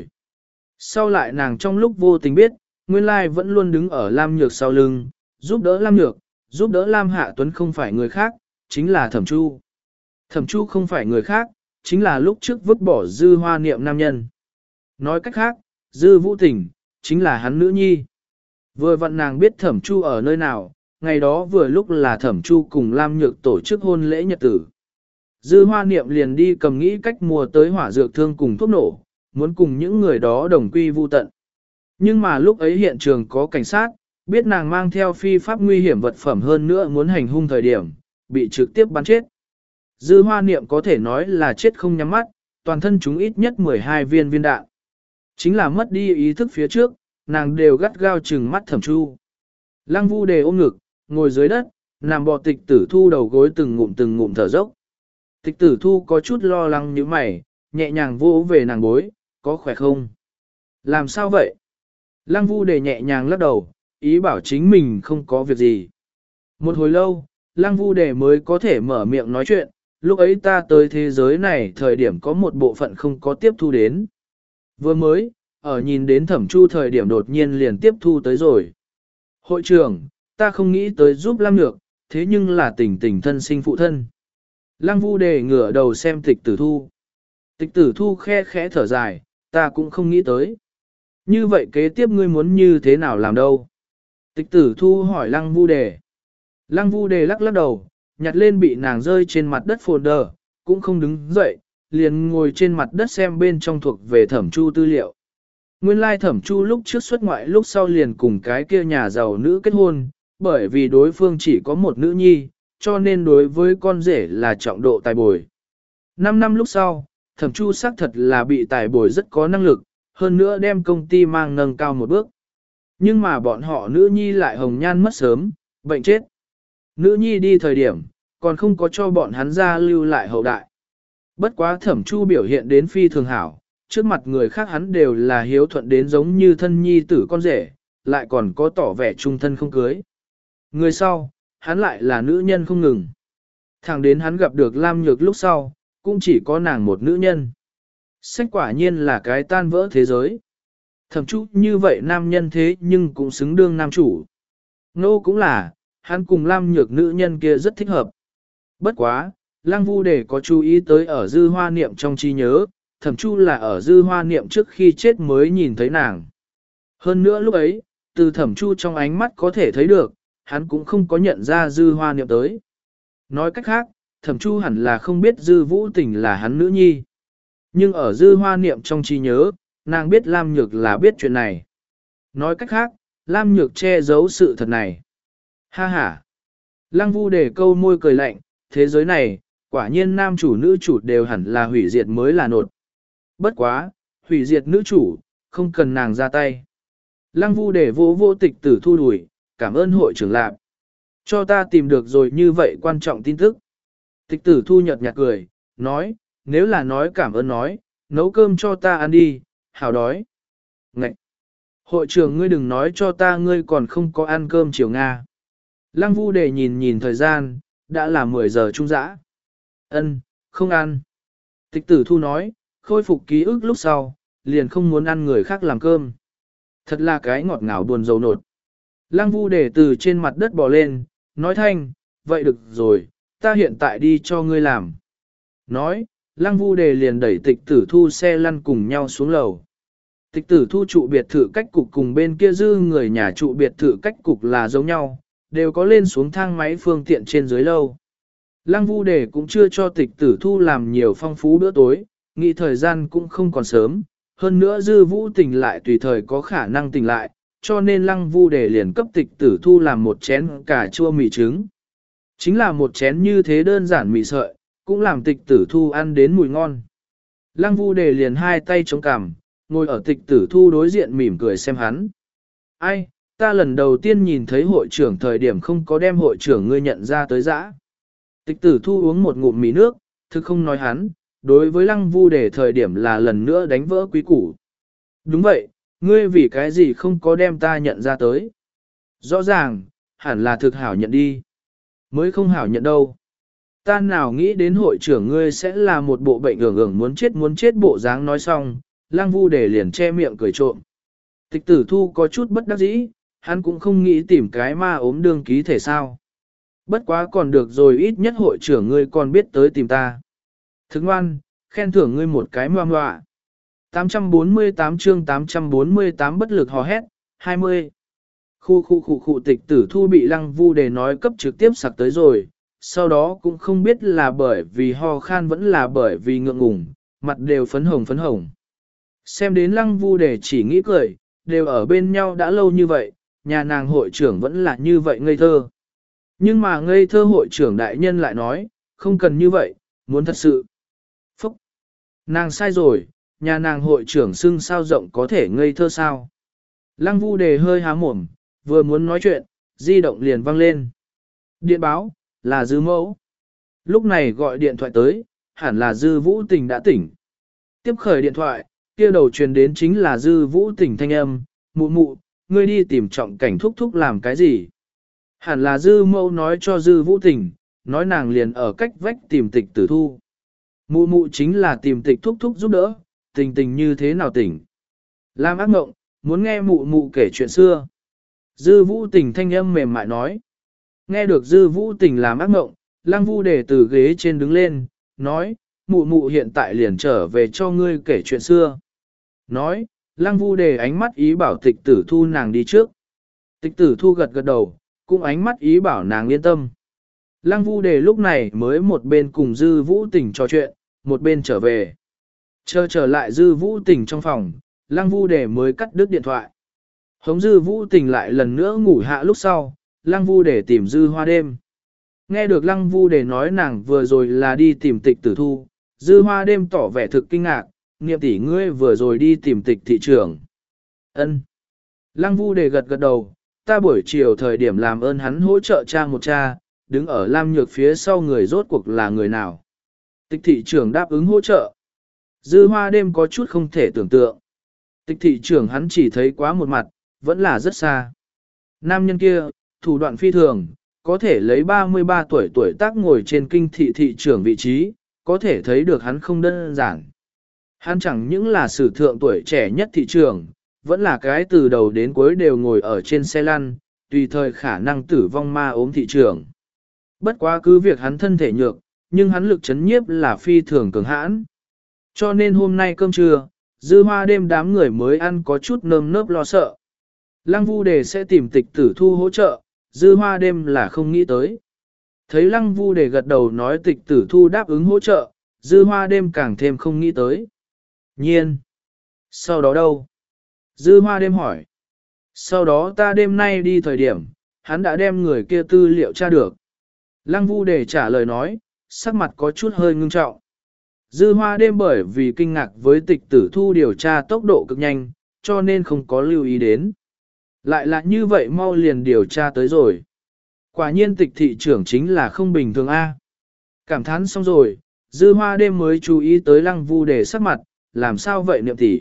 Sau lại nàng trong lúc vô tình biết, nguyên lai vẫn luôn đứng ở Lam Nhược sau lưng, giúp đỡ Lam Nhược, giúp đỡ Lam Hạ Tuấn không phải người khác, chính là Thẩm Chu. Thẩm Chu không phải người khác, chính là lúc trước vứt bỏ Dư Hoa Niệm nam nhân. Nói cách khác, Dư Vũ Tình, chính là hắn nữ nhi. Vừa vặn nàng biết Thẩm Chu ở nơi nào, ngày đó vừa lúc là Thẩm Chu cùng Lam Nhược tổ chức hôn lễ nhật tử. Dư Hoa Niệm liền đi cầm nghĩ cách mua tới hỏa dược thương cùng thuốc nổ, muốn cùng những người đó đồng quy vu tận. Nhưng mà lúc ấy hiện trường có cảnh sát, biết nàng mang theo phi pháp nguy hiểm vật phẩm hơn nữa muốn hành hung thời điểm, bị trực tiếp bắn chết. Dư Hoa Niệm có thể nói là chết không nhắm mắt, toàn thân chúng ít nhất mười hai viên viên đạn. Chính là mất đi ý thức phía trước, nàng đều gắt gao trừng mắt Thẩm Chu. Lăng Vu Đề ôm ngực, ngồi dưới đất, nằm bò tịch tử thu đầu gối từng ngụm từng ngụm thở dốc. Tịch tử thu có chút lo lắng như mày, nhẹ nhàng vô về nàng bối, có khỏe không? Làm sao vậy? Lăng Vu Đề nhẹ nhàng lắc đầu, ý bảo chính mình không có việc gì. Một hồi lâu, Lăng Vu Đề mới có thể mở miệng nói chuyện, lúc ấy ta tới thế giới này thời điểm có một bộ phận không có tiếp thu đến. Vừa mới, ở nhìn đến Thẩm Chu thời điểm đột nhiên liền tiếp thu tới rồi. Hội trưởng, ta không nghĩ tới giúp Lam Nhược, thế nhưng là tình tình thân sinh phụ thân. Lăng Vu Đề ngửa đầu xem tịch tử thu. Tịch tử thu khe khẽ thở dài, ta cũng không nghĩ tới. Như vậy kế tiếp ngươi muốn như thế nào làm đâu? Tịch tử thu hỏi Lăng Vu Đề. Lăng Vu Đề lắc lắc đầu, nhặt lên bị nàng rơi trên mặt đất folder, cũng không đứng dậy, liền ngồi trên mặt đất xem bên trong thuộc về Thẩm Chu tư liệu. Nguyên lai Thẩm Chu lúc trước xuất ngoại lúc sau liền cùng cái kia nhà giàu nữ kết hôn, bởi vì đối phương chỉ có một nữ nhi, cho nên đối với con rể là trọng độ tài bồi. Năm năm lúc sau, Thẩm Chu xác thật là bị tài bồi rất có năng lực, hơn nữa đem công ty mang nâng cao một bước. Nhưng mà bọn họ nữ nhi lại hồng nhan mất sớm, bệnh chết. Nữ nhi đi thời điểm, còn không có cho bọn hắn ra lưu lại hậu đại. Bất quá Thẩm Chu biểu hiện đến phi thường hảo, trước mặt người khác hắn đều là hiếu thuận đến giống như thân nhi tử con rể, lại còn có tỏ vẻ trung thân không cưới. Người sau, hắn lại là nữ nhân không ngừng. Thẳng đến hắn gặp được Lam Nhược lúc sau, cũng chỉ có nàng một nữ nhân. Sách quả nhiên là cái tan vỡ thế giới. Thẩm Chu như vậy nam nhân thế nhưng cũng xứng đương nam chủ. Nô cũng là, hắn cùng Lam Nhược nữ nhân kia rất thích hợp. Bất quá, Lăng Vu Đề có chú ý tới ở Dư Hoa Niệm trong trí nhớ, Thẩm Chu là ở Dư Hoa Niệm trước khi chết mới nhìn thấy nàng. Hơn nữa lúc ấy, từ Thẩm Chu trong ánh mắt có thể thấy được, hắn cũng không có nhận ra Dư Hoa Niệm tới. Nói cách khác, Thẩm Chu hẳn là không biết Dư Vũ Tình là hắn nữ nhi. Nhưng ở Dư Hoa Niệm trong trí nhớ, nàng biết Lam Nhược là biết chuyện này. Nói cách khác, Lam Nhược che giấu sự thật này. Ha ha! Lăng Vu Đề câu môi cười lạnh, thế giới này, quả nhiên nam chủ nữ chủ đều hẳn là hủy diệt mới là nột. Bất quá, hủy diệt nữ chủ, không cần nàng ra tay. Lăng Vu Đề vô vô tịch tử thu đuổi, cảm ơn hội trưởng lạc. Cho ta tìm được rồi như vậy quan trọng tin tức. Tịch tử thu nhợt nhạt cười, nói, nếu là nói cảm ơn nói, nấu cơm cho ta ăn đi, hảo đói. Ngậy! Hội trưởng ngươi đừng nói cho ta ngươi còn không có ăn cơm chiều Nga. Lăng Vu Đề nhìn nhìn thời gian, đã là mười giờ trung dã. Ân, không ăn. Tịch tử thu nói, khôi phục ký ức lúc sau, liền không muốn ăn người khác làm cơm. Thật là cái ngọt ngào buồn rầu nột. Lăng Vu Đề từ trên mặt đất bò lên, nói thanh, vậy được rồi, ta hiện tại đi cho ngươi làm. Nói, Lăng Vu Đề liền đẩy tịch tử thu xe lăn cùng nhau xuống lầu. Tịch tử thu trụ biệt thự cách cục cùng bên kia dư người nhà trụ biệt thự cách cục là giống nhau, đều có lên xuống thang máy phương tiện trên dưới lâu. Lăng Vu Đề cũng chưa cho tịch tử thu làm nhiều phong phú bữa tối, nghĩ thời gian cũng không còn sớm, hơn nữa dư vũ tỉnh lại tùy thời có khả năng tỉnh lại, cho nên Lăng Vu Đề liền cấp tịch tử thu làm một chén cà chua mì trứng. Chính là một chén như thế đơn giản mì sợi, cũng làm tịch tử thu ăn đến mùi ngon. Lăng Vu Đề liền hai tay chống cằm, ngồi ở tịch tử thu đối diện mỉm cười xem hắn. Ai, ta lần đầu tiên nhìn thấy hội trưởng thời điểm không có đem hội trưởng ngươi nhận ra tới dã. Tịch tử thu uống một ngụm mì nước, thực không nói hắn, đối với Lăng Vu Đề thời điểm là lần nữa đánh vỡ quý củ. Đúng vậy, ngươi vì cái gì không có đem ta nhận ra tới. Rõ ràng, hẳn là thực hảo nhận đi. Mới không hảo nhận đâu. Ta nào nghĩ đến hội trưởng ngươi sẽ là một bộ bệnh ưởng ưởng muốn chết muốn chết bộ dáng nói xong, Lăng Vu Đề liền che miệng cười trộm. Tịch tử thu có chút bất đắc dĩ, hắn cũng không nghĩ tìm cái ma ốm đương ký thể sao. Bất quá còn được rồi, ít nhất hội trưởng ngươi còn biết tới tìm ta. Thức ngoan, khen thưởng ngươi một cái moa ngoạ. tám trăm bốn mươi tám chương tám trăm bốn mươi tám bất lực hò hét, hai mươi. Khu khu khu khu tịch tử thu bị Lăng Vu Đề nói cấp trực tiếp sặc tới rồi, sau đó cũng không biết là bởi vì ho khan vẫn là bởi vì ngượng ngùng, mặt đều phấn hồng phấn hồng. Xem đến Lăng Vu Đề chỉ nghĩ cười, đều ở bên nhau đã lâu như vậy, nhà nàng hội trưởng vẫn là như vậy ngây thơ. Nhưng mà ngây thơ hội trưởng đại nhân lại nói, không cần như vậy, muốn thật sự. Phúc! Nàng sai rồi, nhà nàng hội trưởng xưng sao rộng có thể ngây thơ sao. Lăng Vu Đề hơi há mồm, vừa muốn nói chuyện, di động liền vang lên. Điện báo, là Dư Mẫu. Lúc này gọi điện thoại tới, hẳn là Dư Vũ Tình đã tỉnh. Tiếp khởi điện thoại, kia đầu truyền đến chính là Dư Vũ Tình thanh âm, mụ mụ, ngươi đi tìm Trọng Cảnh thúc thúc làm cái gì? Hẳn là Dư Mẫu nói cho Dư Vũ Tình, nói nàng liền ở cách vách tìm tịch tử thu. Mụ mụ chính là tìm tịch thúc thúc giúp đỡ, tình tình như thế nào tỉnh. Làm ác mộng, muốn nghe mụ mụ kể chuyện xưa. Dư Vũ Tình thanh âm mềm mại nói. Nghe được Dư Vũ Tình làm ác mộng, Lăng Vu Đề từ ghế trên đứng lên, nói, mụ mụ hiện tại liền trở về cho ngươi kể chuyện xưa. Nói, Lăng Vu Đề ánh mắt ý bảo tịch tử thu nàng đi trước. Tịch tử thu gật gật đầu, cũng ánh mắt ý bảo nàng yên tâm. Lăng Vu Đề lúc này mới một bên cùng Dư Vũ Tình trò chuyện, một bên trở về. Chờ trở lại Dư Vũ Tình trong phòng, Lăng Vu Đề mới cắt đứt điện thoại. Hống Dư Vũ Tình lại lần nữa ngủ hạ lúc sau, Lăng Vu Đề tìm Dư Hoa đêm. Nghe được Lăng Vu Đề nói nàng vừa rồi là đi tìm tịch tử thu, Dư Hoa đêm tỏ vẻ thực kinh ngạc, Niệm tỷ ngươi vừa rồi đi tìm tịch thị trưởng. Ân. Lăng Vu Đề gật gật đầu, ta buổi chiều thời điểm làm ơn hắn hỗ trợ cha một cha, đứng ở Lam Nhược phía sau người rốt cuộc là người nào. Tịch thị trưởng đáp ứng hỗ trợ. Dư Hoa đêm có chút không thể tưởng tượng. Tịch thị trưởng hắn chỉ thấy quá một mặt, vẫn là rất xa. Nam nhân kia, thủ đoạn phi thường, có thể lấy ba mươi ba tuổi tuổi tác ngồi trên kinh thị thị trưởng vị trí, có thể thấy được hắn không đơn giản. Hắn chẳng những là sử thượng tuổi trẻ nhất thị trưởng, vẫn là cái từ đầu đến cuối đều ngồi ở trên xe lăn, tùy thời khả năng tử vong ma ốm thị trưởng. Bất quá cứ việc hắn thân thể nhược, nhưng hắn lực chấn nhiếp là phi thường cường hãn. Cho nên hôm nay cơm trưa, Dư Hoa đêm đám người mới ăn có chút nơm nớp lo sợ. Lăng Vu Đề sẽ tìm tịch tử thu hỗ trợ, Dư Hoa đêm là không nghĩ tới. Thấy Lăng Vu Đề gật đầu nói tịch tử thu đáp ứng hỗ trợ, Dư Hoa đêm càng thêm không nghĩ tới. Nhiên. Sau đó đâu? Dư Hoa đêm hỏi. Sau đó ta đêm nay đi thời điểm, hắn đã đem người kia tư liệu tra được. Lăng Vu Đề trả lời nói, sắc mặt có chút hơi ngưng trọng. Dư Hoa đêm bởi vì kinh ngạc với tịch tử thu điều tra tốc độ cực nhanh, cho nên không có lưu ý đến. Lại là như vậy mau liền điều tra tới rồi. Quả nhiên tịch thị trưởng chính là không bình thường A. Cảm thán xong rồi, Dư Hoa đêm mới chú ý tới Lăng Vu Đề sắc mặt, làm sao vậy Niệm tỷ?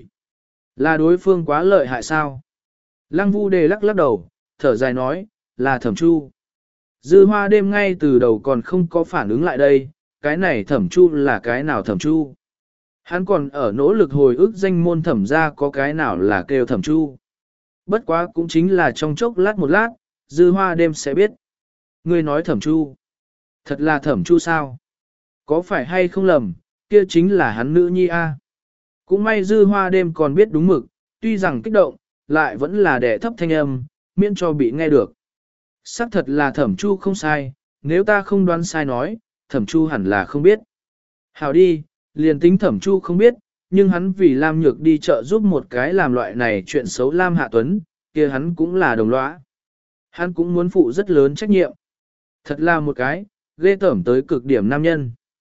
Là đối phương quá lợi hại sao? Lăng Vu Đề lắc lắc đầu, thở dài nói, là Thẩm Chu. Dư Hoa đêm ngay từ đầu còn không có phản ứng lại đây, cái này Thẩm Chu là cái nào Thẩm Chu? Hắn còn ở nỗ lực hồi ức danh môn thẩm ra có cái nào là kêu Thẩm Chu. Bất quá cũng chính là trong chốc lát một lát, Dư Hoa đêm sẽ biết. Ngươi nói thẩm chu. Thật là thẩm chu sao? Có phải hay không lầm, kia chính là hắn nữ nhi a. Cũng may dư hoa đêm còn biết đúng mực, tuy rằng kích động, lại vẫn là đẻ thấp thanh âm, miễn cho bị nghe được. Xác thật là thẩm chu không sai, nếu ta không đoán sai nói, thẩm chu hẳn là không biết. Hảo đi, liền tính thẩm chu không biết, nhưng hắn vì Lam Nhược đi chợ giúp một cái làm loại này chuyện xấu Lam Hạ Tuấn, kia hắn cũng là đồng lõa. Hắn cũng muốn phụ rất lớn trách nhiệm. Thật là một cái, ghê tởm tới cực điểm nam nhân.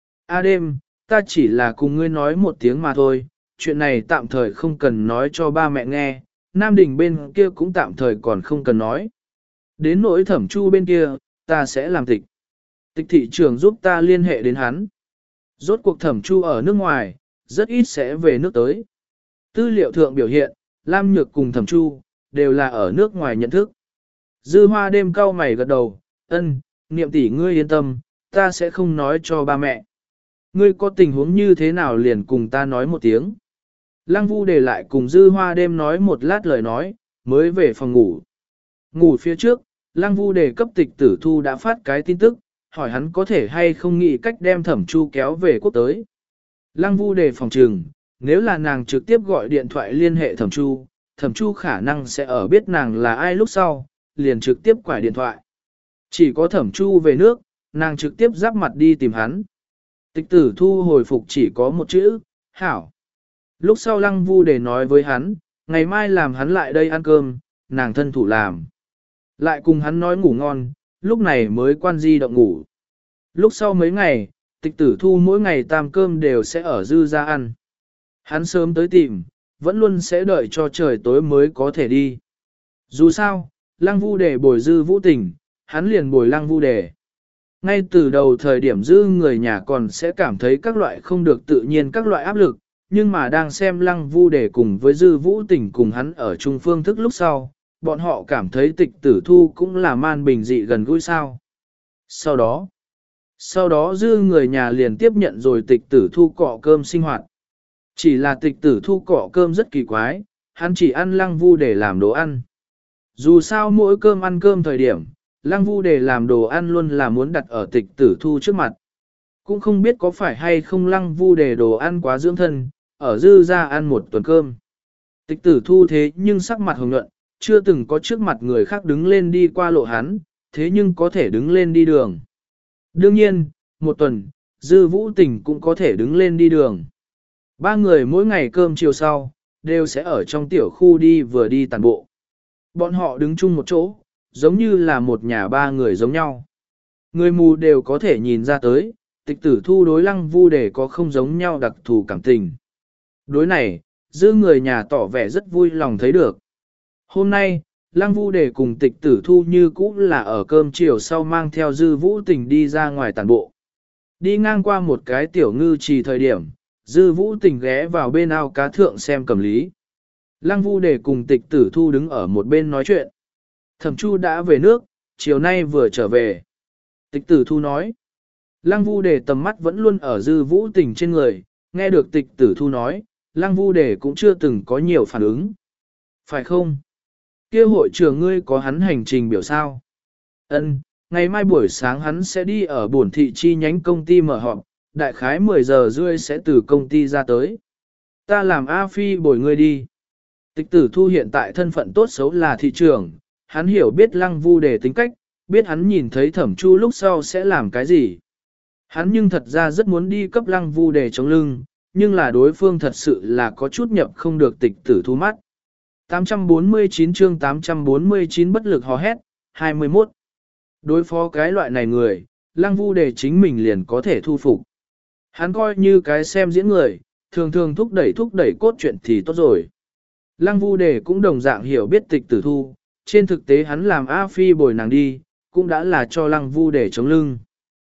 A đêm, ta chỉ là cùng ngươi nói một tiếng mà thôi, chuyện này tạm thời không cần nói cho ba mẹ nghe, Nam Đình bên kia cũng tạm thời còn không cần nói. Đến nỗi thẩm chu bên kia, ta sẽ làm tịch. Tịch thị trưởng giúp ta liên hệ đến hắn. Rốt cuộc thẩm chu ở nước ngoài, rất ít sẽ về nước tới. Tư liệu thượng biểu hiện, Lam Nhược cùng thẩm chu, đều là ở nước ngoài nhận thức. Dư hoa đêm cau mày gật đầu, ân, niệm tỷ ngươi yên tâm, ta sẽ không nói cho ba mẹ. Ngươi có tình huống như thế nào liền cùng ta nói một tiếng. Lăng Vu để lại cùng dư hoa đêm nói một lát lời nói, mới về phòng ngủ. Ngủ phía trước, Lăng Vu đề cấp tịch tử thu đã phát cái tin tức, hỏi hắn có thể hay không nghĩ cách đem thẩm chu kéo về quốc tới. Lăng Vu đề phòng trừng, nếu là nàng trực tiếp gọi điện thoại liên hệ thẩm chu, thẩm chu khả năng sẽ ở biết nàng là ai lúc sau, liền trực tiếp quải điện thoại. Chỉ có thẩm chu về nước, nàng trực tiếp giáp mặt đi tìm hắn. Tịch tử thu hồi phục chỉ có một chữ, hảo. Lúc sau Lăng Vu để nói với hắn, ngày mai làm hắn lại đây ăn cơm, nàng thân thủ làm. Lại cùng hắn nói ngủ ngon, lúc này mới quan di động ngủ. Lúc sau mấy ngày, tịch tử thu mỗi ngày tam cơm đều sẽ ở dư ra ăn. Hắn sớm tới tìm, vẫn luôn sẽ đợi cho trời tối mới có thể đi. Dù sao, Lăng Vu để bồi dư vũ tình, hắn liền bồi Lăng Vu để. Ngay từ đầu thời điểm dư người nhà còn sẽ cảm thấy các loại không được tự nhiên các loại áp lực, nhưng mà đang xem Lăng Vu để cùng với dư vũ tình cùng hắn ở chung phương thức lúc sau, bọn họ cảm thấy tịch tử thu cũng là man bình dị gần gũi sao. Sau đó, sau đó dư người nhà liền tiếp nhận rồi tịch tử thu cọ cơm sinh hoạt. Chỉ là tịch tử thu cọ cơm rất kỳ quái, hắn chỉ ăn Lăng Vu để làm đồ ăn. Dù sao mỗi cơm ăn cơm thời điểm, Lăng Vu để làm đồ ăn luôn là muốn đặt ở tịch tử thu trước mặt. Cũng không biết có phải hay không Lăng Vu để đồ ăn quá dưỡng thân, ở dư ra ăn một tuần cơm. Tịch tử thu thế nhưng sắc mặt hồng nhuận, chưa từng có trước mặt người khác đứng lên đi qua lộ hắn, thế nhưng có thể đứng lên đi đường. Đương nhiên, một tuần, dư vũ tình cũng có thể đứng lên đi đường. Ba người mỗi ngày cơm chiều sau, đều sẽ ở trong tiểu khu đi vừa đi tàn bộ. Bọn họ đứng chung một chỗ, giống như là một nhà ba người giống nhau. Người mù đều có thể nhìn ra tới, tịch tử thu đối Lăng Vu để có không giống nhau đặc thù cảm tình. Đối này, dư người nhà tỏ vẻ rất vui lòng thấy được. Hôm nay, Lăng Vu để cùng tịch tử thu như cũ là ở cơm chiều sau mang theo dư vũ tình đi ra ngoài tàn bộ. Đi ngang qua một cái tiểu ngư trì thời điểm, dư vũ tình ghé vào bên ao cá thượng xem cầm lý. Lăng Vu để cùng tịch tử thu đứng ở một bên nói chuyện. Thẩm Chu đã về nước, chiều nay vừa trở về. Tịch tử thu nói. Lăng Vu để tầm mắt vẫn luôn ở dư vũ tình trên người, nghe được tịch tử thu nói, Lăng Vu để cũng chưa từng có nhiều phản ứng. Phải không? Kia hội trưởng ngươi có hắn hành trình biểu sao? Ân, ngày mai buổi sáng hắn sẽ đi ở bổn thị chi nhánh công ty mở họp, đại khái mười giờ rưỡi sẽ từ công ty ra tới. Ta làm A Phi bồi ngươi đi. Tịch tử thu hiện tại thân phận tốt xấu là thị trưởng, hắn hiểu biết Lăng Vu để tính cách, biết hắn nhìn thấy Thẩm Chu lúc sau sẽ làm cái gì. Hắn nhưng thật ra rất muốn đi cấp Lăng Vu để chống lưng, nhưng là đối phương thật sự là có chút nhập không được tịch tử thu mắt. tám trăm bốn mươi chín chương tám trăm bốn mươi chín bất lực hò hét, hai mươi mốt. Đối phó cái loại này người, Lăng Vu để chính mình liền có thể thu phục. Hắn coi như cái xem diễn người, thường thường thúc đẩy thúc đẩy cốt truyện thì tốt rồi. Lăng Vu để cũng đồng dạng hiểu biết tịch tử thu, trên thực tế hắn làm A Phi bồi nàng đi, cũng đã là cho Lăng Vu để chống lưng.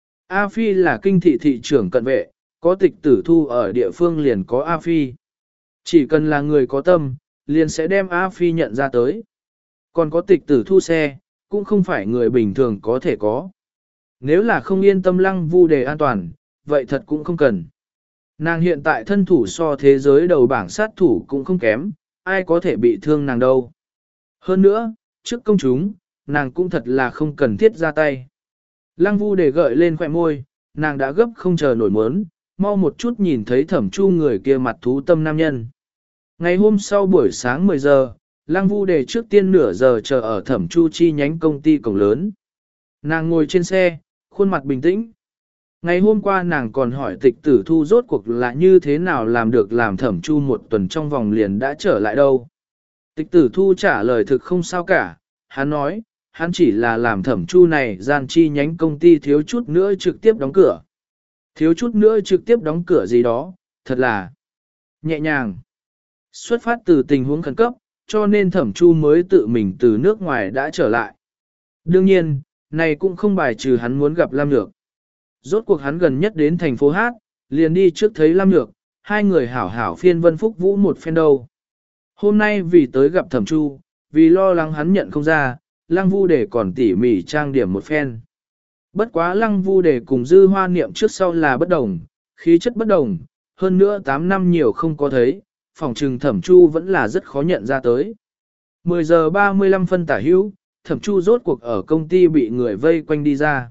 A Phi là kinh thị thị trưởng cận vệ, có tịch tử thu ở địa phương liền có A Phi. Chỉ cần là người có tâm, liền sẽ đem A Phi nhận ra tới. Còn có tịch tử thu xe, cũng không phải người bình thường có thể có. Nếu là không yên tâm Lăng Vu để an toàn, vậy thật cũng không cần. Nàng hiện tại thân thủ so thế giới đầu bảng sát thủ cũng không kém, ai có thể bị thương nàng đâu. Hơn nữa, trước công chúng, nàng cũng thật là không cần thiết ra tay. Lăng Vu để gợi lên khỏe môi, nàng đã gấp không chờ nổi muốn, mau một chút nhìn thấy Thẩm Chu người kia mặt thú tâm nam nhân. Ngày hôm sau buổi sáng mười giờ, Lăng Vu để trước tiên nửa giờ chờ ở Thẩm Chu chi nhánh công ty cổng lớn. Nàng ngồi trên xe, khuôn mặt bình tĩnh. Ngày hôm qua nàng còn hỏi tịch tử thu rốt cuộc là như thế nào làm được làm Thẩm Chu một tuần trong vòng liền đã trở lại đâu. Tịch tử thu trả lời thực không sao cả, hắn nói, hắn chỉ là làm Thẩm Chu này gian chi nhánh công ty thiếu chút nữa trực tiếp đóng cửa. Thiếu chút nữa trực tiếp đóng cửa gì đó, thật là nhẹ nhàng. Xuất phát từ tình huống khẩn cấp, cho nên Thẩm Chu mới tự mình từ nước ngoài đã trở lại. Đương nhiên, này cũng không bài trừ hắn muốn gặp Lam Nhược. Rốt cuộc hắn gần nhất đến thành phố Hát, liền đi trước thấy Lam Nhược, hai người hảo hảo phiên vân phúc vũ một phen đâu. Hôm nay vì tới gặp Thẩm Chu, vì lo lắng hắn nhận không ra, Lăng Vu để còn tỉ mỉ trang điểm một phen. Bất quá Lăng Vu để cùng Dư Hoa Niệm trước sau là bất đồng, khí chất bất đồng, hơn nữa tám năm nhiều không có thấy, phòng trừng Thẩm Chu vẫn là rất khó nhận ra tới. mười giờ ba mươi lăm phân tả hữu, Thẩm Chu rốt cuộc ở công ty bị người vây quanh đi ra.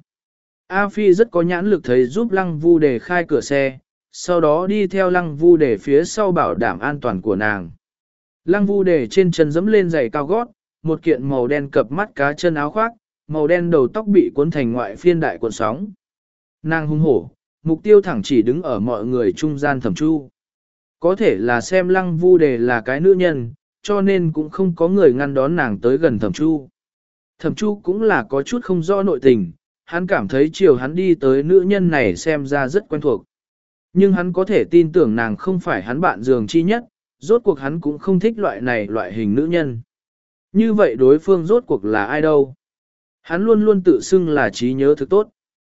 A Phi rất có nhãn lực thấy giúp Lăng Vu để khai cửa xe, sau đó đi theo Lăng Vu để phía sau bảo đảm an toàn của nàng. Lăng Vu để trên chân dẫm lên giày cao gót, một kiện màu đen cập mắt cá chân áo khoác, màu đen đầu tóc bị cuốn thành ngoại phiên đại cuộn sóng. Nàng hung hổ, mục tiêu thẳng chỉ đứng ở mọi người trung gian Thẩm Chu. Có thể là xem Lăng Vu đề là cái nữ nhân, cho nên cũng không có người ngăn đón nàng tới gần Thẩm Chu. Thẩm Chu cũng là có chút không rõ nội tình, hắn cảm thấy chiều hắn đi tới nữ nhân này xem ra rất quen thuộc. Nhưng hắn có thể tin tưởng nàng không phải hắn bạn giường chi nhất, rốt cuộc hắn cũng không thích loại này loại hình nữ nhân. Như vậy đối phương rốt cuộc là ai đâu? Hắn luôn luôn tự xưng là trí nhớ thực tốt.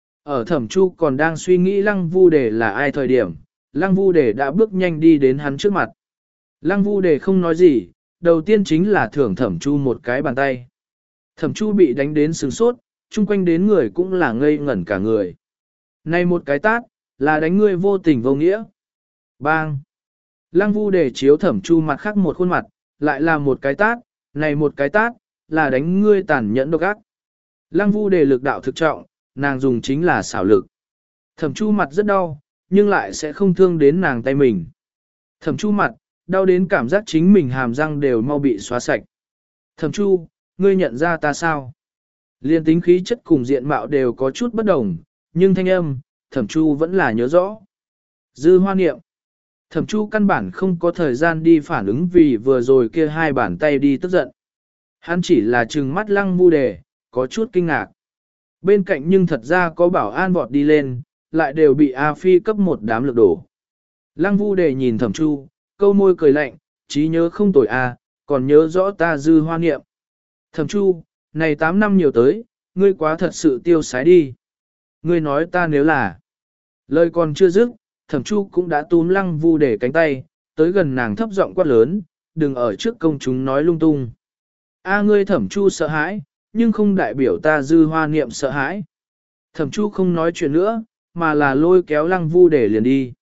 Ở Thẩm Chu còn đang suy nghĩ Lăng Vu đề là ai thời điểm, Lăng Vu đề đã bước nhanh đi đến hắn trước mặt. Lăng Vu đề không nói gì, đầu tiên chính là thưởng Thẩm Chu một cái bàn tay. Thẩm Chu bị đánh đến sướng sốt, chung quanh đến người cũng là ngây ngẩn cả người. Này một cái tát, là đánh ngươi vô tình vô nghĩa. Bang! Lăng Vu đề chiếu Thẩm Chu mặt khác một khuôn mặt, lại là một cái tát, này một cái tát, là đánh ngươi tàn nhẫn độc ác. Lăng Vu đề lực đạo thực trọng, nàng dùng chính là xảo lực. Thẩm Chu mặt rất đau, nhưng lại sẽ không thương đến nàng tay mình. Thẩm Chu mặt, đau đến cảm giác chính mình hàm răng đều mau bị xóa sạch. Thẩm Chu, ngươi nhận ra ta sao? Liên tính khí chất cùng diện mạo đều có chút bất đồng, nhưng thanh âm, Thẩm Chu vẫn là nhớ rõ. Dư Hoa Niệm. Thẩm Chu căn bản không có thời gian đi phản ứng vì vừa rồi kia hai bàn tay đi tức giận. Hắn chỉ là trừng mắt Lăng Vu đề, có chút kinh ngạc. Bên cạnh nhưng thật ra có bảo an vọt đi lên, lại đều bị A Phi cấp một đám lực đổ. Lăng Vu đề nhìn Thẩm Chu, câu môi cười lạnh, trí nhớ không tồi a, còn nhớ rõ ta Dư Hoa Niệm. Thẩm Chu, này tám năm nhiều tới, ngươi quá thật sự tiêu sái đi. Ngươi nói ta nếu là... Lời còn chưa dứt, Thẩm Chu cũng đã túm Lăng Vu đề cánh tay, tới gần nàng thấp giọng quát lớn, đừng ở trước công chúng nói lung tung. A ngươi Thẩm Chu sợ hãi, nhưng không đại biểu ta Dư Hoa Niệm sợ hãi. Thẩm Chu không nói chuyện nữa, mà là lôi kéo Lăng Vu để liền đi.